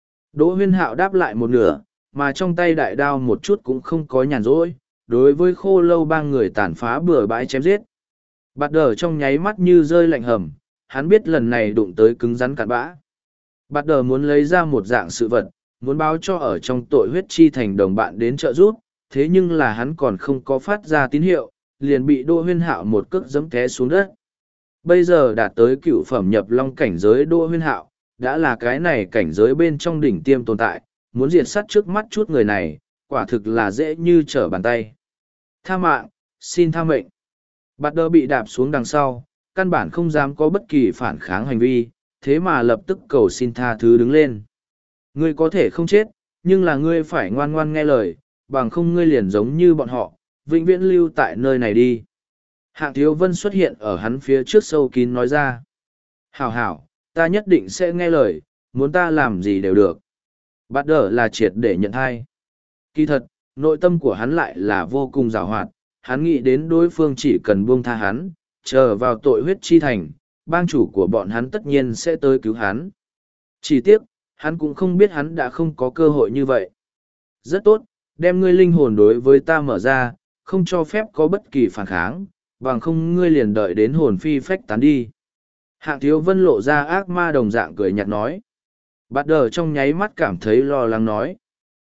Đỗ Huyên Hạo đáp lại một nửa, mà trong tay đại đao một chút cũng không có nhàn rỗi, đối với khô lâu bang người tàn phá bừa bãi chém giết. Bát Đờ trong nháy mắt như rơi lạnh hầm, hắn biết lần này đụng tới cứng rắn cặn bã. Bát Đờ muốn lấy ra một dạng sự vật, muốn báo cho ở trong tội huyết chi thành đồng bạn đến trợ giúp, thế nhưng là hắn còn không có phát ra tín hiệu, liền bị Đỗ Huyên Hạo một cước giẫm té xuống đất. Bây giờ đạt tới cựu phẩm nhập long cảnh giới Đỗ Huyên Hạo, đã là cái này cảnh giới bên trong đỉnh tiêm tồn tại, muốn diệt sát trước mắt chút người này, quả thực là dễ như trở bàn tay. Tha mạng, xin tha mệnh. Bát Đơ bị đạp xuống đằng sau, căn bản không dám có bất kỳ phản kháng hành vi, thế mà lập tức cầu xin tha thứ đứng lên. Ngươi có thể không chết, nhưng là ngươi phải ngoan ngoan nghe lời, bằng không ngươi liền giống như bọn họ, vĩnh viễn lưu tại nơi này đi. Hạng Thiếu Vân xuất hiện ở hắn phía trước sâu kín nói ra. Hảo hảo, ta nhất định sẽ nghe lời, muốn ta làm gì đều được. Bát Đơ là triệt để nhận thai. Kỳ thật, nội tâm của hắn lại là vô cùng giàu hoạt, hắn nghĩ đến đối phương chỉ cần buông tha hắn, chờ vào tội huyết chi thành, bang chủ của bọn hắn tất nhiên sẽ tới cứu hắn. Chỉ tiếc, hắn cũng không biết hắn đã không có cơ hội như vậy. Rất tốt, đem ngươi linh hồn đối với ta mở ra, không cho phép có bất kỳ phản kháng, bằng không ngươi liền đợi đến hồn phi phách tán đi. Hạng Thiếu Vân lộ ra ác ma đồng dạng cười nhạt nói. Bát Đờ trong nháy mắt cảm thấy lo lắng nói.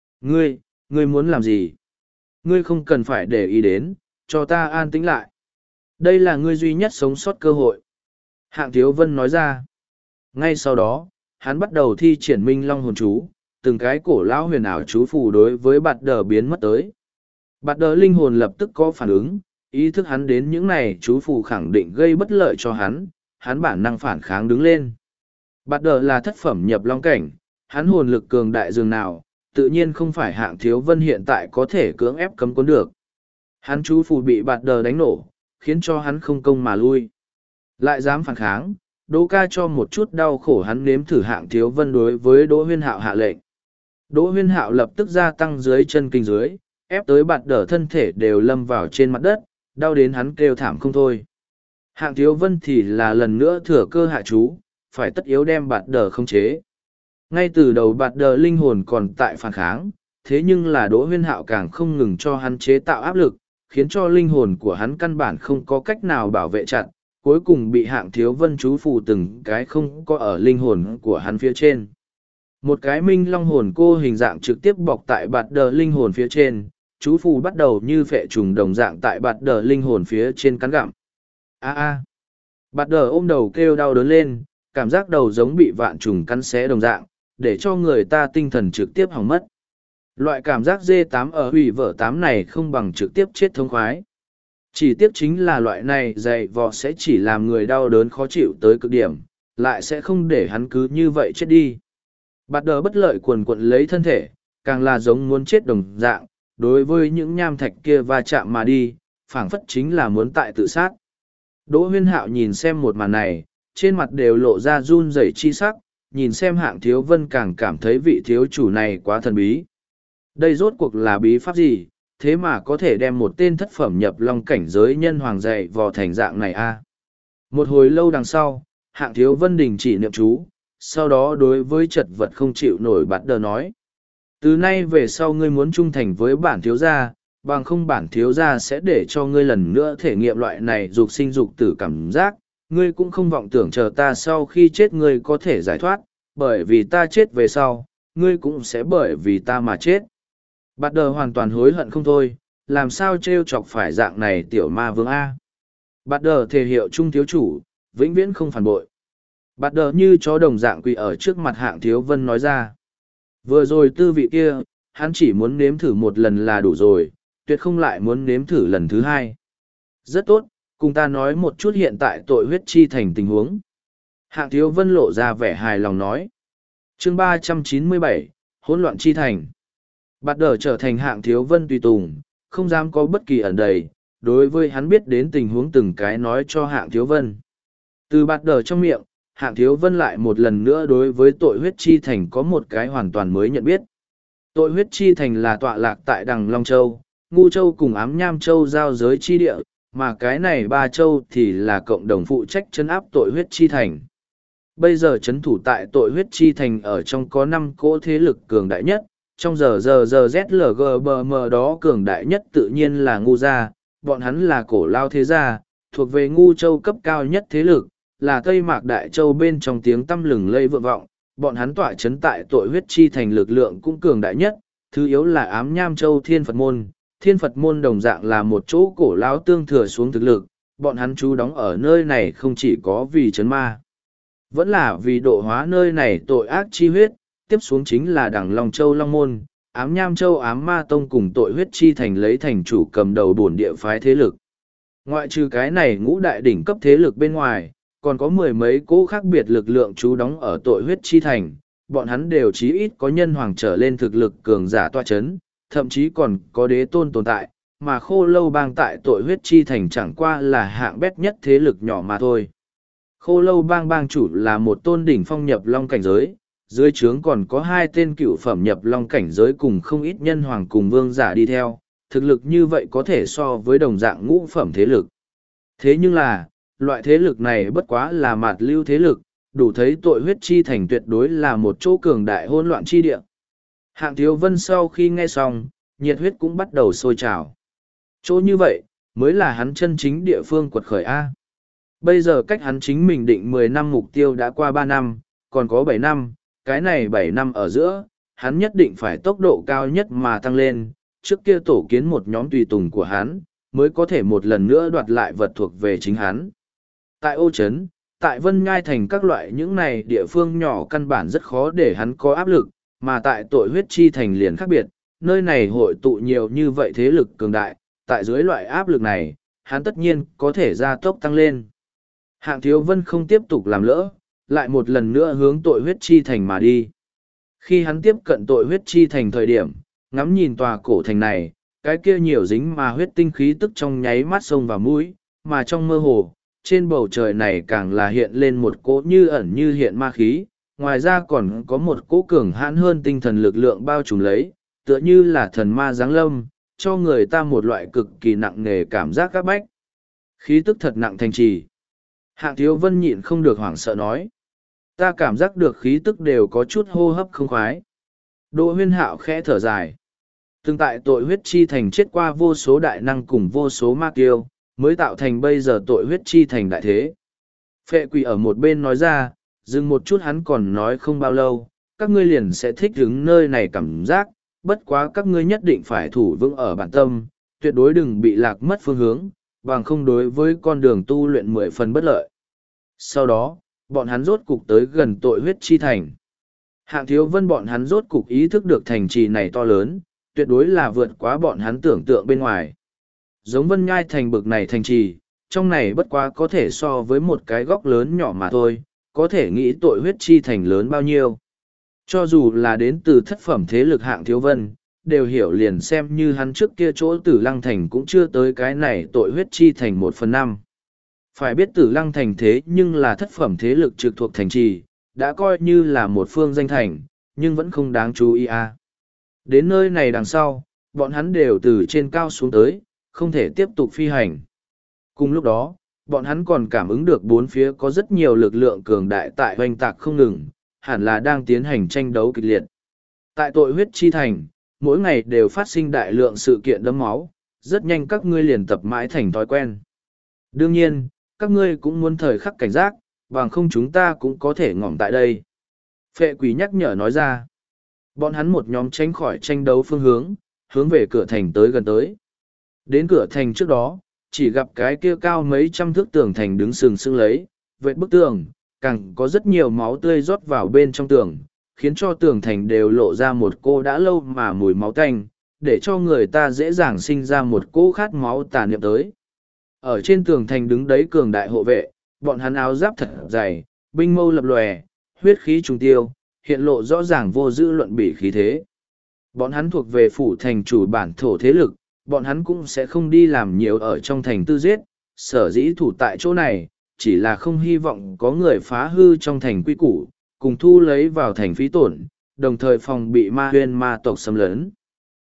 Ngươi muốn làm gì? Ngươi không cần phải để ý đến, cho ta an tĩnh lại. Đây là ngươi duy nhất sống sót cơ hội. Hạng Thiếu Vân nói ra. Ngay sau đó, hắn bắt đầu thi triển Minh Long hồn chú, từng cái cổ lão huyền ảo chú phù đối với Bát Đờ biến mất tới. Bát Đờ linh hồn lập tức có phản ứng, ý thức hắn đến những này chú phù khẳng định gây bất lợi cho hắn bản năng phản kháng đứng lên. Bát Đờ là thất phẩm nhập long cảnh, hắn hồn lực cường đại dường nào, tự nhiên không phải Hạng Thiếu Vân hiện tại có thể cưỡng ép cấm cuốn được. Hắn chú phù bị Bát Đờ đánh nổ, khiến cho hắn không công mà lui. Lại dám phản kháng, Đỗ ca cho một chút đau khổ hắn nếm thử Hạng Thiếu Vân đối với Đỗ Huyên Hạo hạ lệnh. Đỗ Huyên Hạo lập tức gia tăng dưới chân kinh dưới, ép tới bạt đỡ thân thể đều lâm vào trên mặt đất, đau đến hắn kêu thảm không thôi. Hạng Thiếu Vân thì là lần nữa thừa cơ hạ chú, phải tất yếu đem bạt đỡ khống chế. Ngay từ đầu bạt đỡ linh hồn còn tại phản kháng, thế nhưng là Đỗ Huyên Hạo càng không ngừng cho hắn chế tạo áp lực, khiến cho linh hồn của hắn căn bản không có cách nào bảo vệ chặt, cuối cùng bị Hạng Thiếu Vân chú phù từng cái không có ở linh hồn của hắn phía trên. Một cái minh long hồn cô hình dạng trực tiếp bọc tại bạt đờ linh hồn phía trên, chú phù bắt đầu như phệ trùng đồng dạng tại bạt đờ linh hồn phía trên cắn gặm. Bạt đờ ôm đầu kêu đau đớn lên, cảm giác đầu giống bị vạn trùng cắn xé đồng dạng, để cho người ta tinh thần trực tiếp hỏng mất. Loại cảm giác D8 ở hủy vở 8 này không bằng trực tiếp chết thống khoái. Chỉ tiếc chính là loại này dày vò sẽ chỉ làm người đau đớn khó chịu tới cực điểm, lại sẽ không để hắn cứ như vậy chết đi. Bạt đờ bất lợi quần quận lấy thân thể, càng là giống muốn chết đồng dạng, đối với những nham thạch kia va chạm mà đi, phảng phất chính là muốn tại tự sát. Đỗ Huyên Hạo nhìn xem một màn này, trên mặt đều lộ ra run rẩy chi sắc, nhìn xem Hạng Thiếu Vân càng cảm thấy vị thiếu chủ này quá thần bí. Đây rốt cuộc là bí pháp gì, thế mà có thể đem một tên thất phẩm nhập long cảnh giới nhân hoàng dạy vò thành dạng này a? Một hồi lâu đằng sau, Hạng Thiếu Vân đình chỉ niệm chú, sau đó đối với chật vật không chịu nổi bạt đờ nói. Từ nay về sau ngươi muốn trung thành với bản thiếu gia, bằng không bản thiếu gia sẽ để cho ngươi lần nữa thể nghiệm loại này dục sinh dục tử cảm giác, ngươi cũng không vọng tưởng chờ ta sau khi chết ngươi có thể giải thoát, bởi vì ta chết về sau, ngươi cũng sẽ bởi vì ta mà chết. Bạt đờ hoàn toàn hối hận không thôi, làm sao trêu chọc phải dạng này tiểu ma vương A. Bạt đờ thể hiệu trung thiếu chủ, vĩnh viễn không phản bội. Bạt đờ như chó đồng dạng quỳ ở trước mặt Hạng Thiếu Vân nói ra. Vừa rồi tư vị kia, hắn chỉ muốn nếm thử một lần là đủ rồi, tuyệt không lại muốn nếm thử lần thứ hai. Rất tốt, cùng ta nói một chút hiện tại tội huyết chi thành tình huống. Hạng Thiếu Vân lộ ra vẻ hài lòng nói. Chương 397, hỗn loạn chi thành. Bạt đờ trở thành Hạng Thiếu Vân tùy tùng, không dám có bất kỳ ẩn đầy, đối với hắn biết đến tình huống từng cái nói cho Hạng Thiếu Vân. Từ bạt đờ trong miệng, Hạng Thiếu Vân lại một lần nữa đối với tội huyết chi thành có một cái hoàn toàn mới nhận biết. Tội huyết chi thành là tọa lạc tại Đằng Long Châu, Ngu Châu cùng Ám Nham Châu giao giới chi địa, mà cái này ba châu thì là cộng đồng phụ trách trấn áp tội huyết chi thành. Bây giờ trấn thủ tại tội huyết chi thành ở trong có 5 cỗ thế lực cường đại nhất, trong giờ ZLGBM đó cường đại nhất tự nhiên là Ngu gia, bọn hắn là cổ lao thế gia, thuộc về Ngu Châu cấp cao nhất thế lực, là Tây Mạc Đại Châu bên trong tiếng tăm lừng lây vượng vọng, bọn hắn tỏa chấn tại tội huyết chi thành lực lượng cũng cường đại nhất, thứ yếu là Ám Nham Châu Thiên Phật môn đồng dạng là một chỗ cổ lão tương thừa xuống thực lực, bọn hắn trú đóng ở nơi này không chỉ có vì chấn ma, vẫn là vì độ hóa nơi này tội ác chi huyết, tiếp xuống chính là Đằng Long Châu Long Môn, Ám Nham Châu Ám Ma Tông cùng tội huyết chi thành lấy thành chủ cầm đầu bổn địa phái thế lực. Ngoại trừ cái này ngũ đại đỉnh cấp thế lực bên ngoài, còn có 10 mấy cỗ khác biệt lực lượng trú đóng ở tội huyết chi thành, bọn hắn đều chí ít có nhân hoàng trở lên thực lực cường giả toa chấn, thậm chí còn có đế tôn tồn tại, mà Khô Lâu Bang tại tội huyết chi thành chẳng qua là hạng bét nhất thế lực nhỏ mà thôi. Khô Lâu Bang bang chủ là một tôn đỉnh phong nhập long cảnh giới, dưới trướng còn có 2 tên cựu phẩm nhập long cảnh giới cùng không ít nhân hoàng cùng vương giả đi theo, thực lực như vậy có thể so với đồng dạng ngũ phẩm thế lực. Thế nhưng là, loại thế lực này bất quá là mạt lưu thế lực, đủ thấy tội huyết chi thành tuyệt đối là một chỗ cường đại hỗn loạn chi địa. Hạng Thiếu Vân sau khi nghe xong, nhiệt huyết cũng bắt đầu sôi trào. Chỗ như vậy, mới là hắn chân chính địa phương quật khởi A. Bây giờ cách hắn chính mình định 10 năm mục tiêu đã qua 3 năm, còn có 7 năm, cái này 7 năm ở giữa, hắn nhất định phải tốc độ cao nhất mà tăng lên, trước kia tổ kiến một nhóm tùy tùng của hắn, mới có thể một lần nữa đoạt lại vật thuộc về chính hắn. Tại Ô Trấn, tại Vân Nhai Thành các loại những này địa phương nhỏ căn bản rất khó để hắn có áp lực, mà tại tội huyết chi thành liền khác biệt, nơi này hội tụ nhiều như vậy thế lực cường đại, tại dưới loại áp lực này, hắn tất nhiên có thể gia tốc tăng lên. Hạng Thiếu Vân không tiếp tục làm lỡ, lại một lần nữa hướng tội huyết chi thành mà đi. Khi hắn tiếp cận tội huyết chi thành thời điểm, ngắm nhìn tòa cổ thành này, cái kia nhiều dính mà huyết tinh khí tức trong nháy mắt sông vào mũi, mà trong mơ hồ, trên bầu trời này càng là hiện lên một cỗ như ẩn như hiện ma khí, ngoài ra còn có một cỗ cường hãn hơn tinh thần lực lượng bao trùm lấy, tựa như là thần ma giáng lâm, cho người ta một loại cực kỳ nặng nề cảm giác các bách. Khí tức thật nặng thành trì. Hạng Thiếu Vân nhịn không được hoảng sợ nói. Ta cảm giác được khí tức đều có chút hô hấp không khoái. Đỗ Huyên Hạo khẽ thở dài. Từng tại tội huyết chi thành chết qua vô số đại năng cùng vô số ma kiêu, mới tạo thành bây giờ tội huyết chi thành đại thế. Phệ Quỷ ở một bên nói ra, dừng một chút hắn còn nói không bao lâu, các ngươi liền sẽ thích ứng nơi này cảm giác, bất quá các ngươi nhất định phải thủ vững ở bản tâm, tuyệt đối đừng bị lạc mất phương hướng, bằng không đối với con đường tu luyện 10 phần bất lợi. Sau đó, bọn hắn rốt cục tới gần tội huyết chi thành. Hạng Thiếu Vân bọn hắn rốt cục ý thức được thành trì này to lớn, tuyệt đối là vượt quá bọn hắn tưởng tượng bên ngoài. Giống Vân Nhai thành bực này thành trì, trong này bất quá có thể so với một cái góc lớn nhỏ mà thôi, có thể nghĩ tội huyết chi thành lớn bao nhiêu. Cho dù là đến từ thất phẩm thế lực Hạng Thiếu Vân, đều hiểu liền xem như hắn trước kia chỗ Tử Lăng thành cũng chưa tới cái này tội huyết chi thành 1/5. Phải biết Tử Lăng thành thế nhưng là thất phẩm thế lực trực thuộc thành trì, đã coi như là một phương danh thành, nhưng vẫn không đáng chú ý à. Đến nơi này đằng sau, bọn hắn đều từ trên cao xuống tới, không thể tiếp tục phi hành. Cùng lúc đó, bọn hắn còn cảm ứng được bốn phía có rất nhiều lực lượng cường đại tại hoành tạc không ngừng, hẳn là đang tiến hành tranh đấu kịch liệt. Tại tội huyết chi thành, mỗi ngày đều phát sinh đại lượng sự kiện đẫm máu, rất nhanh các ngươi liền tập mãi thành thói quen. Đương nhiên, các ngươi cũng muốn thời khắc cảnh giác, bằng không chúng ta cũng có thể ngỏm tại đây. Phệ Quỷ nhắc nhở nói ra. Bọn hắn một nhóm tránh khỏi tranh đấu phương hướng, hướng về cửa thành tới gần tới. Đến cửa thành trước đó, chỉ gặp cái kia cao mấy trăm thước tường thành đứng sừng sững lấy, vệt bức tường, càng có rất nhiều máu tươi rót vào bên trong tường, khiến cho tường thành đều lộ ra một cô đã lâu mà mùi máu tanh, để cho người ta dễ dàng sinh ra một cỗ khát máu tà niệm tới. Ở trên tường thành đứng đấy cường đại hộ vệ, bọn hắn áo giáp thật dày, binh mâu lập lòe, huyết khí trùng tiêu, hiện lộ rõ ràng vô dữ luận bỉ khí thế. Bọn hắn thuộc về phủ thành chủ bản thổ thế lực, bọn hắn cũng sẽ không đi làm nhiều ở trong thành tư giết, sở dĩ thủ tại chỗ này, chỉ là không hy vọng có người phá hư trong thành quy củ, cùng thu lấy vào thành phí tổn, đồng thời phòng bị ma huyên ma tộc xâm lấn.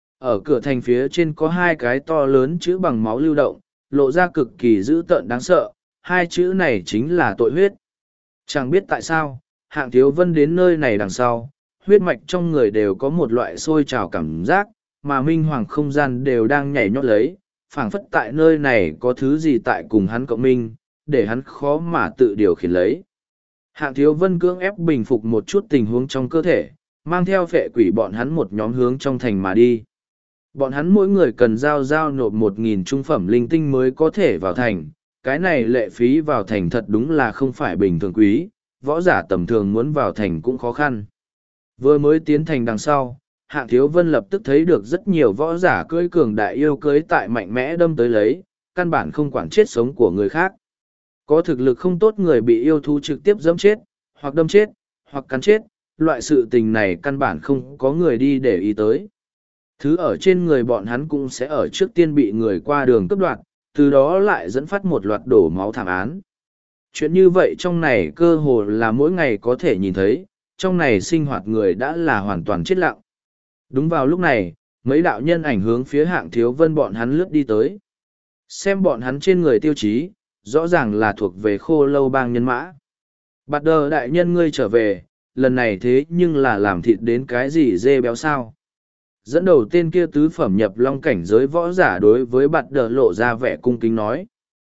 Ở cửa thành phía trên có hai cái to lớn chữ bằng máu lưu động, lộ ra cực kỳ dữ tợn đáng sợ, hai chữ này chính là tội huyết. Chẳng biết tại sao, Hạng Thiếu Vân đến nơi này đằng sau, huyết mạch trong người đều có một loại sôi trào cảm giác, mà minh hoàng không gian đều đang nhảy nhót lấy, phảng phất tại nơi này có thứ gì tại cùng hắn cộng minh, để hắn khó mà tự điều khiển lấy. Hạng Thiếu Vân cưỡng ép bình phục một chút tình huống trong cơ thể, mang theo Phệ Quỷ bọn hắn một nhóm hướng trong thành mà đi. Bọn hắn mỗi người cần giao nộp 1.000 trung phẩm linh tinh mới có thể vào thành, cái này lệ phí vào thành thật đúng là không phải bình thường quý, võ giả tầm thường muốn vào thành cũng khó khăn. Vừa mới tiến thành đằng sau, Hạng Thiếu Vân lập tức thấy được rất nhiều võ giả cưỡi cường đại yêu cưới tại mạnh mẽ đâm tới lấy, căn bản không quản chết sống của người khác. Có thực lực không tốt người bị yêu thú trực tiếp giẫm chết, hoặc đâm chết, hoặc cắn chết, loại sự tình này căn bản không có người đi để ý tới. Thứ ở trên người bọn hắn cũng sẽ ở trước tiên bị người qua đường cướp đoạt, từ đó lại dẫn phát một loạt đổ máu thảm án. Chuyện như vậy trong này cơ hồ là mỗi ngày có thể nhìn thấy, trong này sinh hoạt người đã là hoàn toàn chết lặng. Đúng vào lúc này, mấy đạo nhân ảnh hướng phía Hạng Thiếu Vân bọn hắn lướt đi tới. Xem bọn hắn trên người tiêu chí, rõ ràng là thuộc về Khô Lâu bang nhân mã. Bạt Đờ đại nhân ngươi trở về, lần này thế nhưng là làm thịt đến cái gì dê béo sao. Dẫn đầu tên kia tứ phẩm nhập long cảnh giới võ giả đối với Bạt Đờ lộ ra vẻ cung kính nói.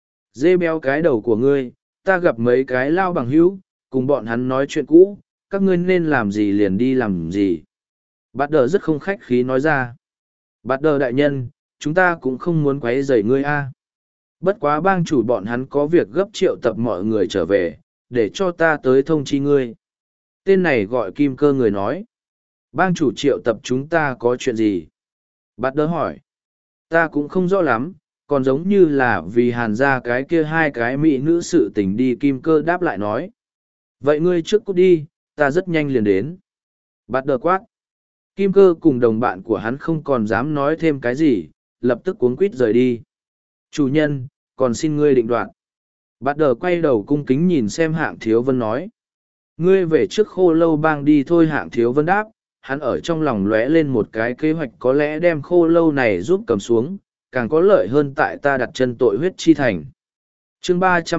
Dê béo cái đầu của ngươi, ta gặp mấy cái lao bằng hữu, cùng bọn hắn nói chuyện cũ, các ngươi nên làm gì liền đi làm gì. Bạt Đờ rất không khách khí nói ra. Bạt Đờ đại nhân, chúng ta cũng không muốn quấy rầy ngươi a. Bất quá bang chủ bọn hắn có việc gấp triệu tập mọi người trở về, để cho ta tới thông chi ngươi. Tên này gọi Kim Cơ người nói. Bang chủ triệu tập chúng ta có chuyện gì? Bạt Đờ hỏi. Ta cũng không rõ lắm, còn giống như là vì hàn ra cái kia hai cái mỹ nữ sự tình đi. Kim Cơ đáp lại nói. Vậy ngươi trước cút đi, ta rất nhanh liền đến. Bạt Đờ quát. Kim Cơ cùng đồng bạn của hắn không còn dám nói thêm cái gì, lập tức cuống quýt rời đi. Chủ nhân, còn xin ngươi định đoạt. Bạt đờ quay đầu cung kính nhìn xem Hạng Thiếu Vân nói. Ngươi về trước Khô Lâu Bang đi thôi. Hạng Thiếu Vân đáp, hắn ở trong lòng lóe lên một cái kế hoạch có lẽ đem Khô Lâu này giúp cầm xuống, càng có lợi hơn tại ta đặt chân tội huyết chi thành. Chương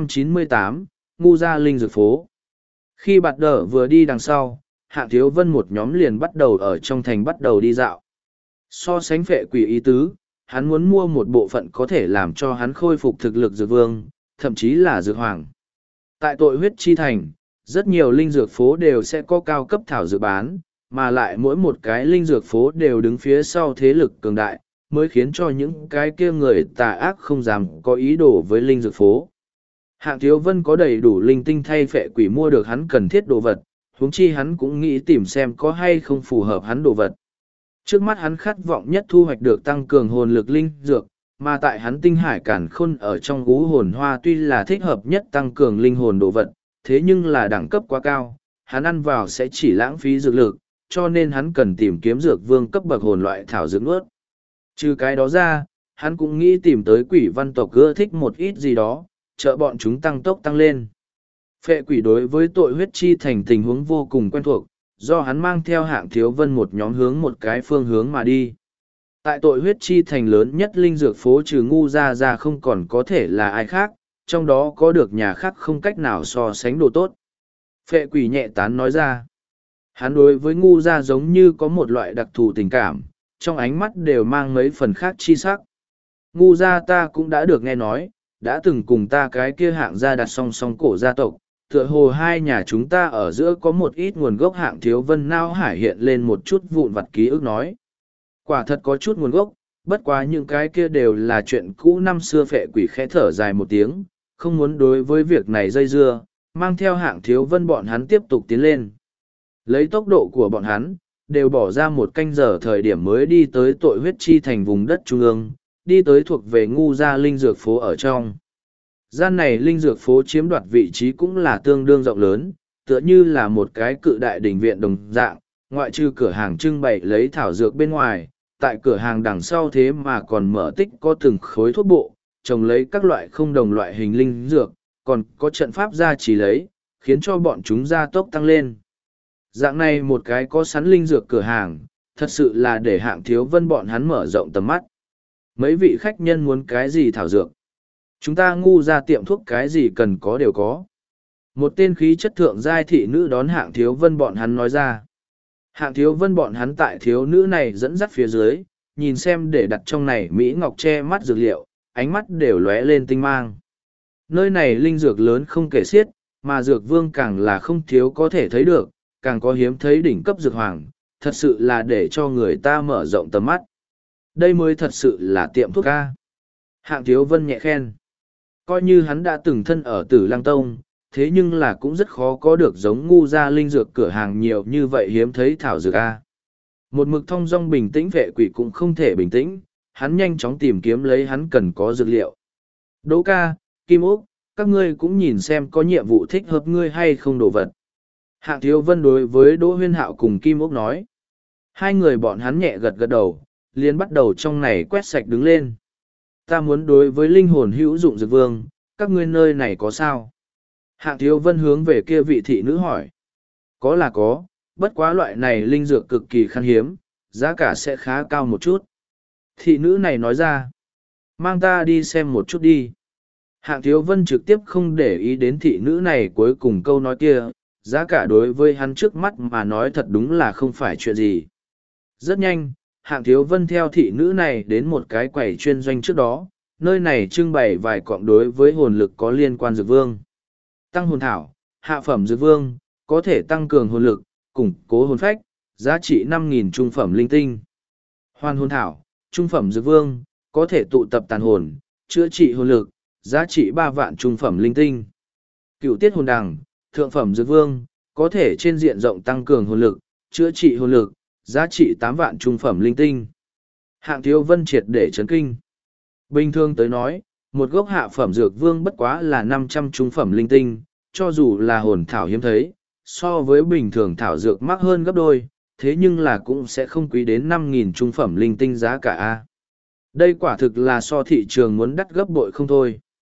398, Ngu Gia Linh Dược Phố. Khi Bạt đờ vừa đi đằng sau, Hạng Thiếu Vân một nhóm liền bắt đầu ở trong thành bắt đầu đi dạo. So sánh phệ quỷ ý tứ, hắn muốn mua một bộ phận có thể làm cho hắn khôi phục thực lực dược vương, thậm chí là dược hoàng. Tại tội huyết chi thành, rất nhiều linh dược phố đều sẽ có cao cấp thảo dược bán, mà lại mỗi một cái linh dược phố đều đứng phía sau thế lực cường đại, mới khiến cho những cái kia người tà ác không dám có ý đồ với linh dược phố. Hạng Thiếu Vân có đầy đủ linh tinh thay phệ quỷ mua được hắn cần thiết đồ vật, huống chi hắn cũng nghĩ tìm xem có hay không phù hợp hắn đồ vật. Trước mắt hắn khát vọng nhất thu hoạch được tăng cường hồn lực linh dược, mà tại hắn tinh hải cản khôn ở trong gú hồn hoa tuy là thích hợp nhất tăng cường linh hồn đồ vật, thế nhưng là đẳng cấp quá cao, hắn ăn vào sẽ chỉ lãng phí dược lực, cho nên hắn cần tìm kiếm dược vương cấp bậc hồn loại thảo dược nuốt. Trừ cái đó ra, hắn cũng nghĩ tìm tới quỷ văn tộc ưa thích một ít gì đó, trợ bọn chúng tăng tốc tăng lên. Phệ quỷ đối với tội huyết chi thành tình huống vô cùng quen thuộc, do hắn mang theo Hạng Thiếu Vân một nhóm hướng một cái phương hướng mà đi. Tại tội huyết chi thành lớn nhất linh dược phố trừ Ngu Gia ra không còn có thể là ai khác, trong đó có được nhà khác không cách nào so sánh đồ tốt. Phệ quỷ nhẹ tán nói ra. Hắn đối với Ngu Gia giống như có một loại đặc thù tình cảm, trong ánh mắt đều mang mấy phần khác chi sắc. Ngu Gia ta cũng đã được nghe nói, đã từng cùng ta cái kia Hạng gia đặt song song cổ gia tộc, tựa hồ hai nhà chúng ta ở giữa có một ít nguồn gốc. Hạng Thiếu Vân nao hải hiện lên một chút vụn vặt ký ức nói. Quả thật có chút nguồn gốc, bất quá những cái kia đều là chuyện cũ năm xưa. Phệ quỷ khẽ thở dài một tiếng, không muốn đối với việc này dây dưa, mang theo Hạng Thiếu Vân bọn hắn tiếp tục tiến lên. Lấy tốc độ của bọn hắn, đều bỏ ra một canh giờ thời điểm mới đi tới tội huyết chi thành vùng đất trung ương, đi tới thuộc về Ngu Gia linh dược phố ở trong. Gian này linh dược phố chiếm đoạt vị trí cũng là tương đương rộng lớn, tựa như là một cái cự đại đình viện đồng dạng, ngoại trừ cửa hàng trưng bày lấy thảo dược bên ngoài, tại cửa hàng đằng sau thế mà còn mở tích có từng khối thuốc bộ, trồng lấy các loại không đồng loại hình linh dược, còn có trận pháp gia trì lấy, khiến cho bọn chúng gia tốc tăng lên. Dạng này một cái có sẵn linh dược cửa hàng, thật sự là để Hạng Thiếu Vân bọn hắn mở rộng tầm mắt. Mấy vị khách nhân muốn cái gì thảo dược? Chúng ta Ngu Gia tiệm thuốc cái gì cần có đều có. Một tên khí chất thượng giai thị nữ đón Hạng Thiếu Vân bọn hắn nói ra. Hạng Thiếu Vân bọn hắn tại thiếu nữ này dẫn dắt phía dưới, nhìn xem để đặt trong này Mỹ Ngọc che mắt dược liệu, ánh mắt đều lóe lên tinh mang. Nơi này linh dược lớn không kể xiết, mà dược vương càng là không thiếu có thể thấy được, càng có hiếm thấy đỉnh cấp dược hoàng, thật sự là để cho người ta mở rộng tầm mắt. Đây mới thật sự là tiệm thuốc ca. Hạng Thiếu Vân nhẹ khen. Coi như hắn đã từng thân ở Tử Lăng Tông, thế nhưng là cũng rất khó có được giống Ngu Gia linh dược cửa hàng nhiều như vậy hiếm thấy thảo dược a. Một mực thong dong bình tĩnh Phệ quỷ cũng không thể bình tĩnh, hắn nhanh chóng tìm kiếm lấy hắn cần có dược liệu. Đỗ ca, Kim Úc, các ngươi cũng nhìn xem có nhiệm vụ thích hợp ngươi hay không đồ vật. Hạng Thiếu Vân đối với Đỗ Huyên Hạo cùng Kim Úc nói. Hai người bọn hắn nhẹ gật gật đầu, liền bắt đầu trong này quét sạch đứng lên. Ta muốn đối với linh hồn hữu dụng dược vương, các ngươi nơi này có sao? Hạng Thiếu Vân hướng về kia vị thị nữ hỏi. Có là có, bất quá loại này linh dược cực kỳ khan hiếm, giá cả sẽ khá cao một chút. Thị nữ này nói ra. Mang ta đi xem một chút đi. Hạng Thiếu Vân trực tiếp không để ý đến thị nữ này cuối cùng câu nói kia, giá cả đối với hắn trước mắt mà nói thật đúng là không phải chuyện gì. Rất nhanh, Hạng Thiếu Vân theo thị nữ này đến một cái quầy chuyên doanh trước đó, nơi này trưng bày vài cọng đối với hồn lực có liên quan dược vương. Tăng hồn thảo, hạ phẩm dược vương, có thể tăng cường hồn lực, củng cố hồn phách, giá trị 5.000 trung phẩm linh tinh. Hoàn hồn thảo, trung phẩm dược vương, có thể tụ tập tàn hồn, chữa trị hồn lực, giá trị 3 vạn trung phẩm linh tinh. Cựu tiết hồn đằng, thượng phẩm dược vương, có thể trên diện rộng tăng cường hồn lực, chữa trị hồn lực, giá trị 8 vạn trung phẩm linh tinh. Hạng Thiếu Vân triệt để chấn kinh. Bình thường tới nói, một gốc hạ phẩm dược vương bất quá là 500 trung phẩm linh tinh, cho dù là hồn thảo hiếm thấy, so với bình thường thảo dược mắc hơn gấp đôi, thế nhưng là cũng sẽ không quý đến 5.000 trung phẩm linh tinh giá cả. Đây quả thực là so thị trường muốn đắt gấp bội không thôi.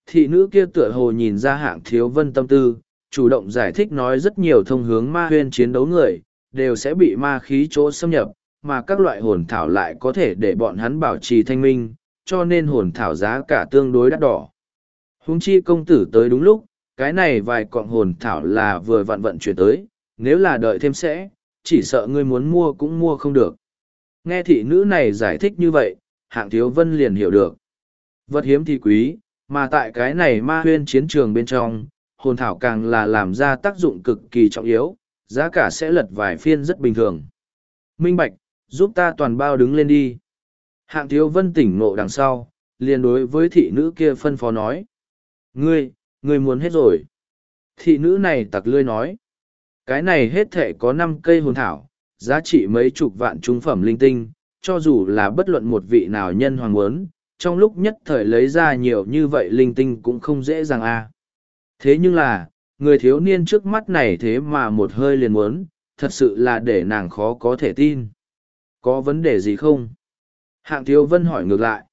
Thị nữ kia tựa hồ nhìn ra Hạng Thiếu Vân tâm tư, chủ động giải thích nói rất nhiều thông hướng ma huyên chiến đấu người, đều sẽ bị ma khí chỗ xâm nhập, mà các loại hồn thảo lại có thể để bọn hắn bảo trì thanh minh, cho nên hồn thảo giá cả tương đối đắt đỏ. Huống chi công tử tới đúng lúc, cái này vài cọng hồn thảo là vừa vặn vận chuyển tới, nếu là đợi thêm sẽ, chỉ sợ ngươi muốn mua cũng mua không được. Nghe thị nữ này giải thích như vậy, Hạng Thiếu Vân liền hiểu được. Vật hiếm thì quý, mà tại cái này ma huyên chiến trường bên trong, hồn thảo càng là làm ra tác dụng cực kỳ trọng yếu, giá cả sẽ lật vài phiên rất bình thường. Minh Bạch, giúp ta toàn bao đứng lên đi. Hạng Thiếu Vân tỉnh ngộ đằng sau, liền đối với thị nữ kia phân phó nói. Ngươi muốn hết rồi. Thị nữ này tặc lươi nói. Cái này hết thể có 5 cây hồn thảo, giá trị mấy chục vạn trung phẩm linh tinh, cho dù là bất luận một vị nào nhân hoàng muốn, trong lúc nhất thời lấy ra nhiều như vậy linh tinh cũng không dễ dàng a. Thế nhưng là, người thiếu niên trước mắt này thế mà một hơi liền muốn, thật sự là để nàng khó có thể tin. Có vấn đề gì không? Hạng Thiếu Vân hỏi ngược lại.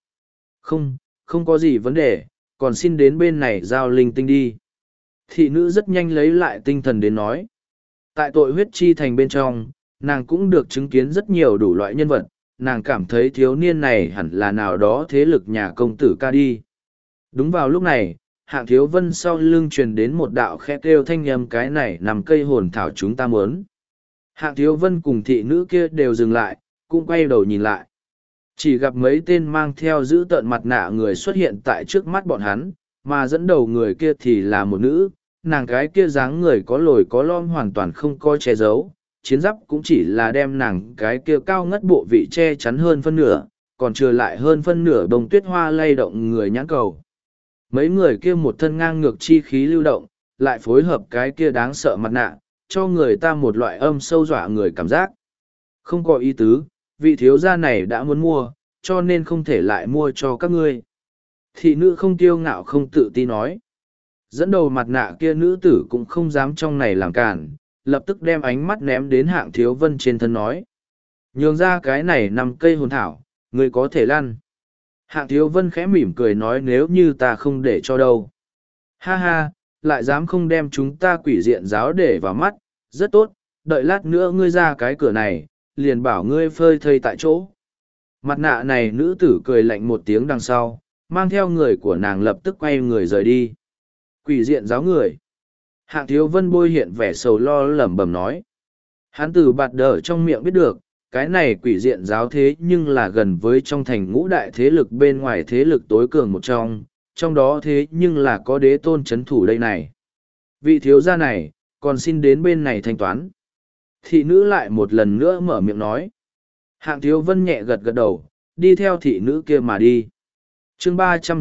Không có gì vấn đề, còn xin đến bên này giao linh tinh đi. Thị nữ rất nhanh lấy lại tinh thần đến nói. Tại tội huyết chi thành bên trong, nàng cũng được chứng kiến rất nhiều đủ loại nhân vật, nàng cảm thấy thiếu niên này hẳn là nào đó thế lực nhà công tử ca đi. Đúng vào lúc này, Hạng Thiếu Vân sau lưng truyền đến một đạo khẽ kêu thanh âm, cái này nằm cây hồn thảo chúng ta muốn. Hạng Thiếu Vân cùng thị nữ kia đều dừng lại, cũng quay đầu nhìn lại. Chỉ gặp mấy tên mang theo giữ tợn mặt nạ người xuất hiện tại trước mắt bọn hắn, mà dẫn đầu người kia thì là một nữ, nàng cái kia dáng người có lồi có lõm hoàn toàn không có che giấu, chiến giáp cũng chỉ là đem nàng cái kia cao ngất bộ vị che chắn hơn phân nửa, còn trừ lại hơn phân nửa bông tuyết hoa lay động người nhãn cầu. Mấy người kia một thân ngang ngược chi khí lưu động, lại phối hợp cái kia đáng sợ mặt nạ, cho người ta một loại âm sâu dọa người cảm giác. Không có ý tứ, vị thiếu gia này đã muốn mua, cho nên không thể lại mua cho các ngươi. Thị nữ không kiêu ngạo không tự ti nói. Dẫn đầu mặt nạ kia nữ tử cũng không dám trong này làm cản, lập tức đem ánh mắt ném đến Hạng Thiếu Vân trên thân nói. Nhường ra cái này 5 cây hồn thảo, ngươi có thể lăn. Hạng Thiếu Vân khẽ mỉm cười nói nếu như ta không để cho đâu. Ha ha, lại dám không đem chúng ta quỷ diện giáo để vào mắt, rất tốt, đợi lát nữa ngươi ra cái cửa này, liền bảo ngươi phơi thây tại chỗ. Mặt nạ này nữ tử cười lạnh một tiếng đằng sau, mang theo người của nàng lập tức quay người rời đi. Quỷ diện giáo người. Hạng Thiếu Vân bôi hiện vẻ sầu lo lẩm bẩm nói. Hắn từ bạt đờ trong miệng biết được, cái này quỷ diện giáo thế nhưng là gần với trong thành ngũ đại thế lực bên ngoài thế lực tối cường một trong đó thế nhưng là có đế tôn chấn thủ đây này. Vị thiếu gia này, còn xin đến bên này thanh toán. Thị nữ lại một lần nữa mở miệng nói. Hạng Thiếu Vân nhẹ gật gật đầu, đi theo thị nữ kia mà đi. Chương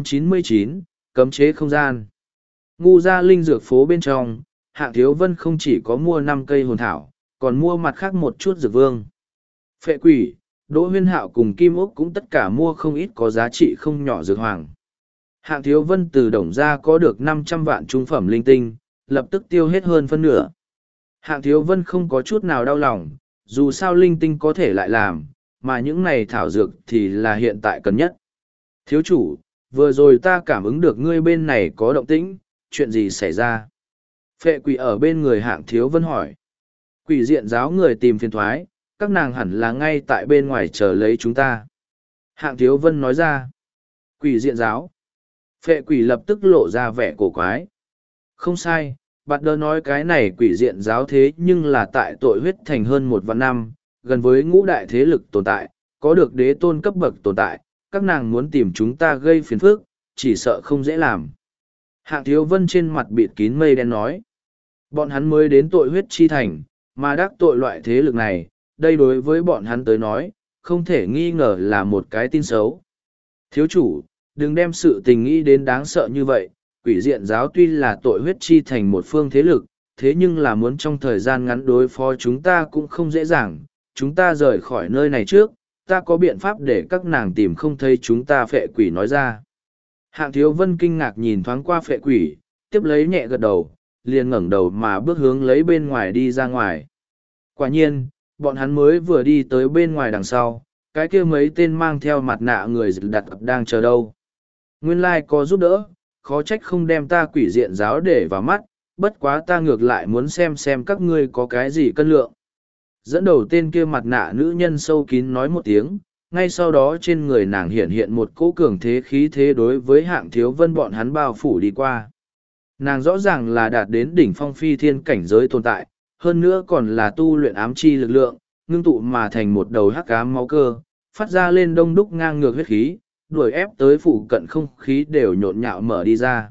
399, cấm chế không gian. Ngu gia linh dược phố bên trong, Hạng Thiếu Vân không chỉ có mua 5 cây hồn thảo, còn mua mặt khác một chút dược vương. Phệ quỷ, Đỗ Huyên Hạo cùng Kim Úc cũng tất cả mua không ít có giá trị không nhỏ dược hoàng. Hạng Thiếu Vân từ đồng gia có được 500 vạn trung phẩm linh tinh, lập tức tiêu hết hơn phân nửa. Hạng Thiếu Vân không có chút nào đau lòng, dù sao linh tinh có thể lại làm, mà những này thảo dược thì là hiện tại cần nhất. Thiếu chủ, vừa rồi ta cảm ứng được ngươi bên này có động tĩnh, chuyện gì xảy ra? Phệ quỷ ở bên người Hạng Thiếu Vân hỏi. Quỷ diện giáo người tìm phiền thoái, các nàng hẳn là ngay tại bên ngoài chờ lấy chúng ta. Hạng Thiếu Vân nói ra. Quỷ diện giáo. Phệ quỷ lập tức lộ ra vẻ cổ quái. Không sai, Bạt Đờ nói cái này quỷ diện giáo thế nhưng là tại tội huyết thành hơn 1 vạn năm, gần với ngũ đại thế lực tồn tại, có được đế tôn cấp bậc tồn tại, các nàng muốn tìm chúng ta gây phiền phức, chỉ sợ không dễ làm. Hạng Thiếu Vân trên mặt bịt kín mây đen nói. Bọn hắn mới đến tội huyết chi thành, mà đắc tội loại thế lực này, đây đối với bọn hắn tới nói, không thể nghi ngờ là một cái tin xấu. Thiếu chủ, đừng đem sự tình nghĩ đến đáng sợ như vậy, quỷ diện giáo tuy là tội huyết chi thành một phương thế lực, thế nhưng là muốn trong thời gian ngắn đối phó chúng ta cũng không dễ dàng, chúng ta rời khỏi nơi này trước, ta có biện pháp để các nàng tìm không thấy chúng ta. Phệ quỷ nói ra. Hạng Thiếu Vân kinh ngạc nhìn thoáng qua phệ quỷ, tiếp lấy nhẹ gật đầu, liền ngẩng đầu mà bước hướng lấy bên ngoài đi ra ngoài. Quả nhiên, bọn hắn mới vừa đi tới bên ngoài đằng sau, cái kia mấy tên mang theo mặt nạ người đặt đang chờ đâu. Nguyên lai có giúp đỡ, khó trách không đem ta quỷ diện giáo để vào mắt, bất quá ta ngược lại muốn xem các ngươi có cái gì cân lượng. Dẫn đầu tên kia mặt nạ nữ nhân sâu kín nói một tiếng, ngay sau đó trên người nàng hiện hiện một cỗ cường thế khí thế đối với Hạng Thiếu Vân bọn hắn bao phủ đi qua. Nàng rõ ràng là đạt đến đỉnh phong phi thiên cảnh giới tồn tại, hơn nữa còn là tu luyện ám chi lực lượng, ngưng tụ mà thành một đầu hắc ám máu cơ, phát ra lên đông đúc ngang ngược huyết khí, đuổi ép tới phụ cận không khí đều nhộn nhạo mở đi ra.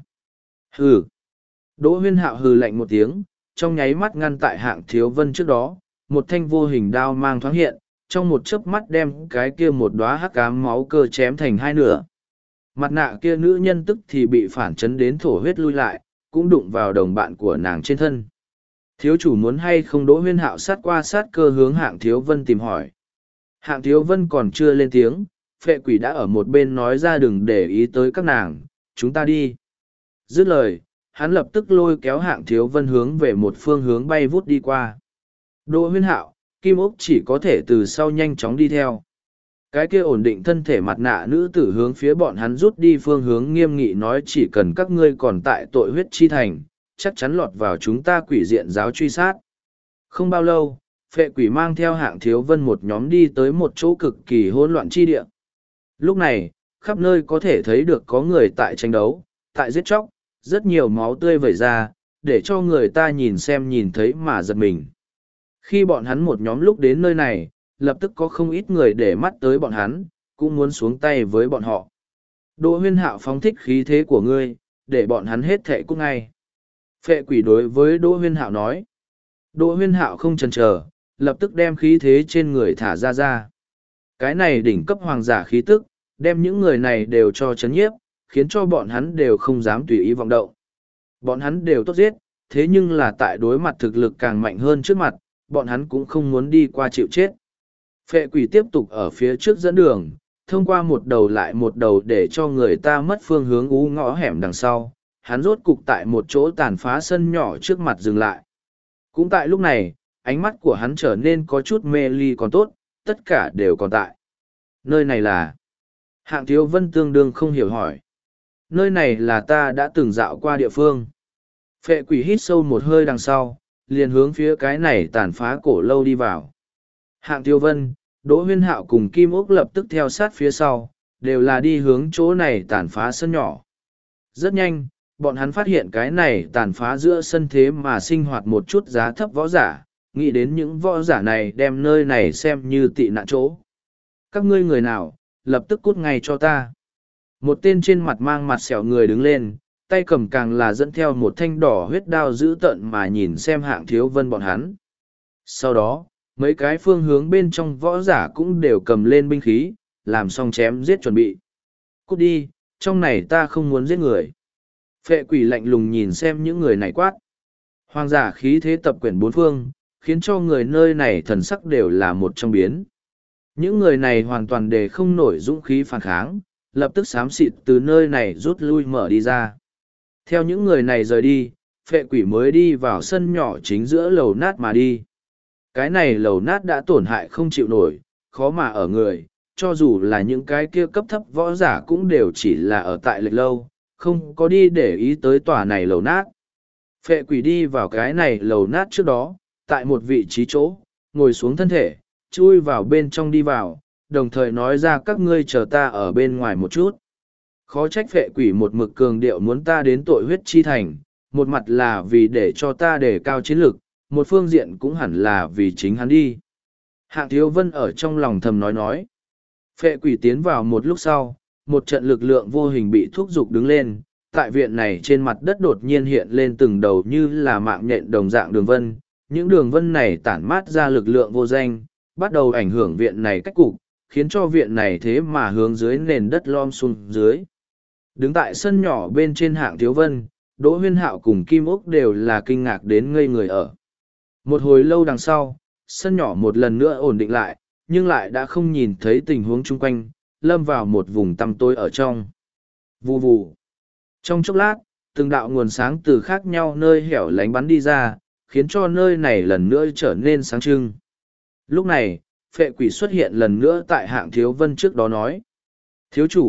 Hừ! Đỗ Huyên Hạo hừ lạnh một tiếng, trong nháy mắt ngăn tại Hạng Thiếu Vân trước đó, một thanh vô hình đao mang thoáng hiện, trong một chớp mắt đem cái kia một đóa hắc ám máu cơ chém thành hai nửa. Mặt nạ kia nữ nhân tức thì bị phản chấn đến thổ huyết lui lại, cũng đụng vào đồng bạn của nàng trên thân. Thiếu chủ muốn hay không? Đỗ Huyên Hạo sát qua sát cơ hướng Hạng Thiếu Vân tìm hỏi. Hạng Thiếu Vân còn chưa lên tiếng, phệ quỷ đã ở một bên nói ra đừng để ý tới các nàng, chúng ta đi. Dứt lời, hắn lập tức lôi kéo Hạng Thiếu Vân hướng về một phương hướng bay vút đi qua. Đỗ Huyên Hạo, Kim Ốc chỉ có thể từ sau nhanh chóng đi theo. Cái kia ổn định thân thể mặt nạ nữ tử hướng phía bọn hắn rút đi phương hướng nghiêm nghị nói chỉ cần các ngươi còn tại tội huyết chi thành, chắc chắn lọt vào chúng ta quỷ diện giáo truy sát. Không bao lâu, phệ quỷ mang theo Hạng Thiếu Vân một nhóm đi tới một chỗ cực kỳ hỗn loạn chi địa. Lúc này, khắp nơi có thể thấy được có người tại tranh đấu, tại giết chóc, rất nhiều máu tươi vẩy ra, để cho người ta nhìn xem nhìn thấy mà giật mình. Khi bọn hắn một nhóm lúc đến nơi này, lập tức có không ít người để mắt tới bọn hắn, cũng muốn xuống tay với bọn họ. Đỗ Huyên Hạo phóng thích khí thế của ngươi, để bọn hắn hết thệ cút ngay. Phệ quỷ đối với Đỗ Huyên Hạo nói. Đỗ Huyên Hạo không chần chờ, lập tức đem khí thế trên người thả ra. Cái này đỉnh cấp hoàng giả khí tức, đem những người này đều cho chấn nhiếp, khiến cho bọn hắn đều không dám tùy ý vọng động. Bọn hắn đều tốt giết, thế nhưng là tại đối mặt thực lực càng mạnh hơn trước mặt, bọn hắn cũng không muốn đi qua chịu chết. Phệ quỷ tiếp tục ở phía trước dẫn đường, thông qua một đầu lại một đầu để cho người ta mất phương hướng ú ngõ hẻm đằng sau. Hắn rốt cục tại một chỗ tàn phá sân nhỏ trước mặt dừng lại. Cũng tại lúc này, ánh mắt của hắn trở nên có chút mê ly còn tốt, tất cả đều còn tại. Nơi này là... Hạng Thiếu Vân tương đương không hiểu hỏi. Nơi này là ta đã từng dạo qua địa phương. Phệ quỷ hít sâu một hơi đằng sau, liền hướng phía cái này tàn phá cổ lâu đi vào. Hạng Thiếu Vân, Đỗ Huyên Hạo cùng Kim Ốc lập tức theo sát phía sau, đều là đi hướng chỗ này tàn phá sân nhỏ. Rất nhanh, bọn hắn phát hiện cái này tàn phá giữa sân thế mà sinh hoạt một chút giá thấp võ giả, nghĩ đến những võ giả này đem nơi này xem như tị nạn chỗ. Các ngươi người nào, lập tức cút ngay cho ta. Một tên trên mặt mang mặt sẹo người đứng lên, tay cầm càng là dẫn theo một thanh đỏ huyết đao dữ tợn mà nhìn xem Hạng Thiếu Vân bọn hắn. Sau đó, mấy cái phương hướng bên trong võ giả cũng đều cầm lên binh khí, làm xong chém giết chuẩn bị. Cút đi, trong này ta không muốn giết người. Phệ quỷ lạnh lùng nhìn xem những người này quát. Hoàng giả khí thế tập quyển bốn phương, khiến cho người nơi này thần sắc đều là một trong biến. Những người này hoàn toàn để không nổi dũng khí phản kháng, lập tức xám xịt từ nơi này rút lui mở đi ra. Theo những người này rời đi, phệ quỷ mới đi vào sân nhỏ chính giữa lầu nát mà đi. Cái này lầu nát đã tổn hại không chịu nổi, khó mà ở người, cho dù là những cái kia cấp thấp võ giả cũng đều chỉ là ở tại lệch lâu, không có đi để ý tới tòa này lầu nát. Phệ quỷ đi vào cái này lầu nát trước đó, tại một vị trí chỗ, ngồi xuống thân thể, chui vào bên trong đi vào, đồng thời nói ra các ngươi chờ ta ở bên ngoài một chút. Khó trách phệ quỷ một mực cường điệu muốn ta đến tội huyết chi thành, một mặt là vì để cho ta đề cao chiến lực, một phương diện cũng hẳn là vì chính hắn đi. Hạng Thiếu Vân ở trong lòng thầm nói. Phệ quỷ tiến vào một lúc sau, một trận lực lượng vô hình bị thúc giục đứng lên, tại viện này trên mặt đất đột nhiên hiện lên từng đầu như là mạng nhện đồng dạng đường vân. Những đường vân này tản mát ra lực lượng vô danh, bắt đầu ảnh hưởng viện này cách cục, khiến cho viện này thế mà hướng dưới nền đất lom xuống dưới. Đứng tại sân nhỏ bên trên Hạng Thiếu Vân, Đỗ Huyên Hạo cùng Kim Ốc đều là kinh ngạc đến ngây người ở. Một hồi lâu đằng sau, sân nhỏ một lần nữa ổn định lại, nhưng lại đã không nhìn thấy tình huống chung quanh, lâm vào một vùng tăm tối ở trong. Vù vù. Trong chốc lát, từng đạo nguồn sáng từ khác nhau nơi hẻo lánh bắn đi ra, khiến cho nơi này lần nữa trở nên sáng trưng. Lúc này, phệ quỷ xuất hiện lần nữa tại Hạng Thiếu Vân trước đó nói. Thiếu chủ,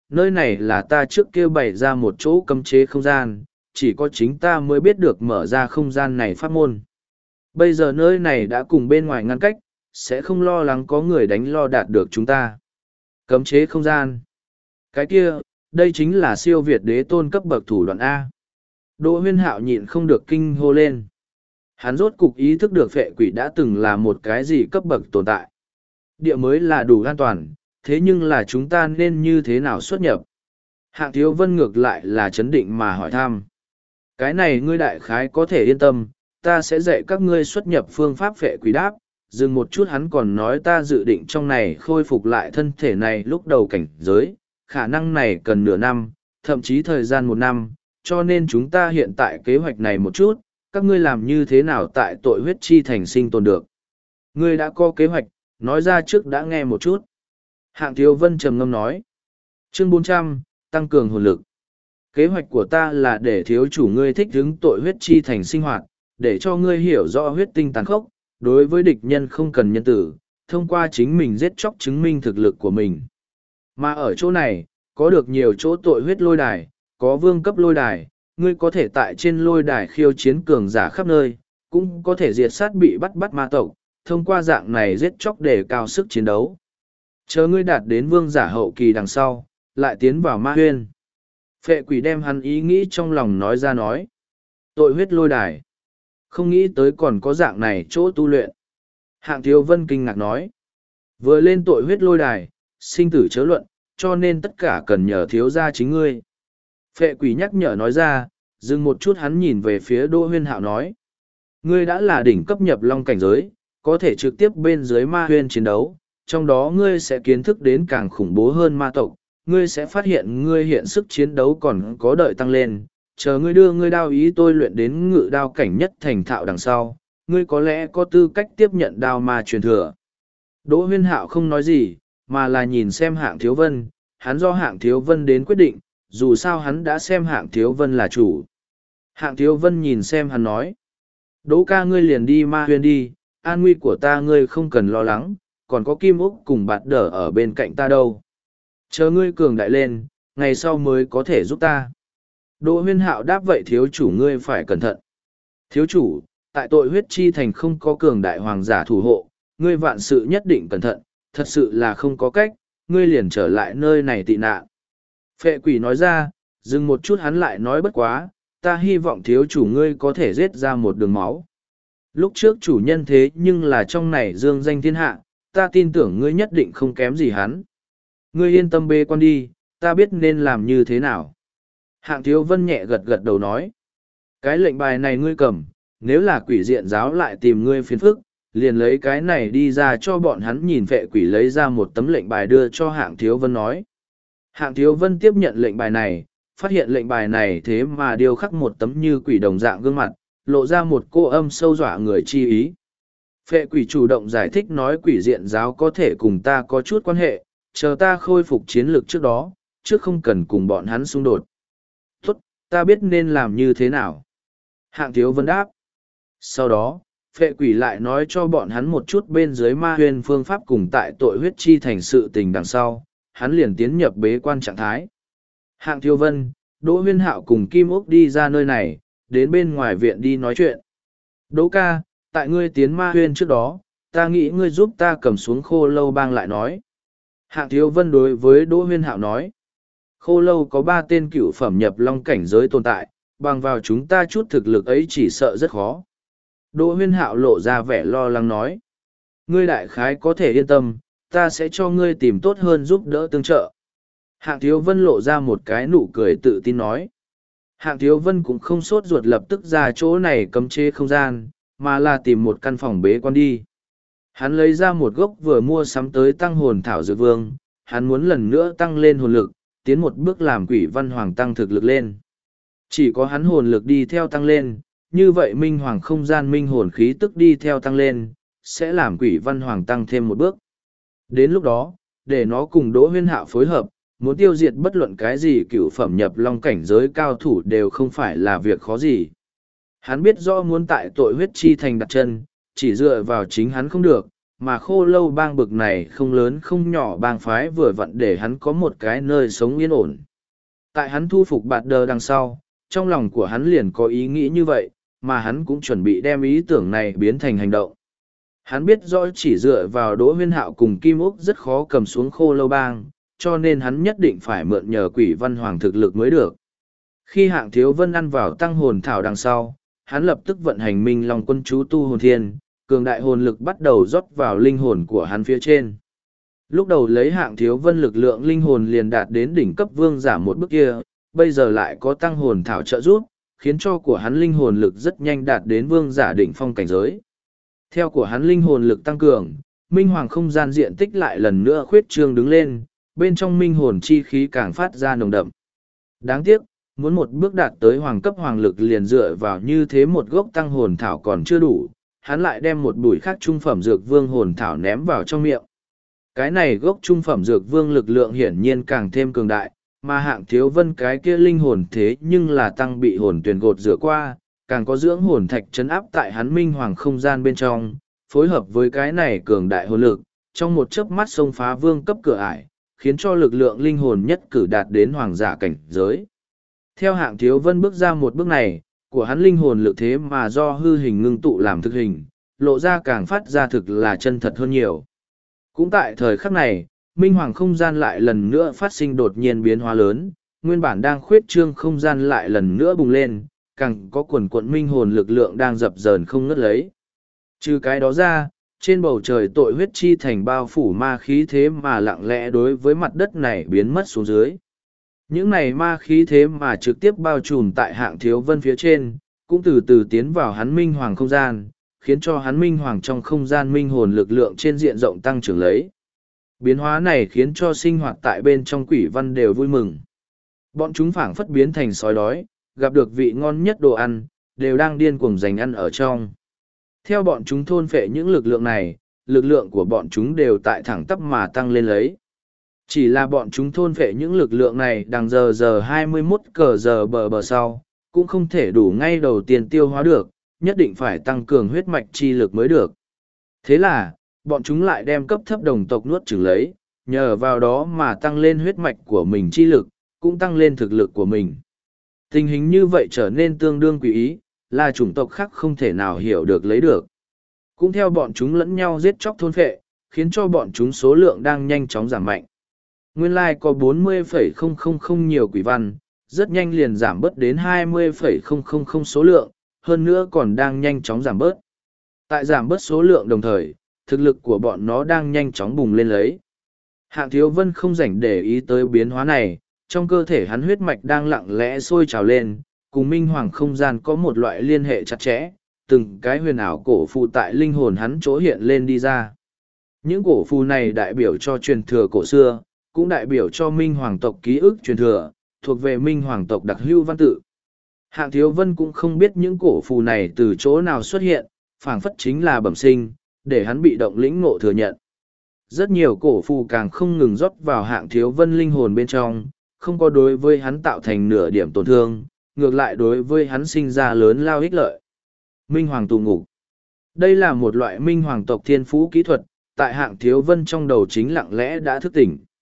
nơi này là ta trước kia bày ra một chỗ cấm chế không gian, chỉ có chính ta mới biết được mở ra không gian này pháp môn. Bây giờ nơi này đã cùng bên ngoài ngăn cách, sẽ không lo lắng có người đánh lo đạt được chúng ta. Cấm chế không gian. Cái kia, đây chính là siêu việt đế tôn cấp bậc thủ đoạn A. Đỗ Huyên Hạo nhịn không được kinh hô lên. Hắn rốt cục ý thức được phệ quỷ đã từng là một cái gì cấp bậc tồn tại. Địa mới là đủ an toàn, thế nhưng là chúng ta nên như thế nào xuất nhập? Hạng Thiếu Vân ngược lại là chấn định mà hỏi thăm. Cái này ngươi đại khái có thể yên tâm, ta sẽ dạy các ngươi xuất nhập phương pháp phệ quỷ đáp. Dừng một chút hắn còn nói ta dự định trong này khôi phục lại thân thể này lúc đầu cảnh giới, khả năng này cần nửa năm, thậm chí thời gian một năm, cho nên chúng ta hiện tại kế hoạch này một chút, các ngươi làm như thế nào tại tội huyết chi thành sinh tồn được. Ngươi đã có kế hoạch, nói ra trước đã nghe một chút. Hạng Thiếu Vân trầm ngâm nói. Chương 400, tăng cường hồn lực. Kế hoạch của ta là để thiếu chủ ngươi thích ứng tội huyết chi thành sinh hoạt, để cho ngươi hiểu rõ huyết tinh tàn khốc, đối với địch nhân không cần nhân tử, thông qua chính mình giết chóc chứng minh thực lực của mình. Mà ở chỗ này, có được nhiều chỗ tội huyết lôi đài, có vương cấp lôi đài, ngươi có thể tại trên lôi đài khiêu chiến cường giả khắp nơi, cũng có thể diệt sát bị bắt ma tộc, thông qua dạng này giết chóc để cao sức chiến đấu. Chờ ngươi đạt đến vương giả hậu kỳ đằng sau, lại tiến vào ma huyên. Phệ quỷ đem hắn ý nghĩ trong lòng nói ra nói. Tội huyết lôi đài. Không nghĩ tới còn có dạng này chỗ tu luyện. Hạng Thiếu Vân kinh ngạc nói. Vừa lên tội huyết lôi đài, sinh tử chớ luận, cho nên tất cả cần nhờ thiếu gia chính ngươi. Phệ quỷ nhắc nhở nói ra, dừng một chút hắn nhìn về phía Đỗ Huyên Hạo nói. Ngươi đã là đỉnh cấp nhập long cảnh giới, có thể trực tiếp bên dưới ma huyên chiến đấu, trong đó ngươi sẽ kiến thức đến càng khủng bố hơn ma tộc, ngươi sẽ phát hiện ngươi hiện sức chiến đấu còn có đợi tăng lên, chờ ngươi đưa ngươi đao ý tôi luyện đến ngự đao cảnh nhất thành thạo đằng sau, ngươi có lẽ có tư cách tiếp nhận đao ma truyền thừa. Đỗ Huyên Hạo không nói gì, mà là nhìn xem Hạng Thiếu Vân, hắn do Hạng Thiếu Vân đến quyết định, dù sao hắn đã xem Hạng Thiếu Vân là chủ. Hạng Thiếu Vân nhìn xem hắn nói, Đỗ ca ngươi liền đi ma huyên đi, an nguy của ta ngươi không cần lo lắng, còn có Kim Úc cùng Bạt Đở ở bên cạnh ta đâu. Chờ ngươi cường đại lên, ngày sau mới có thể giúp ta. Đỗ Huyên Hạo đáp vậy thiếu chủ ngươi phải cẩn thận. Thiếu chủ, tại tội huyết chi thành không có cường đại hoàng giả thủ hộ, ngươi vạn sự nhất định cẩn thận, thật sự là không có cách, ngươi liền trở lại nơi này tị nạn. Phệ quỷ nói ra, dừng một chút hắn lại nói bất quá, ta hy vọng thiếu chủ ngươi có thể giết ra một đường máu. Lúc trước chủ nhân thế nhưng là trong này dương danh thiên hạ, ta tin tưởng ngươi nhất định không kém gì hắn. Ngươi yên tâm bê quan đi, ta biết nên làm như thế nào. Hạng Thiếu Vân nhẹ gật gật đầu nói. Cái lệnh bài này ngươi cầm, nếu là quỷ diện giáo lại tìm ngươi phiền phức, liền lấy cái này đi ra cho bọn hắn nhìn. Phệ quỷ lấy ra một tấm lệnh bài đưa cho Hạng Thiếu Vân nói. Hạng Thiếu Vân tiếp nhận lệnh bài này, phát hiện lệnh bài này thế mà điêu khắc một tấm như quỷ đồng dạng gương mặt, lộ ra một cô âm sâu dọa người chi ý. Phệ quỷ chủ động giải thích nói quỷ diện giáo có thể cùng ta có chút quan hệ, chờ ta khôi phục chiến lược trước đó, trước không cần cùng bọn hắn xung đột. Tốt, ta biết nên làm như thế nào. Hạng Thiếu Vân đáp. Sau đó, phệ quỷ lại nói cho bọn hắn một chút bên dưới ma huyên phương pháp cùng tại tội huyết chi thành sự tình đằng sau, hắn liền tiến nhập bế quan trạng thái. Hạng Thiếu Vân, Đỗ Huyên Hạo cùng Kim Úc đi ra nơi này, đến bên ngoài viện đi nói chuyện. Đỗ ca, tại ngươi tiến ma huyên trước đó, ta nghĩ ngươi giúp ta cầm xuống Khô Lâu bang lại nói. Hạng Thiếu Vân đối với Đỗ Huyên Hạo nói. Khô Lâu có 3 tên cựu phẩm nhập long cảnh giới tồn tại, bằng vào chúng ta chút thực lực ấy chỉ sợ rất khó. Đỗ Huyên Hạo lộ ra vẻ lo lắng nói. Ngươi đại khái có thể yên tâm, ta sẽ cho ngươi tìm tốt hơn giúp đỡ tương trợ. Hạng Thiếu Vân lộ ra một cái nụ cười tự tin nói. Hạng Thiếu Vân cũng không sốt ruột lập tức ra chỗ này cấm chế không gian, mà là tìm một căn phòng bế quan đi. Hắn lấy ra một gốc vừa mua sắm tới tăng hồn thảo dược vương, hắn muốn lần nữa tăng lên hồn lực, tiến một bước làm quỷ văn hoàng tăng thực lực lên. Chỉ có hắn hồn lực đi theo tăng lên, như vậy minh hoàng không gian minh hồn khí tức đi theo tăng lên, sẽ làm quỷ văn hoàng tăng thêm một bước. Đến lúc đó, để nó cùng Đỗ Huyên Hạo phối hợp, muốn tiêu diệt bất luận cái gì cựu phẩm nhập long cảnh giới cao thủ đều không phải là việc khó gì. Hắn biết rõ muốn tại tội huyết chi thành đặt chân, chỉ dựa vào chính hắn không được, mà khô lâu bang bực này không lớn không nhỏ bang phái vừa vặn để hắn có một cái nơi sống yên ổn. Tại hắn thu phục bạt đờ đằng sau, trong lòng của hắn liền có ý nghĩ như vậy, mà hắn cũng chuẩn bị đem ý tưởng này biến thành hành động. Hắn biết rõ chỉ dựa vào Đỗ Huyên Hạo cùng Kim Úc rất khó cầm xuống khô lâu bang, cho nên hắn nhất định phải mượn nhờ Quỷ Văn Hoàng thực lực mới được. Khi Hạng Thiếu Vân ăn vào tăng hồn thảo đằng sau, hắn lập tức vận hành Minh Long Quân chú tu hồn thiên, cường đại hồn lực bắt đầu rót vào linh hồn của hắn phía trên. Lúc đầu lấy Hạng Thiếu Vân lực lượng linh hồn liền đạt đến đỉnh cấp vương giả một bước kia, bây giờ lại có tăng hồn thảo trợ giúp, khiến cho của hắn linh hồn lực rất nhanh đạt đến vương giả đỉnh phong cảnh giới. Theo của hắn linh hồn lực tăng cường, minh hoàng không gian diện tích lại lần nữa khuyết trương đứng lên, bên trong minh hồn chi khí càng phát ra nồng đậm. Đáng tiếc, muốn một bước đạt tới hoàng cấp hoàng lực liền dựa vào như thế một gốc tăng hồn thảo còn chưa đủ, hắn lại đem một bụi khác trung phẩm dược vương hồn thảo ném vào trong miệng. Cái này gốc trung phẩm dược vương lực lượng hiển nhiên càng thêm cường đại, mà Hạng Thiếu Vân cái kia linh hồn thế nhưng là tăng bị hồn tuyền gột rửa qua, càng có dưỡng hồn thạch chấn áp tại hắn minh hoàng không gian bên trong, phối hợp với cái này cường đại hồn lực, trong một chớp mắt xông phá vương cấp cửa ải, khiến cho lực lượng linh hồn nhất cử đạt đến hoàng giả cảnh giới. Theo Hạng Thiếu Vân bước ra một bước này, của hắn linh hồn lực thế mà do hư hình ngưng tụ làm thực hình, lộ ra càng phát ra thực là chân thật hơn nhiều. Cũng tại thời khắc này, minh hoàng không gian lại lần nữa phát sinh đột nhiên biến hóa lớn, nguyên bản đang khuyết trương không gian lại lần nữa bùng lên, càng có quần quận minh hồn lực lượng đang dập dờn không ngớt lấy. Trừ cái đó ra, trên bầu trời tội huyết chi thành bao phủ ma khí thế mà lặng lẽ đối với mặt đất này biến mất xuống dưới. Những này ma khí thế mà trực tiếp bao trùm tại Hạng Thiếu Vân phía trên, cũng từ từ tiến vào hắn minh hoàng không gian, khiến cho hắn minh hoàng trong không gian minh hồn lực lượng trên diện rộng tăng trưởng lấy. Biến hóa này khiến cho sinh hoạt tại bên trong quỷ văn đều vui mừng. Bọn chúng phảng phất biến thành sói đói, gặp được vị ngon nhất đồ ăn, đều đang điên cuồng giành ăn ở trong. Theo bọn chúng thôn phệ những lực lượng này, lực lượng của bọn chúng đều tại thẳng tắp mà tăng lên lấy. Chỉ là bọn chúng thôn phệ những lực lượng này đằng giờ 21 giờ bờ sau, cũng không thể đủ ngay đầu tiên tiêu hóa được, nhất định phải tăng cường huyết mạch chi lực mới được. Thế là, bọn chúng lại đem cấp thấp đồng tộc nuốt chửng lấy, nhờ vào đó mà tăng lên huyết mạch của mình chi lực, cũng tăng lên thực lực của mình. Tình hình như vậy trở nên tương đương quỷ ý, là chủng tộc khác không thể nào hiểu được lấy được. Cũng theo bọn chúng lẫn nhau giết chóc thôn phệ, khiến cho bọn chúng số lượng đang nhanh chóng giảm mạnh. Nguyên lai có 40,000 nhiều quỷ văn, rất nhanh liền giảm bớt đến 20,000 số lượng, hơn nữa còn đang nhanh chóng giảm bớt. Tại giảm bớt số lượng đồng thời, thực lực của bọn nó đang nhanh chóng bùng lên lấy. Hạng Thiếu Vân không rảnh để ý tới biến hóa này, trong cơ thể hắn huyết mạch đang lặng lẽ sôi trào lên, cùng minh hoàng không gian có một loại liên hệ chặt chẽ, từng cái huyền ảo cổ phù tại linh hồn hắn chỗ hiện lên đi ra. Những cổ phù này đại biểu cho truyền thừa cổ xưa, cũng đại biểu cho minh hoàng tộc ký ức truyền thừa, thuộc về minh hoàng tộc đặc hữu văn tự. Hạng Thiếu Vân cũng không biết những cổ phù này từ chỗ nào xuất hiện, phảng phất chính là bẩm sinh, để hắn bị động lĩnh ngộ thừa nhận. Rất nhiều cổ phù càng không ngừng rót vào Hạng Thiếu Vân linh hồn bên trong, không có đối với hắn tạo thành nửa điểm tổn thương, ngược lại đối với hắn sinh ra lớn lao ích lợi. Minh Hoàng tù ngục. Đây là một loại minh hoàng tộc thiên phú kỹ thuật, tại Hạng Thiếu Vân trong đầu chính lặng lẽ đã thức tỉnh.